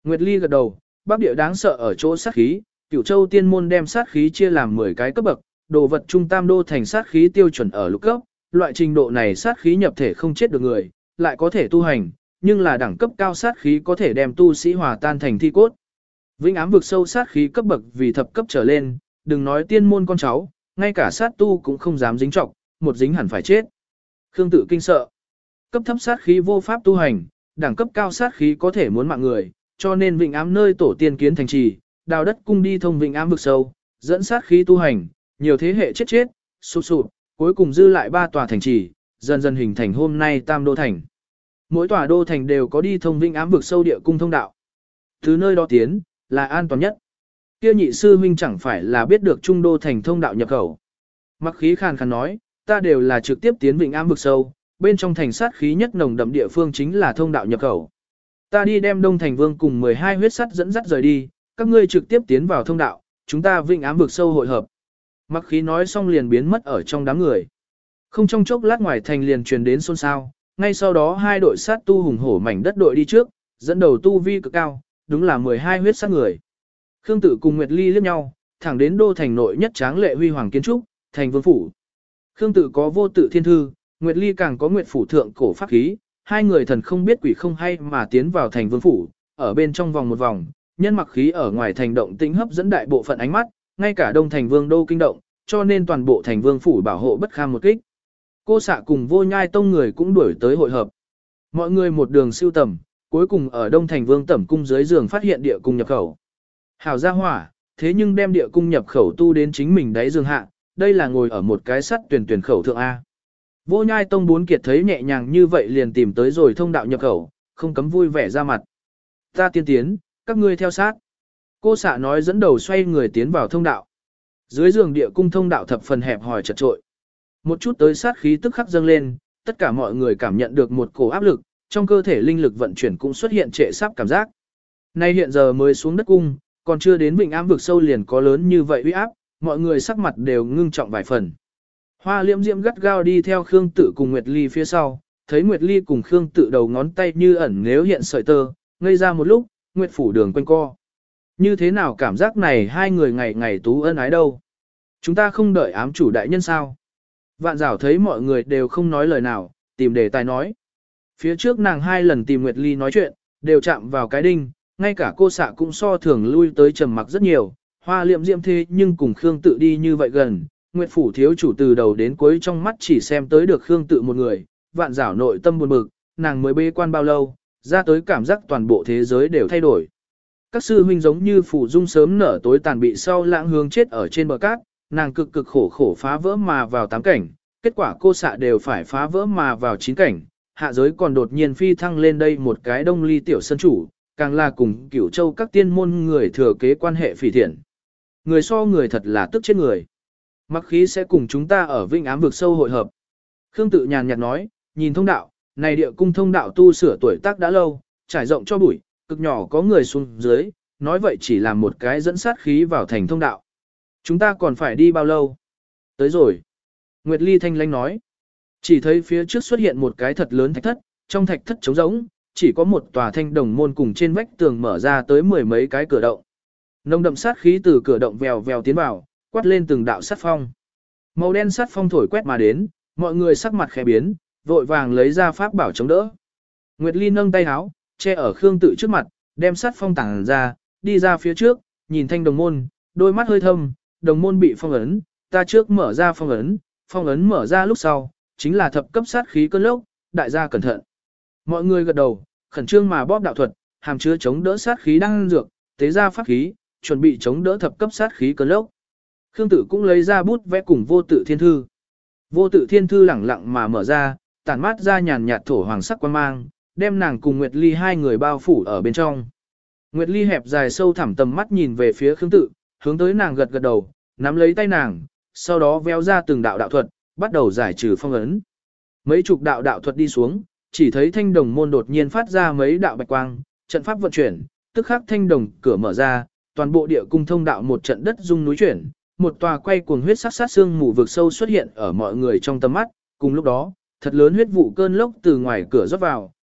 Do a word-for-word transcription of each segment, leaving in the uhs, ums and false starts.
Nguyệt Ly gật đầu, Bắc địa đáng sợ ở chỗ sát khí, Cửu Châu tiên môn đem sát khí chia làm mười cái cấp bậc, đồ vật trung tam đô thành sát khí tiêu chuẩn ở lục cấp, loại trình độ này sát khí nhập thể không chết được người, lại có thể tu hành, nhưng là đẳng cấp cao sát khí có thể đem tu sĩ hòa tan thành thi cốt. Vĩnh ám vực sâu sát khí cấp bậc vì thập cấp trở lên, đừng nói tiên môn con cháu, ngay cả sát tu cũng không dám dính trọng, một dính hẳn phải chết. Khương Tự kinh sợ. Cấp thấp sát khí vô pháp tu hành, đẳng cấp cao sát khí có thể muốn mạng người, cho nên vĩnh ám nơi tổ tiên kiến thành trì, đào đất cung đi thông vĩnh ám vực sâu, dẫn sát khí tu hành, nhiều thế hệ chết chết, sụp sụp, cuối cùng dư lại ba tòa thành trì, dần dần hình thành hôm nay Tam Đô thành. Mỗi tòa đô thành đều có đi thông vĩnh ám vực sâu địa cung thông đạo. Từ nơi đó tiến là an toàn nhất. Kia nhị sư huynh chẳng phải là biết được trung đô thành thông đạo nhập khẩu. Mặc khí khàn khàn nói, ta đều là trực tiếp tiến vĩnh ám vực sâu, bên trong thành sát khí nhất nồng đậm địa phương chính là thông đạo nhập khẩu. Ta đi đem Đông Thành Vương cùng mười hai huyết sắt dẫn dắt rời đi, các ngươi trực tiếp tiến vào thông đạo, chúng ta vĩnh ám vực sâu hội hợp. Mặc khí nói xong liền biến mất ở trong đám người. Không trong chốc lát ngoài thành liền truyền đến xôn xao, ngay sau đó hai đội sát tu hùng hổ mảnh đất đội đi trước, dẫn đầu tu vi cực cao, đúng là mười hai huyết sát người. Khương Tự cùng Nguyệt Ly liếc nhau, thẳng đến đô thành nội nhất tráng lệ huy hoàng kiến trúc, thành vương phủ. Khương Tự có vô tự thiên thư, Nguyệt Ly càng có Nguyệt phủ thượng cổ pháp khí, hai người thần không biết quỷ không hay mà tiến vào thành vương phủ, ở bên trong vòng một vòng, nhân mặc khí ở ngoài thành động tĩnh hấp dẫn đại bộ phận ánh mắt, ngay cả đông thành vương đô kinh động, cho nên toàn bộ thành vương phủ bảo hộ bất kham một kích. Cô xạ cùng Vô Nhai tông người cũng đuổi tới hội hợp. Mọi người một đường siêu tầm, cuối cùng ở đông thành vương tẩm cung dưới giường phát hiện địa cung nhập khẩu. Hảo gia hỏa, thế nhưng đem địa cung nhập khẩu tu đến chính mình đáy giường hạ, đây là ngồi ở một cái sắt tuyển tuyển khẩu thượng A. Vô Nhai tông bốn kiệt thấy nhẹ nhàng như vậy liền tìm tới rồi thông đạo nhập khẩu, không cấm vui vẻ ra mặt. Ta tiên tiến, các ngươi theo sát. Cô xạ nói dẫn đầu xoay người tiến vào thông đạo. Dưới giường địa cung thông đạo thập phần hẹp hòi chật trội. Một chút tới sát khí tức khắc dâng lên, tất cả mọi người cảm nhận được một cổ áp lực, trong cơ thể linh lực vận chuyển cũng xuất hiện trệ sắp cảm giác. Nay hiện giờ mới xuống đất cung, còn chưa đến vịnh ám vực sâu liền có lớn như vậy uy áp, mọi người sắc mặt đều ngưng trọng vài phần. Hoa Liễm Diễm gắt gao đi theo Khương Tự cùng Nguyệt Ly phía sau, thấy Nguyệt Ly cùng Khương Tự đầu ngón tay như ẩn nếu hiện sợi tơ, ngây ra một lúc, Nguyệt phủ đường quanh co. Như thế nào cảm giác này hai người ngày ngày tú ân ái đâu? Chúng ta không đợi ám chủ đại nhân sao? Vạn Giảo thấy mọi người đều không nói lời nào, tìm đề tài nói. Phía trước nàng hai lần tìm Nguyệt Ly nói chuyện, đều chạm vào cái đinh, ngay cả cô xạ cũng so thường lui tới trầm mặc rất nhiều. Hoa Liễm Diễm thế nhưng cùng Khương Tự đi như vậy gần, Nguyệt phủ thiếu chủ từ đầu đến cuối trong mắt chỉ xem tới được Khương Tự một người, Vạn Giảo nội tâm buồn bực, nàng mới bế quan bao lâu, ra tới cảm giác toàn bộ thế giới đều thay đổi. Các sư huynh giống như phủ dung sớm nở tối tàn bị sau lãng hướng chết ở trên bờ cát, nàng cực cực khổ khổ phá vỡ mà vào tám cảnh, kết quả cô xạ đều phải phá vỡ mà vào chín cảnh, hạ giới còn đột nhiên phi thăng lên đây một cái đông ly tiểu sân chủ, càng là cùng Cửu Châu các tiên môn người thừa kế quan hệ phỉ thiện. Người so người thật là tức chết người. Mặc khí sẽ cùng chúng ta ở vĩnh ám vực sâu hội hợp. Khương Tự nhàn nhạt nói, nhìn thông đạo, này địa cung thông đạo tu sửa tuổi tác đã lâu, trải rộng cho bụi, cực nhỏ có người xuống dưới, nói vậy chỉ là một cái dẫn sát khí vào thành thông đạo. Chúng ta còn phải đi bao lâu? Tới rồi. Nguyệt Ly thanh lãnh nói. Chỉ thấy phía trước xuất hiện một cái thật lớn thạch thất, trong thạch thất trống rỗng, chỉ có một tòa thanh đồng môn cùng trên vách tường mở ra tới mười mấy cái cửa động. Nồng đậm sát khí từ cửa động vèo vèo tiến vào, quát lên từng đạo sát phong. Màu đen sát phong thổi quét mà đến, mọi người sắc mặt khẽ biến, vội vàng lấy ra pháp bảo chống đỡ. Nguyệt Ly nâng tay háo, che ở Khương Tự trước mặt, đem sát phong tàng ra, đi ra phía trước, nhìn thanh đồng môn, đôi mắt hơi thâm, đồng môn bị phong ấn, ta trước mở ra phong ấn, phong ấn mở ra lúc sau, chính là thập cấp sát khí cơn lốc, đại gia cẩn thận. Mọi người gật đầu, khẩn trương mà bóp đạo thuật, hàm chứa chống đỡ sát khí đang dược, tế ra pháp khí, chuẩn bị chống đỡ thập cấp sát khí cơn lốc. Khương Tự cũng lấy ra bút vẽ cùng vô tự thiên thư. Vô tự thiên thư lẳng lặng mà mở ra, tản mát ra nhàn nhạt thổ hoàng sắc quang mang, đem nàng cùng Nguyệt Ly hai người bao phủ ở bên trong. Nguyệt Ly hẹp dài sâu thẳm tầm mắt nhìn về phía Khương Tự, hướng tới nàng gật gật đầu, nắm lấy tay nàng, sau đó véo ra từng đạo đạo thuật, bắt đầu giải trừ phong ấn. Mấy chục đạo đạo thuật đi xuống, chỉ thấy thanh đồng môn đột nhiên phát ra mấy đạo bạch quang, trận pháp vận chuyển, tức khắc thanh đồng cửa mở ra, toàn bộ địa cung thông đạo một trận đất rung núi chuyển, một tòa quay cuồng huyết sắc sát xương mù vực sâu xuất hiện ở mọi người trong tầm mắt, cùng lúc đó, thật lớn huyết vụ cơn lốc từ ngoài cửa rót vào,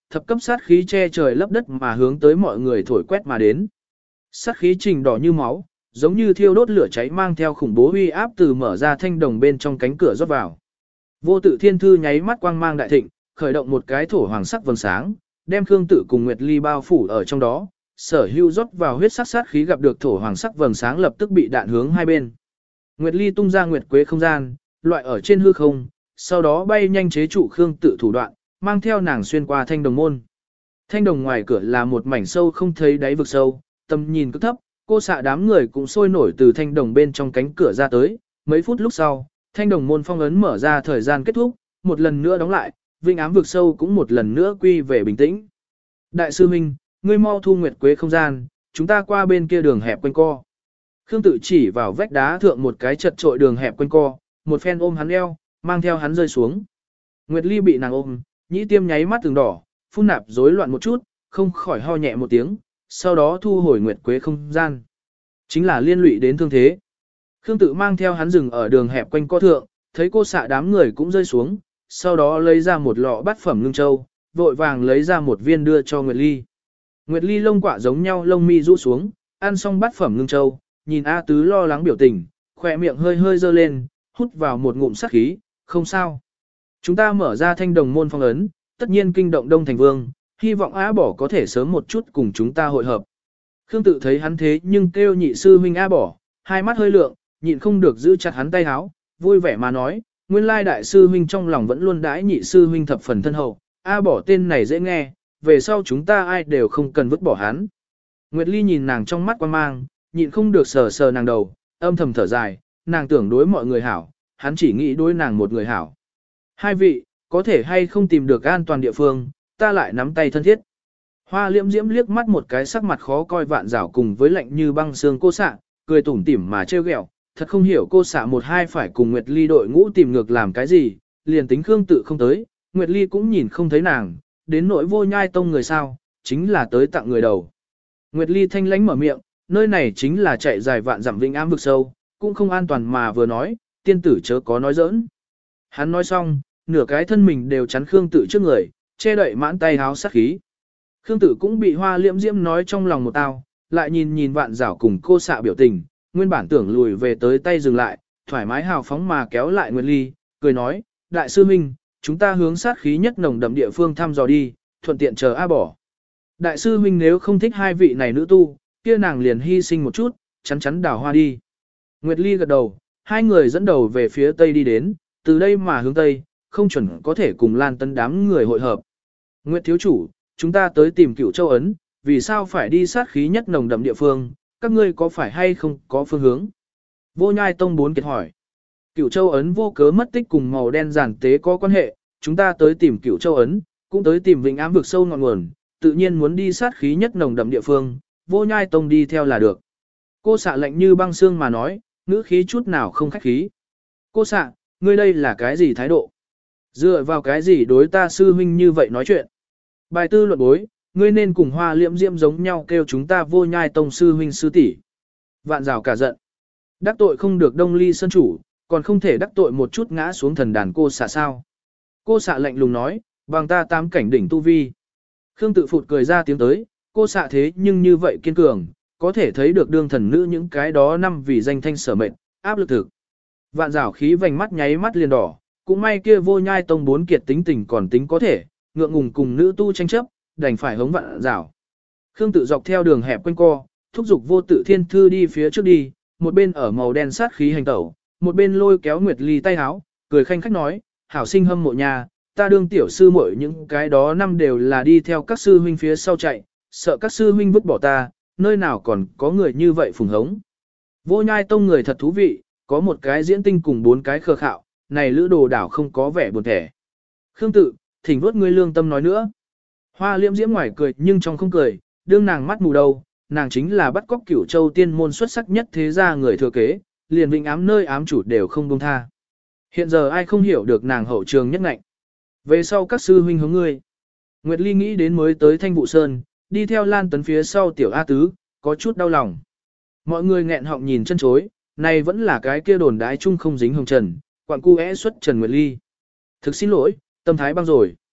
thập cấp sát khí che trời lấp đất mà hướng tới mọi người thổi quét mà đến. Sát khí trình đỏ như máu, giống như thiêu đốt lửa cháy mang theo khủng bố uy áp từ mở ra thanh đồng bên trong cánh cửa rót vào. Vô Tự Thiên Thư nháy mắt quang mang đại thịnh, khởi động một cái thổ hoàng sắc vầng sáng, đem Khương Tự cùng Nguyệt Ly bao phủ ở trong đó. Sở Hưu rót vào huyết sắc sát khí gặp được thổ hoàng sắc vầng sáng lập tức bị đạn hướng hai bên. Nguyệt Ly tung ra nguyệt quế không gian, loại ở trên hư không, sau đó bay nhanh chế trụ Khương Tự thủ đoạn, mang theo nàng xuyên qua thanh đồng môn. Thanh đồng ngoài cửa là một mảnh sâu không thấy đáy vực sâu, tầm nhìn cực thấp, cô xạ đám người cũng sôi nổi từ thanh đồng bên trong cánh cửa ra tới. Mấy phút lúc sau, thanh đồng môn phong ấn mở ra thời gian kết thúc, một lần nữa đóng lại, vinh ám vực sâu cũng một lần nữa quy về bình tĩnh. Đại sư Minh, ngươi mau thu nguyệt quế không gian, chúng ta qua bên kia đường hẹp quanh co. Khương Tự chỉ vào vách đá thượng một cái chật trội đường hẹp quanh co, một phen ôm hắn eo, mang theo hắn rơi xuống. Nguyệt Ly bị nàng ôm, nhĩ tiêm nháy mắt từng đỏ, phun nạp rối loạn một chút, không khỏi ho nhẹ một tiếng, sau đó thu hồi nguyệt quế không gian. Chính là liên lụy đến thương thế. Khương Tự mang theo hắn dừng ở đường hẹp quanh co thượng, thấy cô xạ đám người cũng rơi xuống, sau đó lấy ra một lọ bát phẩm ngưng châu, vội vàng lấy ra một viên đưa cho Nguyệt Ly. Nguyệt Ly lông quạ giống nhau lông mi rũ xuống, ăn xong bát phẩm ngưng châu, nhìn A Tứ lo lắng biểu tình, khỏe miệng hơi hơi dơ lên, hút vào một ngụm sát khí, không sao. Chúng ta mở ra thanh đồng môn phong ấn, tất nhiên kinh động Đông Thành Vương, hy vọng A Bỏ có thể sớm một chút cùng chúng ta hội hợp. Khương Tự thấy hắn thế nhưng kêu nhị sư huynh A Bỏ, hai mắt hơi lượng, nhịn không được giữ chặt hắn tay áo, vui vẻ mà nói, nguyên lai đại sư huynh trong lòng vẫn luôn đãi nhị sư huynh thập phần thân hậu, A Bỏ tên này dễ nghe, về sau chúng ta ai đều không cần vứt bỏ hắn. Nguyệt Ly nhìn nàng trong mắt quan mang, nhịn không được sờ sờ nàng đầu, âm thầm thở dài, nàng tưởng đối mọi người hảo, hắn chỉ nghĩ đối nàng một người hảo. Hai vị, có thể hay không tìm được an toàn địa phương, ta lại nắm tay thân thiết. Hoa Liễm Diễm liếc mắt một cái sắc mặt khó coi Vạn Giảo cùng với lạnh như băng xương cô xạ, cười tủm tỉm mà trêu ghẹo, thật không hiểu cô xạ một hai phải cùng Nguyệt Ly đội ngũ tìm ngược làm cái gì, liền tính Khương Tự không tới, Nguyệt Ly cũng nhìn không thấy nàng, đến nỗi Vô Nhai Tông người sao, chính là tới tặng người đầu. Nguyệt Ly thanh lánh mở miệng, nơi này chính là chạy dài vạn dặm vĩnh ám vực sâu, cũng không an toàn mà vừa nói, tiên tử chớ có nói giỡn. Hắn nói xong, nửa cái thân mình đều chắn Khương Tự trước người, che đậy mãn tay háo sát khí. Khương Tự cũng bị Hoa Liễm Diễm nói trong lòng một tao, lại nhìn nhìn Vạn Giảo cùng cô xạ biểu tình, nguyên bản tưởng lùi về tới tay dừng lại, thoải mái hào phóng mà kéo lại Nguyệt Ly, cười nói, đại sư huynh, chúng ta hướng sát khí nhất nồng đậm địa phương thăm dò đi, thuận tiện chờ A Bỏ. Đại sư huynh nếu không thích hai vị này nữ tu, kia nàng liền hy sinh một chút, chắn chắn đào hoa đi. Nguyệt Ly gật đầu, hai người dẫn đầu về phía tây đi đến, từ đây mà hướng tây, không chuẩn có thể cùng Lan Tấn đám người hội hợp. Nguyệt thiếu chủ, chúng ta tới tìm Cửu Châu ấn, vì sao phải đi sát khí nhất nồng đậm địa phương, các ngươi có phải hay không có phương hướng? Vô Nhai Tông bốn kiệt hỏi. Cửu Châu ấn vô cớ mất tích cùng màu đen giản tế có quan hệ, chúng ta tới tìm Cửu Châu ấn, cũng tới tìm Vĩnh Ám vực sâu ngọn nguồn, tự nhiên muốn đi sát khí nhất nồng đậm địa phương, Vô Nhai Tông đi theo là được. Cô xạ lạnh như băng xương mà nói, ngữ khí chút nào không khách khí. Cô xạ, ngươi đây là cái gì thái độ? Dựa vào cái gì đối ta sư huynh như vậy nói chuyện? Bài tư luận bối, ngươi nên cùng Hoa Liễm Diễm giống nhau kêu chúng ta Vô Nhai Tông sư huynh sư tỷ. Vạn Giảo cả giận. Đắc tội không được Đông Ly Sơn chủ, còn không thể đắc tội một chút ngã xuống thần đàn cô xạ sao? Cô xạ lạnh lùng nói, bằng ta tám cảnh đỉnh tu vi. Khương Tự phụt cười ra tiếng tới, cô xạ thế nhưng như vậy kiên cường, có thể thấy được đương thần nữ những cái đó năm vì danh thanh sở mệnh, áp lực thực. Vạn Giảo khí vành mắt nháy mắt liền đỏ, cũng may kia Vô Nhai Tông bốn kiệt tính tình còn tính có thể, ngượng ngùng cùng nữ tu tranh chấp, đành phải hống Vạn Giảo. Khương Tự dọc theo đường hẹp quanh co, thúc giục Vô Tự Thiên Thư đi phía trước đi, một bên ở màu đen sát khí hành tẩu, một bên lôi kéo Nguyệt Ly tay háo, cười khanh khách nói, hảo sinh hâm mộ nhà, ta đương tiểu sư muội những cái đó năm đều là đi theo các sư huynh phía sau chạy, sợ các sư huynh vứt bỏ ta, nơi nào còn có người như vậy phùng hống. Vô Nhai Tông người thật thú vị, có một cái diễn tinh cùng bốn cái khờ khạo, này lữ đồ đảo không có vẻ buồn thẻ. Khương Tự, thỉnh vuốt ngươi lương tâm nói nữa. Hoa Liễm Diễm ngoài cười nhưng trong không cười, đương nàng mắt mù đầu, nàng chính là bắt cóc Cửu Châu tiên môn xuất sắc nhất thế gia người thừa kế, liền Vĩnh Ám nơi ám chủ đều không buông tha. Hiện giờ ai không hiểu được nàng hậu trường nhất ngạnh. Về sau các sư huynh hướng ngươi. Nguyệt Ly nghĩ đến mới tới Thanh Vụ Sơn, đi theo Lan Tấn phía sau tiểu A Tứ, có chút đau lòng. Mọi người nghẹn họng nhìn chân chối, này vẫn là cái kia đồn đái chung không dính hồng trần, quặng cu é xuất Trần Nguyệt Ly. Thực xin lỗi, tâm thái băng rồi.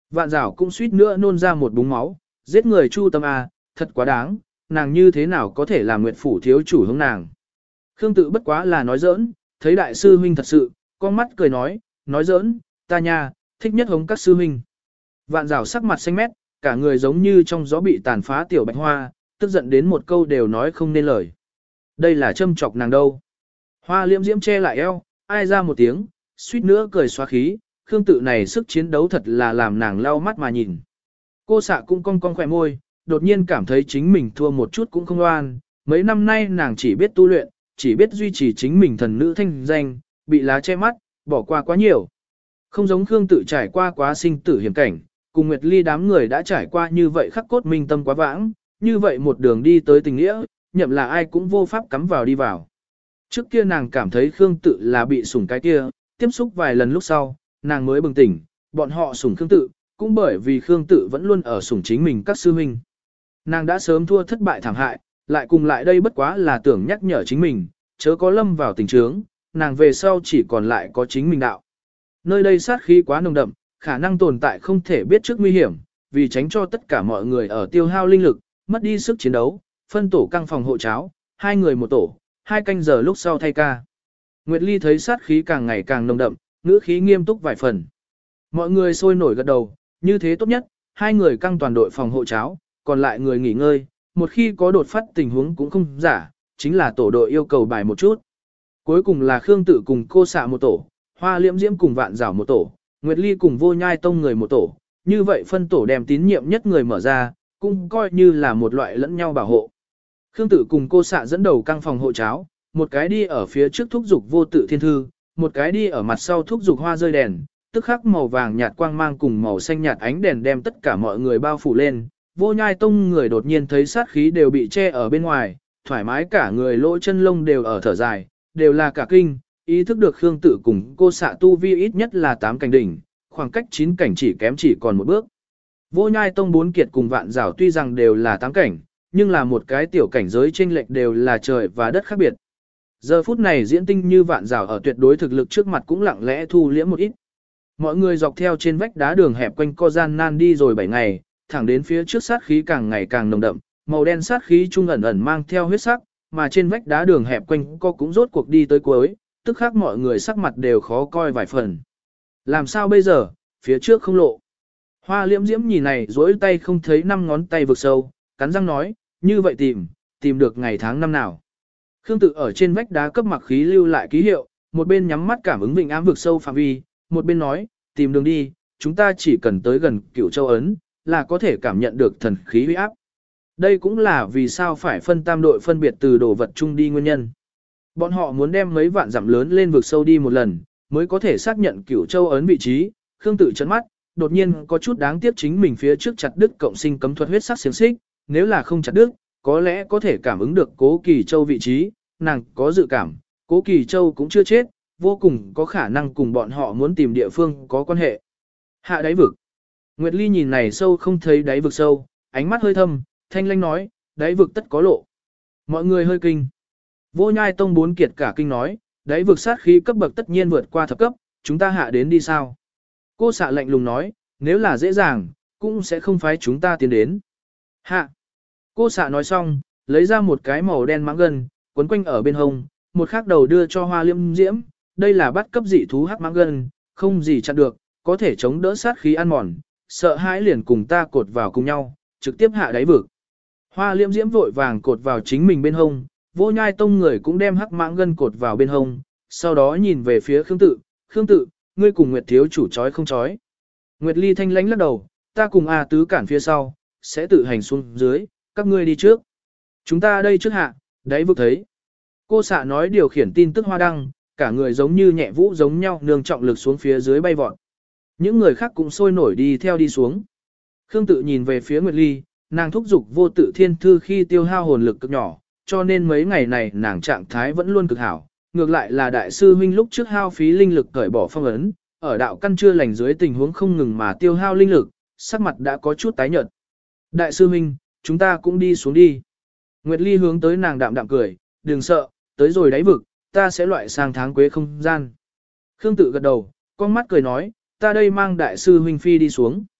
Vạn Giảo cũng suýt nữa nôn ra một búng máu, giết người chu tâm a, thật quá đáng, nàng như thế nào có thể làm Nguyệt phủ thiếu chủ hướng nàng. Khương Tự bất quá là nói giỡn, thấy đại sư huynh thật sự, con mắt cười nói, nói giỡn, ta nha, thích nhất hống các sư huynh. Vạn Giảo sắc mặt xanh mét, cả người giống như trong gió bị tàn phá tiểu bạch hoa, tức giận đến một câu đều nói không nên lời. Đây là châm chọc nàng đâu. Hoa Liễm Diễm che lại eo, ai ra một tiếng, suýt nữa cười xóa khí, Khương Tự này sức chiến đấu thật là làm nàng lau mắt mà nhìn. Cô xạ cũng cong cong khỏe môi, đột nhiên cảm thấy chính mình thua một chút cũng không oan, mấy năm nay nàng chỉ biết tu luyện, chỉ biết duy trì chính mình thần nữ thanh danh, bị lá che mắt, bỏ qua quá nhiều. Không giống Khương Tự trải qua quá sinh tử hiểm cảnh, cùng Nguyệt Ly đám người đã trải qua như vậy khắc cốt minh tâm quá vãng, như vậy một đường đi tới tình nghĩa, nhậm là ai cũng vô pháp cắm vào đi vào. Trước kia nàng cảm thấy Khương Tự là bị sủng cái kia, tiếp xúc vài lần lúc sau, nàng mới bừng tỉnh, bọn họ sủng Khương Tự, cũng bởi vì Khương Tự vẫn luôn ở sủng chính mình các sư huynh. Nàng đã sớm thua thất bại thảm hại, lại cùng lại đây bất quá là tưởng nhắc nhở chính mình, chớ có lâm vào tình trướng, nàng về sau chỉ còn lại có chính mình đạo. Nơi đây sát khí quá nồng đậm, khả năng tồn tại không thể biết trước nguy hiểm, vì tránh cho tất cả mọi người ở tiêu hao linh lực, mất đi sức chiến đấu, phân tổ căng phòng hộ cháo, hai người một tổ, hai canh giờ lúc sau thay ca. Nguyệt Ly thấy sát khí càng ngày càng nồng đậm, ngữ khí nghiêm túc vài phần. Mọi người sôi nổi gật đầu, như thế tốt nhất, hai người căng toàn đội phòng hộ cháo, còn lại người nghỉ ngơi, một khi có đột phát tình huống cũng không giả, chính là tổ đội yêu cầu bài một chút. Cuối cùng là Khương Tự cùng cô xạ một tổ, Hoa Liễm Diễm cùng Vạn Giảo một tổ, Nguyệt Ly cùng Vô Nhai Tông người một tổ, như vậy phân tổ đem tín nhiệm nhất người mở ra, cũng coi như là một loại lẫn nhau bảo hộ. Khương Tự cùng cô xạ dẫn đầu căng phòng hộ cháo, một cái đi ở phía trước thúc dục Vô Tự Thiên Thư, một cái đi ở mặt sau thúc dục Hoa Rơi Đèn, tức khắc màu vàng nhạt quang mang cùng màu xanh nhạt ánh đèn đem tất cả mọi người bao phủ lên. Vô Nhai Tông người đột nhiên thấy sát khí đều bị che ở bên ngoài, thoải mái cả người lỗ chân lông đều ở thở dài, đều là cả kinh, ý thức được Khương Tự cùng cô xạ tu vi ít nhất là tám cảnh đỉnh, khoảng cách chín cảnh chỉ kém chỉ còn một bước. Vô Nhai Tông bốn kiệt cùng Vạn Giảo tuy rằng đều là tám cảnh, nhưng là một cái tiểu cảnh giới chênh lệch đều là trời và đất khác biệt. Giờ phút này diễn tinh như Vạn Giảo ở tuyệt đối thực lực trước mặt cũng lặng lẽ thu liễm một ít. Mọi người dọc theo trên vách đá đường hẹp quanh co gian nan đi rồi bảy ngày, thẳng đến phía trước sát khí càng ngày càng nồng đậm, màu đen sát khí trung ẩn ẩn mang theo huyết sắc, mà trên vách đá đường hẹp quanh co cũng rốt cuộc đi tới cuối, tức khắc mọi người sắc mặt đều khó coi vài phần. Làm sao bây giờ, phía trước không lộ. Hoa Liễm Diễm nhìn này duỗi tay không thấy năm ngón tay vực sâu, cắn răng nói, như vậy tìm, tìm được ngày tháng năm nào. Khương Tự ở trên vách đá cấp mặc khí lưu lại ký hiệu, một bên nhắm mắt cảm ứng vịnh ám vực sâu phạm vi, một bên nói, tìm đường đi, chúng ta chỉ cần tới gần Cửu Châu ấn, là có thể cảm nhận được thần khí huy áp. Đây cũng là vì sao phải phân tam đội phân biệt từ đồ vật chung đi nguyên nhân. Bọn họ muốn đem mấy vạn dặm lớn lên vực sâu đi một lần, mới có thể xác nhận Cửu Châu ấn vị trí. Khương Tự chấn mắt, đột nhiên có chút đáng tiếc chính mình phía trước chặt đứt cộng sinh cấm thuật huyết sắc xiềng xích, nếu là không chặt đứt, có lẽ có thể cảm ứng được Cố Kỳ Châu vị trí, nàng có dự cảm, Cố Kỳ Châu cũng chưa chết, vô cùng có khả năng cùng bọn họ muốn tìm địa phương có quan hệ. Hạ đáy vực. Nguyệt Ly nhìn này sâu không thấy đáy vực sâu, ánh mắt hơi thâm, thanh lanh nói, đáy vực tất có lộ. Mọi người hơi kinh. Vô Nhai Tông bốn kiệt cả kinh nói, đáy vực sát khí cấp bậc tất nhiên vượt qua thập cấp, chúng ta hạ đến đi sao? Cô xạ lạnh lùng nói, nếu là dễ dàng, cũng sẽ không phái chúng ta tiến đến. Hạ. Cô xạ nói xong, lấy ra một cái màu đen mãng gân, quấn quanh ở bên hông, một khác đầu đưa cho Hoa Liễm Diễm, đây là bắt cấp dị thú hắc mãng gân, không gì chặn được, có thể chống đỡ sát khí ăn mòn, sợ hãi liền cùng ta cột vào cùng nhau, trực tiếp hạ đáy vực. Hoa Liễm Diễm vội vàng cột vào chính mình bên hông, Vô Nhai Tông người cũng đem hắc mãng gân cột vào bên hông, sau đó nhìn về phía Khương Tự, Khương Tự, ngươi cùng Nguyệt thiếu chủ chói không chói. Nguyệt Ly thanh lãnh lắc đầu, ta cùng A Tứ cản phía sau, sẽ tự hành xuống dưới, các ngươi đi trước. Chúng ta đây trước hạ, đáy vực thấy. Cô xạ nói điều khiển tin tức hoa đăng, cả người giống như nhẹ vũ giống nhau nương trọng lực xuống phía dưới bay vọt. Những người khác cũng sôi nổi đi theo đi xuống. Khương Tự nhìn về phía Nguyệt Ly, nàng thúc giục Vô Tự Thiên Thư khi tiêu hao hồn lực cực nhỏ, cho nên mấy ngày này nàng trạng thái vẫn luôn cực hảo. Ngược lại là đại sư huynh lúc trước hao phí linh lực cởi bỏ phong ấn, ở đạo căn chưa lành dưới tình huống không ngừng mà tiêu hao linh lực, sắc mặt đã có chút tái nhợt. Đại sư huynh, chúng ta cũng đi xuống đi. Nguyệt Ly hướng tới nàng đạm đạm cười, đừng sợ, tới rồi đáy vực, ta sẽ loại sang tháng quế không gian. Khương Tự gật đầu, con mắt cười nói, ta đây mang đại sư huynh phi đi xuống.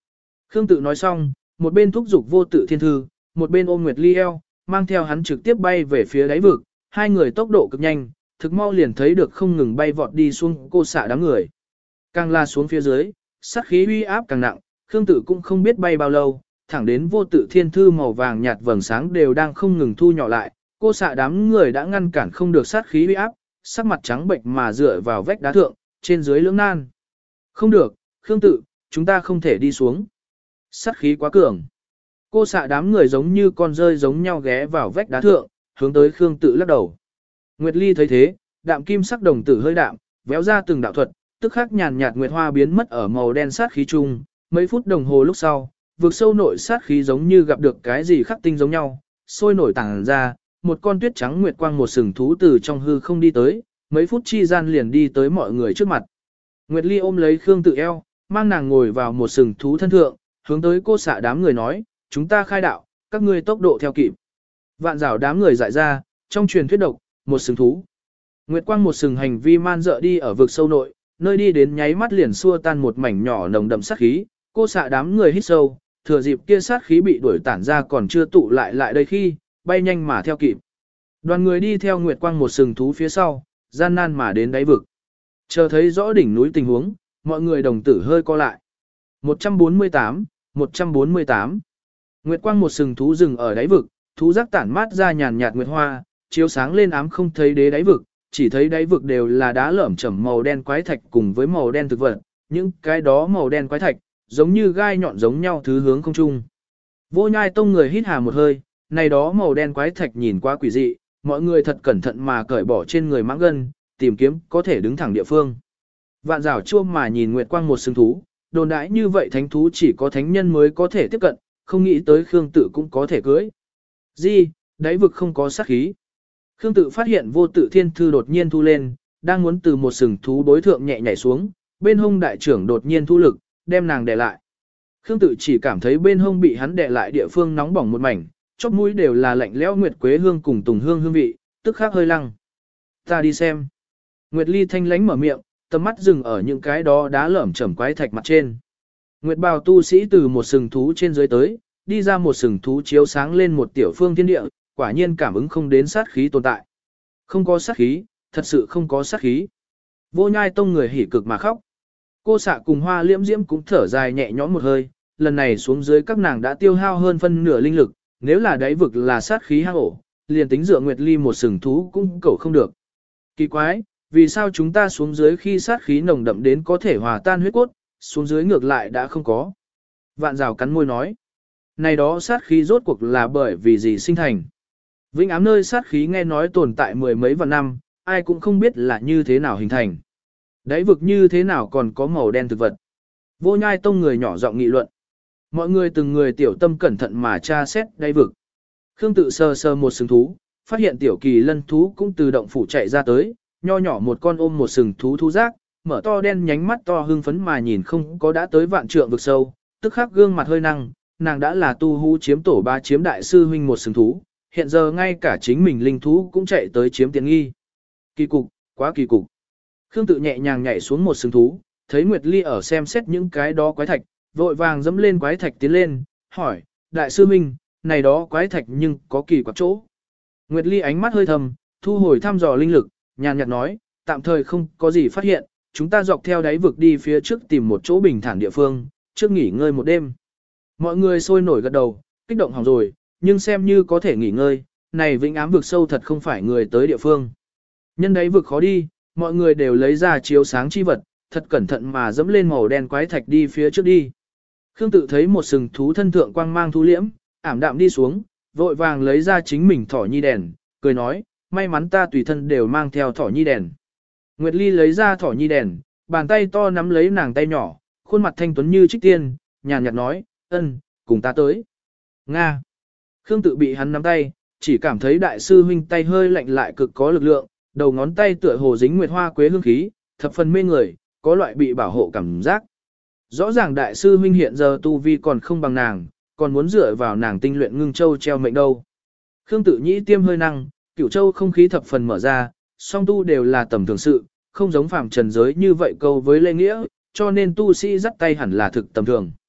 Khương Tự nói xong, một bên thúc giục Vô Tự Thiên Thư, một bên ôm Nguyệt Ly eo, mang theo hắn trực tiếp bay về phía đáy vực, hai người tốc độ cực nhanh, thực mau liền thấy được không ngừng bay vọt đi xuống cô xạ đám người. Càng la xuống phía dưới, sát khí uy áp càng nặng, Khương Tự cũng không biết bay bao lâu, thẳng đến Vô Tự Thiên Thư màu vàng nhạt vầng sáng đều đang không ngừng thu nhỏ lại, cô xạ đám người đã ngăn cản không được sát khí uy áp, sắc mặt trắng bệnh mà dựa vào vách đá thượng, trên dưới lưỡng nan. Không được, Khương Tự, chúng ta không thể đi xuống. Sát khí quá cường. Cô xạ đám người giống như con rơi giống nhau ghé vào vách đá thượng, hướng tới Khương Tự lắc đầu. Nguyệt Ly thấy thế, đạm kim sắc đồng tử hơi đạm, véo ra từng đạo thuật, tức khắc nhàn nhạt nguyệt hoa biến mất ở màu đen sát khí chung, mấy phút đồng hồ lúc sau, vực sâu nội sát khí giống như gặp được cái gì khắc tinh giống nhau, sôi nổi tàng ra, một con tuyết trắng nguyệt quang một sừng thú từ trong hư không đi tới, mấy phút chi gian liền đi tới mọi người trước mặt. Nguyệt Ly ôm lấy Khương Tự eo, mang nàng ngồi vào một sừng thú thân thượng, hướng tới cô xạ đám người nói, chúng ta khai đạo, các ngươi tốc độ theo kịp. Vạn rào đám người dại ra, trong truyền thuyết độc, một sừng thú. Nguyệt quang một sừng hành vi man dợ đi ở vực sâu nội, nơi đi đến nháy mắt liền xua tan một mảnh nhỏ nồng đậm sát khí, cô xạ đám người hít sâu, thừa dịp kia sát khí bị đuổi tản ra còn chưa tụ lại lại đây khi, bay nhanh mà theo kịp. Đoàn người đi theo Nguyệt quang một sừng thú phía sau, gian nan mà đến đáy vực. Chờ thấy rõ đỉnh núi tình huống, mọi người đồng tử hơi co lại. một trăm bốn mươi tám, một trăm bốn mươi tám. Nguyệt quang một sừng thú rừng ở đáy vực, thú giác tản mát ra nhàn nhạt nguyệt hoa, chiếu sáng lên ám không thấy đế đáy vực, chỉ thấy đáy vực đều là đá lởm chởm màu đen quái thạch cùng với màu đen thực vật, những cái đó màu đen quái thạch, giống như gai nhọn giống nhau thứ hướng không trung. Vô Nhai Tông người hít hà một hơi, này đó màu đen quái thạch nhìn quá quỷ dị, mọi người thật cẩn thận mà cởi bỏ trên người mãng gân, tìm kiếm có thể đứng thẳng địa phương. Vạn rào chua mà nhìn Nguyệt quang một sừng thú, đồn đãi như vậy thánh thú chỉ có thánh nhân mới có thể tiếp cận, không nghĩ tới Khương Tự cũng có thể cưới. Gì, đáy vực không có sát khí. Khương Tự phát hiện Vô Tự Thiên Thư đột nhiên thu lên, đang muốn từ một sừng thú đối thượng nhẹ nhảy xuống, bên hông đại trưởng đột nhiên thu lực, đem nàng đè lại. Khương Tự chỉ cảm thấy bên hông bị hắn đè lại địa phương nóng bỏng một mảnh, chóp mũi đều là lạnh lẽo nguyệt quế hương cùng tùng hương hương vị, tức khắc hơi lăng. Ta đi xem. Nguyệt Ly thanh lánh mở miệng, tầm mắt dừng ở những cái đó đá lởm chởm quái thạch mặt trên. Nguyệt bào tu sĩ từ một sừng thú trên dưới tới, đi ra một sừng thú chiếu sáng lên một tiểu phương thiên địa, quả nhiên cảm ứng không đến sát khí tồn tại. Không có sát khí, thật sự không có sát khí. Vô Nhai Tông người hỉ cực mà khóc. Cô xạ cùng Hoa Liễm Diễm cũng thở dài nhẹ nhõm một hơi, lần này xuống dưới các nàng đã tiêu hao hơn phân nửa linh lực, nếu là đáy vực là sát khí hang ổ, liền tính dựa Nguyệt Ly một sừng thú cũng cầu không được. Kỳ quái, vì sao chúng ta xuống dưới khi sát khí nồng đậm đến có thể hòa tan huyết cốt, xuống dưới ngược lại đã không có. Vạn rào cắn môi nói. Này đó sát khí rốt cuộc là bởi vì gì sinh thành. Vĩnh ám nơi sát khí nghe nói tồn tại mười mấy vạn năm, ai cũng không biết là như thế nào hình thành. Đáy vực như thế nào còn có màu đen thực vật. Vô Nhai Tông người nhỏ giọng nghị luận. Mọi người từng người tiểu tâm cẩn thận mà tra xét đáy vực. Khương Tự sờ sờ một sừng thú, phát hiện tiểu kỳ lân thú cũng từ động phủ chạy ra tới, nho nhỏ một con ôm một sừng thú thú giác, mở to đen nhánh mắt to hưng phấn mà nhìn không có đã tới vạn trượng vực sâu, tức khắc gương mặt hơi năng, nàng đã là tu hú chiếm tổ ba chiếm đại sư huynh một sừng thú, hiện giờ ngay cả chính mình linh thú cũng chạy tới chiếm tiện nghi. Kỳ cục, quá kỳ cục. Khương Tự nhẹ nhàng nhảy xuống một sừng thú, thấy Nguyệt Ly ở xem xét những cái đó quái thạch, vội vàng dẫm lên quái thạch tiến lên, hỏi, đại sư huynh, này đó quái thạch nhưng có kỳ quặc chỗ. Nguyệt Ly ánh mắt hơi thầm, thu hồi thăm dò linh lực, nhàn nhạt nói, tạm thời không có gì phát hiện, chúng ta dọc theo đáy vực đi phía trước tìm một chỗ bình thản địa phương, trước nghỉ ngơi một đêm. Mọi người sôi nổi gật đầu, kích động hỏng rồi, nhưng xem như có thể nghỉ ngơi, này vĩnh ám vực sâu thật không phải người tới địa phương. Nhân đáy vực khó đi, mọi người đều lấy ra chiếu sáng chi vật, thật cẩn thận mà dẫm lên màu đen quái thạch đi phía trước đi. Khương Tự thấy một sừng thú thân thượng quang mang thu liễm, ảm đạm đi xuống, vội vàng lấy ra chính mình thỏ nhi đèn, cười nói, may mắn ta tùy thân đều mang theo thỏ nhi đèn. Nguyệt Ly lấy ra thỏ nhi đèn, bàn tay to nắm lấy nàng tay nhỏ, khuôn mặt thanh tuấn như trích tiên, nhàn nhạt nói, ân, cùng ta tới. Nga. Khương Tự bị hắn nắm tay, chỉ cảm thấy đại sư huynh tay hơi lạnh lại cực có lực lượng, đầu ngón tay tựa hồ dính nguyệt hoa quế hương khí, thập phần mê người, có loại bị bảo hộ cảm giác. Rõ ràng đại sư huynh hiện giờ tu vi còn không bằng nàng, còn muốn dựa vào nàng tinh luyện ngưng châu treo mệnh đâu. Khương Tự nhĩ tiêm hơi năng, cửu châu không khí thập phần mở ra, song tu đều là tầm thường sự, không giống phàm trần giới như vậy câu với lê nghĩa, cho nên tu sĩ dắt tay hẳn là thực tầm thường.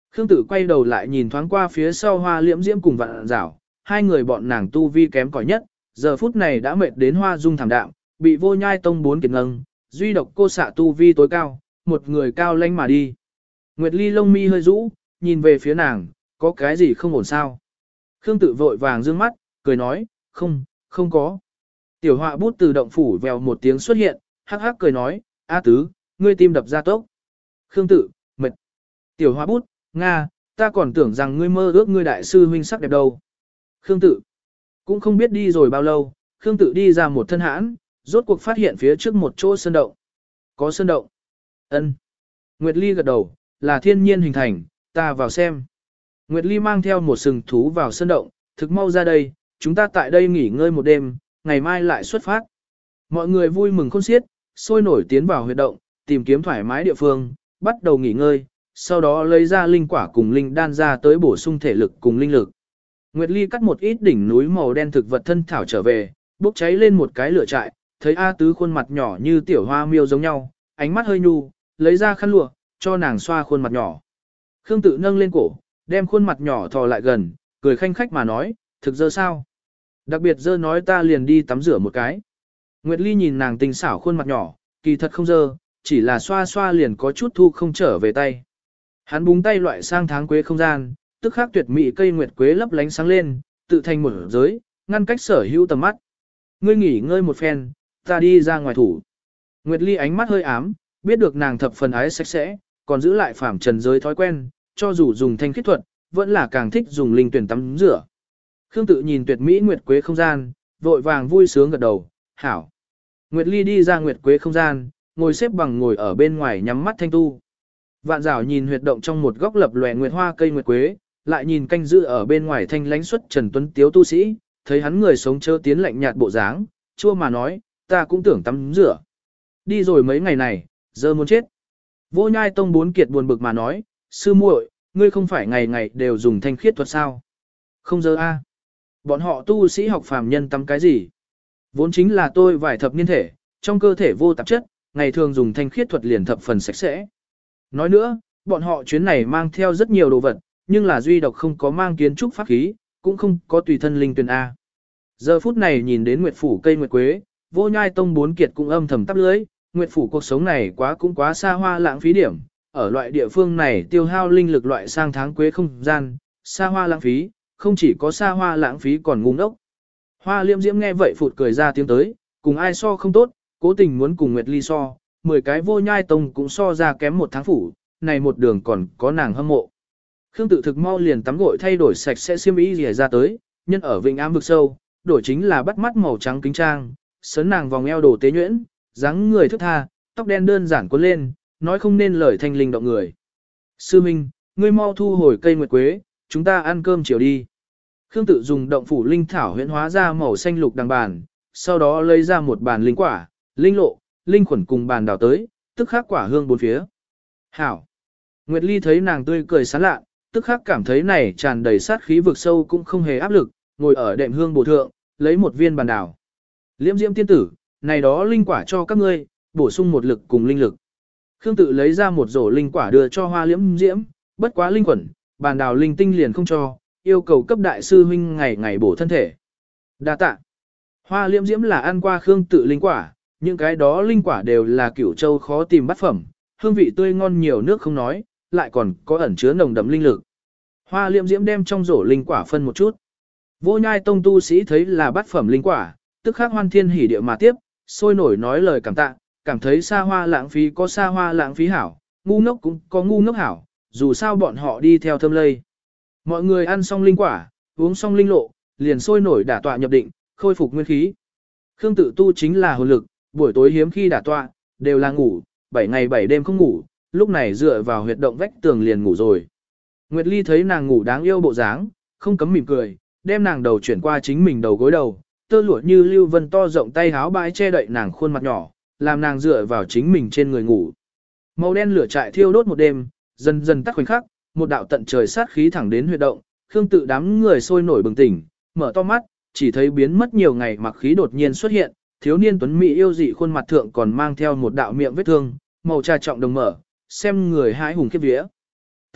Khương Tử quay đầu lại nhìn thoáng qua phía sau Hoa Liễm Diễm cùng Vạn Giảo, hai người bọn nàng tu vi kém cỏi nhất, giờ phút này đã mệt đến hoa dung thảm đạm, bị Vô Nhai Tông bốn kiệt ngâng, duy độc cô xạ tu vi tối cao, một người cao lanh mà đi. Nguyệt Ly lông mi hơi rũ, nhìn về phía nàng, có cái gì không ổn sao? Khương Tự vội vàng dương mắt, cười nói, không, không có. Tiểu họa bút từ động phủ vèo một tiếng xuất hiện, hắc hắc cười nói, A Tứ, ngươi tim đập ra tốc. Khương Tự, mệt. Tiểu họa bút, Nga, ta còn tưởng rằng ngươi mơ ước ngươi đại sư huynh sắc đẹp đâu. Khương Tự, cũng không biết đi rồi bao lâu, Khương Tự đi ra một thân hãn, rốt cuộc phát hiện phía trước một chỗ sơn động. Có sơn động. Ân. Nguyệt Ly gật đầu, là thiên nhiên hình thành, ta vào xem. Nguyệt Ly mang theo một sừng thú vào sơn động, thực mau ra đây, chúng ta tại đây nghỉ ngơi một đêm, ngày mai lại xuất phát. Mọi người vui mừng khôn xiết, sôi nổi tiến vào huyệt động, tìm kiếm thoải mái địa phương, bắt đầu nghỉ ngơi, sau đó lấy ra linh quả cùng linh đan ra tới bổ sung thể lực cùng linh lực. Nguyệt Ly cắt một ít đỉnh núi màu đen thực vật thân thảo trở về, bốc cháy lên một cái lửa trại, thấy A Tứ khuôn mặt nhỏ như tiểu hoa miêu giống nhau, ánh mắt hơi nhu, lấy ra khăn lụa, cho nàng xoa khuôn mặt nhỏ. Khương Tự nâng lên cổ, đem khuôn mặt nhỏ thò lại gần, cười khanh khách mà nói, thực dơ sao? Đặc biệt dơ nói ta liền đi tắm rửa một cái. Nguyệt Ly nhìn nàng tình xảo khuôn mặt nhỏ, kỳ thật không dơ, chỉ là xoa xoa liền có chút thu không trở về tay. Hắn búng tay loại sang tháng quế không gian, tức khắc tuyệt mỹ cây nguyệt quế lấp lánh sáng lên, tự thành một giới, ngăn cách sở hữu tầm mắt. Ngươi nghỉ ngơi một phen, ta đi ra ngoài thủ. Nguyệt Ly ánh mắt hơi ám, biết được nàng thập phần ái sạch sẽ, còn giữ lại phàm trần giới thói quen, cho dù dùng thanh khiết thuật, vẫn là càng thích dùng linh tuyển tắm rửa. Khương Tự nhìn tuyệt mỹ nguyệt quế không gian, vội vàng vui sướng gật đầu, hảo. Nguyệt Ly đi ra nguyệt quế không gian, ngồi xếp bằng ngồi ở bên ngoài nhắm mắt thanh tu. Vạn Giảo nhìn huyệt động trong một góc lập lòe nguyệt hoa cây nguyệt quế, lại nhìn canh giữ ở bên ngoài thanh lánh xuất Trần Tuấn Tiếu tu sĩ, thấy hắn người sống chớ tiến lạnh nhạt bộ dáng, chua mà nói, ta cũng tưởng tắm rửa. Đi rồi mấy ngày này, giờ muốn chết. Vô Nhai Tông bốn kiệt buồn bực mà nói, sư muội, ngươi không phải ngày ngày đều dùng thanh khiết thuật sao? Không giờ a. Bọn họ tu sĩ học phàm nhân tắm cái gì? Vốn chính là tôi vài thập niên thể, trong cơ thể vô tạp chất, ngày thường dùng thanh khiết thuật liền thập phần sạch sẽ. Nói nữa, bọn họ chuyến này mang theo rất nhiều đồ vật, nhưng là duy độc không có mang kiến trúc pháp khí, cũng không có tùy thân linh tuyển A. Giờ phút này nhìn đến Nguyệt Phủ cây Nguyệt Quế, Vô Nhai Tông bốn kiệt cũng âm thầm tắp lưới, Nguyệt Phủ cuộc sống này quá cũng quá xa hoa lãng phí điểm, ở loại địa phương này tiêu hao linh lực loại sang tháng quế không gian, xa hoa lãng phí, không chỉ có xa hoa lãng phí còn ngu ngốc. Hoa Liễm Diễm nghe vậy phụt cười ra tiếng tới, cùng ai so không tốt, cố tình muốn cùng Nguyệt Ly so, mười cái Vô Nhai Tông cũng so ra kém một tháng phủ, này một đường còn có nàng hâm mộ. Khương Tự thực mau liền tắm gội thay đổi sạch sẽ xiêm y rìa ra tới, nhân ở Vịnh Ám vực sâu, đổi chính là bắt mắt màu trắng kính trang, sấn nàng vòng eo đồ tế nhuyễn, dáng người thức tha, tóc đen đơn giản cuốn lên, nói không nên lời thanh linh động người. Sư Minh, ngươi mau thu hồi cây nguyệt quế, chúng ta ăn cơm chiều đi. Khương Tự dùng động phủ linh thảo huyễn hóa ra màu xanh lục đằng bàn, sau đó lấy ra một bàn linh quả, linh lộ, linh khuẩn cùng bàn đào tới, tức khắc quả hương bốn phía. Hảo. Nguyệt Ly thấy nàng tươi cười sán lạ, tức khắc cảm thấy này tràn đầy sát khí vực sâu cũng không hề áp lực, ngồi ở đệm hương bổ thượng, lấy một viên bàn đào. Liễm Diễm tiên tử, này đó linh quả cho các ngươi, bổ sung một lực cùng linh lực. Khương Tự lấy ra một rổ linh quả đưa cho Hoa Liễm Diễm, bất quá linh quẩn, bàn đào linh tinh liền không cho, yêu cầu cấp đại sư huynh ngày ngày bổ thân thể. Đa tạ. Hoa Liễm Diễm là ăn qua Khương Tự linh quả, những cái đó linh quả đều là Cửu Châu khó tìm bát phẩm, hương vị tươi ngon nhiều nước không nói, lại còn có ẩn chứa nồng đậm linh lực. Hoa Liễm Diễm đem trong rổ linh quả phân một chút. Vô Nhai Tông tu sĩ thấy là bát phẩm linh quả, tức khắc hoan thiên hỉ địa mà tiếp, sôi nổi nói lời cảm tạ, cảm thấy xa hoa lãng phí có xa hoa lãng phí hảo, ngu ngốc cũng có ngu ngốc hảo, dù sao bọn họ đi theo thâm lây. Mọi người ăn xong linh quả, uống xong linh lộ, liền sôi nổi đả tọa nhập định, khôi phục nguyên khí. Khương Tự tu chính là hồn lực, buổi tối hiếm khi đả tọa, đều là ngủ, bảy ngày bảy đêm không ngủ, lúc này dựa vào huyệt động vách tường liền ngủ rồi. Nguyệt Ly thấy nàng ngủ đáng yêu bộ dáng, không cấm mỉm cười, đem nàng đầu chuyển qua chính mình đầu gối đầu, tơ lụa như lưu vân to rộng tay háo bãi che đậy nàng khuôn mặt nhỏ, làm nàng dựa vào chính mình trên người ngủ. Màu đen lửa trại thiêu đốt một đêm, dần dần tắt khoảnh khắc, một đạo tận trời sát khí thẳng đến huyệt động, Khương Tự đám người sôi nổi bừng tỉnh, mở to mắt, chỉ thấy biến mất nhiều ngày mặc khí đột nhiên xuất hiện, thiếu niên tuấn mỹ yêu dị khuôn mặt thượng còn mang theo một đạo miệng vết thương, màu trà trọng đồng mở, xem người hãi hùng khiếp vía.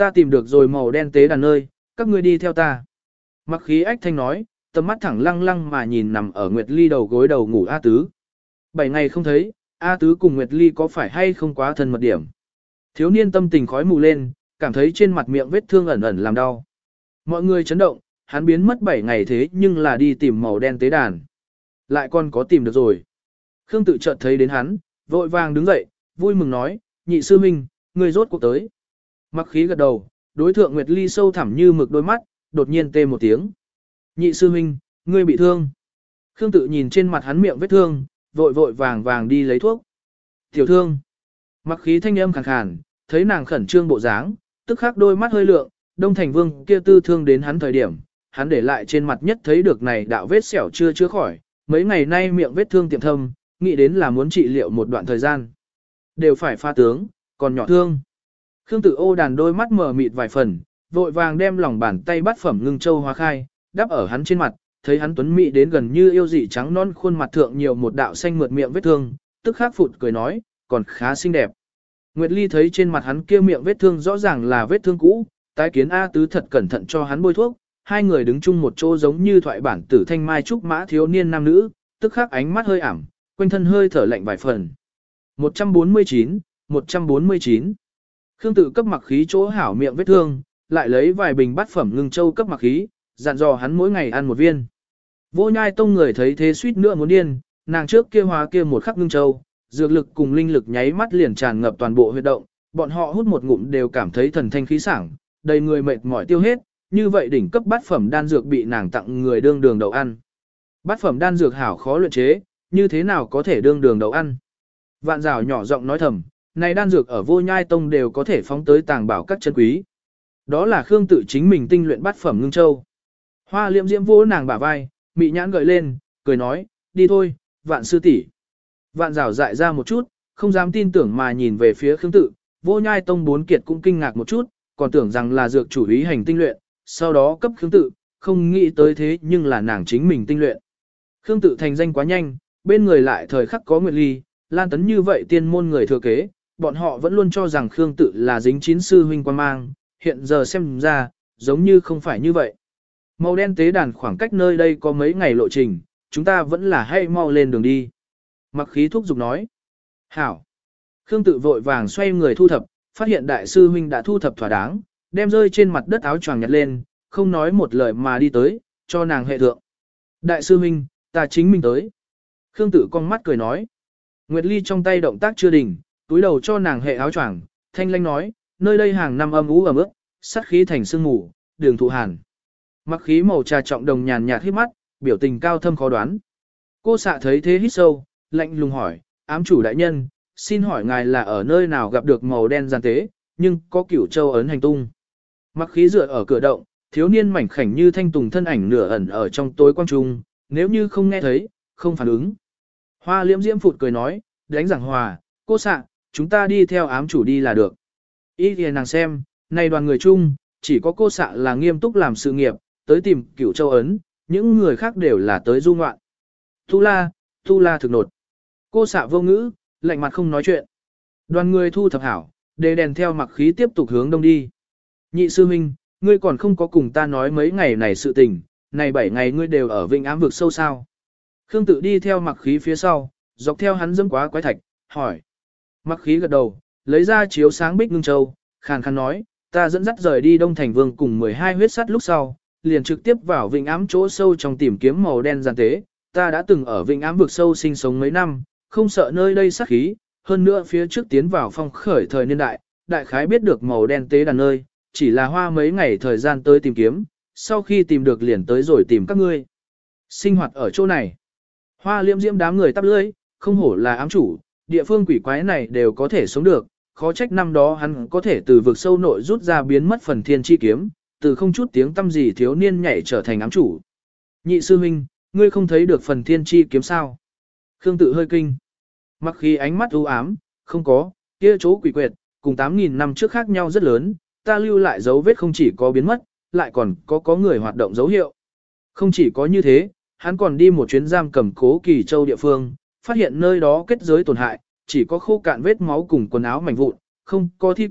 ta tìm được rồi màu đen tế đàn nơi, các ngươi đi theo ta. Mặc khí ách thanh nói, tầm mắt thẳng lăng lăng mà nhìn nằm ở Nguyệt Ly đầu gối đầu ngủ A Tứ. Bảy ngày không thấy, A Tứ cùng Nguyệt Ly có phải hay không quá thân mật điểm. Thiếu niên tâm tình khói mù lên, cảm thấy trên mặt miệng vết thương ẩn ẩn làm đau. Mọi người chấn động, hắn biến mất bảy ngày thế nhưng là đi tìm màu đen tế đàn. Lại còn có tìm được rồi. Khương tự chợt thấy đến hắn, vội vàng đứng dậy, vui mừng nói, nhị sư huynh, người rốt cuộc tới. Mặc khí gật đầu, đối thượng Nguyệt Ly sâu thẳm như mực đôi mắt, đột nhiên tê một tiếng. Nhị sư huynh, ngươi bị thương. Khương tự nhìn trên mặt hắn miệng vết thương, vội vội vàng vàng đi lấy thuốc. Tiểu thương. Mặc khí thanh âm khàn khàn, thấy nàng khẩn trương bộ dáng, tức khắc đôi mắt hơi lượng, Đông Thành Vương kia tư thương đến hắn thời điểm, hắn để lại trên mặt nhất thấy được này đạo vết sẹo chưa chữa khỏi, mấy ngày nay miệng vết thương tiệm thâm, nghĩ đến là muốn trị liệu một đoạn thời gian. Đều phải pha tướng, còn nhỏ thương. Khương Tự Ô đàn đôi mắt mở mịt vài phần, vội vàng đem lòng bàn tay bắt phẩm ngưng châu hóa khai, đắp ở hắn trên mặt, thấy hắn tuấn mỹ đến gần như yêu dị trắng non khuôn mặt thượng nhiều một đạo xanh mượt miệng vết thương, tức khắc phụt cười nói, còn khá xinh đẹp. Nguyệt Ly thấy trên mặt hắn kia miệng vết thương rõ ràng là vết thương cũ, tái kiến A Tứ thật cẩn thận cho hắn bôi thuốc, hai người đứng chung một chỗ giống như thoại bản tử thanh mai trúc mã thiếu niên nam nữ, tức khắc ánh mắt hơi ảm, quanh thân hơi thở lạnh vài phần. một trăm bốn mươi chín, một trăm bốn mươi chín. Khương Tự cấp mặc khí chỗ hảo miệng vết thương, lại lấy vài bình bát phẩm ngưng châu cấp mặc khí, dặn dò hắn mỗi ngày ăn một viên. Vô Nhai Tông người thấy thế suýt nữa muốn điên, nàng trước kia hóa kia một khắc ngưng châu, dược lực cùng linh lực nháy mắt liền tràn ngập toàn bộ huyệt động, bọn họ hút một ngụm đều cảm thấy thần thanh khí sảng, đầy người mệt mỏi tiêu hết, như vậy đỉnh cấp bát phẩm đan dược bị nàng tặng người đương đường đậu ăn. Bát phẩm đan dược hảo khó luyện chế, như thế nào có thể đương đường đậu ăn? Vạn Giảo nhỏ giọng nói thầm, này đan dược ở Vô Nhai Tông đều có thể phóng tới tàng bảo các chân quý. Đó là Khương Tự chính mình tinh luyện bát phẩm ngưng châu. Hoa Liễm Diễm vỗ nàng bả vai, mị nhãn gợi lên, cười nói, đi thôi, Vạn sư tỷ. Vạn Giảo dại ra một chút, không dám tin tưởng mà nhìn về phía Khương Tự, Vô Nhai Tông bốn kiệt cũng kinh ngạc một chút, còn tưởng rằng là dược chủ ý hành tinh luyện, sau đó cấp Khương Tự, không nghĩ tới thế nhưng là nàng chính mình tinh luyện. Khương Tự thành danh quá nhanh, bên người lại thời khắc có Nguyệt Ly, Lan Tấn như vậy tiên môn người thừa kế, bọn họ vẫn luôn cho rằng Khương Tự là dính chín sư huynh quan mang, hiện giờ xem ra, giống như không phải như vậy. Màu đen tế đàn khoảng cách nơi đây có mấy ngày lộ trình, chúng ta vẫn là hay mau lên đường đi. Mặc khí thúc giục nói. Hảo. Khương Tự vội vàng xoay người thu thập, phát hiện đại sư huynh đã thu thập thỏa đáng, đem rơi trên mặt đất áo choàng nhặt lên, không nói một lời mà đi tới, cho nàng hệ thượng. Đại sư huynh, ta chính mình tới. Khương Tự con mắt cười nói. Nguyệt Ly trong tay động tác chưa đình, túi đầu cho nàng hệ áo choàng, thanh lanh nói, nơi đây hàng năm âm ú ẩm ướt, sát khí thành sương mù, đường thụ hàn. Mặc khí màu trà trọng đồng nhàn nhạt hít mắt, biểu tình cao thâm khó đoán. Cô xạ thấy thế hít sâu, lạnh lùng hỏi, ám chủ đại nhân, xin hỏi ngài là ở nơi nào gặp được màu đen gian tế, nhưng có cửu châu ấn hành tung. Mặc khí dựa ở cửa động, thiếu niên mảnh khảnh như thanh tùng thân ảnh nửa ẩn ở trong tối quang trung, nếu như không nghe thấy, không phản ứng. Hoa Liễm Diễm phụt cười nói, đánh giảng hòa, cô xạ, chúng ta đi theo ám chủ đi là được. Ý thì nàng xem, này đoàn người chung, chỉ có cô xạ là nghiêm túc làm sự nghiệp, tới tìm cửu châu ấn, những người khác đều là tới du ngoạn. Tu la, tu la thực nột. Cô xạ vô ngữ, lạnh mặt không nói chuyện. Đoàn người thu thập hảo, đề đèn theo mặc khí tiếp tục hướng đông đi. Nhị sư huynh, ngươi còn không có cùng ta nói mấy ngày này sự tình, này bảy ngày ngươi đều ở Vịnh Ám vực sâu sao. Khương Tự đi theo mặc khí phía sau, dọc theo hắn dẫm quá quái thạch, hỏi. Mặc khí gật đầu, lấy ra chiếu sáng bích ngưng châu, khàn khàn nói, ta dẫn dắt rời đi Đông Thành Vương cùng mười hai huyết sắt lúc sau, liền trực tiếp vào Vịnh Ám chỗ sâu trong tìm kiếm màu đen gian tế. Ta đã từng ở Vịnh Ám vực sâu sinh sống mấy năm, không sợ nơi đây sát khí, hơn nữa phía trước tiến vào phong khởi thời niên đại, đại khái biết được màu đen tế đàn nơi, chỉ là hoa mấy ngày thời gian tới tìm kiếm, sau khi tìm được liền tới rồi tìm các ngươi. Sinh hoạt ở chỗ này. Hoa Liễm Diễm đám người tắp lưỡi, không hổ là ám chủ, địa phương quỷ quái này đều có thể sống được, khó trách năm đó hắn có thể từ vực sâu nội rút ra biến mất phần thiên chi kiếm, từ không chút tiếng tâm gì thiếu niên nhảy trở thành ám chủ. Nhị sư huynh, ngươi không thấy được phần thiên chi kiếm sao? Khương Tự hơi kinh. Mặc khi ánh mắt u ám, không có, kia chỗ quỷ quyệt, cùng tám nghìn năm trước khác nhau rất lớn, ta lưu lại dấu vết không chỉ có biến mất, lại còn có có người hoạt động dấu hiệu. Không chỉ có như thế, hắn còn đi một chuyến giam cầm Cố Kỳ Châu địa phương, phát hiện nơi đó kết giới tổn hại, chỉ có khô cạn vết máu cùng quần áo mảnh vụn, không có thi cốt,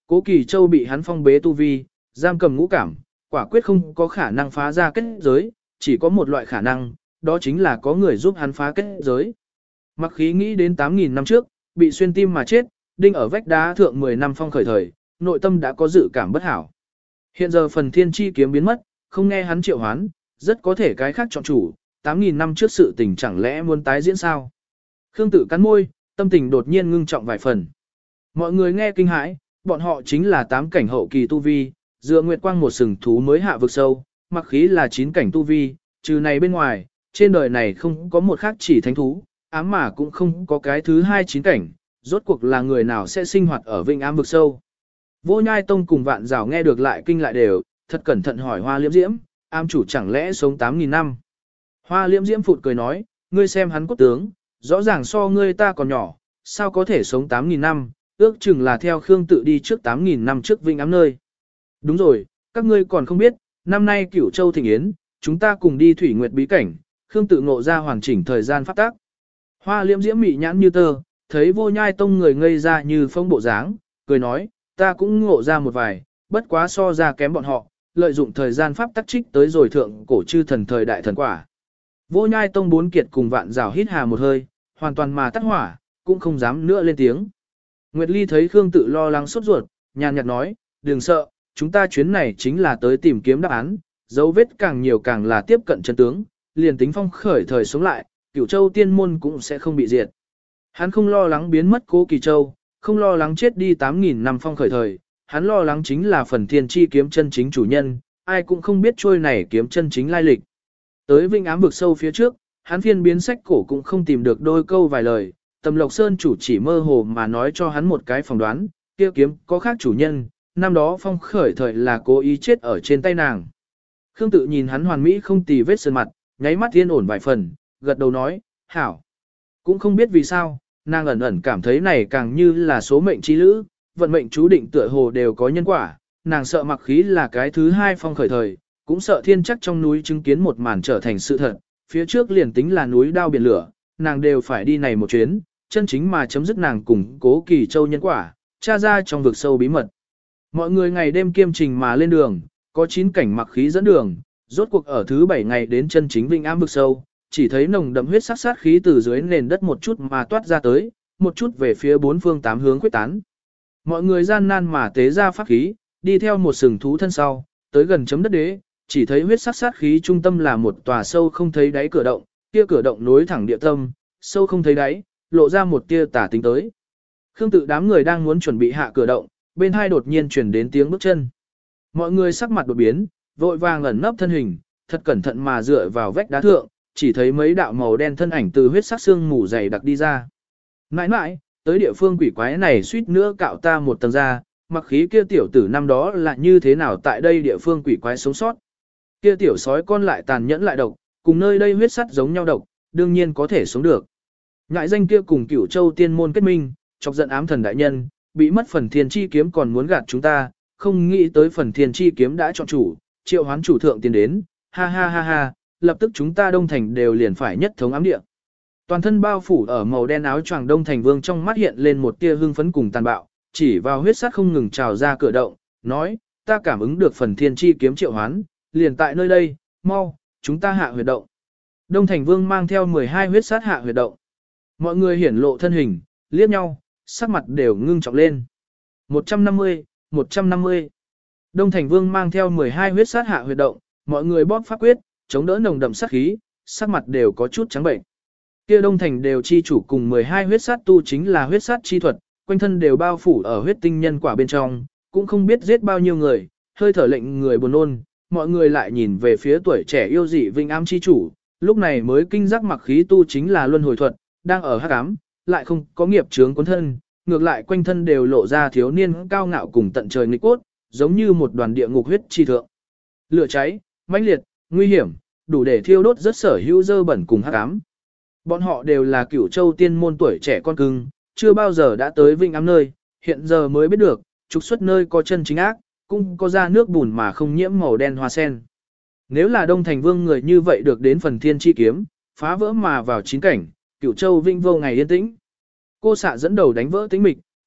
Cố Kỳ Châu bị hắn phong bế tu vi, giam cầm ngũ cảm, quả quyết không có khả năng phá ra kết giới, chỉ có một loại khả năng, đó chính là có người giúp hắn phá kết giới. Mặc khí nghĩ đến tám nghìn năm trước, bị xuyên tim mà chết, đinh ở vách đá thượng mười năm phong khởi thời, nội tâm đã có dự cảm bất hảo. Hiện giờ phần thiên chi kiếm biến mất, không nghe hắn triệu hoán, rất có thể cái khác chọn chủ, tám nghìn năm trước sự tình chẳng lẽ muốn tái diễn sao? Khương Tự cắn môi, tâm tình đột nhiên ngưng trọng vài phần. Mọi người nghe kinh hãi, bọn họ chính là tám cảnh hậu kỳ tu vi, dựa nguyệt quang một sừng thú mới hạ vực sâu, mặc khí là chín cảnh tu vi, trừ này bên ngoài, trên đời này không có một khác chỉ thánh thú, ám mà cũng không có cái thứ hai chín cảnh, rốt cuộc là người nào sẽ sinh hoạt ở vinh ám vực sâu. Vô Nhai Tông cùng Vạn Giảo nghe được lại kinh lại đều, thật cẩn thận hỏi Hoa Liễm Diễm, ám chủ chẳng lẽ sống tám nghìn năm. Hoa Liễm Diễm phụt cười nói, ngươi xem hắn cốt tướng, rõ ràng so ngươi ta còn nhỏ, sao có thể sống tám nghìn năm, ước chừng là theo Khương Tự đi trước tám nghìn năm trước vinh ám nơi. Đúng rồi, các ngươi còn không biết, năm nay Cửu Châu thịnh yến, chúng ta cùng đi thủy nguyệt bí cảnh, Khương Tự ngộ ra hoàn chỉnh thời gian pháp tác. Hoa Liễm Diễm mị nhãn như tơ, thấy Vô Nhai Tông người ngây ra như phong bộ dáng, cười nói, ta cũng ngộ ra một vài, bất quá so ra kém bọn họ, lợi dụng thời gian pháp tắc trích tới rồi thượng cổ chư thần thời đại thần quả. Vô Nhai Tông bốn kiệt cùng Vạn Giảo hít hà một hơi, hoàn toàn mà tắt hỏa, cũng không dám nữa lên tiếng. Nguyệt Ly thấy Khương Tự lo lắng sốt ruột, nhàn nhạt nói, đừng sợ, chúng ta chuyến này chính là tới tìm kiếm đáp án, dấu vết càng nhiều càng là tiếp cận chân tướng, liền tính phong khởi thời sống lại, Cửu Châu tiên môn cũng sẽ không bị diệt. Hắn không lo lắng biến mất Cố Kỳ Châu, không lo lắng chết đi tám nghìn năm phong khởi thời, hắn lo lắng chính là phần thiên chi kiếm chân chính chủ nhân, ai cũng không biết trôi này kiếm chân chính lai lịch. Tới vinh ám vực sâu phía trước, hắn phiên biến sách cổ cũng không tìm được đôi câu vài lời, Tầm Lộc Sơn chủ chỉ mơ hồ mà nói cho hắn một cái phỏng đoán, kia kiếm có khác chủ nhân, năm đó phong khởi thời là cố ý chết ở trên tay nàng. Khương Tự nhìn hắn hoàn mỹ không tì vết sơn mặt, nháy mắt yên ổn vài phần, gật đầu nói, hảo. Cũng không biết vì sao, nàng ẩn ẩn cảm thấy này càng như là số mệnh chi lữ, vận mệnh chú định tựa hồ đều có nhân quả, nàng sợ mặc khí là cái thứ hai phong khởi thời, cũng sợ thiên chắc trong núi chứng kiến một màn trở thành sự thật, phía trước liền tính là núi đao biển lửa, nàng đều phải đi này một chuyến, chân chính mà chấm dứt nàng cùng Cố Kỳ Châu nhân quả, tra ra trong vực sâu bí mật. Mọi người ngày đêm kiêm trình mà lên đường, có chín cảnh mặc khí dẫn đường, rốt cuộc ở thứ bảy ngày đến chân chính vinh ám vực sâu, chỉ thấy nồng đậm huyết sắc sát khí từ dưới nền đất một chút mà toát ra tới, một chút về phía bốn phương tám hướng quyết tán. Mọi người gian nan mà tế ra pháp khí, đi theo một sừng thú thân sau, tới gần chấm đất đế, chỉ thấy huyết sắc sát khí trung tâm là một tòa sâu không thấy đáy cửa động, kia cửa động nối thẳng địa tâm, sâu không thấy đáy, lộ ra một tia tả tính tới. Khương Tự đám người đang muốn chuẩn bị hạ cửa động, bên hai đột nhiên truyền đến tiếng bước chân. Mọi người sắc mặt đột biến, vội vàng ẩn nấp thân hình, thật cẩn thận mà dựa vào vách đá thượng, chỉ thấy mấy đạo màu đen thân ảnh từ huyết sắc xương mù dày đặc đi ra. Mãi mãi, tới địa phương quỷ quái này suýt nữa cạo ta một tầng da, mặc khí kia tiểu tử năm đó là như thế nào tại đây địa phương quỷ quái sống sót. Kia tiểu sói con lại tàn nhẫn lại độc, cùng nơi đây huyết sắt giống nhau độc, đương nhiên có thể sống được. Ngại danh kia cùng Cửu Châu tiên môn kết minh, chọc giận ám thần đại nhân, bị mất phần thiên chi kiếm còn muốn gạt chúng ta, không nghĩ tới phần thiên chi kiếm đã chọn chủ, triệu hoán chủ thượng tiến đến, ha ha ha ha, lập tức chúng ta Đông Thành đều liền phải nhất thống ám địa. Toàn thân bao phủ ở màu đen áo choàng Đông Thành Vương trong mắt hiện lên một tia hưng phấn cùng tàn bạo, chỉ vào huyết sắc không ngừng trào ra cửa động, nói, ta cảm ứng được phần thiên chi kiếm triệu hoán, liền tại nơi đây, mau, chúng ta hạ huyệt động. Đông Thành Vương mang theo mười hai huyết sát hạ huyệt động. Mọi người hiển lộ thân hình, liếc nhau, sắc mặt đều ngưng trọng lên. một trăm năm mươi, một trăm năm mươi. Đông Thành Vương mang theo mười hai huyết sát hạ huyệt động, mọi người bóp pháp quyết, chống đỡ nồng đậm sát khí, sắc mặt đều có chút trắng bệnh. Kia Đông Thành đều chi chủ cùng mười hai huyết sát tu chính là huyết sát chi thuật, quanh thân đều bao phủ ở huyết tinh nhân quả bên trong, cũng không biết giết bao nhiêu người, hơi thở lệnh người buồn nôn, mọi người lại nhìn về phía tuổi trẻ yêu dị vinh ám chi chủ, lúc này mới kinh giác mặc khí tu chính là luân hồi thuật, đang ở hắc ám, lại không có nghiệp chướng cuốn thân, ngược lại quanh thân đều lộ ra thiếu niên cao ngạo cùng tận trời nghịch cốt, giống như một đoàn địa ngục huyết chi thượng. Lửa cháy, mãnh liệt, nguy hiểm, đủ để thiêu đốt rất sở hữu dơ bẩn cùng hắc ám. Bọn họ đều là Cửu Châu tiên môn tuổi trẻ con cưng, chưa bao giờ đã tới vinh ám nơi, hiện giờ mới biết được, trục xuất nơi có chân chính ác, cũng có ra nước bùn mà không nhiễm màu đen hoa sen. Nếu là Đông Thành Vương người như vậy được đến phần thiên chi kiếm, phá vỡ mà vào chín cảnh, Cửu Châu vinh vô ngày yên tĩnh. Cô xạ dẫn đầu đánh vỡ tĩnh mịch,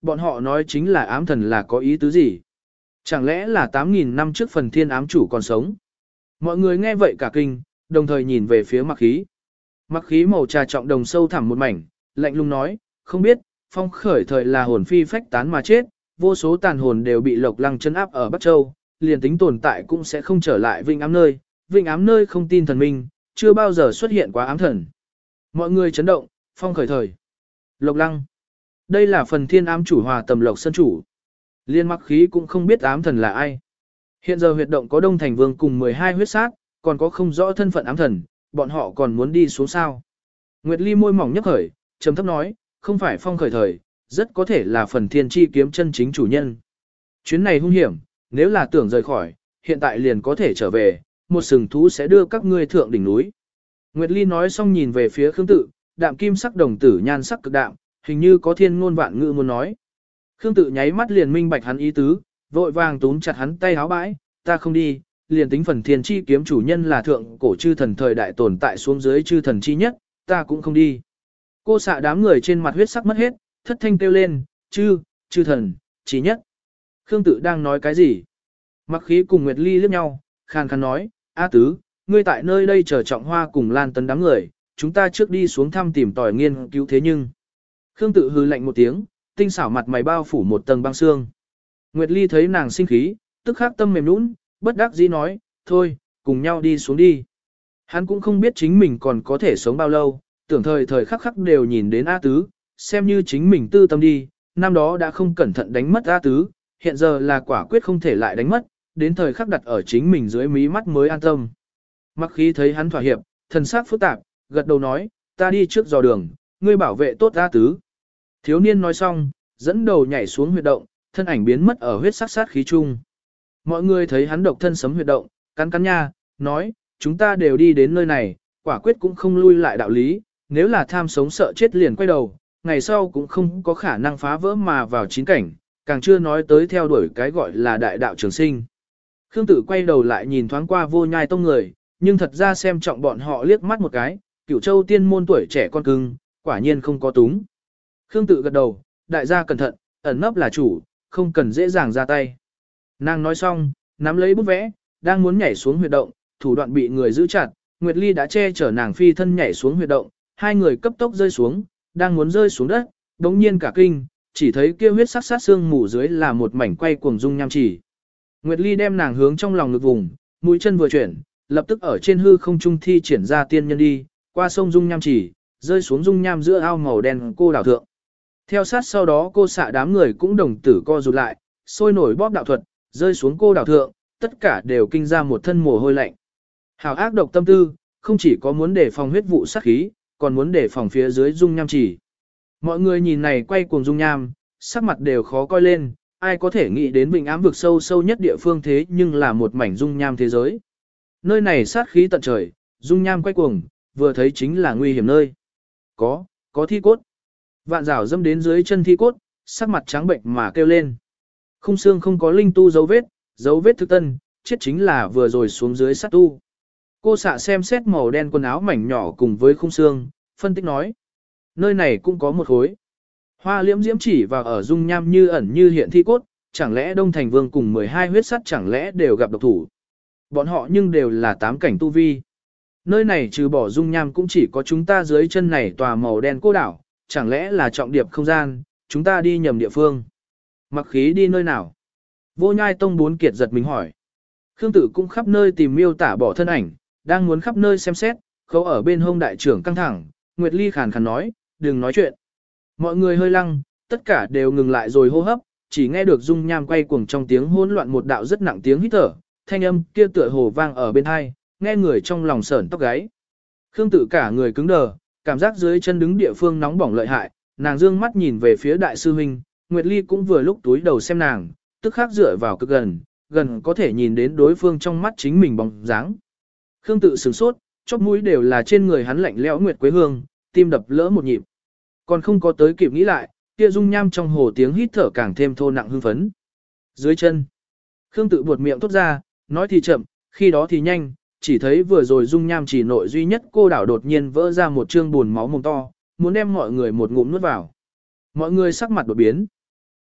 bọn họ nói chính là ám thần là có ý tứ gì? Chẳng lẽ là tám nghìn năm trước phần thiên ám chủ còn sống? Mọi người nghe vậy cả kinh, đồng thời nhìn về phía mặc khí. Mặc khí màu trà trọng đồng sâu thẳm một mảnh, lạnh lùng nói, không biết, phong khởi thời là hồn phi phách tán mà chết, vô số tàn hồn đều bị Lộc Lăng chấn áp ở Bắc Châu, liền tính tồn tại cũng sẽ không trở lại vinh ám nơi, vinh ám nơi không tin thần minh, chưa bao giờ xuất hiện quá ám thần. Mọi người chấn động, phong khởi thời. Lộc Lăng. Đây là phần thiên ám chủ hòa tầm Lộc Sơn chủ. Liên mặc khí cũng không biết ám thần là ai. Hiện giờ huyệt động có Đông Thành Vương cùng mười hai huyết sát, còn có không rõ thân phận ám thần, bọn họ còn muốn đi xuống sao. Nguyệt Ly môi mỏng nhấp khởi, trầm thấp nói, không phải phong khởi thời, rất có thể là phần thiên chi kiếm chân chính chủ nhân. Chuyến này hung hiểm, nếu là tưởng rời khỏi, hiện tại liền có thể trở về, một sừng thú sẽ đưa các ngươi thượng đỉnh núi. Nguyệt Ly nói xong nhìn về phía Khương Tự, đạm kim sắc đồng tử nhan sắc cực đạm, hình như có thiên ngôn vạn ngữ muốn nói. Khương Tự nháy mắt liền minh bạch hắn ý tứ, vội vàng túm chặt hắn tay háo bãi, ta không đi, liền tính phần thiên chi kiếm chủ nhân là thượng cổ chư thần thời đại tồn tại xuống dưới chư thần chi nhất, ta cũng không đi. Cô xạ đám người trên mặt huyết sắc mất hết, thất thanh kêu lên, chư, chư thần, chí nhất. Khương Tự đang nói cái gì? Mặc khí cùng Nguyệt Ly liếc nhau, khàn khàn nói, A Tứ, ngươi tại nơi đây chờ Trọng Hoa cùng Lan Tấn đám người, chúng ta trước đi xuống thăm tìm tòi nghiên cứu thế nhưng. Khương Tự hừ lạnh một tiếng, tinh xảo mặt mày bao phủ một tầng băng xương. Nguyệt Ly thấy nàng sinh khí, tức khắc tâm mềm nũng, bất đắc dĩ nói, thôi, cùng nhau đi xuống đi. Hắn cũng không biết chính mình còn có thể sống bao lâu, tưởng thời thời khắc khắc đều nhìn đến A Tứ, xem như chính mình tư tâm đi, năm đó đã không cẩn thận đánh mất A Tứ, hiện giờ là quả quyết không thể lại đánh mất, đến thời khắc đặt ở chính mình dưới mí mắt mới an tâm. Mặc khí thấy hắn thỏa hiệp, thần sắc phức tạp, gật đầu nói, ta đi trước dò đường, ngươi bảo vệ tốt A Tứ. Thiếu niên nói xong, dẫn đầu nhảy xuống huyệt động, thân ảnh biến mất ở huyết sắc sát khí chung. Mọi người thấy hắn độc thân sấm huyệt động, cắn cắn nha, nói, chúng ta đều đi đến nơi này, quả quyết cũng không lui lại đạo lý, nếu là tham sống sợ chết liền quay đầu, ngày sau cũng không có khả năng phá vỡ mà vào chín cảnh, càng chưa nói tới theo đuổi cái gọi là đại đạo trường sinh. Khương Tử quay đầu lại nhìn thoáng qua Vô Nhai Tông người, nhưng thật ra xem trọng bọn họ liếc mắt một cái, Cửu Châu tiên môn tuổi trẻ con cưng, quả nhiên không có túng. Khương Tự gật đầu, đại gia cẩn thận, ẩn nấp là chủ, không cần dễ dàng ra tay. Nàng nói xong, nắm lấy bút vẽ, đang muốn nhảy xuống huyệt động, thủ đoạn bị người giữ chặt, Nguyệt Ly đã che chở nàng phi thân nhảy xuống huyệt động, hai người cấp tốc rơi xuống, đang muốn rơi xuống đất, đống nhiên cả kinh, chỉ thấy kia huyết sắc sát xương mù dưới là một mảnh quay cuồng dung nham chỉ. Nguyệt Ly đem nàng hướng trong lòng ngực vùng, mũi chân vừa chuyển, lập tức ở trên hư không trung thi triển ra tiên nhân đi, qua sông dung nham chỉ, rơi xuống dung nham giữa ao màu đen cô đảo thượng. Theo sát sau đó cô xạ đám người cũng đồng tử co rụt lại, sôi nổi bóp đạo thuật, rơi xuống cô đảo thượng, tất cả đều kinh ra một thân mồ hôi lạnh. Hào ác độc tâm tư, không chỉ có muốn đề phòng huyết vụ sát khí, còn muốn đề phòng phía dưới dung nham chỉ. Mọi người nhìn này quay cuồng dung nham, sắc mặt đều khó coi lên, ai có thể nghĩ đến Vịnh Ám vực sâu sâu nhất địa phương thế nhưng là một mảnh dung nham thế giới. Nơi này sát khí tận trời, dung nham quay cuồng, vừa thấy chính là nguy hiểm nơi. Có, có thi cốt. Vạn rảo dâm đến dưới chân thi cốt, sắc mặt trắng bệnh mà kêu lên. Khung xương không có linh tu dấu vết, dấu vết thực tân, chết chính là vừa rồi xuống dưới sát tu. Cô xạ xem xét màu đen quần áo mảnh nhỏ cùng với khung xương, phân tích nói. Nơi này cũng có một khối. Hoa liễm diễm chỉ vào ở dung nham như ẩn như hiện thi cốt, chẳng lẽ Đông Thành Vương cùng mười hai huyết sắt chẳng lẽ đều gặp độc thủ. Bọn họ nhưng đều là tám cảnh tu vi. Nơi này trừ bỏ dung nham cũng chỉ có chúng ta dưới chân này tòa màu đen cô đảo, chẳng lẽ là trọng điệp không gian, chúng ta đi nhầm địa phương. Mặc khí đi nơi nào? Vô Nhai Tông bốn kiệt giật mình hỏi. Khương Tử cũng khắp nơi tìm miêu tả bỏ thân ảnh, đang muốn khắp nơi xem xét, khâu ở bên hông đại trưởng căng thẳng, Nguyệt Ly khàn khàn nói, đừng nói chuyện. Mọi người hơi lăng, tất cả đều ngừng lại rồi hô hấp, chỉ nghe được dung nham quay cuồng trong tiếng hỗn loạn một đạo rất nặng tiếng hít thở, thanh âm kia tựa hồ vang ở bên tai, nghe người trong lòng sởn tóc gáy. Khương Tử cả người cứng đờ, cảm giác dưới chân đứng địa phương nóng bỏng lợi hại, nàng dương mắt nhìn về phía đại sư huynh, Nguyệt Ly cũng vừa lúc túi đầu xem nàng, tức khắc dựa vào cực gần, gần có thể nhìn đến đối phương trong mắt chính mình bóng dáng. Khương Tự sửng sốt, chóp mũi đều là trên người hắn lạnh lẽo nguyệt quế hương, tim đập lỡ một nhịp. Còn không có tới kịp nghĩ lại, kia dung nham trong hồ tiếng hít thở càng thêm thô nặng hưng phấn. Dưới chân, Khương Tự buột miệng thốt ra, nói thì chậm, khi đó thì nhanh, chỉ thấy vừa rồi dung nham chỉ nội duy nhất cô đảo đột nhiên vỡ ra một trương buồn máu mồm to, muốn đem mọi người một ngụm nuốt vào. Mọi người sắc mặt đột biến.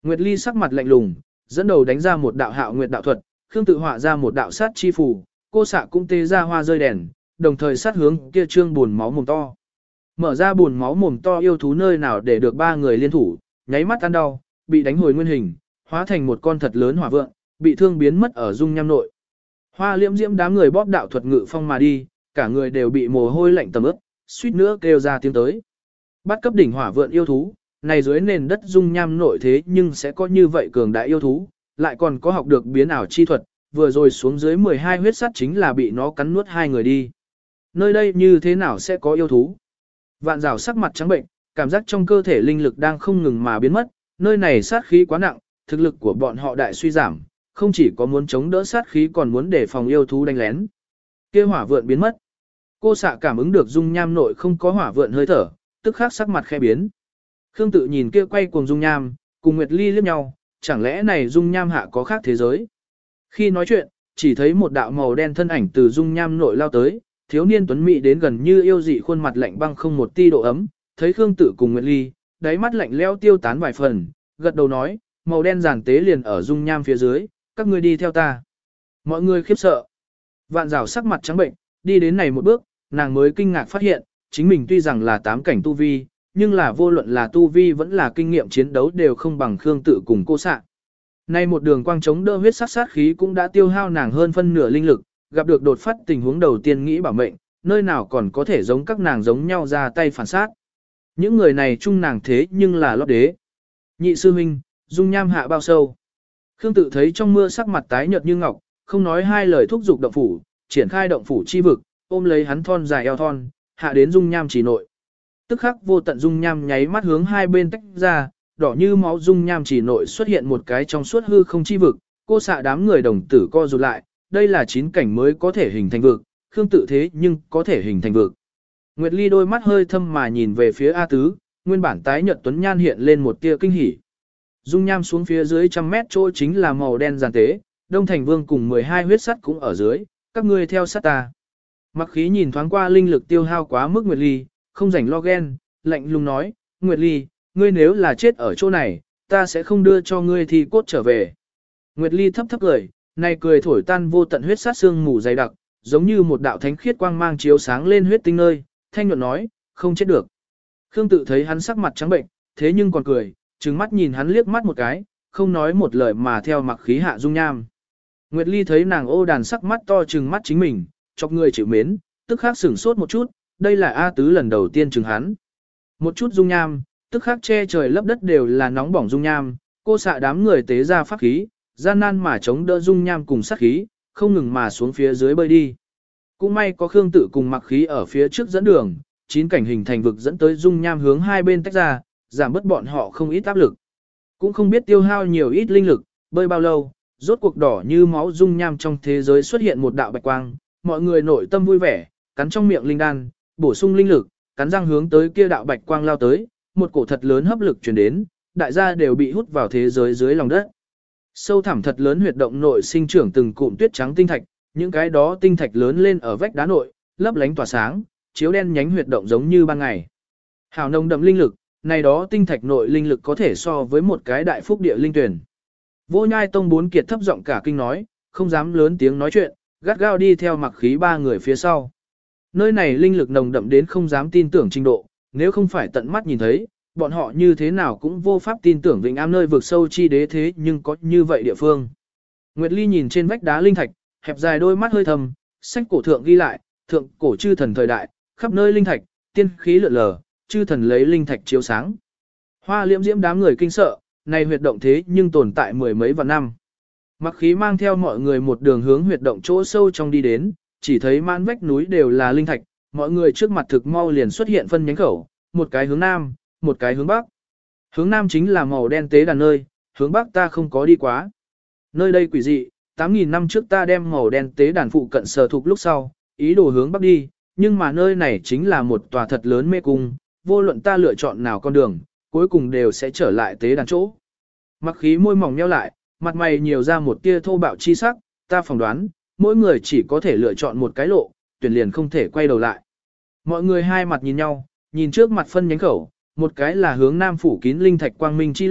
Nguyệt Ly sắc mặt lạnh lùng, dẫn đầu đánh ra một đạo hạo nguyệt đạo thuật, Khương Tự họa ra một đạo sát chi phù, cô xạ cũng tê ra hoa rơi đèn, đồng thời sát hướng kia trương buồn máu mồm to. Mở ra buồn máu mồm to yêu thú nơi nào để được ba người liên thủ, nháy mắt ăn đau, bị đánh hồi nguyên hình, hóa thành một con thật lớn hỏa vượng, bị thương biến mất ở dung nham nội. Hoa Liễm Diễm đám người bóp đạo thuật ngự phong mà đi, cả người đều bị mồ hôi lạnh tầm ướt, suýt nữa kêu ra tiếng tới. Bắt cấp đỉnh hỏa vượn yêu thú, này dưới nền đất dung nham nội thế nhưng sẽ có như vậy cường đại yêu thú, lại còn có học được biến ảo chi thuật, vừa rồi xuống dưới mười hai huyết sắt chính là bị nó cắn nuốt hai người đi. Nơi đây như thế nào sẽ có yêu thú? Vạn Giảo sắc mặt trắng bệnh, cảm giác trong cơ thể linh lực đang không ngừng mà biến mất, nơi này sát khí quá nặng, thực lực của bọn họ đại suy giảm, không chỉ có muốn chống đỡ sát khí còn muốn đề phòng yêu thú đánh lén. Kia hỏa vượn biến mất. Cô xạ cảm ứng được dung nham nội không có hỏa vượn hơi thở, tức khắc sắc mặt khẽ biến. Khương Tự nhìn kia quay cuồng dung nham, cùng Nguyệt Ly liếc nhau, chẳng lẽ này dung nham hạ có khác thế giới? Khi nói chuyện, chỉ thấy một đạo màu đen thân ảnh từ dung nham nội lao tới, thiếu niên tuấn mỹ đến gần như yêu dị khuôn mặt lạnh băng không một ti độ ấm, thấy Khương Tự cùng Nguyệt Ly, đáy mắt lạnh lẽo tiêu tán vài phần, gật đầu nói, màu đen giản tế liền ở dung nham phía dưới, các ngươi đi theo ta. Mọi người khiếp sợ. Vạn Giảo sắc mặt trắng bệnh, đi đến này một bước, nàng mới kinh ngạc phát hiện, chính mình tuy rằng là tám cảnh tu vi, nhưng là vô luận là tu vi vẫn là kinh nghiệm chiến đấu đều không bằng Khương Tự cùng cô xạ. Nay một đường quang chống đỡ huyết sát sát khí cũng đã tiêu hao nàng hơn phân nửa linh lực, gặp được đột phát tình huống đầu tiên nghĩ bảo mệnh, nơi nào còn có thể giống các nàng giống nhau ra tay phản sát. Những người này chung nàng thế nhưng là lót đế. Nhị sư huynh, dung nham hạ bao sâu. Khương Tự thấy trong mưa sắc mặt tái nhợt như ngọc, không nói hai lời thúc giục động phủ, triển khai động phủ chi vực, ôm lấy hắn thon dài eo thon, hạ đến dung nham chỉ nội. Tức khắc vô tận dung nham nháy mắt hướng hai bên tách ra, đỏ như máu dung nham chỉ nội xuất hiện một cái trong suốt hư không chi vực, cô xạ đám người đồng tử co rụt lại, đây là chín cảnh mới có thể hình thành vực, Khương Tự thế nhưng có thể hình thành vực. Nguyệt Ly đôi mắt hơi thâm mà nhìn về phía A Tứ, nguyên bản tái nhợt tuấn nhan hiện lên một tia kinh hỉ. Dung nham xuống phía dưới trăm mét chỗ chính là màu đen giàn tế, Đông Thành Vương cùng mười hai huyết sắt cũng ở dưới, các ngươi theo sát ta. Mặc khí nhìn thoáng qua linh lực tiêu hao quá mức Nguyệt Ly, không rảnh lo ghen, lạnh lùng nói, Nguyệt Ly, ngươi nếu là chết ở chỗ này, ta sẽ không đưa cho ngươi thi cốt trở về. Nguyệt Ly thấp thấp cười, này cười thổi tan vô tận huyết sát xương mù dày đặc, giống như một đạo thánh khiết quang mang chiếu sáng lên huyết tinh nơi, thanh nhuận nói, không chết được. Khương Tự thấy hắn sắc mặt trắng bệnh, thế nhưng còn cười, trừng mắt nhìn hắn liếc mắt một cái, không nói một lời mà theo mặc khí hạ dung nham. Nguyệt Ly thấy nàng ô đàn sắc mắt to trừng mắt chính mình, chọc người chịu mến, tức khắc sửng sốt một chút, đây là A Tứ lần đầu tiên trừng hắn. Một chút dung nham, tức khắc che trời lấp đất đều là nóng bỏng dung nham, cô xạ đám người tế ra pháp khí, gian nan mà chống đỡ dung nham cùng sát khí, không ngừng mà xuống phía dưới bơi đi. Cũng may có Khương Tự cùng mặc khí ở phía trước dẫn đường, chín cảnh hình thành vực dẫn tới dung nham hướng hai bên tách ra, giảm bớt bọn họ không ít áp lực. Cũng không biết tiêu hao nhiều ít linh lực, bơi bao lâu, rốt cuộc đỏ như máu dung nham trong thế giới xuất hiện một đạo bạch quang, mọi người nội tâm vui vẻ, cắn trong miệng linh đan, bổ sung linh lực, cắn răng hướng tới kia đạo bạch quang lao tới, một cổ thật lớn hấp lực truyền đến, đại gia đều bị hút vào thế giới dưới lòng đất. Sâu thẳm thật lớn huyệt động nội sinh trưởng từng cụm tuyết trắng tinh thạch, những cái đó tinh thạch lớn lên ở vách đá nội, lấp lánh tỏa sáng, chiếu đen nhánh huyệt động giống như ban ngày. Hào nồng đậm linh lực, này đó tinh thạch nội linh lực có thể so với một cái đại phúc địa linh tuyển. Vô Nhai Tông bốn kiệt thấp giọng cả kinh nói, không dám lớn tiếng nói chuyện, gắt gao đi theo mặc khí ba người phía sau. Nơi này linh lực nồng đậm đến không dám tin tưởng trình độ, nếu không phải tận mắt nhìn thấy, bọn họ như thế nào cũng vô pháp tin tưởng Vịnh Am nơi vực sâu chi đế thế nhưng có như vậy địa phương. Nguyệt Ly nhìn trên vách đá linh thạch, hẹp dài đôi mắt hơi thầm, sách cổ thượng ghi lại, thượng cổ chư thần thời đại, khắp nơi linh thạch, tiên khí lượn lờ, chư thần lấy linh thạch chiếu sáng. Hoa Liễm Diễm đám người kinh sợ, này huyệt động thế nhưng tồn tại mười mấy vạn năm. Mặc khí mang theo mọi người một đường hướng huyệt động chỗ sâu trong đi đến, chỉ thấy mãn vách núi đều là linh thạch, mọi người trước mặt thực mau liền xuất hiện phân nhánh khẩu, một cái hướng nam, một cái hướng bắc. Hướng nam chính là màu đen tế đàn nơi, hướng bắc ta không có đi quá. Nơi đây quỷ dị, tám nghìn năm trước ta đem màu đen tế đàn phụ cận sờ thục lúc sau, ý đồ hướng bắc đi, nhưng mà nơi này chính là một tòa thật lớn mê cung, vô luận ta lựa chọn nào con đường, cuối cùng đều sẽ trở lại tế đàn chỗ. Mặc khí môi mỏng nheo lại, mặt mày nhiều ra một tia thô bạo chi sắc, ta phỏng đoán, mỗi người chỉ có thể lựa chọn một cái lộ, tuyển liền không thể quay đầu lại. Mọi người hai mặt nhìn nhau, nhìn trước mặt phân nhánh khẩu, một cái là hướng nam phủ kín linh thạch quang minh chi lộ,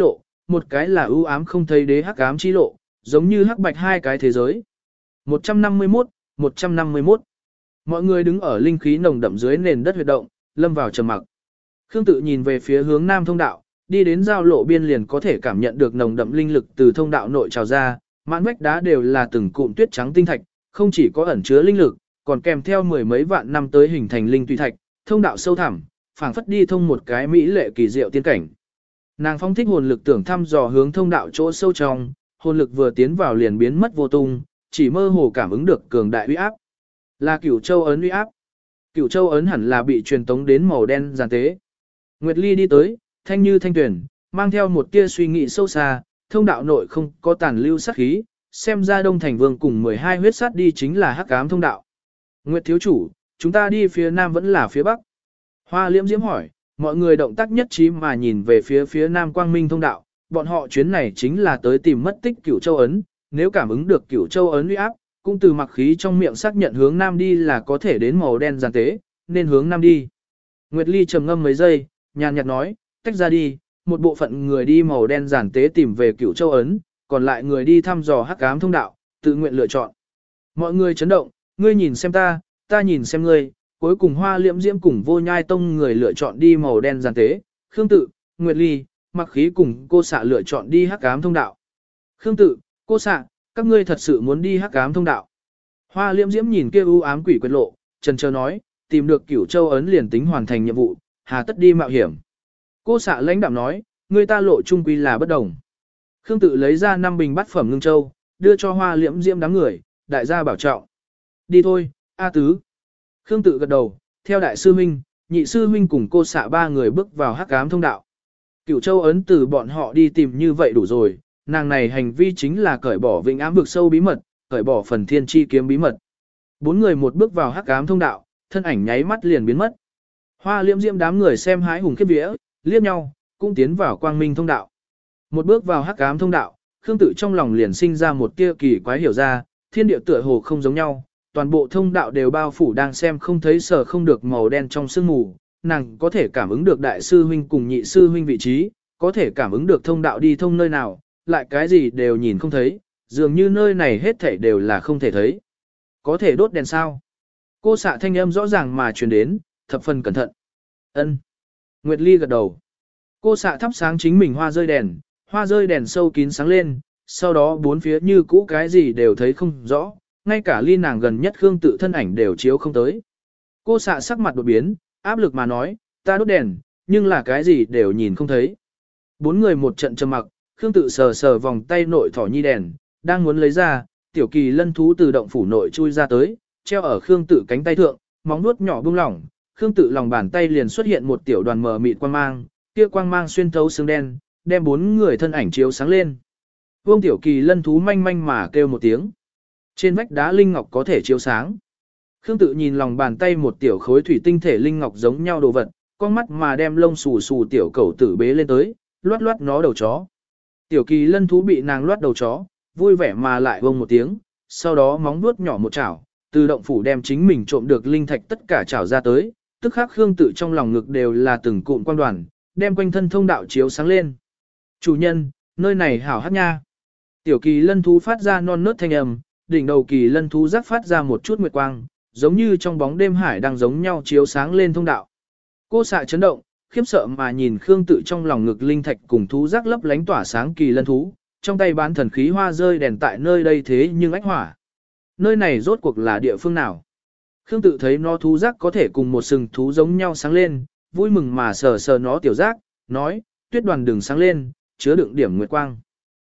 một cái là ưu ám không thấy đế hắc ám chi lộ, giống như hắc bạch hai cái thế giới. một trăm năm mươi mốt, một trăm năm mươi mốt. Mọi người đứng ở linh khí nồng đậm dưới nền đất huyệt động, lâm vào trầm mặc. Khương Tự nhìn về phía hướng nam thông đạo, đi đến giao lộ biên liền có thể cảm nhận được nồng đậm linh lực từ thông đạo nội trào ra, mãn vách đá đều là từng cụm tuyết trắng tinh thạch, không chỉ có ẩn chứa linh lực, còn kèm theo mười mấy vạn năm tới hình thành linh tùy thạch, thông đạo sâu thẳm, phảng phất đi thông một cái mỹ lệ kỳ diệu tiên cảnh. Nàng phong thích hồn lực tưởng thăm dò hướng thông đạo chỗ sâu trong, hồn lực vừa tiến vào liền biến mất vô tung, chỉ mơ hồ cảm ứng được cường đại uy áp. Là Cửu Châu ấn uy áp. Cửu Châu ấn hẳn là bị truyền tống đến màu đen giàn tế. Nguyệt Ly đi tới, thanh như thanh tuyển, mang theo một tia suy nghĩ sâu xa, thông đạo nội không có tàn lưu sát khí, xem ra Đông Thành Vương cùng mười hai huyết sát đi chính là hắc ám thông đạo. Nguyệt thiếu chủ, chúng ta đi phía nam vẫn là phía bắc? Hoa Liễm Diễm hỏi, mọi người động tác nhất trí mà nhìn về phía phía nam quang minh thông đạo, bọn họ chuyến này chính là tới tìm mất tích Cửu Châu ấn, nếu cảm ứng được Cửu Châu ấn uy áp, cũng từ mặc khí trong miệng xác nhận hướng nam đi là có thể đến màu đen giàn tế, nên hướng nam đi. Nguyệt Ly trầm ngâm mấy giây, nhàn nhạt nói, tách ra đi, một bộ phận người đi màu đen giàn tế tìm về Cửu Châu ấn, còn lại người đi thăm dò hắc ám thông đạo, tự nguyện lựa chọn. Mọi người chấn động, ngươi nhìn xem ta, ta nhìn xem ngươi, cuối cùng Hoa Liễm Diễm cùng Vô Nhai Tông người lựa chọn đi màu đen giàn tế, Khương Tự, Nguyệt Ly, Mặc Khí cùng cô xạ lựa chọn đi hắc ám thông đạo. Khương Tự, cô xạ, các ngươi thật sự muốn đi hắc ám thông đạo? Hoa Liễm Diễm nhìn kia u ám quỷ quyệt lộ, chần chờ nói, tìm được Cửu Châu ấn liền tính hoàn thành nhiệm vụ, hà tất đi mạo hiểm. Cô xạ lãnh đạm nói, người ta lộ trung quy là bất đồng. Khương Tự lấy ra năm bình bát phẩm ngưng châu, đưa cho Hoa Liễm Diễm đám người, đại gia bảo trọng. Đi thôi, A Tứ. Khương Tự gật đầu, theo đại sư huynh, nhị sư huynh cùng cô xạ ba người bước vào hắc ám thông đạo. Cửu Châu ấn từ bọn họ đi tìm như vậy đủ rồi, nàng này hành vi chính là cởi bỏ vĩnh ám vực sâu bí mật, cởi bỏ phần thiên chi kiếm bí mật. Bốn người một bước vào hắc ám thông đạo, thân ảnh nháy mắt liền biến mất. Hoa Liễm Diễm đám người xem hái hùng khiếp vía, liếc nhau, cũng tiến vào quang minh thông đạo. Một bước vào hắc ám thông đạo, Khương Tự trong lòng liền sinh ra một tia kỳ quái hiểu ra, thiên địa tựa hồ không giống nhau, toàn bộ thông đạo đều bao phủ đang xem không thấy sở không được màu đen trong sương mù, nàng có thể cảm ứng được đại sư huynh cùng nhị sư huynh vị trí, có thể cảm ứng được thông đạo đi thông nơi nào, lại cái gì đều nhìn không thấy, dường như nơi này hết thảy đều là không thể thấy. Có thể đốt đèn sao? Cô xạ thanh âm rõ ràng mà truyền đến, thập phần cẩn thận. Ân. Nguyệt Ly gật đầu. Cô xạ thắp sáng chính mình hoa rơi đèn, hoa rơi đèn sâu kín sáng lên, sau đó bốn phía như cũ cái gì đều thấy không rõ, ngay cả ly nàng gần nhất Khương Tự thân ảnh đều chiếu không tới. Cô xạ sắc mặt đột biến, áp lực mà nói, ta đốt đèn, nhưng là cái gì đều nhìn không thấy. Bốn người một trận trầm mặc, Khương Tự sờ sờ vòng tay nội thỏ nhi đèn, đang muốn lấy ra, tiểu kỳ lân thú từ động phủ nội chui ra tới, treo ở Khương Tự cánh tay thượng, móng nuốt nhỏ buông lỏng, Khương Tự lòng bàn tay liền xuất hiện một tiểu đoàn mờ mịt quang mang, kia quang mang xuyên thấu xương đen, đem bốn người thân ảnh chiếu sáng lên. Vương tiểu kỳ lân thú manh manh mà kêu một tiếng. Trên vách đá linh ngọc có thể chiếu sáng. Khương Tự nhìn lòng bàn tay một tiểu khối thủy tinh thể linh ngọc giống nhau đồ vật, con mắt mà đem lông xù xù tiểu cẩu tử bế lên tới, loát loát nó đầu chó. Tiểu kỳ lân thú bị nàng loát đầu chó, vui vẻ mà lại vông một tiếng, sau đó móng vuốt nhỏ một chảo, từ động phủ đem chính mình trộm được linh thạch tất cả chảo ra tới, tức khắc Khương Tự trong lòng ngực đều là từng cụm quan đoàn, đem quanh thân thông đạo chiếu sáng lên. Chủ nhân, nơi này hảo hát nha. Tiểu kỳ lân thú phát ra non nớt thanh âm, đỉnh đầu kỳ lân thú giác phát ra một chút nguyệt quang, giống như trong bóng đêm hải đang giống nhau chiếu sáng lên thông đạo. Cô xạ chấn động, khiếp sợ mà nhìn Khương Tự trong lòng ngực linh thạch cùng thú giác lấp lánh tỏa sáng kỳ lân thú, trong tay bán thần khí hoa rơi đèn tại nơi đây thế nhưng ách hỏa. Nơi này rốt cuộc là địa phương nào? Khương Tự thấy nó thú giác có thể cùng một sừng thú giống nhau sáng lên, vui mừng mà sờ sờ nó tiểu giác, nói, tuyết đoàn đừng sáng lên, chứa đựng điểm nguyệt quang.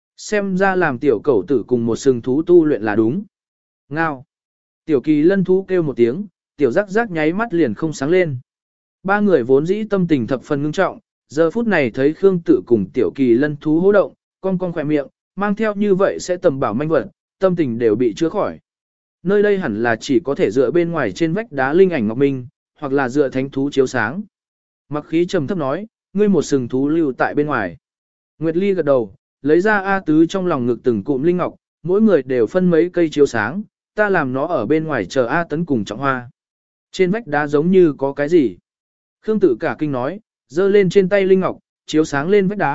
Xem ra làm tiểu cẩu tử cùng một sừng thú tu luyện là đúng. Ngao. Tiểu kỳ lân thú kêu một tiếng, tiểu giác giác nháy mắt liền không sáng lên. Ba người vốn dĩ tâm tình thập phần ngưng trọng, giờ phút này thấy Khương Tự cùng tiểu kỳ lân thú hô động, cong cong khỏe miệng, mang theo như vậy sẽ tầm bảo manh vật, tâm tình đều bị chữa khỏi. Nơi đây hẳn là chỉ có thể dựa bên ngoài trên vách đá linh ảnh ngọc minh, hoặc là dựa thánh thú chiếu sáng. Mặc khí trầm thấp nói, ngươi một sừng thú lưu tại bên ngoài. Nguyệt Ly gật đầu, lấy ra A Tứ trong lòng ngực từng cụm linh ngọc, mỗi người đều phân mấy cây chiếu sáng, ta làm nó ở bên ngoài chờ A Tấn cùng Trọng Hoa. Trên vách đá giống như có cái gì. Khương Tự cả kinh nói, giơ lên trên tay linh ngọc, chiếu sáng lên vách đá,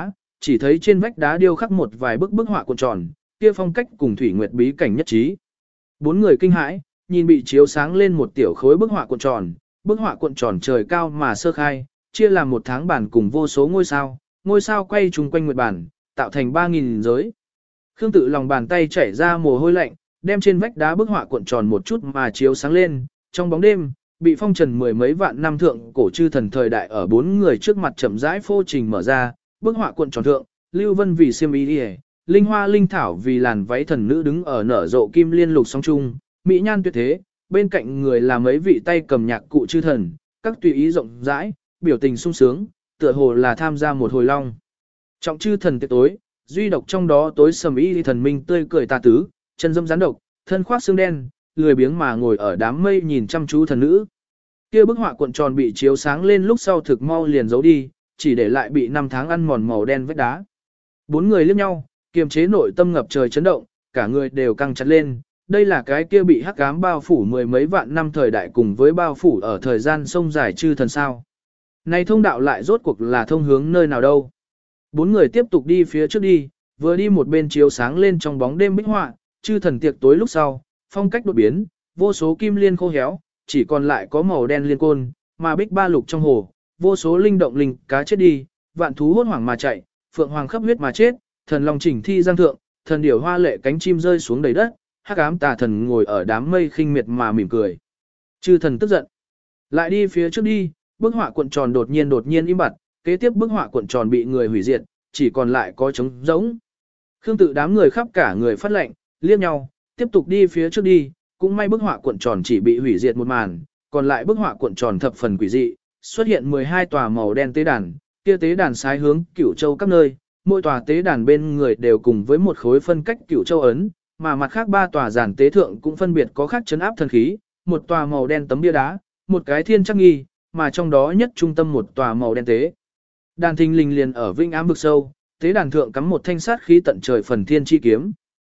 chỉ thấy trên vách đá điêu khắc một vài bức bức họa cuộn tròn, kia phong cách cùng thủy nguyệt bí cảnh nhất trí. Bốn người kinh hãi, nhìn bị chiếu sáng lên một tiểu khối bức họa cuộn tròn, bức họa cuộn tròn trời cao mà sơ khai, chia làm một tháng bản cùng vô số ngôi sao, ngôi sao quay chung quanh nguyệt bản, tạo thành ba nghìn giới. Khương Tự lòng bàn tay chảy ra mồ hôi lạnh, đem trên vách đá bức họa cuộn tròn một chút mà chiếu sáng lên, trong bóng đêm, bị phong trần mười mấy vạn năm thượng cổ chư thần thời đại ở bốn người trước mặt chậm rãi phô trình mở ra, bức họa cuộn tròn thượng, Lưu Vân vì xiêm y đi, linh hoa linh thảo vì làn váy thần nữ đứng ở nở rộ kim liên lục song trung, mỹ nhan tuyệt thế, bên cạnh người là mấy vị tay cầm nhạc cụ chư thần, các tùy ý rộng rãi, biểu tình sung sướng, tựa hồ là tham gia một hồi long. Trọng chư thần tiệc tối, duy độc trong đó tối sầm y thần minh tươi cười tà tứ, chân dâm rắn độc, thân khoác xương đen, lười biếng mà ngồi ở đám mây nhìn chăm chú thần nữ. Kia bức họa cuộn tròn bị chiếu sáng lên lúc sau thực mau liền giấu đi, chỉ để lại bị năm tháng ăn mòn màu đen vết đá. Bốn người liếc nhau, kiềm chế nội tâm ngập trời chấn động, cả người đều căng chặt lên. Đây là cái kia bị hắc ám bao phủ mười mấy vạn năm thời đại cùng với bao phủ ở thời gian sông dài chư thần sao. Này thông đạo lại rốt cuộc là thông hướng nơi nào đâu. Bốn người tiếp tục đi phía trước đi, vừa đi một bên chiếu sáng lên trong bóng đêm bích họa, chư thần tiệc tối lúc sau, phong cách đột biến, vô số kim liên khô héo, chỉ còn lại có màu đen liên côn, mà bích ba lục trong hồ, vô số linh động linh cá chết đi, vạn thú hốt hoảng mà chạy, phượng hoàng khắp huyết mà chết, thần long chỉnh thi giang thượng, thần điểu hoa lệ cánh chim rơi xuống đầy đất, hắc ám tà thần ngồi ở đám mây khinh miệt mà mỉm cười. Chư thần tức giận, lại đi phía trước đi, bức họa cuộn tròn đột nhiên đột nhiên im bặt, kế tiếp bức họa cuộn tròn bị người hủy diệt, chỉ còn lại có trống rỗng. Khương Tự đám người khắp cả người phát lệnh, liếc nhau, tiếp tục đi phía trước đi, cũng may bức họa cuộn tròn chỉ bị hủy diệt một màn, còn lại bức họa cuộn tròn thập phần quỷ dị, xuất hiện mười hai tòa màu đen tế đàn, kia tế đàn sái hướng Cửu Châu các nơi, mỗi tòa tế đàn bên người đều cùng với một khối phân cách Cửu Châu ấn, mà mặt khác ba tòa giàn tế thượng cũng phân biệt có khác chấn áp thần khí, một tòa màu đen tấm bia đá, một cái thiên chắc nghi, mà trong đó nhất trung tâm một tòa màu đen tế. Đàn thình lình liền ở vinh ám vực sâu, tế đàn thượng cắm một thanh sát khí tận trời phần thiên chi kiếm.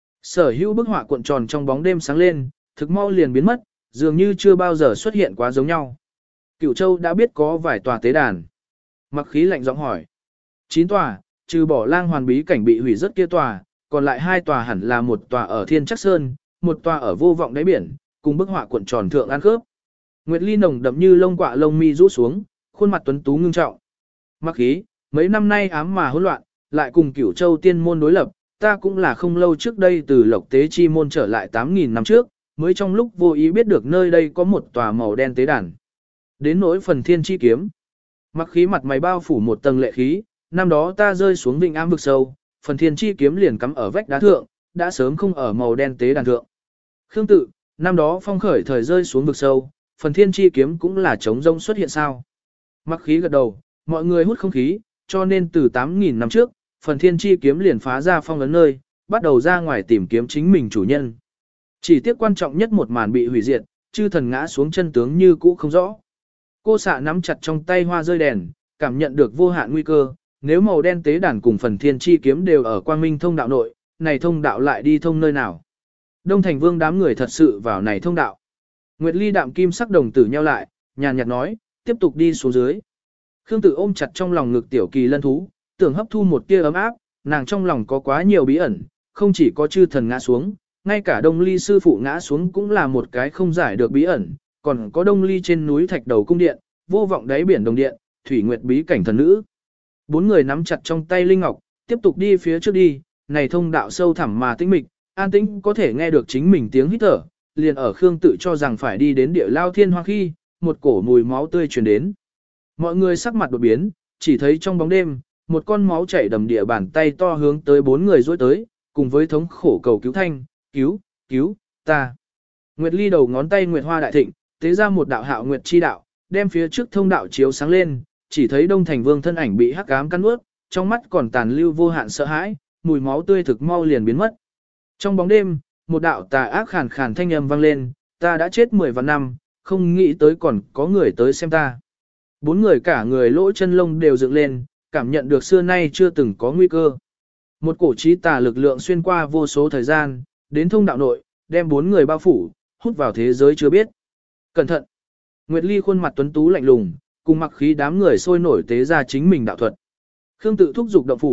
Sở hữu bức họa cuộn tròn trong bóng đêm sáng lên, thực mau liền biến mất, dường như chưa bao giờ xuất hiện quá giống nhau. Cửu Châu đã biết có vài tòa tế đàn. Mặc khí lạnh giọng hỏi. Chín tòa, trừ bỏ lang hoàn bí cảnh bị hủy rất kia tòa, còn lại hai tòa hẳn là một tòa ở Thiên Chắc Sơn, một tòa ở vô vọng đáy biển, cùng bức họa cuộn tròn thượng ăn khớp. Nguyệt Ly nồng đậm như lông quạ lông mi rũ xuống, khuôn mặt tuấn tú ngưng trọng. Mặc khí, mấy năm nay ám mà hỗn loạn, lại cùng Cửu Châu tiên môn đối lập, ta cũng là không lâu trước đây từ Lộc Tế Chi môn trở lại tám nghìn năm trước, mới trong lúc vô ý biết được nơi đây có một tòa màu đen tế đàn. Đến nỗi phần thiên chi kiếm. Mặc khí mặt mày bao phủ một tầng lệ khí, năm đó ta rơi xuống vịnh ám vực sâu, phần thiên chi kiếm liền cắm ở vách đá thượng, đã sớm không ở màu đen tế đàn thượng. Khương Tự, năm đó phong khởi thời rơi xuống vực sâu, phần thiên chi kiếm cũng là trống rông xuất hiện sao. Mặc khí gật đầu, mọi người hút không khí, cho nên từ tám nghìn năm trước, phần thiên chi kiếm liền phá ra phong ấn nơi, bắt đầu ra ngoài tìm kiếm chính mình chủ nhân. Chỉ tiếc quan trọng nhất một màn bị hủy diệt, chư thần ngã xuống chân tướng như cũ không rõ. Cô xạ nắm chặt trong tay hoa rơi đèn, cảm nhận được vô hạn nguy cơ, nếu màu đen tế đàn cùng phần thiên chi kiếm đều ở quang minh thông đạo nội, này thông đạo lại đi thông nơi nào? Đông Thành Vương đám người thật sự vào này thông đạo. Nguyệt Ly đạm kim sắc đồng tử nheo lại, nhàn nhạt nói, tiếp tục đi xuống dưới. Khương Tự ôm chặt trong lòng ngực tiểu kỳ lân thú, tưởng hấp thu một tia ấm áp, nàng trong lòng có quá nhiều bí ẩn, không chỉ có chư thần ngã xuống, ngay cả Đông Ly sư phụ ngã xuống cũng là một cái không giải được bí ẩn, còn có Đông Ly trên núi thạch đầu cung điện, vô vọng đáy biển đồng điện, thủy nguyệt bí cảnh thần nữ. Bốn người nắm chặt trong tay linh ngọc, tiếp tục đi phía trước đi, này thông đạo sâu thẳm mà tĩnh mịch, an tĩnh có thể nghe được chính mình tiếng hít thở, liền ở Khương Tự cho rằng phải đi đến địa lao thiên hoa khi, một cổ mùi máu tươi truyền đến. Mọi người sắc mặt đột biến, chỉ thấy trong bóng đêm, một con máu chảy đầm địa bàn tay to hướng tới bốn người dối tới, cùng với thống khổ cầu cứu thanh, cứu, cứu, ta. Nguyệt Ly đầu ngón tay Nguyệt Hoa đại thịnh, tế ra một đạo hạo Nguyệt chi đạo, đem phía trước thông đạo chiếu sáng lên, chỉ thấy Đông Thành Vương thân ảnh bị hắc ám cắn nuốt, trong mắt còn tàn lưu vô hạn sợ hãi, mùi máu tươi thực mau liền biến mất. Trong bóng đêm, một đạo tà ác khàn khàn thanh âm vang lên, ta đã chết mười vạn năm, không nghĩ tới còn có người tới xem ta. Bốn người cả người lỗ chân lông đều dựng lên, cảm nhận được xưa nay chưa từng có nguy cơ. Một cổ trí tà lực lượng xuyên qua vô số thời gian, đến thông đạo nội, đem bốn người bao phủ, hút vào thế giới chưa biết. Cẩn thận! Nguyệt Ly khuôn mặt tuấn tú lạnh lùng, cùng mặc khí đám người sôi nổi tế ra chính mình đạo thuật. Khương Tự thúc dục động phủ,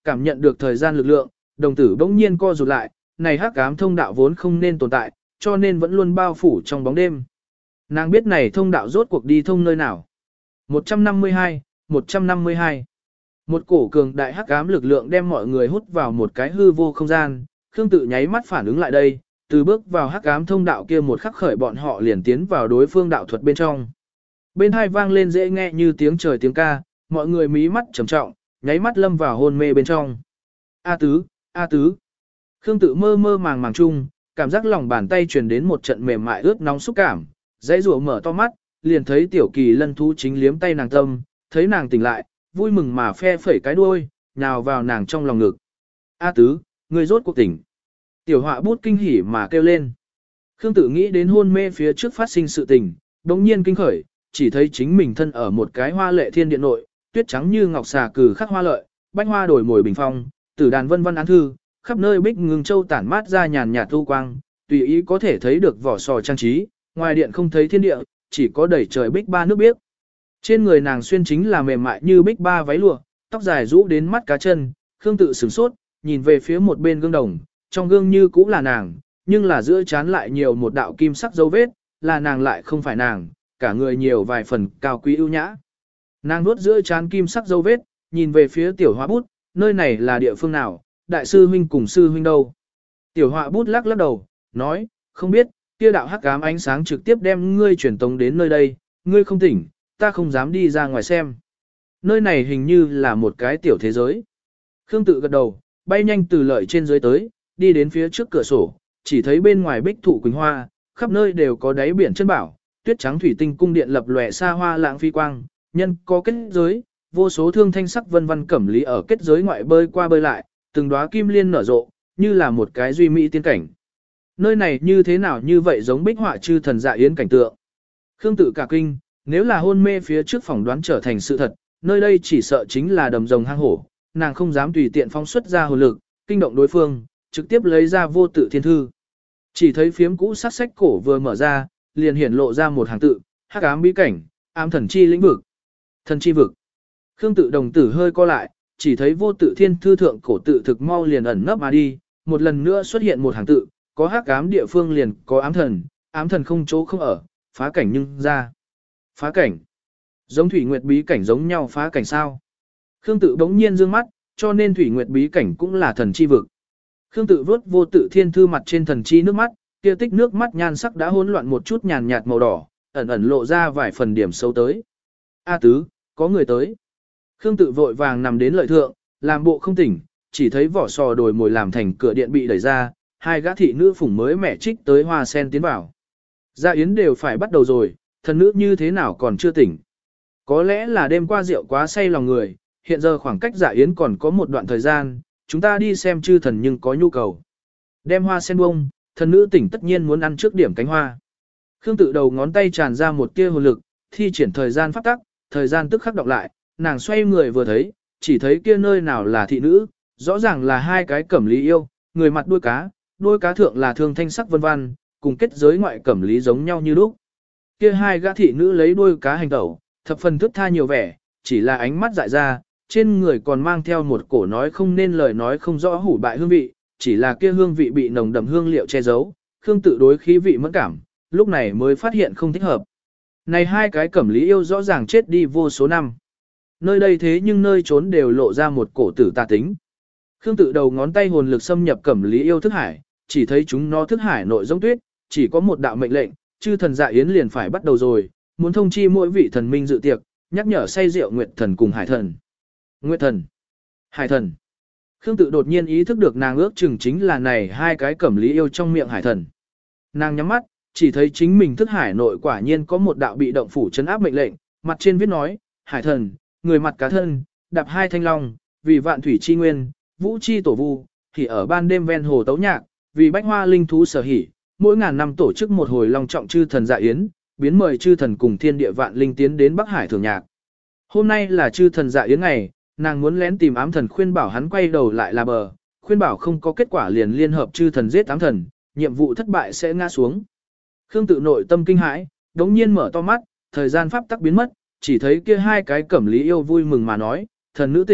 Cảm nhận được thời gian lực lượng, đồng tử bỗng nhiên co rụt lại, này hắc ám thông đạo vốn không nên tồn tại, cho nên vẫn luôn bao phủ trong bóng đêm. Nàng biết này thông đạo rốt cuộc đi thông nơi nào. một trăm năm mươi hai, một trăm năm mươi hai. Một cổ cường đại hắc ám lực lượng đem mọi người hút vào một cái hư vô không gian, Khương Tự nháy mắt phản ứng lại đây, từ bước vào hắc ám thông đạo kia một khắc khởi bọn họ liền tiến vào đối phương đạo thuật bên trong. Bên hai vang lên dễ nghe như tiếng trời tiếng ca, mọi người mí mắt trầm trọng, nháy mắt lâm vào hôn mê bên trong. A tứ, A tứ. Khương Tự mơ mơ màng màng chung, cảm giác lòng bàn tay truyền đến một trận mềm mại ướt nóng xúc cảm, dãy rủa mở to mắt, liền thấy tiểu kỳ lân thú chính liếm tay nàng tâm, thấy nàng tỉnh lại, vui mừng mà phe phẩy cái đuôi, nhào vào nàng trong lòng ngực. A tứ, ngươi rốt cuộc tỉnh. Tiểu họa bút kinh hỉ mà kêu lên. Khương Tự nghĩ đến hôn mê phía trước phát sinh sự tình, đống nhiên kinh khởi, chỉ thấy chính mình thân ở một cái hoa lệ thiên điện nội, tuyết trắng như ngọc xà cử khắc hoa lợi, bách hoa đổi mồi bình phong, tử đàn vân vân án thư, khắp nơi bích ngừng châu tản mát ra nhàn nhạt thu quang, tùy ý có thể thấy được vỏ sò trang trí, ngoài điện không thấy thiên địa, chỉ có đầy trời bích ba nước biếc. Trên người nàng xuyên chính là mềm mại như bích ba váy lụa, tóc dài rũ đến mắt cá chân, Khương Tự sửng sốt, nhìn về phía một bên gương đồng, trong gương như cũ là nàng, nhưng là giữa trán lại nhiều một đạo kim sắc dấu vết, là nàng lại không phải nàng, cả người nhiều vài phần cao quý ưu nhã. Nàng nuốt giữa trán kim sắc dấu vết, nhìn về phía tiểu họa bút, nơi này là địa phương nào, đại sư huynh cùng sư huynh đâu. Tiểu họa bút lắc lắc đầu, nói, không biết, kia đạo hắc ám ánh sáng trực tiếp đem ngươi truyền tống đến nơi đây, ngươi không tỉnh, ta không dám đi ra ngoài xem. Nơi này hình như là một cái tiểu thế giới. Khương Tự gật đầu, bay nhanh từ lợi trên dưới tới, đi đến phía trước cửa sổ, chỉ thấy bên ngoài bích thụ quỳnh hoa, khắp nơi đều có đáy biển chân bảo, tuyết trắng thủy tinh cung điện lập lòe xa hoa lãng phi quang, nhân có kết giới, vô số thương thanh sắc vân vân cẩm lý ở kết giới ngoại bơi qua bơi lại, từng đóa kim liên nở rộ, như là một cái duy mỹ tiên cảnh. Nơi này như thế nào như vậy giống bích họa chư thần dạ yến cảnh tượng. Khương Tự cả kinh, nếu là hôn mê phía trước phỏng đoán trở thành sự thật, nơi đây chỉ sợ chính là đầm rồng hang hổ, nàng không dám tùy tiện phóng xuất ra hồn lực, kinh động đối phương, trực tiếp lấy ra vô tự thiên thư. Chỉ thấy phiếm cũ sát sách cổ vừa mở ra, liền hiển lộ ra một hàng tự, hắc ám bí cảnh, ám thần chi lĩnh vực, thần chi vực. Khương Tự đồng tử hơi co lại, chỉ thấy vô tự thiên thư thượng cổ tự thực mau liền ẩn nấp mà đi, một lần nữa xuất hiện một hàng tự, có hắc ám địa phương liền có ám thần, ám thần không chỗ không ở, phá cảnh nhưng ra. Phá cảnh. Giống Thủy Nguyệt bí cảnh giống nhau phá cảnh sao? Khương Tự bỗng nhiên dương mắt, cho nên Thủy Nguyệt bí cảnh cũng là thần chi vực. Khương Tự vớt vô tự thiên thư mặt trên thần chi nước mắt, kia tích nước mắt nhan sắc đã hỗn loạn một chút nhàn nhạt màu đỏ, ẩn ẩn lộ ra vài phần điểm sâu tới. A tứ, có người tới. Khương Tự vội vàng nằm đến lợi thượng, làm bộ không tỉnh, chỉ thấy vỏ sò đồi mồi làm thành cửa điện bị đẩy ra, hai gã thị nữ phủng mới mẹ trích tới hoa sen tiến vào. Dạ yến đều phải bắt đầu rồi, thần nữ như thế nào còn chưa tỉnh. Có lẽ là đêm qua rượu quá say lòng người, hiện giờ khoảng cách dạ yến còn có một đoạn thời gian, chúng ta đi xem chư thần nhưng có nhu cầu. Đem hoa sen bông, thần nữ tỉnh tất nhiên muốn ăn trước điểm cánh hoa. Khương Tự đầu ngón tay tràn ra một tia hồn lực, thi triển thời gian pháp tắc, thời gian tức khắc đọc lại, nàng xoay người vừa thấy, chỉ thấy kia nơi nào là thị nữ, rõ ràng là hai cái cẩm lý yêu, người mặt đuôi cá, đuôi cá thượng là thương thanh sắc vân vân, cùng kết giới ngoại cẩm lý giống nhau như lúc. Kia hai gã thị nữ lấy đuôi cá hành tẩu, thập phần thức tha nhiều vẻ, chỉ là ánh mắt dại ra, trên người còn mang theo một cổ nói không nên lời nói không rõ hủ bại hương vị, chỉ là kia hương vị bị nồng đậm hương liệu che giấu, Khương Tự đối khí vị mẫn cảm, lúc này mới phát hiện không thích hợp. Này hai cái cẩm lý yêu rõ ràng chết đi vô số năm. Nơi đây thế nhưng nơi trốn đều lộ ra một cổ tử tà tính. Khương Tự đầu ngón tay hồn lực xâm nhập cẩm lý yêu thức hải, chỉ thấy chúng nó thức hải nội giống tuyết, chỉ có một đạo mệnh lệnh, chư thần dạ yến liền phải bắt đầu rồi, muốn thông chi mỗi vị thần minh dự tiệc, nhắc nhở say rượu Nguyệt thần cùng Hải thần. Nguyệt thần, Hải thần. Khương Tự đột nhiên ý thức được nàng ước chừng chính là này hai cái cẩm lý yêu trong miệng Hải thần. Nàng nhắm mắt, chỉ thấy chính mình thức hải nội quả nhiên có một đạo bị động phủ trấn áp mệnh lệnh, mặt trên viết nói, Hải thần, người mặt cá thân, đạp hai thanh long, vì vạn thủy chi nguyên, vũ chi tổ vu, thì ở ban đêm ven hồ tấu nhạc, vì bách hoa linh thú sở hỉ, mỗi ngàn năm tổ chức một hồi long trọng chư thần dạ yến, biến mời chư thần cùng thiên địa vạn linh tiến đến Bắc Hải thưởng nhạc. Hôm nay là chư thần dạ yến ngày, nàng muốn lén tìm ám thần khuyên bảo hắn quay đầu lại là bờ, khuyên bảo không có kết quả liền liên hợp chư thần giết ám thần, nhiệm vụ thất bại sẽ ngã xuống. Khương Tự nội tâm kinh hãi, đống nhiên mở to mắt, thời gian pháp tắc biến mất, chỉ thấy kia hai cái cẩm lý yêu vui mừng mà nói, thần nữ tỉnh,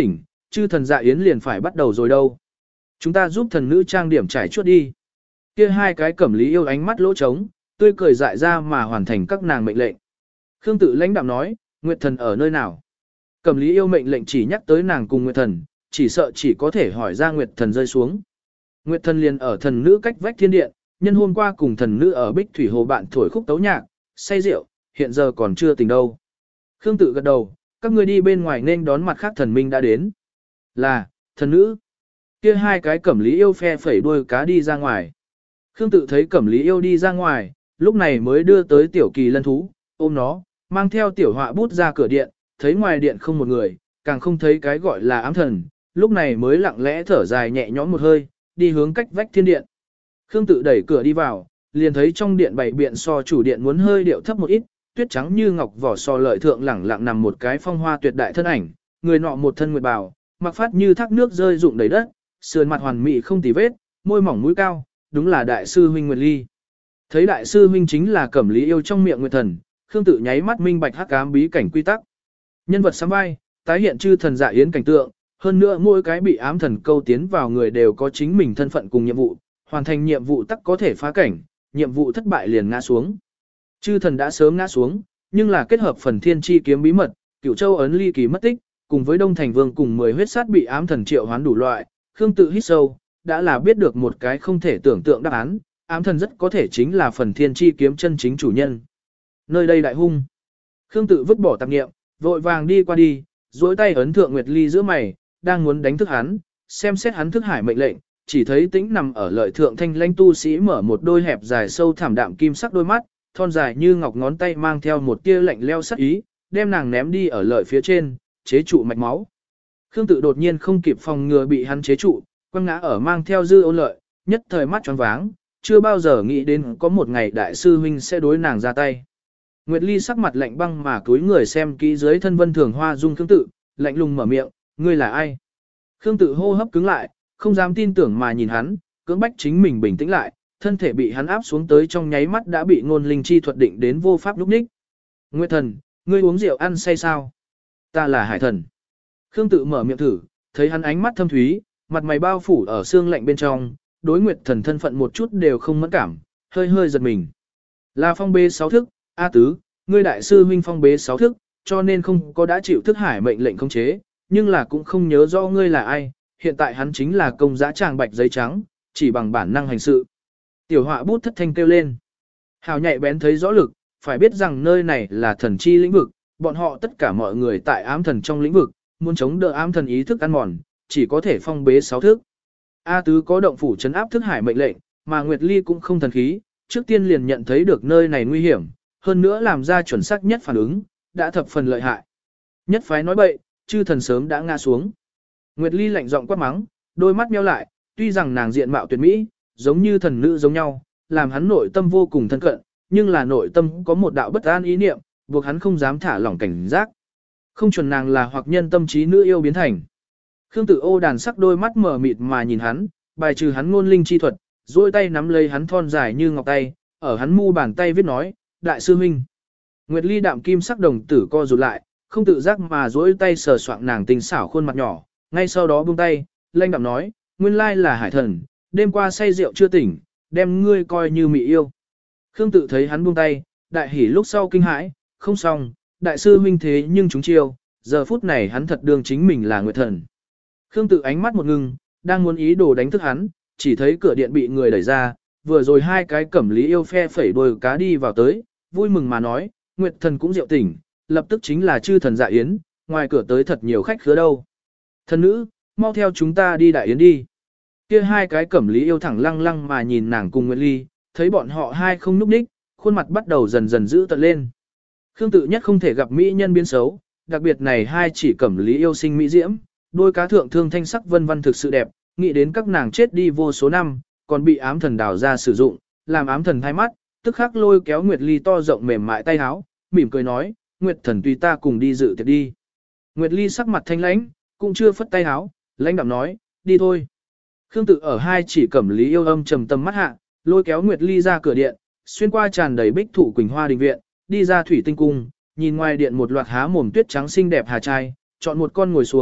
chư thần dạ yến liền phải bắt đầu rồi đâu. Chúng ta giúp thần nữ trang điểm trải chuốt đi. Kia hai cái cẩm lý yêu ánh mắt lỗ trống, tươi cười dại ra mà hoàn thành các nàng mệnh lệnh. Khương tự lãnh đạm nói, Nguyệt thần ở nơi nào? Cẩm lý yêu mệnh lệnh chỉ nhắc tới nàng cùng Nguyệt thần, chỉ sợ chỉ có thể hỏi ra Nguyệt thần rơi xuống. Nguyệt thần liền ở thần nữ cách vách thiên điện, nhân hôm qua cùng thần nữ ở Bích Thủy Hồ bạn thổi khúc tấu nhạc, say rượu, hiện giờ còn chưa tỉnh đâu. Khương tự gật đầu, các ngươi đi bên ngoài nên đón mặt khác thần minh đã đến. Là, thần nữ. Kia hai cái cẩm lý yêu phe phẩy đuôi cá đi ra ngoài. Khương tự thấy cẩm lý yêu đi ra ngoài, lúc này mới đưa tới tiểu kỳ lân thú, ôm nó, mang theo tiểu họa bút ra cửa điện, thấy ngoài điện không một người, càng không thấy cái gọi là ám thần, lúc này mới lặng lẽ thở dài nhẹ nhõm một hơi, đi hướng cách vách thiên điện. Khương tự đẩy cửa đi vào, liền thấy trong điện bảy biện so chủ điện muốn hơi điệu thấp một ít, tuyết trắng như ngọc vỏ sò lợi thượng lẳng lặng nằm một cái phong hoa tuyệt đại thân ảnh, người nọ một thân nguyệt bào, mặc phát như thác nước rơi rụng đầy đất, sườn mặt hoàn mỹ không tì vết, môi mỏng mũi cao, đúng là đại sư huynh Nguyệt Ly. Thấy đại sư huynh chính là Cẩm Lý yêu trong miệng Nguyệt thần, Khương tự nháy mắt minh bạch hắc ám bí cảnh quy tắc. Nhân vật sắm vai, tái hiện chư thần dạ yến cảnh tượng, hơn nữa mỗi cái bị ám thần câu tiến vào người đều có chính mình thân phận cùng nhiệm vụ, hoàn thành nhiệm vụ tắc có thể phá cảnh, nhiệm vụ thất bại liền ngã xuống. Chư thần đã sớm ngã xuống, nhưng là kết hợp phần thiên chi kiếm bí mật, Cửu Châu ấn ly kỳ mất tích, cùng với Đông Thành Vương cùng mười huyết sát bị ám thần triệu hoán đủ loại, Khương tự hít sâu, đã là biết được một cái không thể tưởng tượng đáp án, ám thần rất có thể chính là phần thiên chi kiếm chân chính chủ nhân. Nơi đây đại hung. Khương tự vứt bỏ tạp niệm, vội vàng đi qua đi, duỗi tay ấn thượng Nguyệt Ly giữa mày, đang muốn đánh thức hắn, xem xét hắn thức hải mệnh lệnh, chỉ thấy tĩnh nằm ở lợi thượng thanh lãnh tu sĩ mở một đôi hẹp dài sâu thẳm đạm kim sắc đôi mắt, thon dài như ngọc ngón tay mang theo một tia lạnh leo sắc ý, đem nàng ném đi ở lợi phía trên, chế trụ mạch máu. Khương tự đột nhiên không kịp phòng ngừa bị hắn chế trụ, quăng ngã ở mang theo dư ôn lợi, nhất thời mắt tròn váng, chưa bao giờ nghĩ đến có một ngày đại sư huynh sẽ đối nàng ra tay. Nguyệt Ly sắc mặt lạnh băng mà cúi người xem kỹ dưới thân vân thường hoa dung Khương tự, lạnh lùng mở miệng, ngươi là ai? Khương tự hô hấp cứng lại, không dám tin tưởng mà nhìn hắn, cưỡng bách chính mình bình tĩnh lại, thân thể bị hắn áp xuống tới trong nháy mắt đã bị ngôn linh chi thuật định đến vô pháp lúc ních. Nguyệt thần, ngươi uống rượu ăn say sao? Ta là hải thần. Khương tự mở miệng thử, thấy hắn ánh mắt thâm thúy, mặt mày bao phủ ở xương lạnh bên trong, đối Nguyệt thần thân phận một chút đều không mẫn cảm, hơi hơi giật mình. Là phong bế sáu thức, A tứ, ngươi đại sư huynh phong bế sáu thức, cho nên không có đã chịu thức hải mệnh lệnh khống chế, nhưng là cũng không nhớ rõ ngươi là ai, hiện tại hắn chính là công giá tràng bạch giấy trắng, chỉ bằng bản năng hành sự. Tiểu họa bút thất thanh kêu lên. Hào nhạy bén thấy rõ lực, phải biết rằng nơi này là thần chi lĩnh vực, bọn họ tất cả mọi người tại ám thần trong lĩnh vực, muốn chống đỡ ám thần ý thức ăn mòn, chỉ có thể phong bế sáu thức. A tứ có động phủ trấn áp thức hải mệnh lệnh, mà Nguyệt Ly cũng không thần khí, trước tiên liền nhận thấy được nơi này nguy hiểm, hơn nữa làm ra chuẩn xác nhất phản ứng, đã thập phần lợi hại. Nhất phái nói bậy, chư thần sớm đã ngã xuống. Nguyệt Ly lạnh giọng quát mắng, đôi mắt nheo lại, tuy rằng nàng diện mạo tuyệt mỹ, giống như thần nữ giống nhau, làm hắn nội tâm vô cùng thân cận, nhưng là nội tâm có một đạo bất an ý niệm, buộc hắn không dám thả lỏng cảnh giác. Không chuẩn nàng là hoặc nhân tâm trí nữ yêu biến thành. Khương tự ô đàn sắc đôi mắt mở mịt mà nhìn hắn, bài trừ hắn ngôn linh chi thuật, duỗi tay nắm lấy hắn thon dài như ngọc tay, ở hắn mu bàn tay viết nói, đại sư huynh. Nguyệt Ly đạm kim sắc đồng tử co rụt lại, không tự giác mà duỗi tay sờ soạng nàng tinh xảo khuôn mặt nhỏ, ngay sau đó buông tay, lanh đạm nói, nguyên lai là hải thần, đêm qua say rượu chưa tỉnh, đem ngươi coi như mị yêu. Khương tự thấy hắn buông tay, đại hỉ lúc sau kinh hãi, không xong, đại sư huynh thế nhưng chúng chiêu, giờ phút này hắn thật đương chính mình là nguyệt thần. Khương tự ánh mắt một ngưng, đang muốn ý đồ đánh thức hắn, chỉ thấy cửa điện bị người đẩy ra, vừa rồi hai cái cẩm lý yêu phe phẩy đuôi cá đi vào tới, vui mừng mà nói, nguyệt thần cũng rượu tỉnh, lập tức chính là chư thần dạ yến, ngoài cửa tới thật nhiều khách khứa đâu. Thần nữ, mau theo chúng ta đi đại yến đi. Kia hai cái cẩm lý yêu thẳng lăng lăng mà nhìn nàng cùng Nguyệt Ly, thấy bọn họ hai không núp đích, khuôn mặt bắt đầu dần dần giữ tận lên. Khương tự nhất không thể gặp mỹ nhân biến xấu, đặc biệt này hai chỉ cẩm lý yêu sinh mỹ diễm, đôi cá thượng thương thanh sắc vân vân thực sự đẹp, nghĩ đến các nàng chết đi vô số năm, còn bị ám thần đào ra sử dụng, làm ám thần thay mắt, tức khắc lôi kéo Nguyệt Ly to rộng mềm mại tay áo, mỉm cười nói, Nguyệt thần tùy ta cùng đi dự tiệc đi. Nguyệt Ly sắc mặt thanh lãnh, cũng chưa phất tay áo, lãnh đạm nói, đi thôi. Khương tự ở hai chỉ cẩm lý yêu âm trầm tâm mắt hạ, lôi kéo Nguyệt Ly ra cửa điện, xuyên qua tràn đầy bích thụ quỳnh hoa đình viện, đi ra thủy tinh cung, nhìn ngoài điện một loạt há mồm tuyết trắng xinh đẹp hà trai, chọn một con ngồi xuống,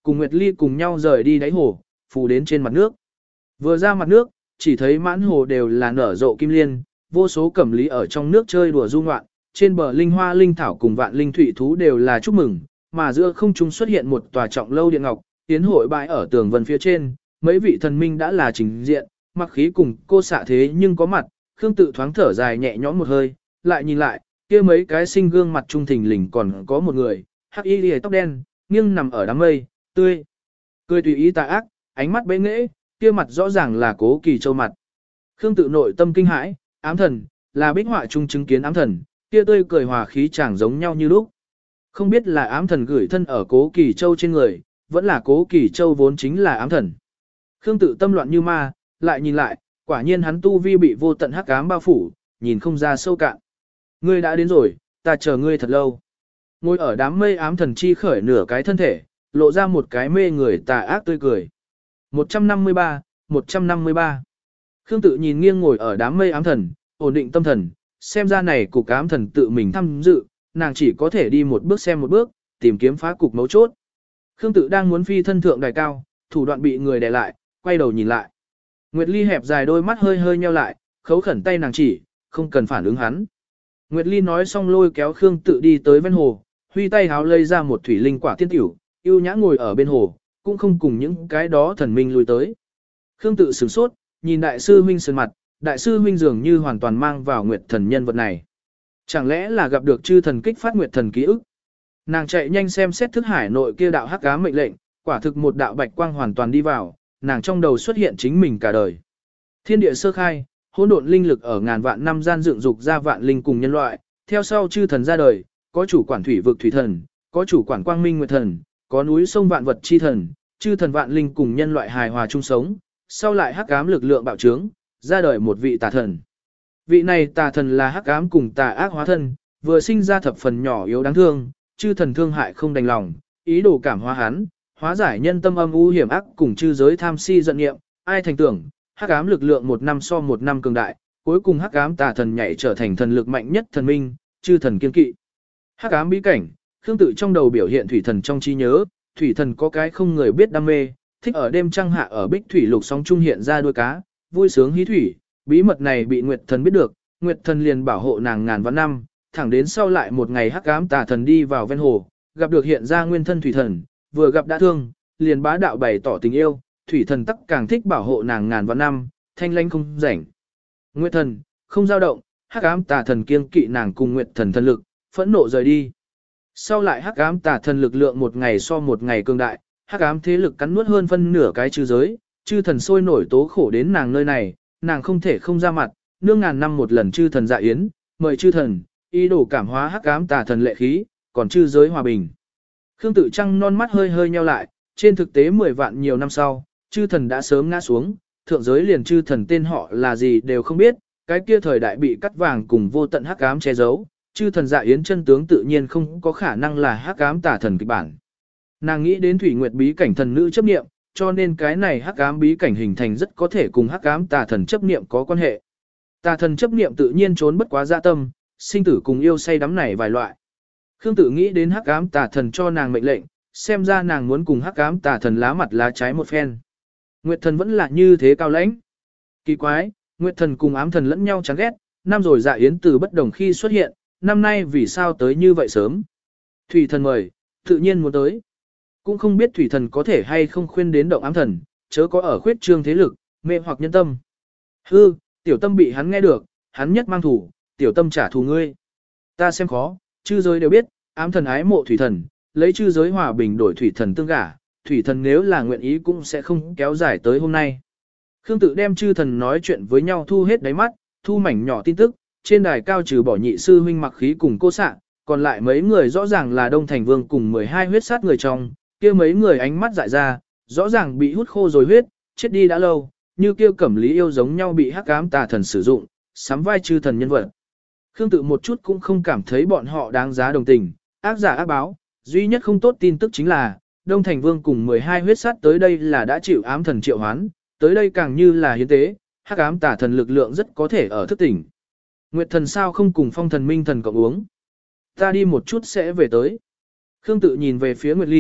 cùng Nguyệt Ly cùng nhau rời đi đáy hồ, phù đến trên mặt nước. Vừa ra mặt nước, chỉ thấy mãn hồ đều là nở rộ kim liên, vô số cẩm lý ở trong nước chơi đùa du ngoạn, trên bờ linh hoa linh thảo cùng vạn linh thủy thú đều là chúc mừng, mà giữa không trung xuất hiện một tòa trọng lâu điện ngọc, tiến hội bãi ở tường vân phía trên, mấy vị thần minh đã là trình diện, mặc khí cùng cô xạ thế nhưng có mặt, Khương Tự thoáng thở dài nhẹ nhõm một hơi, lại nhìn lại, kia mấy cái sinh gương mặt trung thình lình còn có một người, hắc y liễu tóc đen, nghiêng nằm ở đám mây, tươi, cười tùy ý tà ác, ánh mắt bế nghễ, kia mặt rõ ràng là Cố Kỳ Châu mặt. Khương Tự nội tâm kinh hãi, ám thần, là bích họa trung chứng kiến ám thần, kia tươi cười hòa khí chẳng giống nhau như lúc. Không biết là ám thần gửi thân ở Cố Kỳ Châu trên người, vẫn là Cố Kỳ Châu vốn chính là ám thần. Khương Tự tâm loạn như ma, lại nhìn lại, quả nhiên hắn tu vi bị vô tận hắc ám bao phủ, nhìn không ra sâu cạn. Ngươi đã đến rồi, ta chờ ngươi thật lâu. Ngồi ở đám mây ám thần chi khởi nửa cái thân thể, lộ ra một cái mê người tà ác tươi cười. một trăm năm mươi ba, một trăm năm mươi ba. Khương Tự nhìn nghiêng ngồi ở đám mây ám thần, ổn định tâm thần, xem ra này cục ám thần tự mình tham dự, nàng chỉ có thể đi một bước xem một bước, tìm kiếm phá cục mấu chốt. Khương Tự đang muốn phi thân thượng đài cao, thủ đoạn bị người đè lại, quay đầu nhìn lại. Nguyệt Ly hẹp dài đôi mắt hơi hơi nheo lại, khấu khẩn tay nàng chỉ, không cần phản ứng hắn. Nguyệt Ly nói xong lôi kéo Khương Tự đi tới bên hồ, huy tay háo lấy ra một thủy linh quả tiên tiểu, yêu nhã ngồi ở bên hồ, cũng không cùng những cái đó thần minh lui tới. Khương Tự sửng sốt, nhìn đại sư huynh sơn mặt, đại sư huynh dường như hoàn toàn mang vào nguyệt thần nhân vật này. Chẳng lẽ là gặp được chư thần kích phát nguyệt thần ký ức? Nàng chạy nhanh xem xét thức hải nội kia đạo hắc ám mệnh lệnh, quả thực một đạo bạch quang hoàn toàn đi vào, nàng trong đầu xuất hiện chính mình cả đời. Thiên địa sơ khai, hỗn độn linh lực ở ngàn vạn năm gian dựng dục ra vạn linh cùng nhân loại, theo sau chư thần ra đời, có chủ quản thủy vực thủy thần, có chủ quản quang minh nguyệt thần, có núi sông vạn vật chi thần, chư thần vạn linh cùng nhân loại hài hòa chung sống, sau lại hắc ám lực lượng bạo trướng, ra đời một vị tà thần. Vị này tà thần là hắc ám cùng tà ác hóa thân, vừa sinh ra thập phần nhỏ yếu đáng thương, chư thần thương hại không đành lòng, ý đồ cảm hóa hắn, hóa giải nhân tâm âm u hiểm ác cùng chư giới tham si giận nghiệm, ai thành tưởng, hắc ám lực lượng một năm so một năm cường đại, cuối cùng hắc ám tà thần nhảy trở thành thần lực mạnh nhất thần minh, chư thần kiên kỵ. Hắc ám bí cảnh, Khương Tự trong đầu biểu hiện thủy thần trong trí nhớ, thủy thần có cái không người biết đam mê, thích ở đêm trăng hạ ở bích thủy lục sóng trung hiện ra đuôi cá, vui sướng hí thủy, bí mật này bị Nguyệt thần biết được, Nguyệt thần liền bảo hộ nàng ngàn vạn năm, thẳng đến sau lại một ngày hắc ám tà thần đi vào ven hồ, gặp được hiện ra nguyên thân thủy thần, vừa gặp đã thương, liền bá đạo bày tỏ tình yêu, thủy thần tắc càng thích bảo hộ nàng ngàn vạn năm, thanh lãnh không rảnh. Nguyệt thần, không dao động, hắc ám tà thần kiêng kỵ nàng cùng Nguyệt thần thần lực, phẫn nộ rời đi. Sau lại hắc ám tà thần lực lượng một ngày so một ngày cường đại, hắc ám thế lực cắn nuốt hơn phân nửa cái chư giới, chư thần sôi nổi tố khổ đến nàng nơi này, nàng không thể không ra mặt, nương ngàn năm một lần chư thần dạ yến, mời chư thần, ý đồ cảm hóa hắc ám tà thần lệ khí, còn chư giới hòa bình. Khương Tự trăng non mắt hơi hơi nheo lại, trên thực tế mười vạn nhiều năm sau, chư thần đã sớm ngã xuống, thượng giới liền chư thần tên họ là gì đều không biết, cái kia thời đại bị cắt vàng cùng vô tận hắc ám che giấu, chư thần dạ yến chân tướng tự nhiên không có khả năng là hắc ám tà thần kịch bản. Nàng nghĩ đến thủy nguyệt bí cảnh thần nữ chấp niệm, cho nên cái này hắc ám bí cảnh hình thành rất có thể cùng hắc ám tà thần chấp niệm có quan hệ. Tà thần chấp niệm tự nhiên trốn bất quá dạ tâm, sinh tử cùng yêu say đắm này vài loại. Khương Tự nghĩ đến hắc ám tà thần cho nàng mệnh lệnh, xem ra nàng muốn cùng hắc ám tà thần lá mặt lá trái một phen. Nguyệt thần vẫn là như thế cao lãnh. Kỳ quái, Nguyệt thần cùng ám thần lẫn nhau chán ghét, năm rồi dạ yến từ bất đồng khi xuất hiện, năm nay vì sao tới như vậy sớm. Thủy thần mời, tự nhiên muốn tới. Cũng không biết thủy thần có thể hay không khuyên đến động ám thần, chớ có ở khuyết trương thế lực, mê hoặc nhân tâm. Hư, tiểu tâm bị hắn nghe được, hắn nhất mang thủ, tiểu tâm trả thù ngươi. Ta xem khó, chư giới đều biết, ám thần ái mộ thủy thần, lấy chư giới hòa bình đổi thủy thần tương gả, thủy thần nếu là nguyện ý cũng sẽ không kéo dài tới hôm nay. Khương Tự đem chư thần nói chuyện với nhau thu hết đáy mắt, thu mảnh nhỏ tin tức, trên đài cao trừ bỏ nhị sư huynh Mặc Khí cùng cô Sạ, còn lại mấy người rõ ràng là Đông Thành Vương cùng mười hai huyết sát người trong, kia mấy người ánh mắt dại ra, rõ ràng bị hút khô rồi huyết, chết đi đã lâu, như kia Cẩm Lý yêu giống nhau bị hắc ám tà thần sử dụng, sắm vai chư thần nhân vật. Khương Tự một chút cũng không cảm thấy bọn họ đáng giá đồng tình, ác giả ác báo, duy nhất không tốt tin tức chính là, Đông Thành Vương cùng mười hai huyết sát tới đây là đã chịu ám thần triệu hoán, tới đây càng như là hiến tế, hắc ám tà thần lực lượng rất có thể ở thức tỉnh. Nguyệt thần sao không cùng phong thần minh thần cộng uống? Ta đi một chút sẽ về tới. Khương Tự nhìn về phía Nguyệt Ly,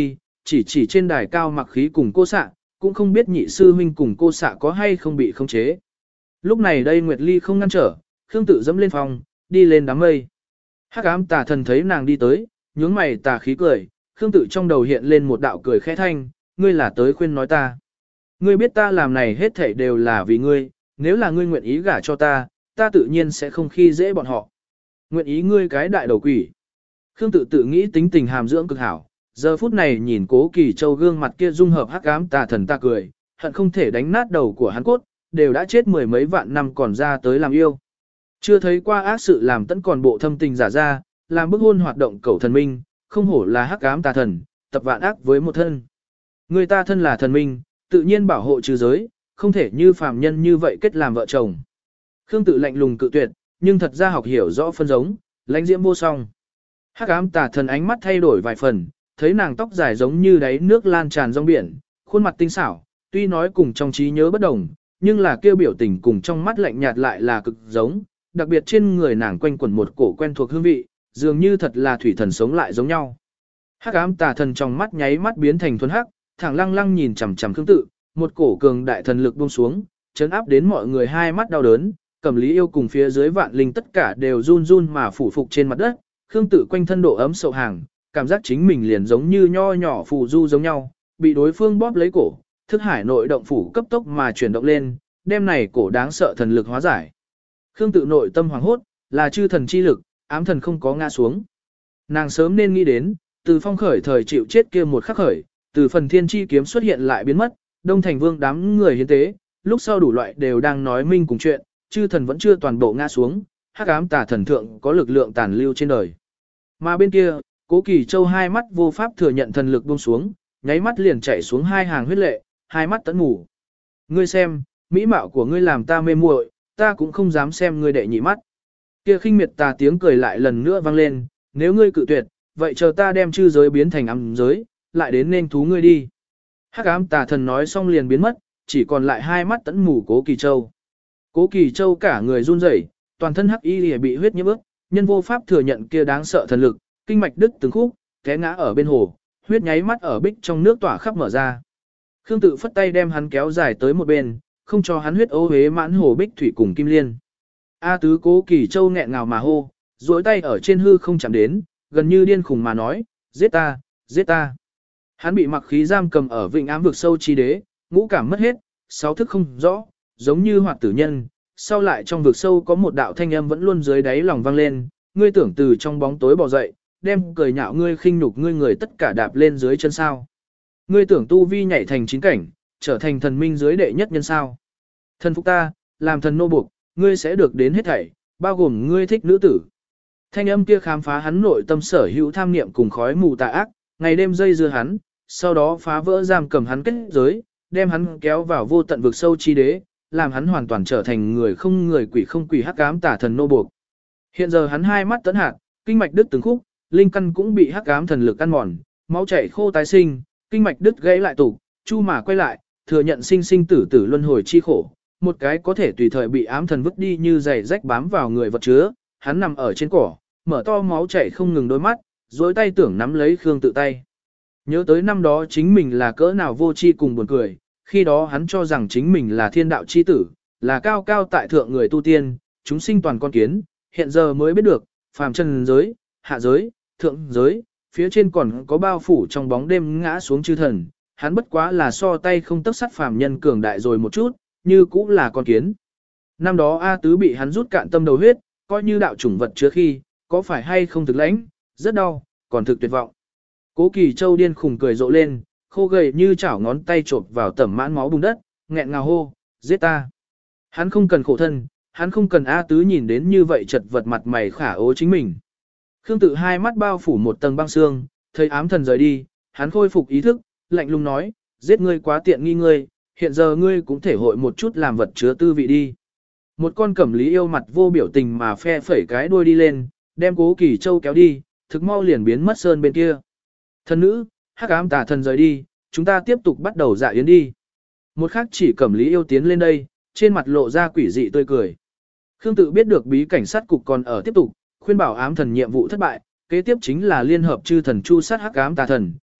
chỉ chỉ trên đài cao mặc khí cùng cô xạ, cũng không biết nhị sư huynh cùng cô xạ có hay không bị khống chế. Lúc này đây Nguyệt Ly không ngăn trở, Khương Tự dẫm lên phòng, đi lên đám mây. Hắc ám tà thần thấy nàng đi tới, nhướng mày tà khí cười, Khương Tự trong đầu hiện lên một đạo cười khẽ thanh, ngươi là tới khuyên nói ta. Ngươi biết ta làm này hết thảy đều là vì ngươi, nếu là ngươi nguyện ý gả cho ta, ta tự nhiên sẽ không khi dễ bọn họ. Nguyện ý ngươi cái đại đầu quỷ. Khương Tự tự nghĩ tính tình hàm dưỡng cực hảo, giờ phút này nhìn Cố Kỳ Châu gương mặt kia dung hợp hắc ám tà thần ta cười, hận không thể đánh nát đầu của hắn cốt, đều đã chết mười mấy vạn năm còn ra tới làm yêu. Chưa thấy qua ác sự làm tẫn còn bộ thâm tình giả ra, làm bức hôn hoạt động cầu thần minh, không hổ là hắc ám tà thần, tập vạn ác với một thân. Người ta thân là thần minh, tự nhiên bảo hộ trừ giới, không thể như phàm nhân như vậy kết làm vợ chồng. Khương Tự lạnh lùng cự tuyệt, nhưng thật ra học hiểu rõ phân giống, lãnh diễm vô song. Hắc ám tà thần ánh mắt thay đổi vài phần, thấy nàng tóc dài giống như đáy nước lan tràn rong biển, khuôn mặt tinh xảo, tuy nói cùng trong trí nhớ bất đồng, nhưng là kêu biểu tình cùng trong mắt lạnh nhạt lại là cực giống, đặc biệt trên người nàng quanh quẩn một cổ quen thuộc hương vị, dường như thật là thủy thần sống lại giống nhau. Hắc ám tà thần trong mắt nháy mắt biến thành thuần hắc, thẳng lăng lăng nhìn chằm chằm Khương Tự, một cổ cường đại thần lực buông xuống, chấn áp đến mọi người hai mắt đau đớn, Cẩm Lý Yêu cùng phía dưới vạn linh tất cả đều run run mà phủ phục trên mặt đất, Khương Tự quanh thân độ ấm sậu hàng, cảm giác chính mình liền giống như nho nhỏ phù du giống nhau, bị đối phương bóp lấy cổ, thức hải nội động phủ cấp tốc mà chuyển động lên, đem này cổ đáng sợ thần lực hóa giải. Khương Tự nội tâm hoàng hốt, là chư thần chi lực, ám thần không có ngã xuống. Nàng sớm nên nghĩ đến, từ phong khởi thời chịu chết kia một khắc khởi, từ phần thiên chi kiếm xuất hiện lại biến mất, Đông Thành Vương đám người hiến tế, lúc sau đủ loại đều đang nói minh cùng chuyện, chư thần vẫn chưa toàn bộ ngã xuống, hắc ám tà thần thượng có lực lượng tàn lưu trên đời. Mà bên kia, Cố Kỳ Châu hai mắt vô pháp thừa nhận thần lực buông xuống, nháy mắt liền chảy xuống hai hàng huyết lệ, hai mắt tẫn ngủ. Ngươi xem, mỹ mạo của ngươi làm ta mê muội, ta cũng không dám xem ngươi đệ nhị mắt. Kia khinh miệt tà tiếng cười lại lần nữa vang lên, nếu ngươi cự tuyệt, vậy chờ ta đem chư giới biến thành ám giới, lại đến nên thú ngươi đi. Hắc ám tà thần nói xong liền biến mất, chỉ còn lại hai mắt tẫn mù Cố Kỳ Châu. Cố Kỳ Châu cả người run rẩy, toàn thân hắc y lìa bị huyết nhiễm ướt, nhân vô pháp thừa nhận kia đáng sợ thần lực, kinh mạch đứt từng khúc, té ngã ở bên hồ, huyết nháy mắt ở bích trong nước tỏa khắp mở ra. Khương Tự phất tay đem hắn kéo dài tới một bên, không cho hắn huyết ô hế mãn hồ bích thủy cùng kim liên. A tứ Cố Kỳ Châu nghẹn ngào mà hô, duỗi tay ở trên hư không chạm đến, gần như điên khùng mà nói, giết ta, giết ta. Hắn bị mặc khí giam cầm ở vịnh ám vực sâu chi đế, ngũ cảm mất hết, sáu thức không rõ, giống như hoạt tử nhân. Sau lại trong vực sâu có một đạo thanh âm vẫn luôn dưới đáy lòng vang lên, ngươi tưởng từ trong bóng tối bò dậy, đem cười nhạo ngươi khinh nhục ngươi người tất cả đạp lên dưới chân sao. Ngươi tưởng tu vi nhảy thành chín cảnh, trở thành thần minh dưới đệ nhất nhân sao. Thần phục ta, làm thần nô buộc, ngươi sẽ được đến hết thảy, bao gồm ngươi thích nữ tử. Thanh âm kia khám phá hắn nội tâm sở hữu tham niệm cùng khói mù tà ác, ngày đêm dây dưa hắn, sau đó phá vỡ giam cầm hắn kết giới, đem hắn kéo vào vô tận vực sâu chi đế, làm hắn hoàn toàn trở thành người không người quỷ không quỷ hắc ám tà thần nô buộc. Hiện giờ hắn hai mắt tấn hạt, kinh mạch đứt từng khúc, linh căn cũng bị hắc ám thần lực ăn mòn, máu chảy khô tái sinh, kinh mạch đứt gãy lại tụ, chu mà quay lại, thừa nhận sinh sinh tử tử luân hồi chi khổ, một cái có thể tùy thời bị ám thần vứt đi như giày rách bám vào người vật chứa, hắn nằm ở trên cỏ, mở to máu chảy không ngừng đôi mắt, duỗi tay tưởng nắm lấy Khương Tự tay. Nhớ tới năm đó chính mình là cỡ nào vô tri cùng buồn cười, khi đó hắn cho rằng chính mình là thiên đạo chi tử, là cao cao tại thượng người tu tiên, chúng sinh toàn con kiến, hiện giờ mới biết được, phàm trần giới, hạ giới, thượng giới, phía trên còn có bao phủ trong bóng đêm ngã xuống chư thần, hắn bất quá là so tay không tấc sắt phàm nhân cường đại rồi một chút, như cũng là con kiến. Năm đó A Tứ bị hắn rút cạn tâm đầu huyết, coi như đạo chủng vật chứa khi, có phải hay không thực lãnh, rất đau, còn thực tuyệt vọng. Cố Kỳ Châu điên khùng cười rộ lên, khô gầy như chảo ngón tay chộp vào tẩm mãn máu bùn đất, nghẹn ngào hô, giết ta. Hắn không cần khổ thân, hắn không cần A Tứ nhìn đến như vậy chật vật mặt mày khả ố chính mình. Khương Tự hai mắt bao phủ một tầng băng xương, thấy ám thần rời đi, hắn khôi phục ý thức, lạnh lùng nói, giết ngươi quá tiện nghi ngươi, hiện giờ ngươi cũng thể hội một chút làm vật chứa tư vị đi. Một con cẩm lý yêu mặt vô biểu tình mà phe phẩy cái đuôi đi lên, đem Cố Kỳ Châu kéo đi, thực mau liền biến mất sơn bên kia. Thần nữ, hắc ám tà thần rời đi, chúng ta tiếp tục bắt đầu dạ yến đi. Một khắc chỉ cẩm lý yêu tiến lên đây, trên mặt lộ ra quỷ dị tươi cười. Khương Tự biết được bí cảnh sát cục còn ở tiếp tục, khuyên bảo ám thần nhiệm vụ thất bại, kế tiếp chính là liên hợp chư thần chu sát hắc ám tà thần,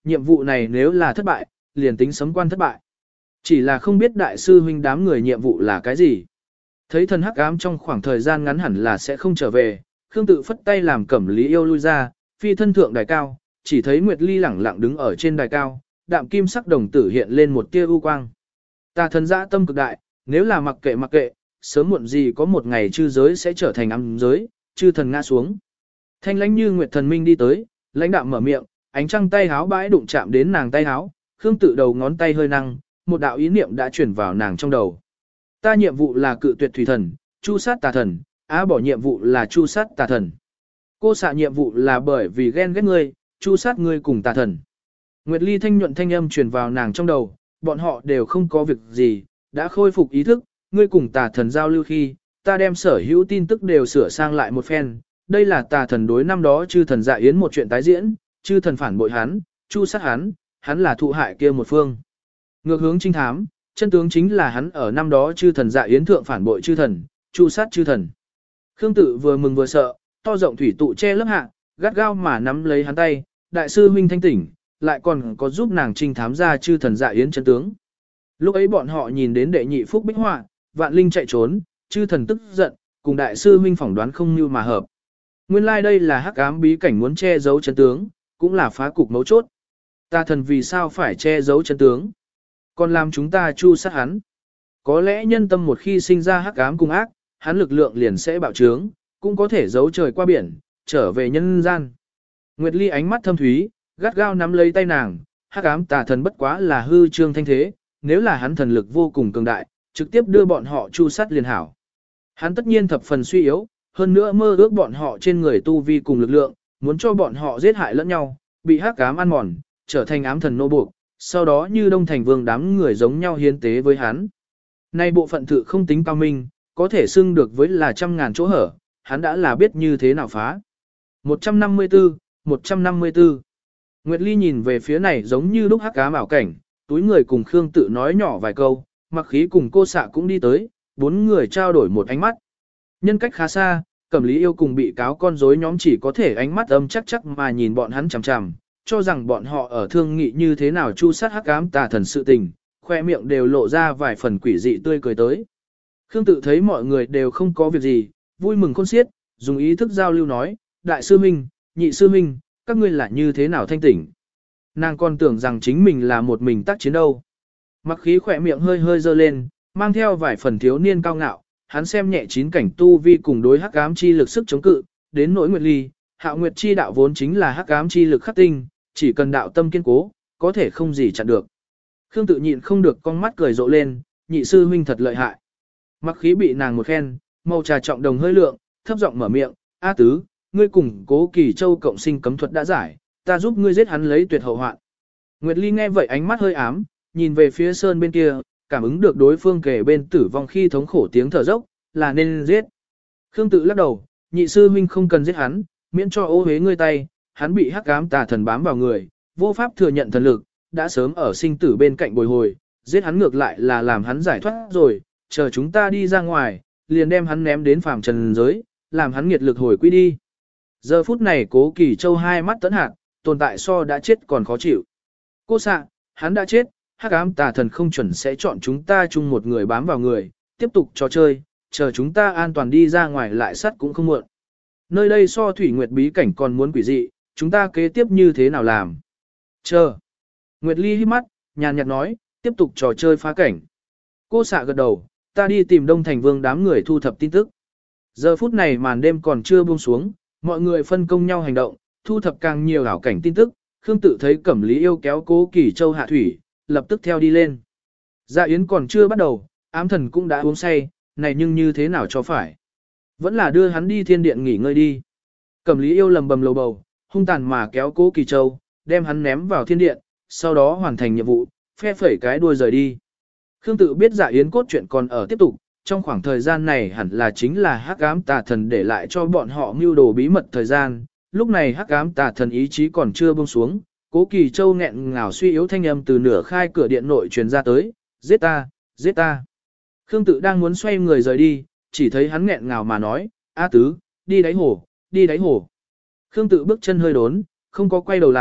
nhiệm vụ này nếu là thất bại, liền tính sấm quan thất bại. Chỉ là không biết đại sư huynh đám người nhiệm vụ là cái gì. Thấy thần hắc ám trong khoảng thời gian ngắn hẳn là sẽ không trở về, Khương Tự phất tay làm Cẩm Lý Yêu lui ra, phi thân thượng đài cao, chỉ thấy Nguyệt Ly lẳng lặng đứng ở trên đài cao, đạm kim sắc đồng tử hiện lên một tia u quang. Tà thần dã tâm cực đại, nếu là mặc kệ mặc kệ, sớm muộn gì có một ngày chư giới sẽ trở thành âm giới, chư thần ngã xuống. Thanh lãnh như Nguyệt thần minh đi tới, lãnh đạm mở miệng, ánh trăng tay háo bãi đụng chạm đến nàng tay háo, Khương Tự đầu ngón tay hơi năng, một đạo ý niệm đã chuyển vào nàng trong đầu. Ta nhiệm vụ là cự tuyệt thủy thần, chu sát tà thần, á bỏ nhiệm vụ là chu sát tà thần. Cô xạ nhiệm vụ là bởi vì ghen ghét ngươi, chu sát ngươi cùng tà thần. Nguyệt Ly thanh nhuận thanh âm truyền vào nàng trong đầu, bọn họ đều không có việc gì, đã khôi phục ý thức, ngươi cùng tà thần giao lưu khi, ta đem sở hữu tin tức đều sửa sang lại một phen, đây là tà thần đối năm đó chư thần dạ yến một chuyện tái diễn, chư thần phản bội hắn, chu sát hắn, hắn là thụ hại kia một phương. Ngược hướng trinh thám, chân tướng chính là hắn ở năm đó chư thần dạ yến thượng phản bội chư thần, chu sát chư thần. Khương Tự vừa mừng vừa sợ, to rộng thủy tụ che lớp hạ, gắt gao mà nắm lấy hắn tay, đại sư huynh thanh tỉnh, lại còn có giúp nàng trinh thám ra chư thần dạ yến chân tướng. Lúc ấy bọn họ nhìn đến đệ nhị phúc bích họa, vạn linh chạy trốn, chư thần tức giận, cùng đại sư huynh phỏng đoán không như mà hợp. Nguyên lai like đây là hắc ám bí cảnh muốn che giấu chân tướng, cũng là phá cục mấu chốt. Tà thần vì sao phải che giấu chân tướng? Còn làm chúng ta chu sát hắn. Có lẽ nhân tâm một khi sinh ra hắc ám cùng ác, hắn lực lượng liền sẽ bạo trướng, cũng có thể giấu trời qua biển, trở về nhân gian. Nguyệt Ly ánh mắt thâm thúy, gắt gao nắm lấy tay nàng, hắc ám tà thần bất quá là hư trương thanh thế, nếu là hắn thần lực vô cùng cường đại, trực tiếp đưa bọn họ chu sát liền hảo. Hắn tất nhiên thập phần suy yếu, hơn nữa mơ ước bọn họ trên người tu vi cùng lực lượng, muốn cho bọn họ giết hại lẫn nhau, bị hắc ám ăn mòn, trở thành ám thần nô buộc, sau đó như Đông Thành Vương đám người giống nhau hiến tế với hắn. Nay bộ phận thự không tính cao minh, có thể xưng được với là trăm ngàn chỗ hở, hắn đã là biết như thế nào phá. một trăm năm mươi tư, một trăm năm mươi tư. Nguyệt Ly nhìn về phía này giống như lúc hắc ám ảo cảnh, túi người cùng Khương Tự nói nhỏ vài câu, Mặc Khí cùng cô xạ cũng đi tới, bốn người trao đổi một ánh mắt. Nhân cách khá xa, Cẩm Lý Yêu cùng bị cáo con rối nhóm chỉ có thể ánh mắt âm chắc chắc mà nhìn bọn hắn chằm chằm, cho rằng bọn họ ở thương nghị như thế nào chu sát hắc ám tà thần sự tình, khoe miệng đều lộ ra vài phần quỷ dị tươi cười tới. Khương Tự thấy mọi người đều không có việc gì, vui mừng khôn xiết, dùng ý thức giao lưu nói, đại sư minh, nhị sư minh, các ngươi là như thế nào thanh tỉnh. Nàng còn tưởng rằng chính mình là một mình tác chiến đâu. Mặc Khí khỏe miệng hơi hơi dơ lên, mang theo vài phần thiếu niên cao ngạo, hắn xem nhẹ chín cảnh tu vi cùng đối hắc ám chi lực sức chống cự, đến nỗi Nguyệt Ly, Hạo Nguyệt chi đạo vốn chính là hắc ám chi lực khắc tinh, chỉ cần đạo tâm kiên cố, có thể không gì chặn được. Khương Tự nhịn không được con mắt cười rộ lên, nhị sư huynh thật lợi hại. Mặc Khí bị nàng một khen, màu trà trọng đồng hơi lượng, thấp giọng mở miệng, A tứ, ngươi cùng Cố Kỳ Châu cộng sinh cấm thuật đã giải, ta giúp ngươi giết hắn lấy tuyệt hậu hoạn. Nguyệt Ly nghe vậy ánh mắt hơi ám, nhìn về phía sơn bên kia, cảm ứng được đối phương kề bên tử vong khi thống khổ tiếng thở dốc, là nên giết. Khương Tự lắc đầu, nhị sư huynh không cần giết hắn, miễn cho ô hế ngươi tay, hắn bị hắc ám tà thần bám vào người, vô pháp thừa nhận thần lực, đã sớm ở sinh tử bên cạnh bồi hồi, giết hắn ngược lại là làm hắn giải thoát rồi, chờ chúng ta đi ra ngoài, liền đem hắn ném đến phàm trần giới, làm hắn nghiệt lực hồi quy đi. Giờ phút này Cố Kỳ Châu hai mắt tấn hạt, tồn tại so đã chết còn khó chịu. Cô xạ, hắn đã chết, hắc ám tà thần không chuẩn sẽ chọn chúng ta chung một người bám vào người, tiếp tục trò chơi, chờ chúng ta an toàn đi ra ngoài lại sắt cũng không muộn. Nơi đây so thủy nguyệt bí cảnh còn muốn quỷ dị, chúng ta kế tiếp như thế nào làm? Chờ. Nguyệt Ly hít mắt, nhàn nhạt nói, tiếp tục trò chơi phá cảnh. Cô xạ gật đầu, ta đi tìm Đông Thành Vương đám người thu thập tin tức. Giờ phút này màn đêm còn chưa buông xuống, mọi người phân công nhau hành động, thu thập càng nhiều ảo cảnh tin tức. Khương Tự thấy Cẩm Lý Yêu kéo Cố Kỳ Châu hạ thủy, lập tức theo đi lên. Dạ yến còn chưa bắt đầu, ám thần cũng đã uống say, này nhưng như thế nào cho phải. Vẫn là đưa hắn đi thiên điện nghỉ ngơi đi. Cẩm Lý Yêu lầm bầm lầu bầu, hung tàn mà kéo Cố Kỳ Châu, đem hắn ném vào thiên điện, sau đó hoàn thành nhiệm vụ, phe phẩy cái đuôi rời đi. Khương Tự biết Dạ yến cốt truyện còn ở tiếp tục, trong khoảng thời gian này hẳn là chính là hắc ám tà thần để lại cho bọn họ mưu đồ bí mật thời gian, lúc này hắc ám tà thần ý chí còn chưa buông xuống. Cố Kỳ Châu nghẹn ngào suy yếu thanh âm từ nửa khai cửa điện nội truyền ra tới, giết ta, giết ta. Khương Tự đang muốn xoay người rời đi, chỉ thấy hắn nghẹn ngào mà nói, A tứ, đi đáy hồ, đi đáy hồ. Khương Tự bước chân hơi đốn, không có quay đầu lại,